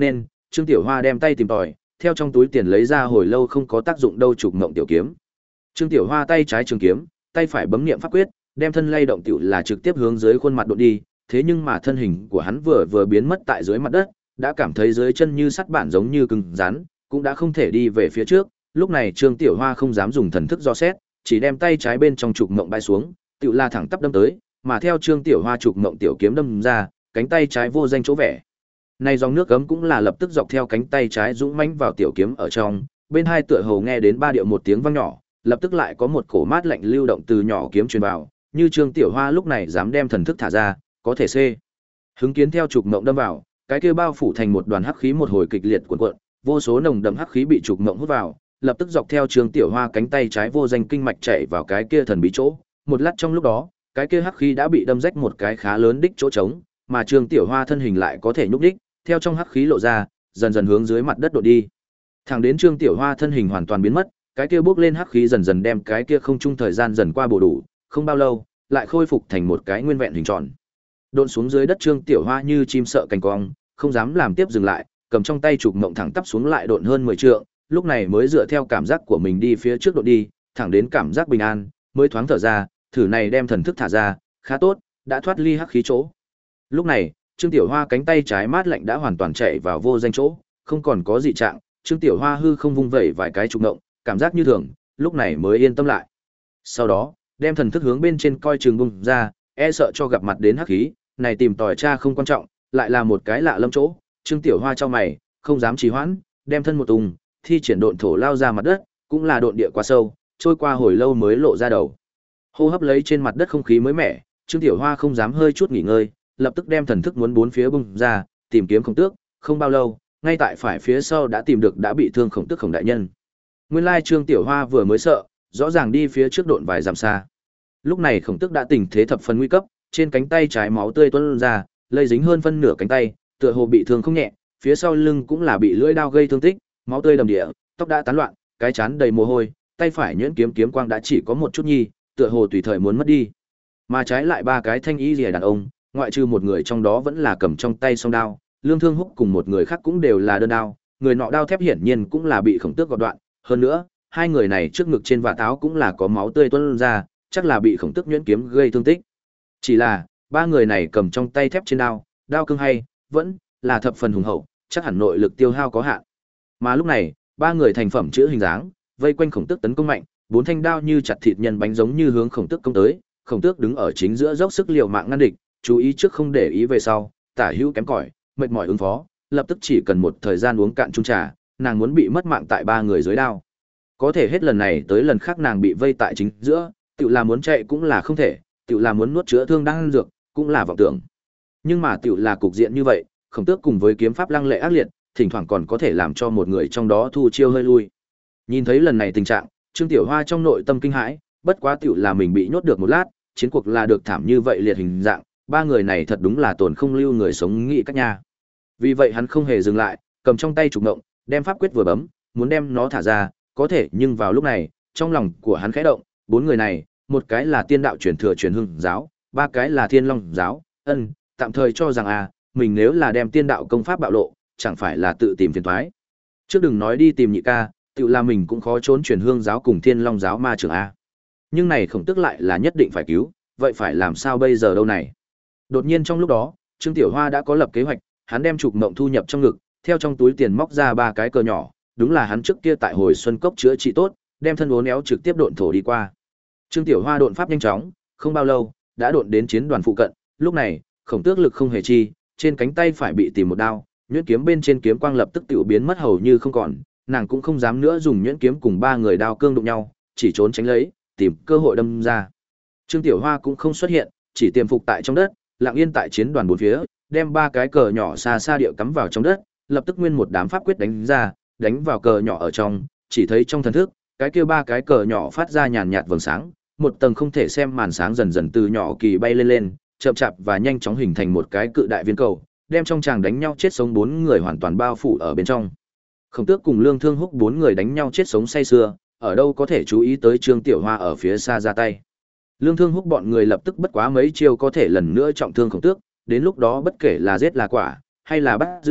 Trương Tiểu Hoa đem tay tìm tòi, theo trong túi tiền lấy ra hồi lâu không có tác dụng đâu trục ngộng tiểu kiếm. Trương Tiểu Hoa tay trái trường kiếm, tay phải bấm niệm pháp quyết, đem thân lay động tiểu là trực tiếp hướng dưới khuôn mặt độn đi, thế nhưng mà thân hình của hắn vừa vừa biến mất tại dưới mặt đất, đã cảm thấy dưới chân như sắt bản giống như cứng rắn, cũng đã không thể đi về phía trước. Lúc này Trương Tiểu Hoa không dám dùng thần thức dò xét, chỉ đem tay trái bên trong trục ngộng bay xuống, tiểu là thẳng tắp đâm tới, mà theo Trương Tiểu Hoa trục ngộng tiểu kiếm đâm ra, cánh tay trái vô danh chỗ vẻ. Này dòng nước gấm cũng là lập tức dọc theo cánh tay trái dũng mãnh vào tiểu kiếm ở trong, bên hai tựa hồ nghe đến ba điệu một tiếng vang nhỏ, lập tức lại có một cổ mát lạnh lưu động từ nhỏ kiếm truyền vào, như Trương Tiểu Hoa lúc này dám đem thần thức thả ra, có thể xê. Hứng kiến theo trục ngộng đâm vào, cái kia bao phủ thành một đoàn hắc khí một hồi kịch liệt cuộn cuộn, vô số nồng đậm hắc khí bị trục ngộng hút vào, lập tức dọc theo Trương Tiểu Hoa cánh tay trái vô danh kinh mạch chạy vào cái kia thần bí chỗ, một lát trong lúc đó, cái kia hắc khí đã bị đâm rách một cái khá lớn đích chỗ trống, mà Trương Tiểu Hoa thân hình lại có thể nhúc đích, theo trong hắc khí lộ ra, dần dần hướng dưới mặt đất đổ đi. Thẳng đến Trương Tiểu Hoa thân hình hoàn toàn biến mất, cái kia bốc lên hắc khí dần dần đem cái kia không trung thời gian dần qua bổ đủ, không bao lâu, lại khôi phục thành một cái nguyên vẹn hình tròn. Độn xuống dưới đất Trương Tiểu Hoa như chim sợ cành cong, không dám làm tiếp dừng lại, cầm trong tay trục ngộng thẳng tắp xuống lại độn hơn mười trượng, lúc này mới dựa theo cảm giác của mình đi phía trước độn đi, thẳng đến cảm giác bình an, mới thoáng thở ra, thử này đem thần thức thả ra, khá tốt, đã thoát ly hắc khí chỗ. Lúc này, Trương Tiểu Hoa cánh tay trái mát lạnh đã hoàn toàn chạy vào vô danh chỗ, không còn có dị trạng, Trương Tiểu Hoa hư không vung vẩy vài cái trục ngộng, cảm giác như thường, lúc này mới yên tâm lại. Sau đó, đem thần thức hướng bên trên coi chừng bung ra, e sợ cho gặp mặt đến hắc khí, này tìm tòi tra không quan trọng, lại là một cái lạ lâm chỗ, Trương Tiểu Hoa chau mày, không dám trì hoãn, đem thân một tung, thi triển độn thổ lao ra mặt đất, cũng là độn địa quá sâu, trôi qua hồi lâu mới lộ ra đầu. Hô hấp lấy trên mặt đất không khí mới mẻ, Trương Tiểu Hoa không dám hơi chút nghỉ ngơi, lập tức đem thần thức muốn bốn phía bung ra, tìm kiếm Khổng Tước, không bao lâu, ngay tại phải phía sau đã tìm được đã bị thương Khổng Tước Khổng đại nhân. Nguyên lai Trương Tiểu Hoa vừa mới sợ, rõ ràng đi phía trước độn vài dặm xa. Lúc này Khổng Tước đã tình thế thập phần nguy cấp, trên cánh tay trái máu tươi tuôn ra, lây dính hơn phân nửa cánh tay, tựa hồ bị thương không nhẹ, phía sau lưng cũng là bị lưỡi đao gây thương tích, máu tươi đầm địa, tóc đã tán loạn, cái trán đầy mồ hôi, tay phải nhuyễn kiếm kiếm quang đã chỉ có một chút nhi, tựa hồ tùy thời muốn mất đi. Mà trái lại ba cái thanh y liễu đàn ông, ngoại trừ một người trong đó vẫn là cầm trong tay song đao, Lương Thương Húc cùng một người khác cũng đều là đơn đao, người nọ đao thép hiển nhiên cũng là bị Khổng Tước gọt đoạn, hơn nữa, hai người này trước ngực trên vạt áo cũng là có máu tươi tuôn ra, chắc là bị Khổng Tước nhuyễn kiếm gây thương tích. Chỉ là, ba người này cầm trong tay thép trên đao, đao cương hay, vẫn là thập phần hùng hậu, chắc hẳn nội lực tiêu hao có hạn. Mà lúc này, ba người thành phẩm chữ hình dáng, vây quanh Khổng Tước tấn công mạnh, bốn thanh đao như chặt thịt nhân bánh giống như hướng Khổng Tước công tới, Khổng Tước đứng ở chính giữa dốc sức liều mạng ngăn địch, chú ý trước không để ý về sau, tả hữu kém cỏi, mệt mỏi ứng phó, lập tức chỉ cần một thời gian uống cạn chung trà, nàng muốn bị mất mạng tại ba người dưới đao. Có thể hết lần này tới lần khác nàng bị vây tại chính giữa, tự là muốn chạy cũng là không thể, tự là muốn nuốt chữa thương đang ăn dược, cũng là vọng tưởng. Nhưng mà tự là cục diện như vậy, Khổng Tước cùng với kiếm pháp lăng lệ ác liệt, thỉnh thoảng còn có thể làm cho một người trong đó thu chiêu hơi lui. Nhìn thấy lần này tình trạng, Trương Tiểu Hoa trong nội tâm kinh hãi, bất quá tiểu là mình bị nhốt được một lát, chiến cuộc là được thảm như vậy liệt hình dạng, ba người này thật đúng là tổn không lưu người sống nghĩ cách nha. Vì vậy hắn không hề dừng lại, cầm trong tay trục ngộng, đem pháp quyết vừa bấm, muốn đem nó thả ra, có thể nhưng vào lúc này, trong lòng của hắn khẽ động, bốn người này, một cái là tiên đạo truyền thừa truyền hưng giáo, ba cái là thiên long giáo, ân, tạm thời cho rằng à, mình nếu là đem tiên đạo công pháp bạo lộ, chẳng phải là tự tìm phiền toái. Trước đừng nói đi tìm nhị ca, tự là mình cũng khó trốn truyền hương giáo cùng thiên long giáo ma trưởng a. Nhưng này Khổng Tước lại là nhất định phải cứu, vậy phải làm sao bây giờ đâu này? Đột nhiên trong lúc đó, Trương Tiểu Hoa đã có lập kế hoạch, hắn đem trục ngộng thu nhập trong ngực, theo trong túi tiền móc ra ba cái cờ nhỏ, đúng là hắn trước kia tại hồi xuân cốc chữa trị tốt, đem thân uốn éo trực tiếp độn thổ đi qua. Trương Tiểu Hoa độn pháp nhanh chóng, không bao lâu, đã độn đến chiến đoàn phụ cận, lúc này, Khổng Tước lực không hề chi, trên cánh tay phải bị tìm một đao, nhuyễn kiếm bên trên kiếm quang lập tức tiểu biến mất hầu như không còn, nàng cũng không dám nữa dùng nhuyễn kiếm cùng ba người đao cương đụng nhau, chỉ trốn tránh lấy, tìm cơ hội đâm ra. Trương Tiểu Hoa cũng không xuất hiện, chỉ tiềm phục tại trong đất, lặng yên tại chiến đoàn bốn phía, đem ba cái cờ nhỏ xa xa địa cắm vào trong đất, lập tức nguyên một đám pháp quyết đánh ra, đánh vào cờ nhỏ ở trong, chỉ thấy trong thần thức, cái kia ba cái cờ nhỏ phát ra nhàn nhạt vầng sáng, một tầng không thể xem màn sáng dần dần từ nhỏ kỳ bay lên lên, chậm chạp và nhanh chóng hình thành một cái cự đại viên cầu, đem trong tràng đánh nhau chết sống bốn người hoàn toàn bao phủ ở bên trong. Khổng Tước cùng Lương Thương Húc bốn người đánh nhau chết sống say sưa, ở đâu có thể chú ý tới Trương Tiểu Hoa ở phía xa ra tay. Lương Thương Húc bọn người lập tức bất quá mấy chiêu có thể lần nữa trọng thương Khổng Tước, đến lúc đó bất kể là giết là quả, hay là bắt giữ,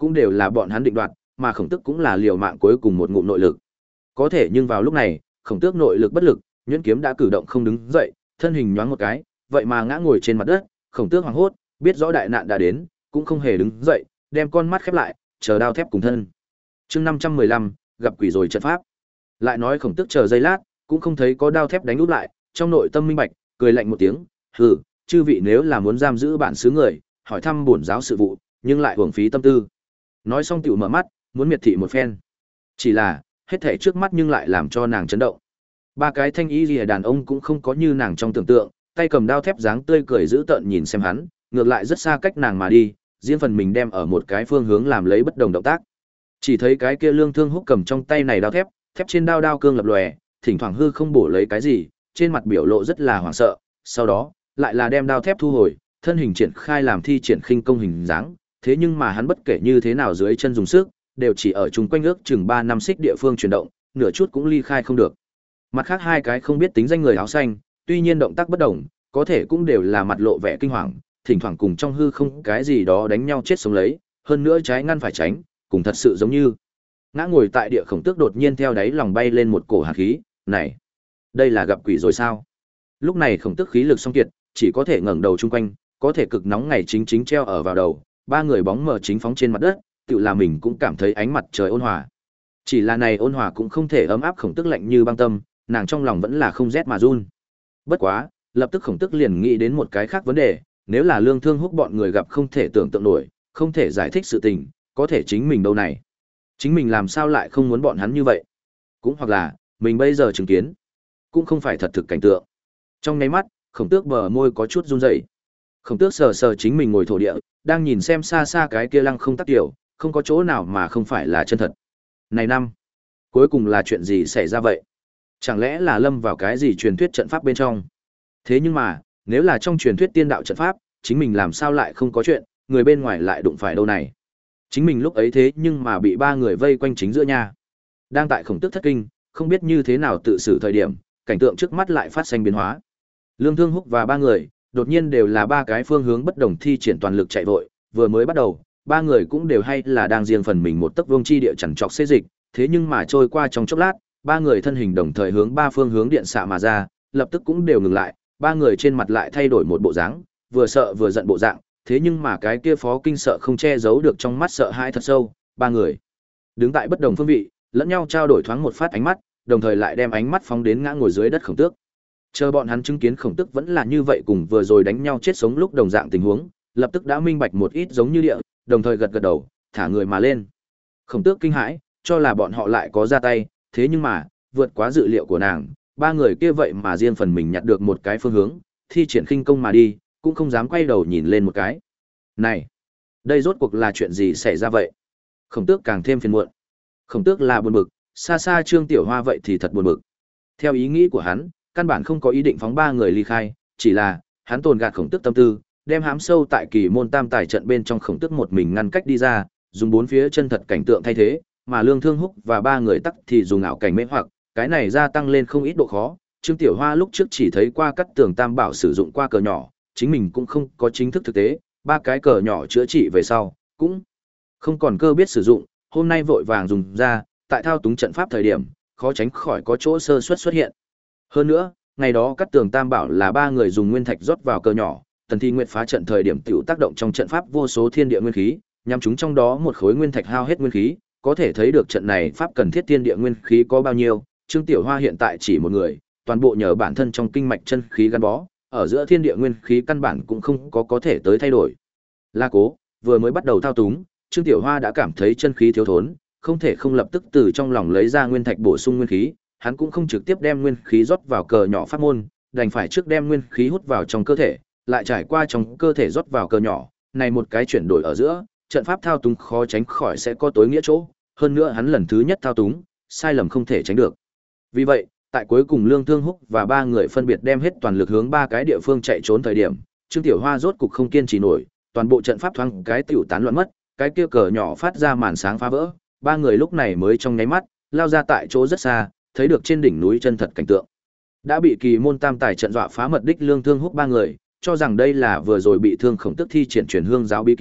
cũng đều là bọn hắn định đoạt, mà Khổng Tước cũng là liều mạng cuối cùng một ngụm nội lực. Có thể nhưng vào lúc này, Khổng Tước nội lực bất lực, nhuyễn kiếm đã cử động không đứng dậy, thân hình nhoáng một cái, vậy mà ngã ngồi trên mặt đất, Khổng Tước hoảng hốt, biết rõ đại nạn đã đến, cũng không hề đứng dậy, đem con mắt khép lại, chờ đao thép cùng thân. Chương năm trăm mười lăm, gặp quỷ rồi trận pháp. Lại nói Khổng Tước chờ giây lát, cũng không thấy có đao thép đánh úp lại, trong nội tâm minh bạch, cười lạnh một tiếng, "Hừ, chư vị nếu là muốn giam giữ bản xứ người, hỏi thăm bổn giáo sự vụ, nhưng lại uổng phí tâm tư." Nói xong tiểu mở mắt, muốn miệt thị một phen. Chỉ là, hết thảy trước mắt nhưng lại làm cho nàng chấn động. Ba cái thanh y liễu đàn ông cũng không có như nàng trong tưởng tượng, tay cầm đao thép dáng tươi cười dữ tợn nhìn xem hắn, ngược lại rất xa cách nàng mà đi, riêng phần mình đem ở một cái phương hướng làm lấy bất đồng động tác. Chỉ thấy cái kia Lương Thương Húc cầm trong tay này đao thép, thép trên đao đao cương lập lòe, thỉnh thoảng hư không bổ lấy cái gì, trên mặt biểu lộ rất là hoảng sợ, sau đó, lại là đem đao thép thu hồi, thân hình triển khai làm thi triển khinh công hình dáng, thế nhưng mà hắn bất kể như thế nào dưới chân dùng sức, đều chỉ ở chung quanh ước chừng ba năm xích địa phương chuyển động, nửa chút cũng ly khai không được. Mặt khác hai cái không biết tính danh người áo xanh, tuy nhiên động tác bất đồng, có thể cũng đều là mặt lộ vẻ kinh hoàng, thỉnh thoảng cùng trong hư không cái gì đó đánh nhau chết sống lấy, hơn nữa trái ngăn phải tránh, cùng thật sự giống như. Ngã ngồi tại địa Khổng Tước đột nhiên theo đáy lòng bay lên một cổ hạt khí, này, đây là gặp quỷ rồi sao? Lúc này Khổng Tước khí lực song kiệt, chỉ có thể ngẩng đầu chung quanh, có thể cực nóng ngày chính chính treo ở vào đầu, ba người bóng mờ chính phóng trên mặt đất, tự là mình cũng cảm thấy ánh mặt trời ôn hòa. Chỉ là này ôn hòa cũng không thể ấm áp Khổng Tước lạnh như băng tâm, nàng trong lòng vẫn là không rét mà run. Bất quá, lập tức Khổng Tước liền nghĩ đến một cái khác vấn đề, nếu là Lương Thương Húc bọn người gặp không thể tưởng tượng nổi, không thể giải thích sự tình, có thể chính mình đâu này? Chính mình làm sao lại không muốn bọn hắn như vậy? Cũng hoặc là, mình bây giờ chứng kiến, cũng không phải thật thực cảnh tượng. Trong nháy mắt, Khổng Tước bờ môi có chút run rẩy. Khổng Tước sờ sờ chính mình ngồi thổ địa, đang nhìn xem xa xa cái kia lăng không tắc tiểu, không có chỗ nào mà không phải là chân thật. Này năm, cuối cùng là chuyện gì xảy ra vậy? Chẳng lẽ là lâm vào cái gì truyền thuyết trận pháp bên trong? Thế nhưng mà, nếu là trong truyền thuyết tiên đạo trận pháp, chính mình làm sao lại không có chuyện, người bên ngoài lại đụng phải đâu này? Chính mình lúc ấy thế nhưng mà bị ba người vây quanh chính giữa nhà. Đang tại Khổng Tước thất kinh, không biết như thế nào tự xử thời điểm, cảnh tượng trước mắt lại phát sinh biến hóa. Lương Thương Húc và ba người, đột nhiên đều là ba cái phương hướng bất đồng thi triển toàn lực chạy vội, vừa mới bắt đầu, ba người cũng đều hay là đang riêng phần mình một tấc vương chi địa chằn trọc xê dịch, thế nhưng mà trôi qua trong chốc lát, ba người thân hình đồng thời hướng ba phương hướng điện xạ mà ra, lập tức cũng đều ngừng lại, ba người trên mặt lại thay đổi một bộ dáng, vừa sợ vừa giận bộ dạng, thế nhưng mà cái kia Phó Kinh sợ không che giấu được trong mắt sợ hãi thật sâu, ba người đứng tại bất đồng phương vị, lẫn nhau trao đổi thoáng một phát ánh mắt, đồng thời lại đem ánh mắt phóng đến ngã ngồi dưới đất Khổng Tước. Chờ bọn hắn chứng kiến Khổng Tước vẫn là như vậy cùng vừa rồi đánh nhau chết sống lúc đồng dạng tình huống, lập tức đã minh bạch một ít giống như địa, đồng thời gật gật đầu, thả người mà lên. Khổng Tước kinh hãi, cho là bọn họ lại có ra tay, thế nhưng mà, vượt quá dự liệu của nàng, ba người kia vậy mà riêng phần mình nhặt được một cái phương hướng, thi triển khinh công mà đi, cũng không dám quay đầu nhìn lên một cái. Này, đây rốt cuộc là chuyện gì xảy ra vậy? Khổng Tước càng thêm phiền muộn. Khổng Tước là buồn bực, xa xa Trương Tiểu Hoa vậy thì thật buồn bực. Theo ý nghĩ của hắn, căn bản không có ý định phóng ba người ly khai, chỉ là hắn tồn gạt Khổng Tước tâm tư, đem hám sâu tại Kỳ Môn Tam Tài trận bên trong Khổng Tước một mình ngăn cách đi ra, dùng bốn phía chân thật cảnh tượng thay thế, mà Lương Thương Húc và ba người tắc thì dùng ảo cảnh mê hoặc, cái này gia tăng lên không ít độ khó. Trương Tiểu Hoa lúc trước chỉ thấy qua Cắt Tường Tam Bảo sử dụng qua cờ nhỏ, chính mình cũng không có chính thức thực tế, ba cái cờ nhỏ chữa trị về sau, cũng không còn cơ biết sử dụng, hôm nay vội vàng dùng ra, tại thao túng trận pháp thời điểm, khó tránh khỏi có chỗ sơ suất xuất hiện. Hơn nữa, ngày đó Cắt Tường Tam Bảo là ba người dùng nguyên thạch rót vào cờ nhỏ, Tần Thi Nguyệt phá trận thời điểm tiểu tác động trong trận pháp vô số thiên địa nguyên khí, nhằm chúng trong đó một khối nguyên thạch hao hết nguyên khí, có thể thấy được trận này pháp cần thiết thiên địa nguyên khí có bao nhiêu. Trương Tiểu Hoa hiện tại chỉ một người, toàn bộ nhờ bản thân trong kinh mạch chân khí gắn bó, ở giữa thiên địa nguyên khí căn bản cũng không có có thể tới thay đổi. La Cố vừa mới bắt đầu thao túng, Trương Tiểu Hoa đã cảm thấy chân khí thiếu thốn, không thể không lập tức từ trong lòng lấy ra nguyên thạch bổ sung nguyên khí, hắn cũng không trực tiếp đem nguyên khí rót vào cờ nhỏ pháp môn, đành phải trước đem nguyên khí hút vào trong cơ thể, lại trải qua trong cơ thể rót vào cờ nhỏ, này một cái chuyển đổi ở giữa, trận pháp thao túng khó tránh khỏi sẽ có tối nghĩa chỗ, hơn nữa hắn lần thứ nhất thao túng, sai lầm không thể tránh được. Vì vậy, tại cuối cùng Lương Thương Húc và ba người phân biệt đem hết toàn lực hướng ba cái địa phương chạy trốn thời điểm, Trương Tiểu Hoa rốt cục không kiên trì nổi, toàn bộ trận pháp thoáng cái tiểu tán loạn mất, cái kia cờ nhỏ phát ra màn sáng phá vỡ, ba người lúc này mới trong nháy mắt lao ra tại chỗ rất xa, thấy được trên đỉnh núi chân thật cảnh tượng. Đã bị Kỳ Môn Tam Tài trận dọa phá mật đích Lương Thương Húc ba người, cho rằng đây là vừa rồi bị thương Khổng Tước thi triển truyền hương giáo bí kỹ,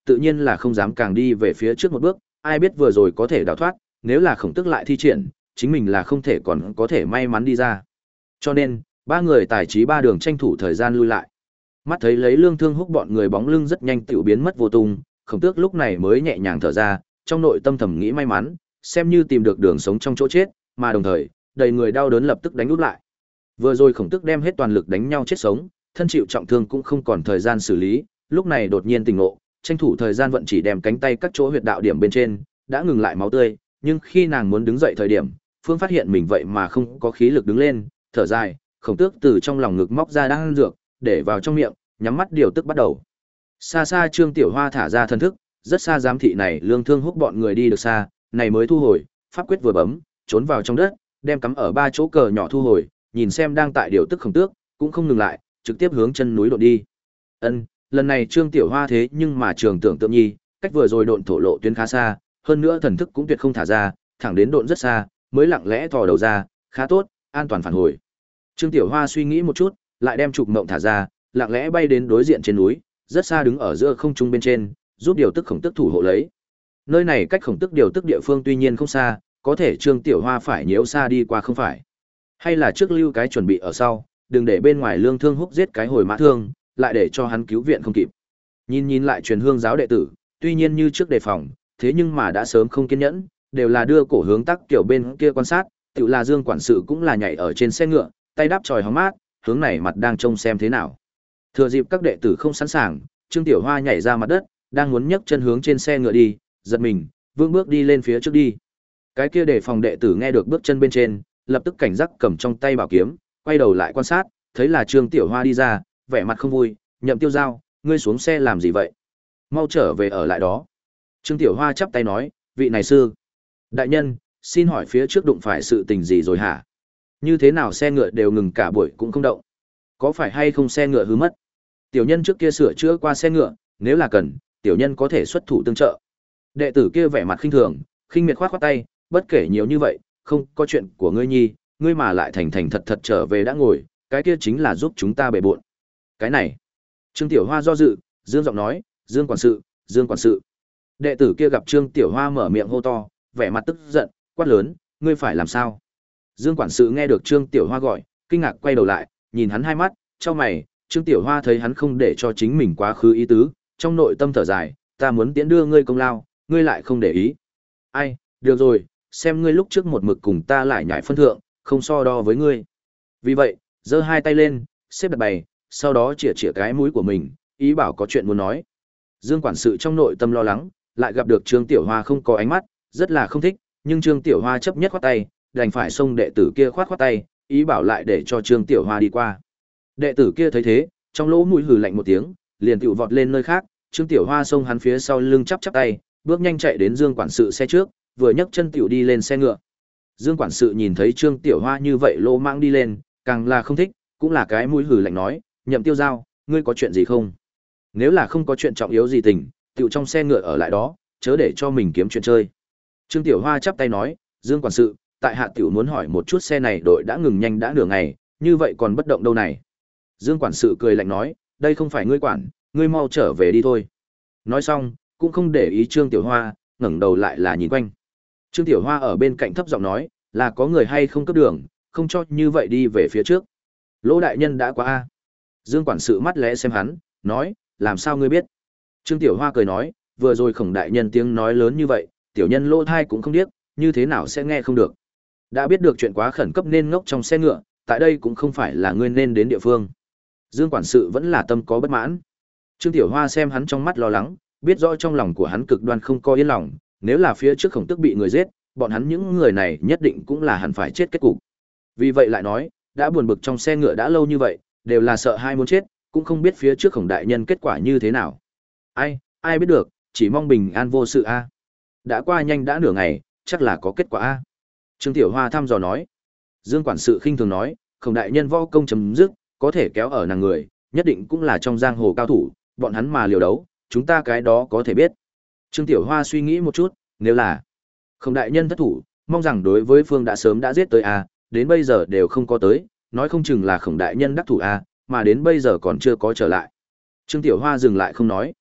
tự nhiên là không dám càng đi về phía trước một bước, ai biết vừa rồi có thể đào thoát, nếu là khổng tức lại thi triển, chính mình là không thể còn có thể may mắn đi ra. Cho nên, ba người tài trí ba đường tranh thủ thời gian lui lại. Mắt thấy lấy Lương Thương Húc bọn người bóng lưng rất nhanh tiểu biến mất vô tung, khổng tước lúc này mới nhẹ nhàng thở ra, trong nội tâm thầm nghĩ may mắn, xem như tìm được đường sống trong chỗ chết, mà đồng thời, đầy người đau đớn lập tức đánh úp lại. Vừa rồi khổng tước đem hết toàn lực đánh nhau chết sống, thân chịu trọng thương cũng không còn thời gian xử lý, lúc này đột nhiên tỉnh ngộ, tranh thủ thời gian vận chỉ đem cánh tay các chỗ huyệt đạo điểm bên trên, đã ngừng lại máu tươi, nhưng khi nàng muốn đứng dậy thời điểm, Phương phát hiện mình vậy mà không có khí lực đứng lên, thở dài, khổng tước từ trong lòng ngực móc ra đan dược, để vào trong miệng, nhắm mắt điều tức bắt đầu. Xa xa Trương Tiểu Hoa thả ra thần thức, rất xa giám thị này Lương Thương Húc bọn người đi được xa, này mới thu hồi, pháp quyết vừa bấm, trốn vào trong đất, đem cắm ở ba chỗ cờ nhỏ thu hồi, nhìn xem đang tại điều tức khổng tước, cũng không ngừng lại, trực tiếp hướng chân núi độn đi. Ân, lần này Trương Tiểu Hoa thế nhưng mà trường tưởng tượng nhi, cách vừa rồi độn thổ lộ tuyến khá xa, hơn nữa thần thức cũng tuyệt không thả ra, thẳng đến độn rất xa, mới lặng lẽ thò đầu ra, khá tốt, an toàn phản hồi. Trương Tiểu Hoa suy nghĩ một chút, lại đem trục mộng thả ra, lặng lẽ bay đến đối diện trên núi, rất xa đứng ở giữa không trung bên trên, giúp điều tức khổng tức thủ hộ lấy. Nơi này cách khổng tức điều tức địa phương tuy nhiên không xa, có thể Trương Tiểu Hoa phải nhiễu xa đi qua không phải. Hay là trước lưu cái chuẩn bị ở sau, đừng để bên ngoài Lương Thương Húc giết cái hồi mã thương, lại để cho hắn cứu viện không kịp. Nhìn nhìn lại truyền hương giáo đệ tử, tuy nhiên như trước đề phòng, thế nhưng mà đã sớm không kiên nhẫn, đều là đưa cổ hướng tắc kiểu bên kia quan sát, tự là Dương quản sự cũng là nhảy ở trên xe ngựa, tay đáp chòi hóng mát, hướng này mặt đang trông xem thế nào. Thừa dịp các đệ tử không sẵn sàng, Trương Tiểu Hoa nhảy ra mặt đất, đang muốn nhấc chân hướng trên xe ngựa đi, giật mình, vương bước đi lên phía trước đi. Cái kia để phòng đệ tử nghe được bước chân bên trên, lập tức cảnh giác cầm trong tay bảo kiếm, quay đầu lại quan sát, thấy là Trương Tiểu Hoa đi ra, vẻ mặt không vui, Nhậm Tiêu Giao, ngươi xuống xe làm gì vậy? Mau trở về ở lại đó. Trương Tiểu Hoa chắp tay nói, vị này sư. Đại nhân, xin hỏi phía trước đụng phải sự tình gì rồi hả? Như thế nào xe ngựa đều ngừng cả buổi cũng không động? Có phải hay không xe ngựa hư mất? Tiểu nhân trước kia sửa chữa qua xe ngựa, nếu là cần, tiểu nhân có thể xuất thủ tương trợ. Đệ tử kia vẻ mặt khinh thường, khinh miệt khoát khoát tay, bất kể nhiều như vậy, không có chuyện của ngươi nhi, ngươi mà lại thành thành thật thật trở về đã ngồi, cái kia chính là giúp chúng ta bề bộn. Cái này. Trương Tiểu Hoa do dự, dương giọng nói, Dương quản sự, Dương quản sự. Đệ tử kia gặp Trương Tiểu Hoa mở miệng hô to, vẻ mặt tức giận, quát lớn, ngươi phải làm sao? Dương quản sự nghe được Trương Tiểu Hoa gọi, kinh ngạc quay đầu lại, nhìn hắn hai mắt, chau mày, Trương Tiểu Hoa thấy hắn không để cho chính mình quá khứ ý tứ, trong nội tâm thở dài, ta muốn tiễn đưa ngươi công lao, ngươi lại không để ý. Ai, được rồi, xem ngươi lúc trước một mực cùng ta lại nhảy phân thượng, không so đo với ngươi. Vì vậy, giơ hai tay lên, xếp đặt bày, sau đó chĩa chĩa cái mũi của mình, ý bảo có chuyện muốn nói. Dương quản sự trong nội tâm lo lắng, lại gặp được Trương Tiểu Hoa không có ánh mắt, rất là không thích, nhưng Trương Tiểu Hoa chấp nhất khoát tay, đành phải xông đệ tử kia khoát khoát tay, ý bảo lại để cho Trương Tiểu Hoa đi qua. Đệ tử kia thấy thế, trong lỗ mũi hừ lạnh một tiếng, liền tiểu vọt lên nơi khác, Trương Tiểu Hoa xông hắn phía sau lưng chắp chắp tay, bước nhanh chạy đến Dương quản sự xe trước, vừa nhấc chân tiểu đi lên xe ngựa. Dương quản sự nhìn thấy Trương Tiểu Hoa như vậy lô mãng đi lên, càng là không thích, cũng là cái mũi hừ lạnh nói, Nhậm Tiêu Giao, ngươi có chuyện gì không? Nếu là không có chuyện trọng yếu gì tình, tiểu trong xe ngựa ở lại đó, chớ để cho mình kiếm chuyện chơi. Trương Tiểu Hoa chắp tay nói, Dương quản sự, tại hạ tiểu muốn hỏi một chút xe này đội đã ngừng nhanh đã nửa ngày, như vậy còn bất động đâu này. Dương quản sự cười lạnh nói, đây không phải ngươi quản, ngươi mau trở về đi thôi. Nói xong, cũng không để ý Trương Tiểu Hoa, ngẩng đầu lại là nhìn quanh. Trương Tiểu Hoa ở bên cạnh thấp giọng nói, là có người hay không cấp đường, không cho như vậy đi về phía trước. Lỗ đại nhân đã qua a. Dương quản sự mắt lẽ xem hắn, nói, làm sao ngươi biết? Trương Tiểu Hoa cười nói, vừa rồi Khổng đại nhân tiếng nói lớn như vậy, tiểu nhân lỗ thai cũng không biết, như thế nào sẽ nghe không được. Đã biết được chuyện quá khẩn cấp nên ngốc trong xe ngựa, tại đây cũng không phải là ngươi nên đến địa phương. Dương quản sự vẫn là tâm có bất mãn. Trương Tiểu Hoa xem hắn trong mắt lo lắng, biết rõ trong lòng của hắn cực đoan không có yên lòng, nếu là phía trước Khổng tức bị người giết, bọn hắn những người này nhất định cũng là hẳn phải chết kết cục. Vì vậy lại nói, đã buồn bực trong xe ngựa đã lâu như vậy, đều là sợ hai muốn chết, cũng không biết phía trước Khổng đại nhân kết quả như thế nào. Ai, ai biết được, chỉ mong bình an vô sự a. Đã qua nhanh đã nửa ngày, chắc là có kết quả a. Trương Tiểu Hoa thăm dò nói. Dương quản sự khinh thường nói, Khổng đại nhân võ công chấm dứt, có thể kéo ở nàng người, nhất định cũng là trong giang hồ cao thủ, bọn hắn mà liều đấu, chúng ta cái đó có thể biết. Trương Tiểu Hoa suy nghĩ một chút, nếu là Khổng đại nhân thất thủ, mong rằng đối với phương đã sớm đã giết tới a, đến bây giờ đều không có tới, nói không chừng là Khổng đại nhân đắc thủ a, mà đến bây giờ còn chưa có trở lại. Trương Tiểu Hoa dừng lại không nói.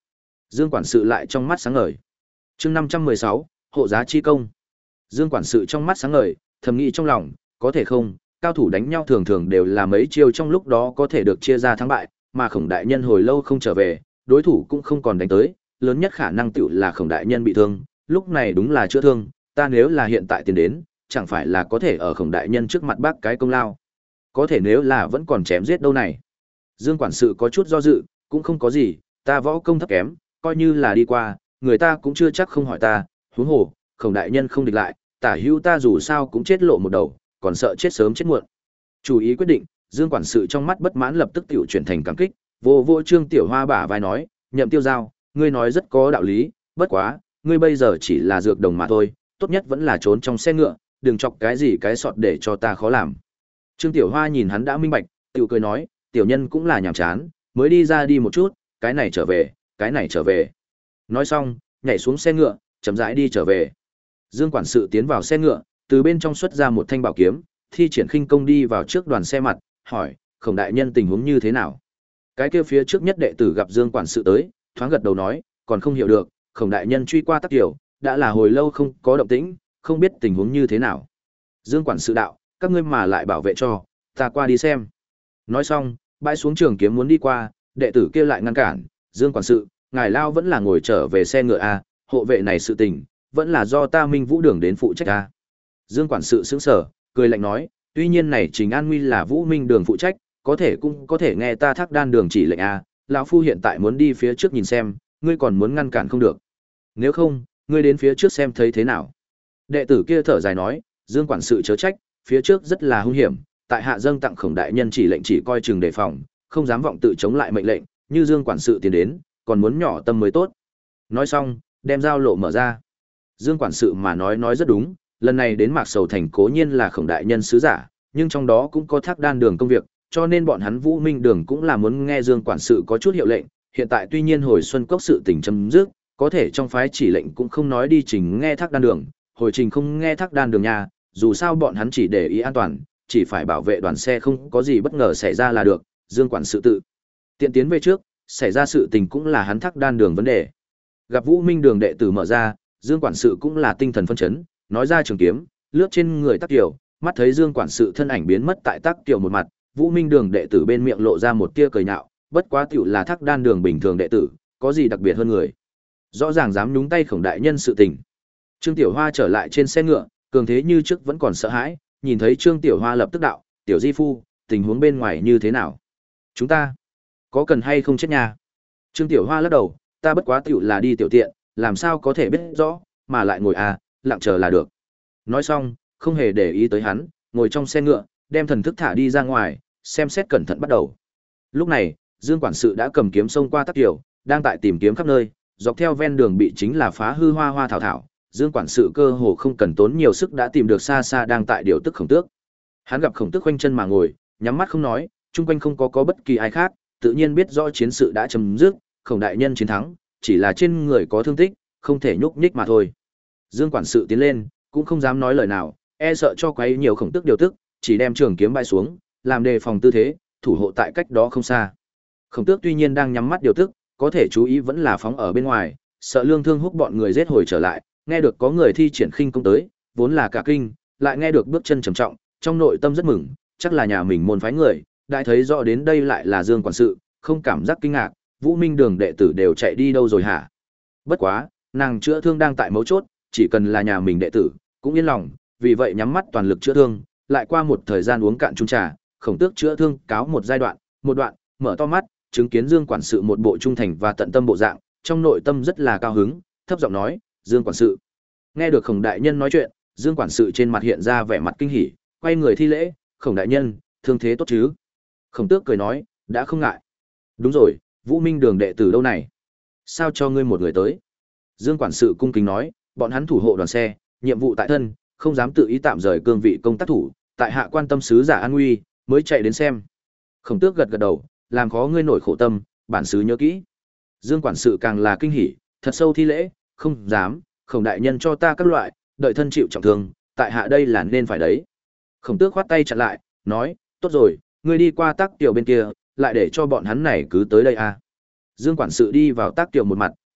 Dương quản sự lại trong mắt sáng ngời. Chương năm trăm mười sáu, hộ giá chi công. Dương quản sự trong mắt sáng ngời, thầm nghĩ trong lòng, có thể không, cao thủ đánh nhau thường thường đều là mấy chiêu trong lúc đó có thể được chia ra thắng bại, mà Khổng đại nhân hồi lâu không trở về, đối thủ cũng không còn đánh tới, lớn nhất khả năng tựu là Khổng đại nhân bị thương, lúc này đúng là chữa thương, ta nếu là hiện tại tiền đến, chẳng phải là có thể ở Khổng đại nhân trước mặt bác cái công lao. Có thể nếu là vẫn còn chém giết đâu này. Dương quản sự có chút do dự, cũng không có gì, ta võ công thấp kém, coi như là đi qua, người ta cũng chưa chắc không hỏi ta, huống hồ, Khổng đại nhân không địch lại, tả hữu ta dù sao cũng chết lộ một đầu, còn sợ chết sớm chết muộn. Chủ ý quyết định, Dương quản sự trong mắt bất mãn lập tức tiểu chuyển thành cảm kích, vô vô Trương Tiểu Hoa bả vai nói, Nhậm Tiêu Giao, ngươi nói rất có đạo lý, bất quá, ngươi bây giờ chỉ là dược đồng mà thôi, tốt nhất vẫn là trốn trong xe ngựa, đừng chọc cái gì cái sọt để cho ta khó làm. Trương Tiểu Hoa nhìn hắn đã minh bạch, tiểu cười nói, tiểu nhân cũng là nhàm chán, mới đi ra đi một chút, cái này trở về, cái này trở về. Nói xong, nhảy xuống xe ngựa, chậm rãi đi trở về. Dương quản sự tiến vào xe ngựa, từ bên trong xuất ra một thanh bảo kiếm, thi triển khinh công đi vào trước đoàn xe mặt, hỏi, Khổng đại nhân tình huống như thế nào? Cái kia phía trước nhất đệ tử gặp Dương quản sự tới, thoáng gật đầu nói, còn không hiểu được, Khổng đại nhân truy qua Tắc Kiều, đã là hồi lâu không có động tĩnh, không biết tình huống như thế nào. Dương quản sự đạo, các ngươi mà lại bảo vệ cho, ta qua đi xem. Nói xong, bãi xuống trường kiếm muốn đi qua, đệ tử kia lại ngăn cản, Dương quản sự, ngài lao vẫn là ngồi trở về xe ngựa a, hộ vệ này sự tình, vẫn là do ta Minh Vũ Đường đến phụ trách a. Dương quản sự sững sờ, cười lạnh nói, tuy nhiên này Trình An Nguy là Vũ Minh Đường phụ trách, có thể cũng có thể nghe ta Thác Đan Đường chỉ lệnh a, lão phu hiện tại muốn đi phía trước nhìn xem, ngươi còn muốn ngăn cản không được. Nếu không, ngươi đến phía trước xem thấy thế nào. Đệ tử kia thở dài nói, Dương quản sự chớ trách, phía trước rất là hung hiểm, tại hạ dâng tặng Khổng đại nhân chỉ lệnh chỉ coi chừng đề phòng, không dám vọng tự chống lại mệnh lệnh, như Dương quản sự tiến đến, còn muốn nhỏ tâm mới tốt. Nói xong, đem giao lộ mở ra. Dương quản sự mà nói nói rất đúng, lần này đến Mạc Sầu Thành cố nhiên là Khổng đại nhân sứ giả, nhưng trong đó cũng có Thác Đan Đường công việc, cho nên bọn hắn Vũ Minh Đường cũng là muốn nghe Dương quản sự có chút hiệu lệnh. Hiện tại tuy nhiên hồi xuân cốc sự tình chấm dứt, có thể trong phái chỉ lệnh cũng không nói đi trình nghe Thác Đan Đường, hồi trình không nghe Thác Đan Đường nhà, dù sao bọn hắn chỉ để ý an toàn, chỉ phải bảo vệ đoàn xe không có gì bất ngờ xảy ra là được. Dương quản sự tự tiện tiến về trước, xảy ra sự tình cũng là hắn Thác Đan Đường vấn đề. Gặp Vũ Minh Đường đệ tử mở ra, Dương quản sự cũng là tinh thần phân chấn, nói ra trường kiếm, lướt trên người Tắc Kiều, mắt thấy Dương quản sự thân ảnh biến mất tại Tắc Kiều một mặt, Vũ Minh Đường đệ tử bên miệng lộ ra một tia cười nhạo, bất quá tiểu là Thác Đan Đường bình thường đệ tử, có gì đặc biệt hơn người. Rõ ràng dám nhúng tay Khổng đại nhân sự tình. Trương Tiểu Hoa trở lại trên xe ngựa, cường thế như trước vẫn còn sợ hãi, nhìn thấy Trương Tiểu Hoa lập tức đạo, "Tiểu di phu, tình huống bên ngoài như thế nào? Chúng ta có cần hay không chết nhà?" Trương Tiểu Hoa lắc đầu, "Ta bất quá tiểu là đi tiểu tiện, làm sao có thể biết rõ, mà lại ngồi à, lặng chờ là được." Nói xong, không hề để ý tới hắn, ngồi trong xe ngựa, đem thần thức thả đi ra ngoài, xem xét cẩn thận bắt đầu. Lúc này, Dương quản sự đã cầm kiếm xông qua Tắc Kiều, đang tại tìm kiếm khắp nơi, dọc theo ven đường bị chính là phá hư hoa hoa thảo thảo, Dương quản sự cơ hồ không cần tốn nhiều sức đã tìm được xa xa đang tại điều tức Khổng Tước. Hắn gặp Khổng Tước khoanh chân mà ngồi, nhắm mắt không nói, chung quanh không có có bất kỳ ai khác, tự nhiên biết rõ chiến sự đã chấm dứt, Khổng đại nhân chiến thắng, chỉ là trên người có thương tích, không thể nhúc nhích mà thôi. Dương quản sự tiến lên, cũng không dám nói lời nào, e sợ cho quấy nhiều Khổng Tước điều tức, chỉ đem trường kiếm bay xuống, làm đề phòng tư thế, thủ hộ tại cách đó không xa. Khổng Tước tuy nhiên đang nhắm mắt điều tức, có thể chú ý vẫn là phóng ở bên ngoài, sợ Lương Thương Húc bọn người giết hồi trở lại, nghe được có người thi triển khinh công tới, vốn là cả kinh, lại nghe được bước chân trầm trọng, trong nội tâm rất mừng, chắc là nhà mình môn phái người, đại thấy rõ đến đây lại là Dương quản sự, không cảm giác kinh ngạc, Vũ Minh Đường đệ tử đều chạy đi đâu rồi hả? Bất quá, nàng chữa thương đang tại mấu chốt, chỉ cần là nhà mình đệ tử, cũng yên lòng, vì vậy nhắm mắt toàn lực chữa thương, lại qua một thời gian uống cạn chung trà, Khổng Tước chữa thương cáo một giai đoạn, một đoạn, mở to mắt, chứng kiến Dương quản sự một bộ trung thành và tận tâm bộ dạng, trong nội tâm rất là cao hứng, thấp giọng nói, "Dương quản sự." Nghe được Khổng đại nhân nói chuyện, Dương quản sự trên mặt hiện ra vẻ mặt kinh hỉ, quay người thi lễ, "Khổng đại nhân, thương thế tốt chứ?" Khổng Tước cười nói, "Đã không ngại." "Đúng rồi, Vũ Minh Đường đệ tử đâu này? Sao cho ngươi một người tới?" Dương quản sự cung kính nói, "Bọn hắn thủ hộ đoàn xe, nhiệm vụ tại thân, không dám tự ý tạm rời cương vị công tác thủ, tại hạ quan tâm sứ giả an nguy, mới chạy đến xem." Khổng Tước gật gật đầu, "Làm khó ngươi nổi khổ tâm, bản sứ nhớ kỹ." Dương quản sự càng là kinh hỉ, thật sâu thi lễ, "Không dám, Khổng đại nhân cho ta các loại, đợi thân chịu trọng thương, tại hạ đây là nên phải đấy." Khổng Tước khoát tay chặn lại, nói, "Tốt rồi, ngươi đi qua Tắc Kiều bên kia, lại để cho bọn hắn này cứ tới đây a." Dương quản sự đi vào Tắc Kiều một mặt,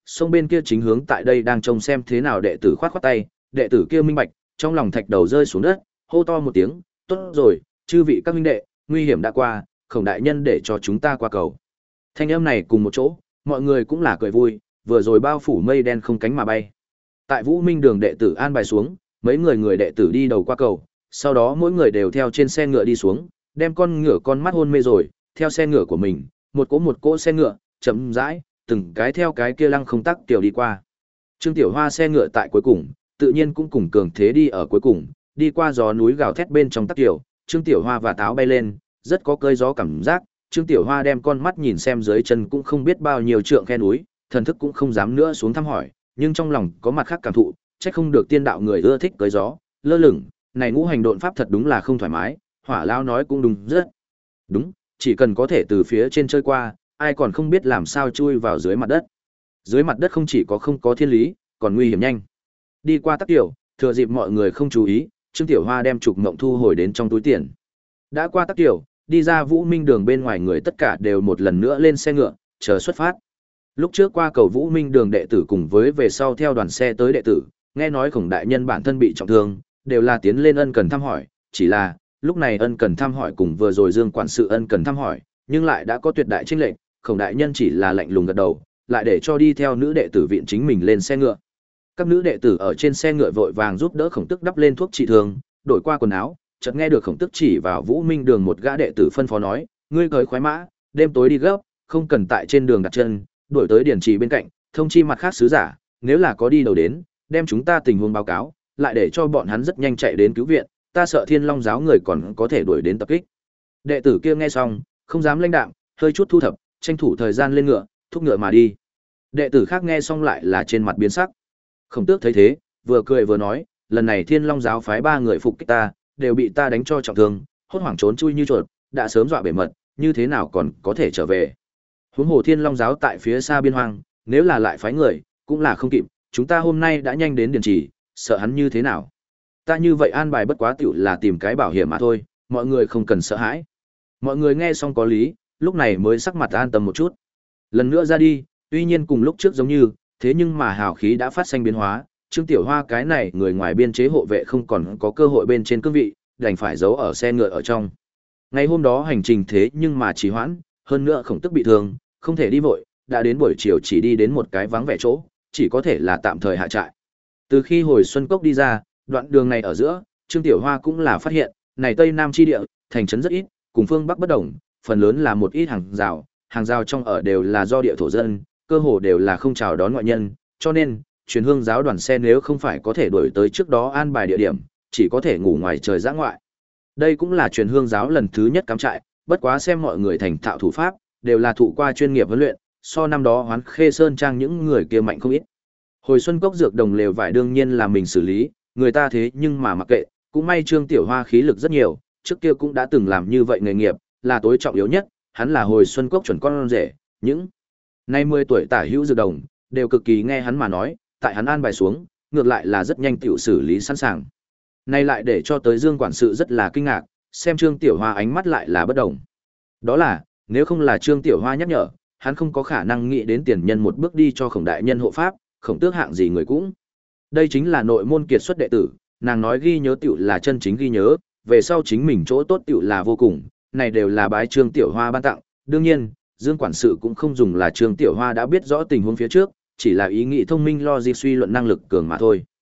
sông bên kia chính hướng tại đây đang trông xem thế nào đệ tử khoát khoát tay, đệ tử kia minh bạch, trong lòng thạch đầu rơi xuống đất, hô to một tiếng, tốt rồi, chư vị các huynh đệ, nguy hiểm đã qua, Khổng đại nhân để cho chúng ta qua cầu. Thanh âm này cùng một chỗ, mọi người cũng là cười vui, vừa rồi bao phủ mây đen không cánh mà bay. Tại Vũ Minh Đường đệ tử an bài xuống, mấy người người đệ tử đi đầu qua cầu, sau đó mỗi người đều theo trên xe ngựa đi xuống, đem con ngựa con mắt hôn mê rồi, theo xe ngựa của mình, một cỗ một cỗ xe ngựa, chậm rãi, từng cái theo cái kia lăng không tắc tiểu đi qua. Trương Tiểu Hoa xe ngựa tại cuối cùng, tự nhiên cũng cùng cường thế đi ở cuối cùng, đi qua gió núi gào thét bên trong tắc tiểu, Trương Tiểu Hoa và táo bay lên, rất có cơi gió cảm giác. Trương Tiểu Hoa đem con mắt nhìn xem dưới chân cũng không biết bao nhiêu trượng khe núi, thần thức cũng không dám nữa xuống thăm hỏi, nhưng trong lòng có mặt khác cảm thụ, chắc không được tiên đạo người ưa thích cơi gió, lơ lửng, này ngũ hành độn pháp thật đúng là không thoải mái, Hỏa Lao nói cũng đúng rất. Đúng, chỉ cần có thể từ phía trên chơi qua, ai còn không biết làm sao chui vào dưới mặt đất. Dưới mặt đất không chỉ có không có thiên lý, còn nguy hiểm nhanh. Đi qua tắc tiểu, thừa dịp mọi người không chú ý, Trương Tiểu Hoa đem trục ngộng thu hồi đến trong túi tiền. Đã qua tắc tiểu, đi ra Vũ Minh Đường bên ngoài người tất cả đều một lần nữa lên xe ngựa, chờ xuất phát. Lúc trước qua cầu Vũ Minh Đường đệ tử cùng với về sau theo đoàn xe tới đệ tử, nghe nói Khổng đại nhân bản thân bị trọng thương, đều là tiến lên ân cần thăm hỏi, chỉ là, lúc này ân cần thăm hỏi cùng vừa rồi Dương quản sự ân cần thăm hỏi, nhưng lại đã có tuyệt đại chênh lệch, Khổng đại nhân chỉ là lạnh lùng gật đầu, lại để cho đi theo nữ đệ tử viện chính mình lên xe ngựa. Các nữ đệ tử ở trên xe ngựa vội vàng giúp đỡ Khổng Tức đắp lên thuốc trị thương, đổi qua quần áo, chợt nghe được Khổng Tức chỉ vào Vũ Minh Đường một gã đệ tử phân phó nói, ngươi cưỡi khoái mã, đêm tối đi gấp, không cần tại trên đường đặt chân, đuổi tới điển trì bên cạnh, thông chi mặt khác sứ giả, nếu là có đi đầu đến, đem chúng ta tình huống báo cáo, lại để cho bọn hắn rất nhanh chạy đến cứu viện, ta sợ Thiên Long giáo người còn có thể đuổi đến tập kích. Đệ tử kia nghe xong, không dám lãnh đạm, hơi chút thu thập, tranh thủ thời gian lên ngựa, thúc ngựa mà đi. Đệ tử khác nghe xong lại là trên mặt biến sắc. Khổng Tước thấy thế, vừa cười vừa nói, lần này Thiên Long giáo phái ba người phục kích ta, đều bị ta đánh cho trọng thương, hốt hoảng trốn chui như chuột, đã sớm dọa bể mật, như thế nào còn có thể trở về. Huống hồ Thiên Long giáo tại phía xa biên hoang, nếu là lại phái người, cũng là không kịp, chúng ta hôm nay đã nhanh đến điền trì, sợ hắn như thế nào. Ta như vậy an bài bất quá tiểu là tìm cái bảo hiểm mà thôi, mọi người không cần sợ hãi. Mọi người nghe xong có lý, lúc này mới sắc mặt an tâm một chút. Lần nữa ra đi, tuy nhiên cùng lúc trước giống như, thế nhưng mà hào khí đã phát sinh biến hóa, Trương Tiểu Hoa cái này người ngoài biên chế hộ vệ không còn có cơ hội bên trên cương vị, đành phải giấu ở xe ngựa ở trong. Ngày hôm đó hành trình thế nhưng mà trì hoãn, hơn nữa Khổng Tức bị thương, không thể đi vội, đã đến buổi chiều chỉ đi đến một cái vắng vẻ chỗ, chỉ có thể là tạm thời hạ trại. Từ khi hồi Xuân Cốc đi ra, đoạn đường này ở giữa, Trương Tiểu Hoa cũng là phát hiện, này Tây Nam chi địa, thành trấn rất ít, cùng phương Bắc bất đồng, phần lớn là một ít hàng rào, hàng rào trong ở đều là do địa thổ dân, cơ hồ đều là không chào đón ngoại nhân, cho nên, truyền hương giáo đoàn xe nếu không phải có thể đuổi tới trước đó an bài địa điểm, chỉ có thể ngủ ngoài trời dã ngoại. Đây cũng là truyền hương giáo lần thứ nhất cắm trại, bất quá xem mọi người thành thạo thủ pháp, đều là thụ qua chuyên nghiệp huấn luyện, so năm đó Hoán Khê Sơn Trang những người kia mạnh không ít. Hồi Xuân Cốc dược đồng lều vải đương nhiên là mình xử lý, người ta thế nhưng mà mặc kệ, cũng may Trương Tiểu Hoa khí lực rất nhiều, trước kia cũng đã từng làm như vậy nghề nghiệp, là tối trọng yếu nhất, hắn là Hồi Xuân Cốc chuẩn con rể, những nay mười tuổi tả hữu dược đồng, đều cực kỳ nghe hắn mà nói, tại hắn an bài xuống, ngược lại là rất nhanh tiểu xử lý sẵn sàng. Nay lại để cho tới Dương quản sự rất là kinh ngạc, xem Trương Tiểu Hoa ánh mắt lại là bất động. Đó là, nếu không là Trương Tiểu Hoa nhắc nhở, hắn không có khả năng nghĩ đến tiền nhân một bước đi cho Khổng đại nhân hộ pháp, Khổng Tước hạng gì người cũng. Đây chính là nội môn kiệt xuất đệ tử, nàng nói ghi nhớ tiểu là chân chính ghi nhớ, về sau chính mình chỗ tốt tiểu là vô cùng, này đều là bái Trương Tiểu Hoa ban tặng, đương nhiên, Dương quản sự cũng không dùng là Trương Tiểu Hoa đã biết rõ tình huống phía trước, chỉ là ý nghĩ thông minh logic suy luận năng lực cường mà thôi.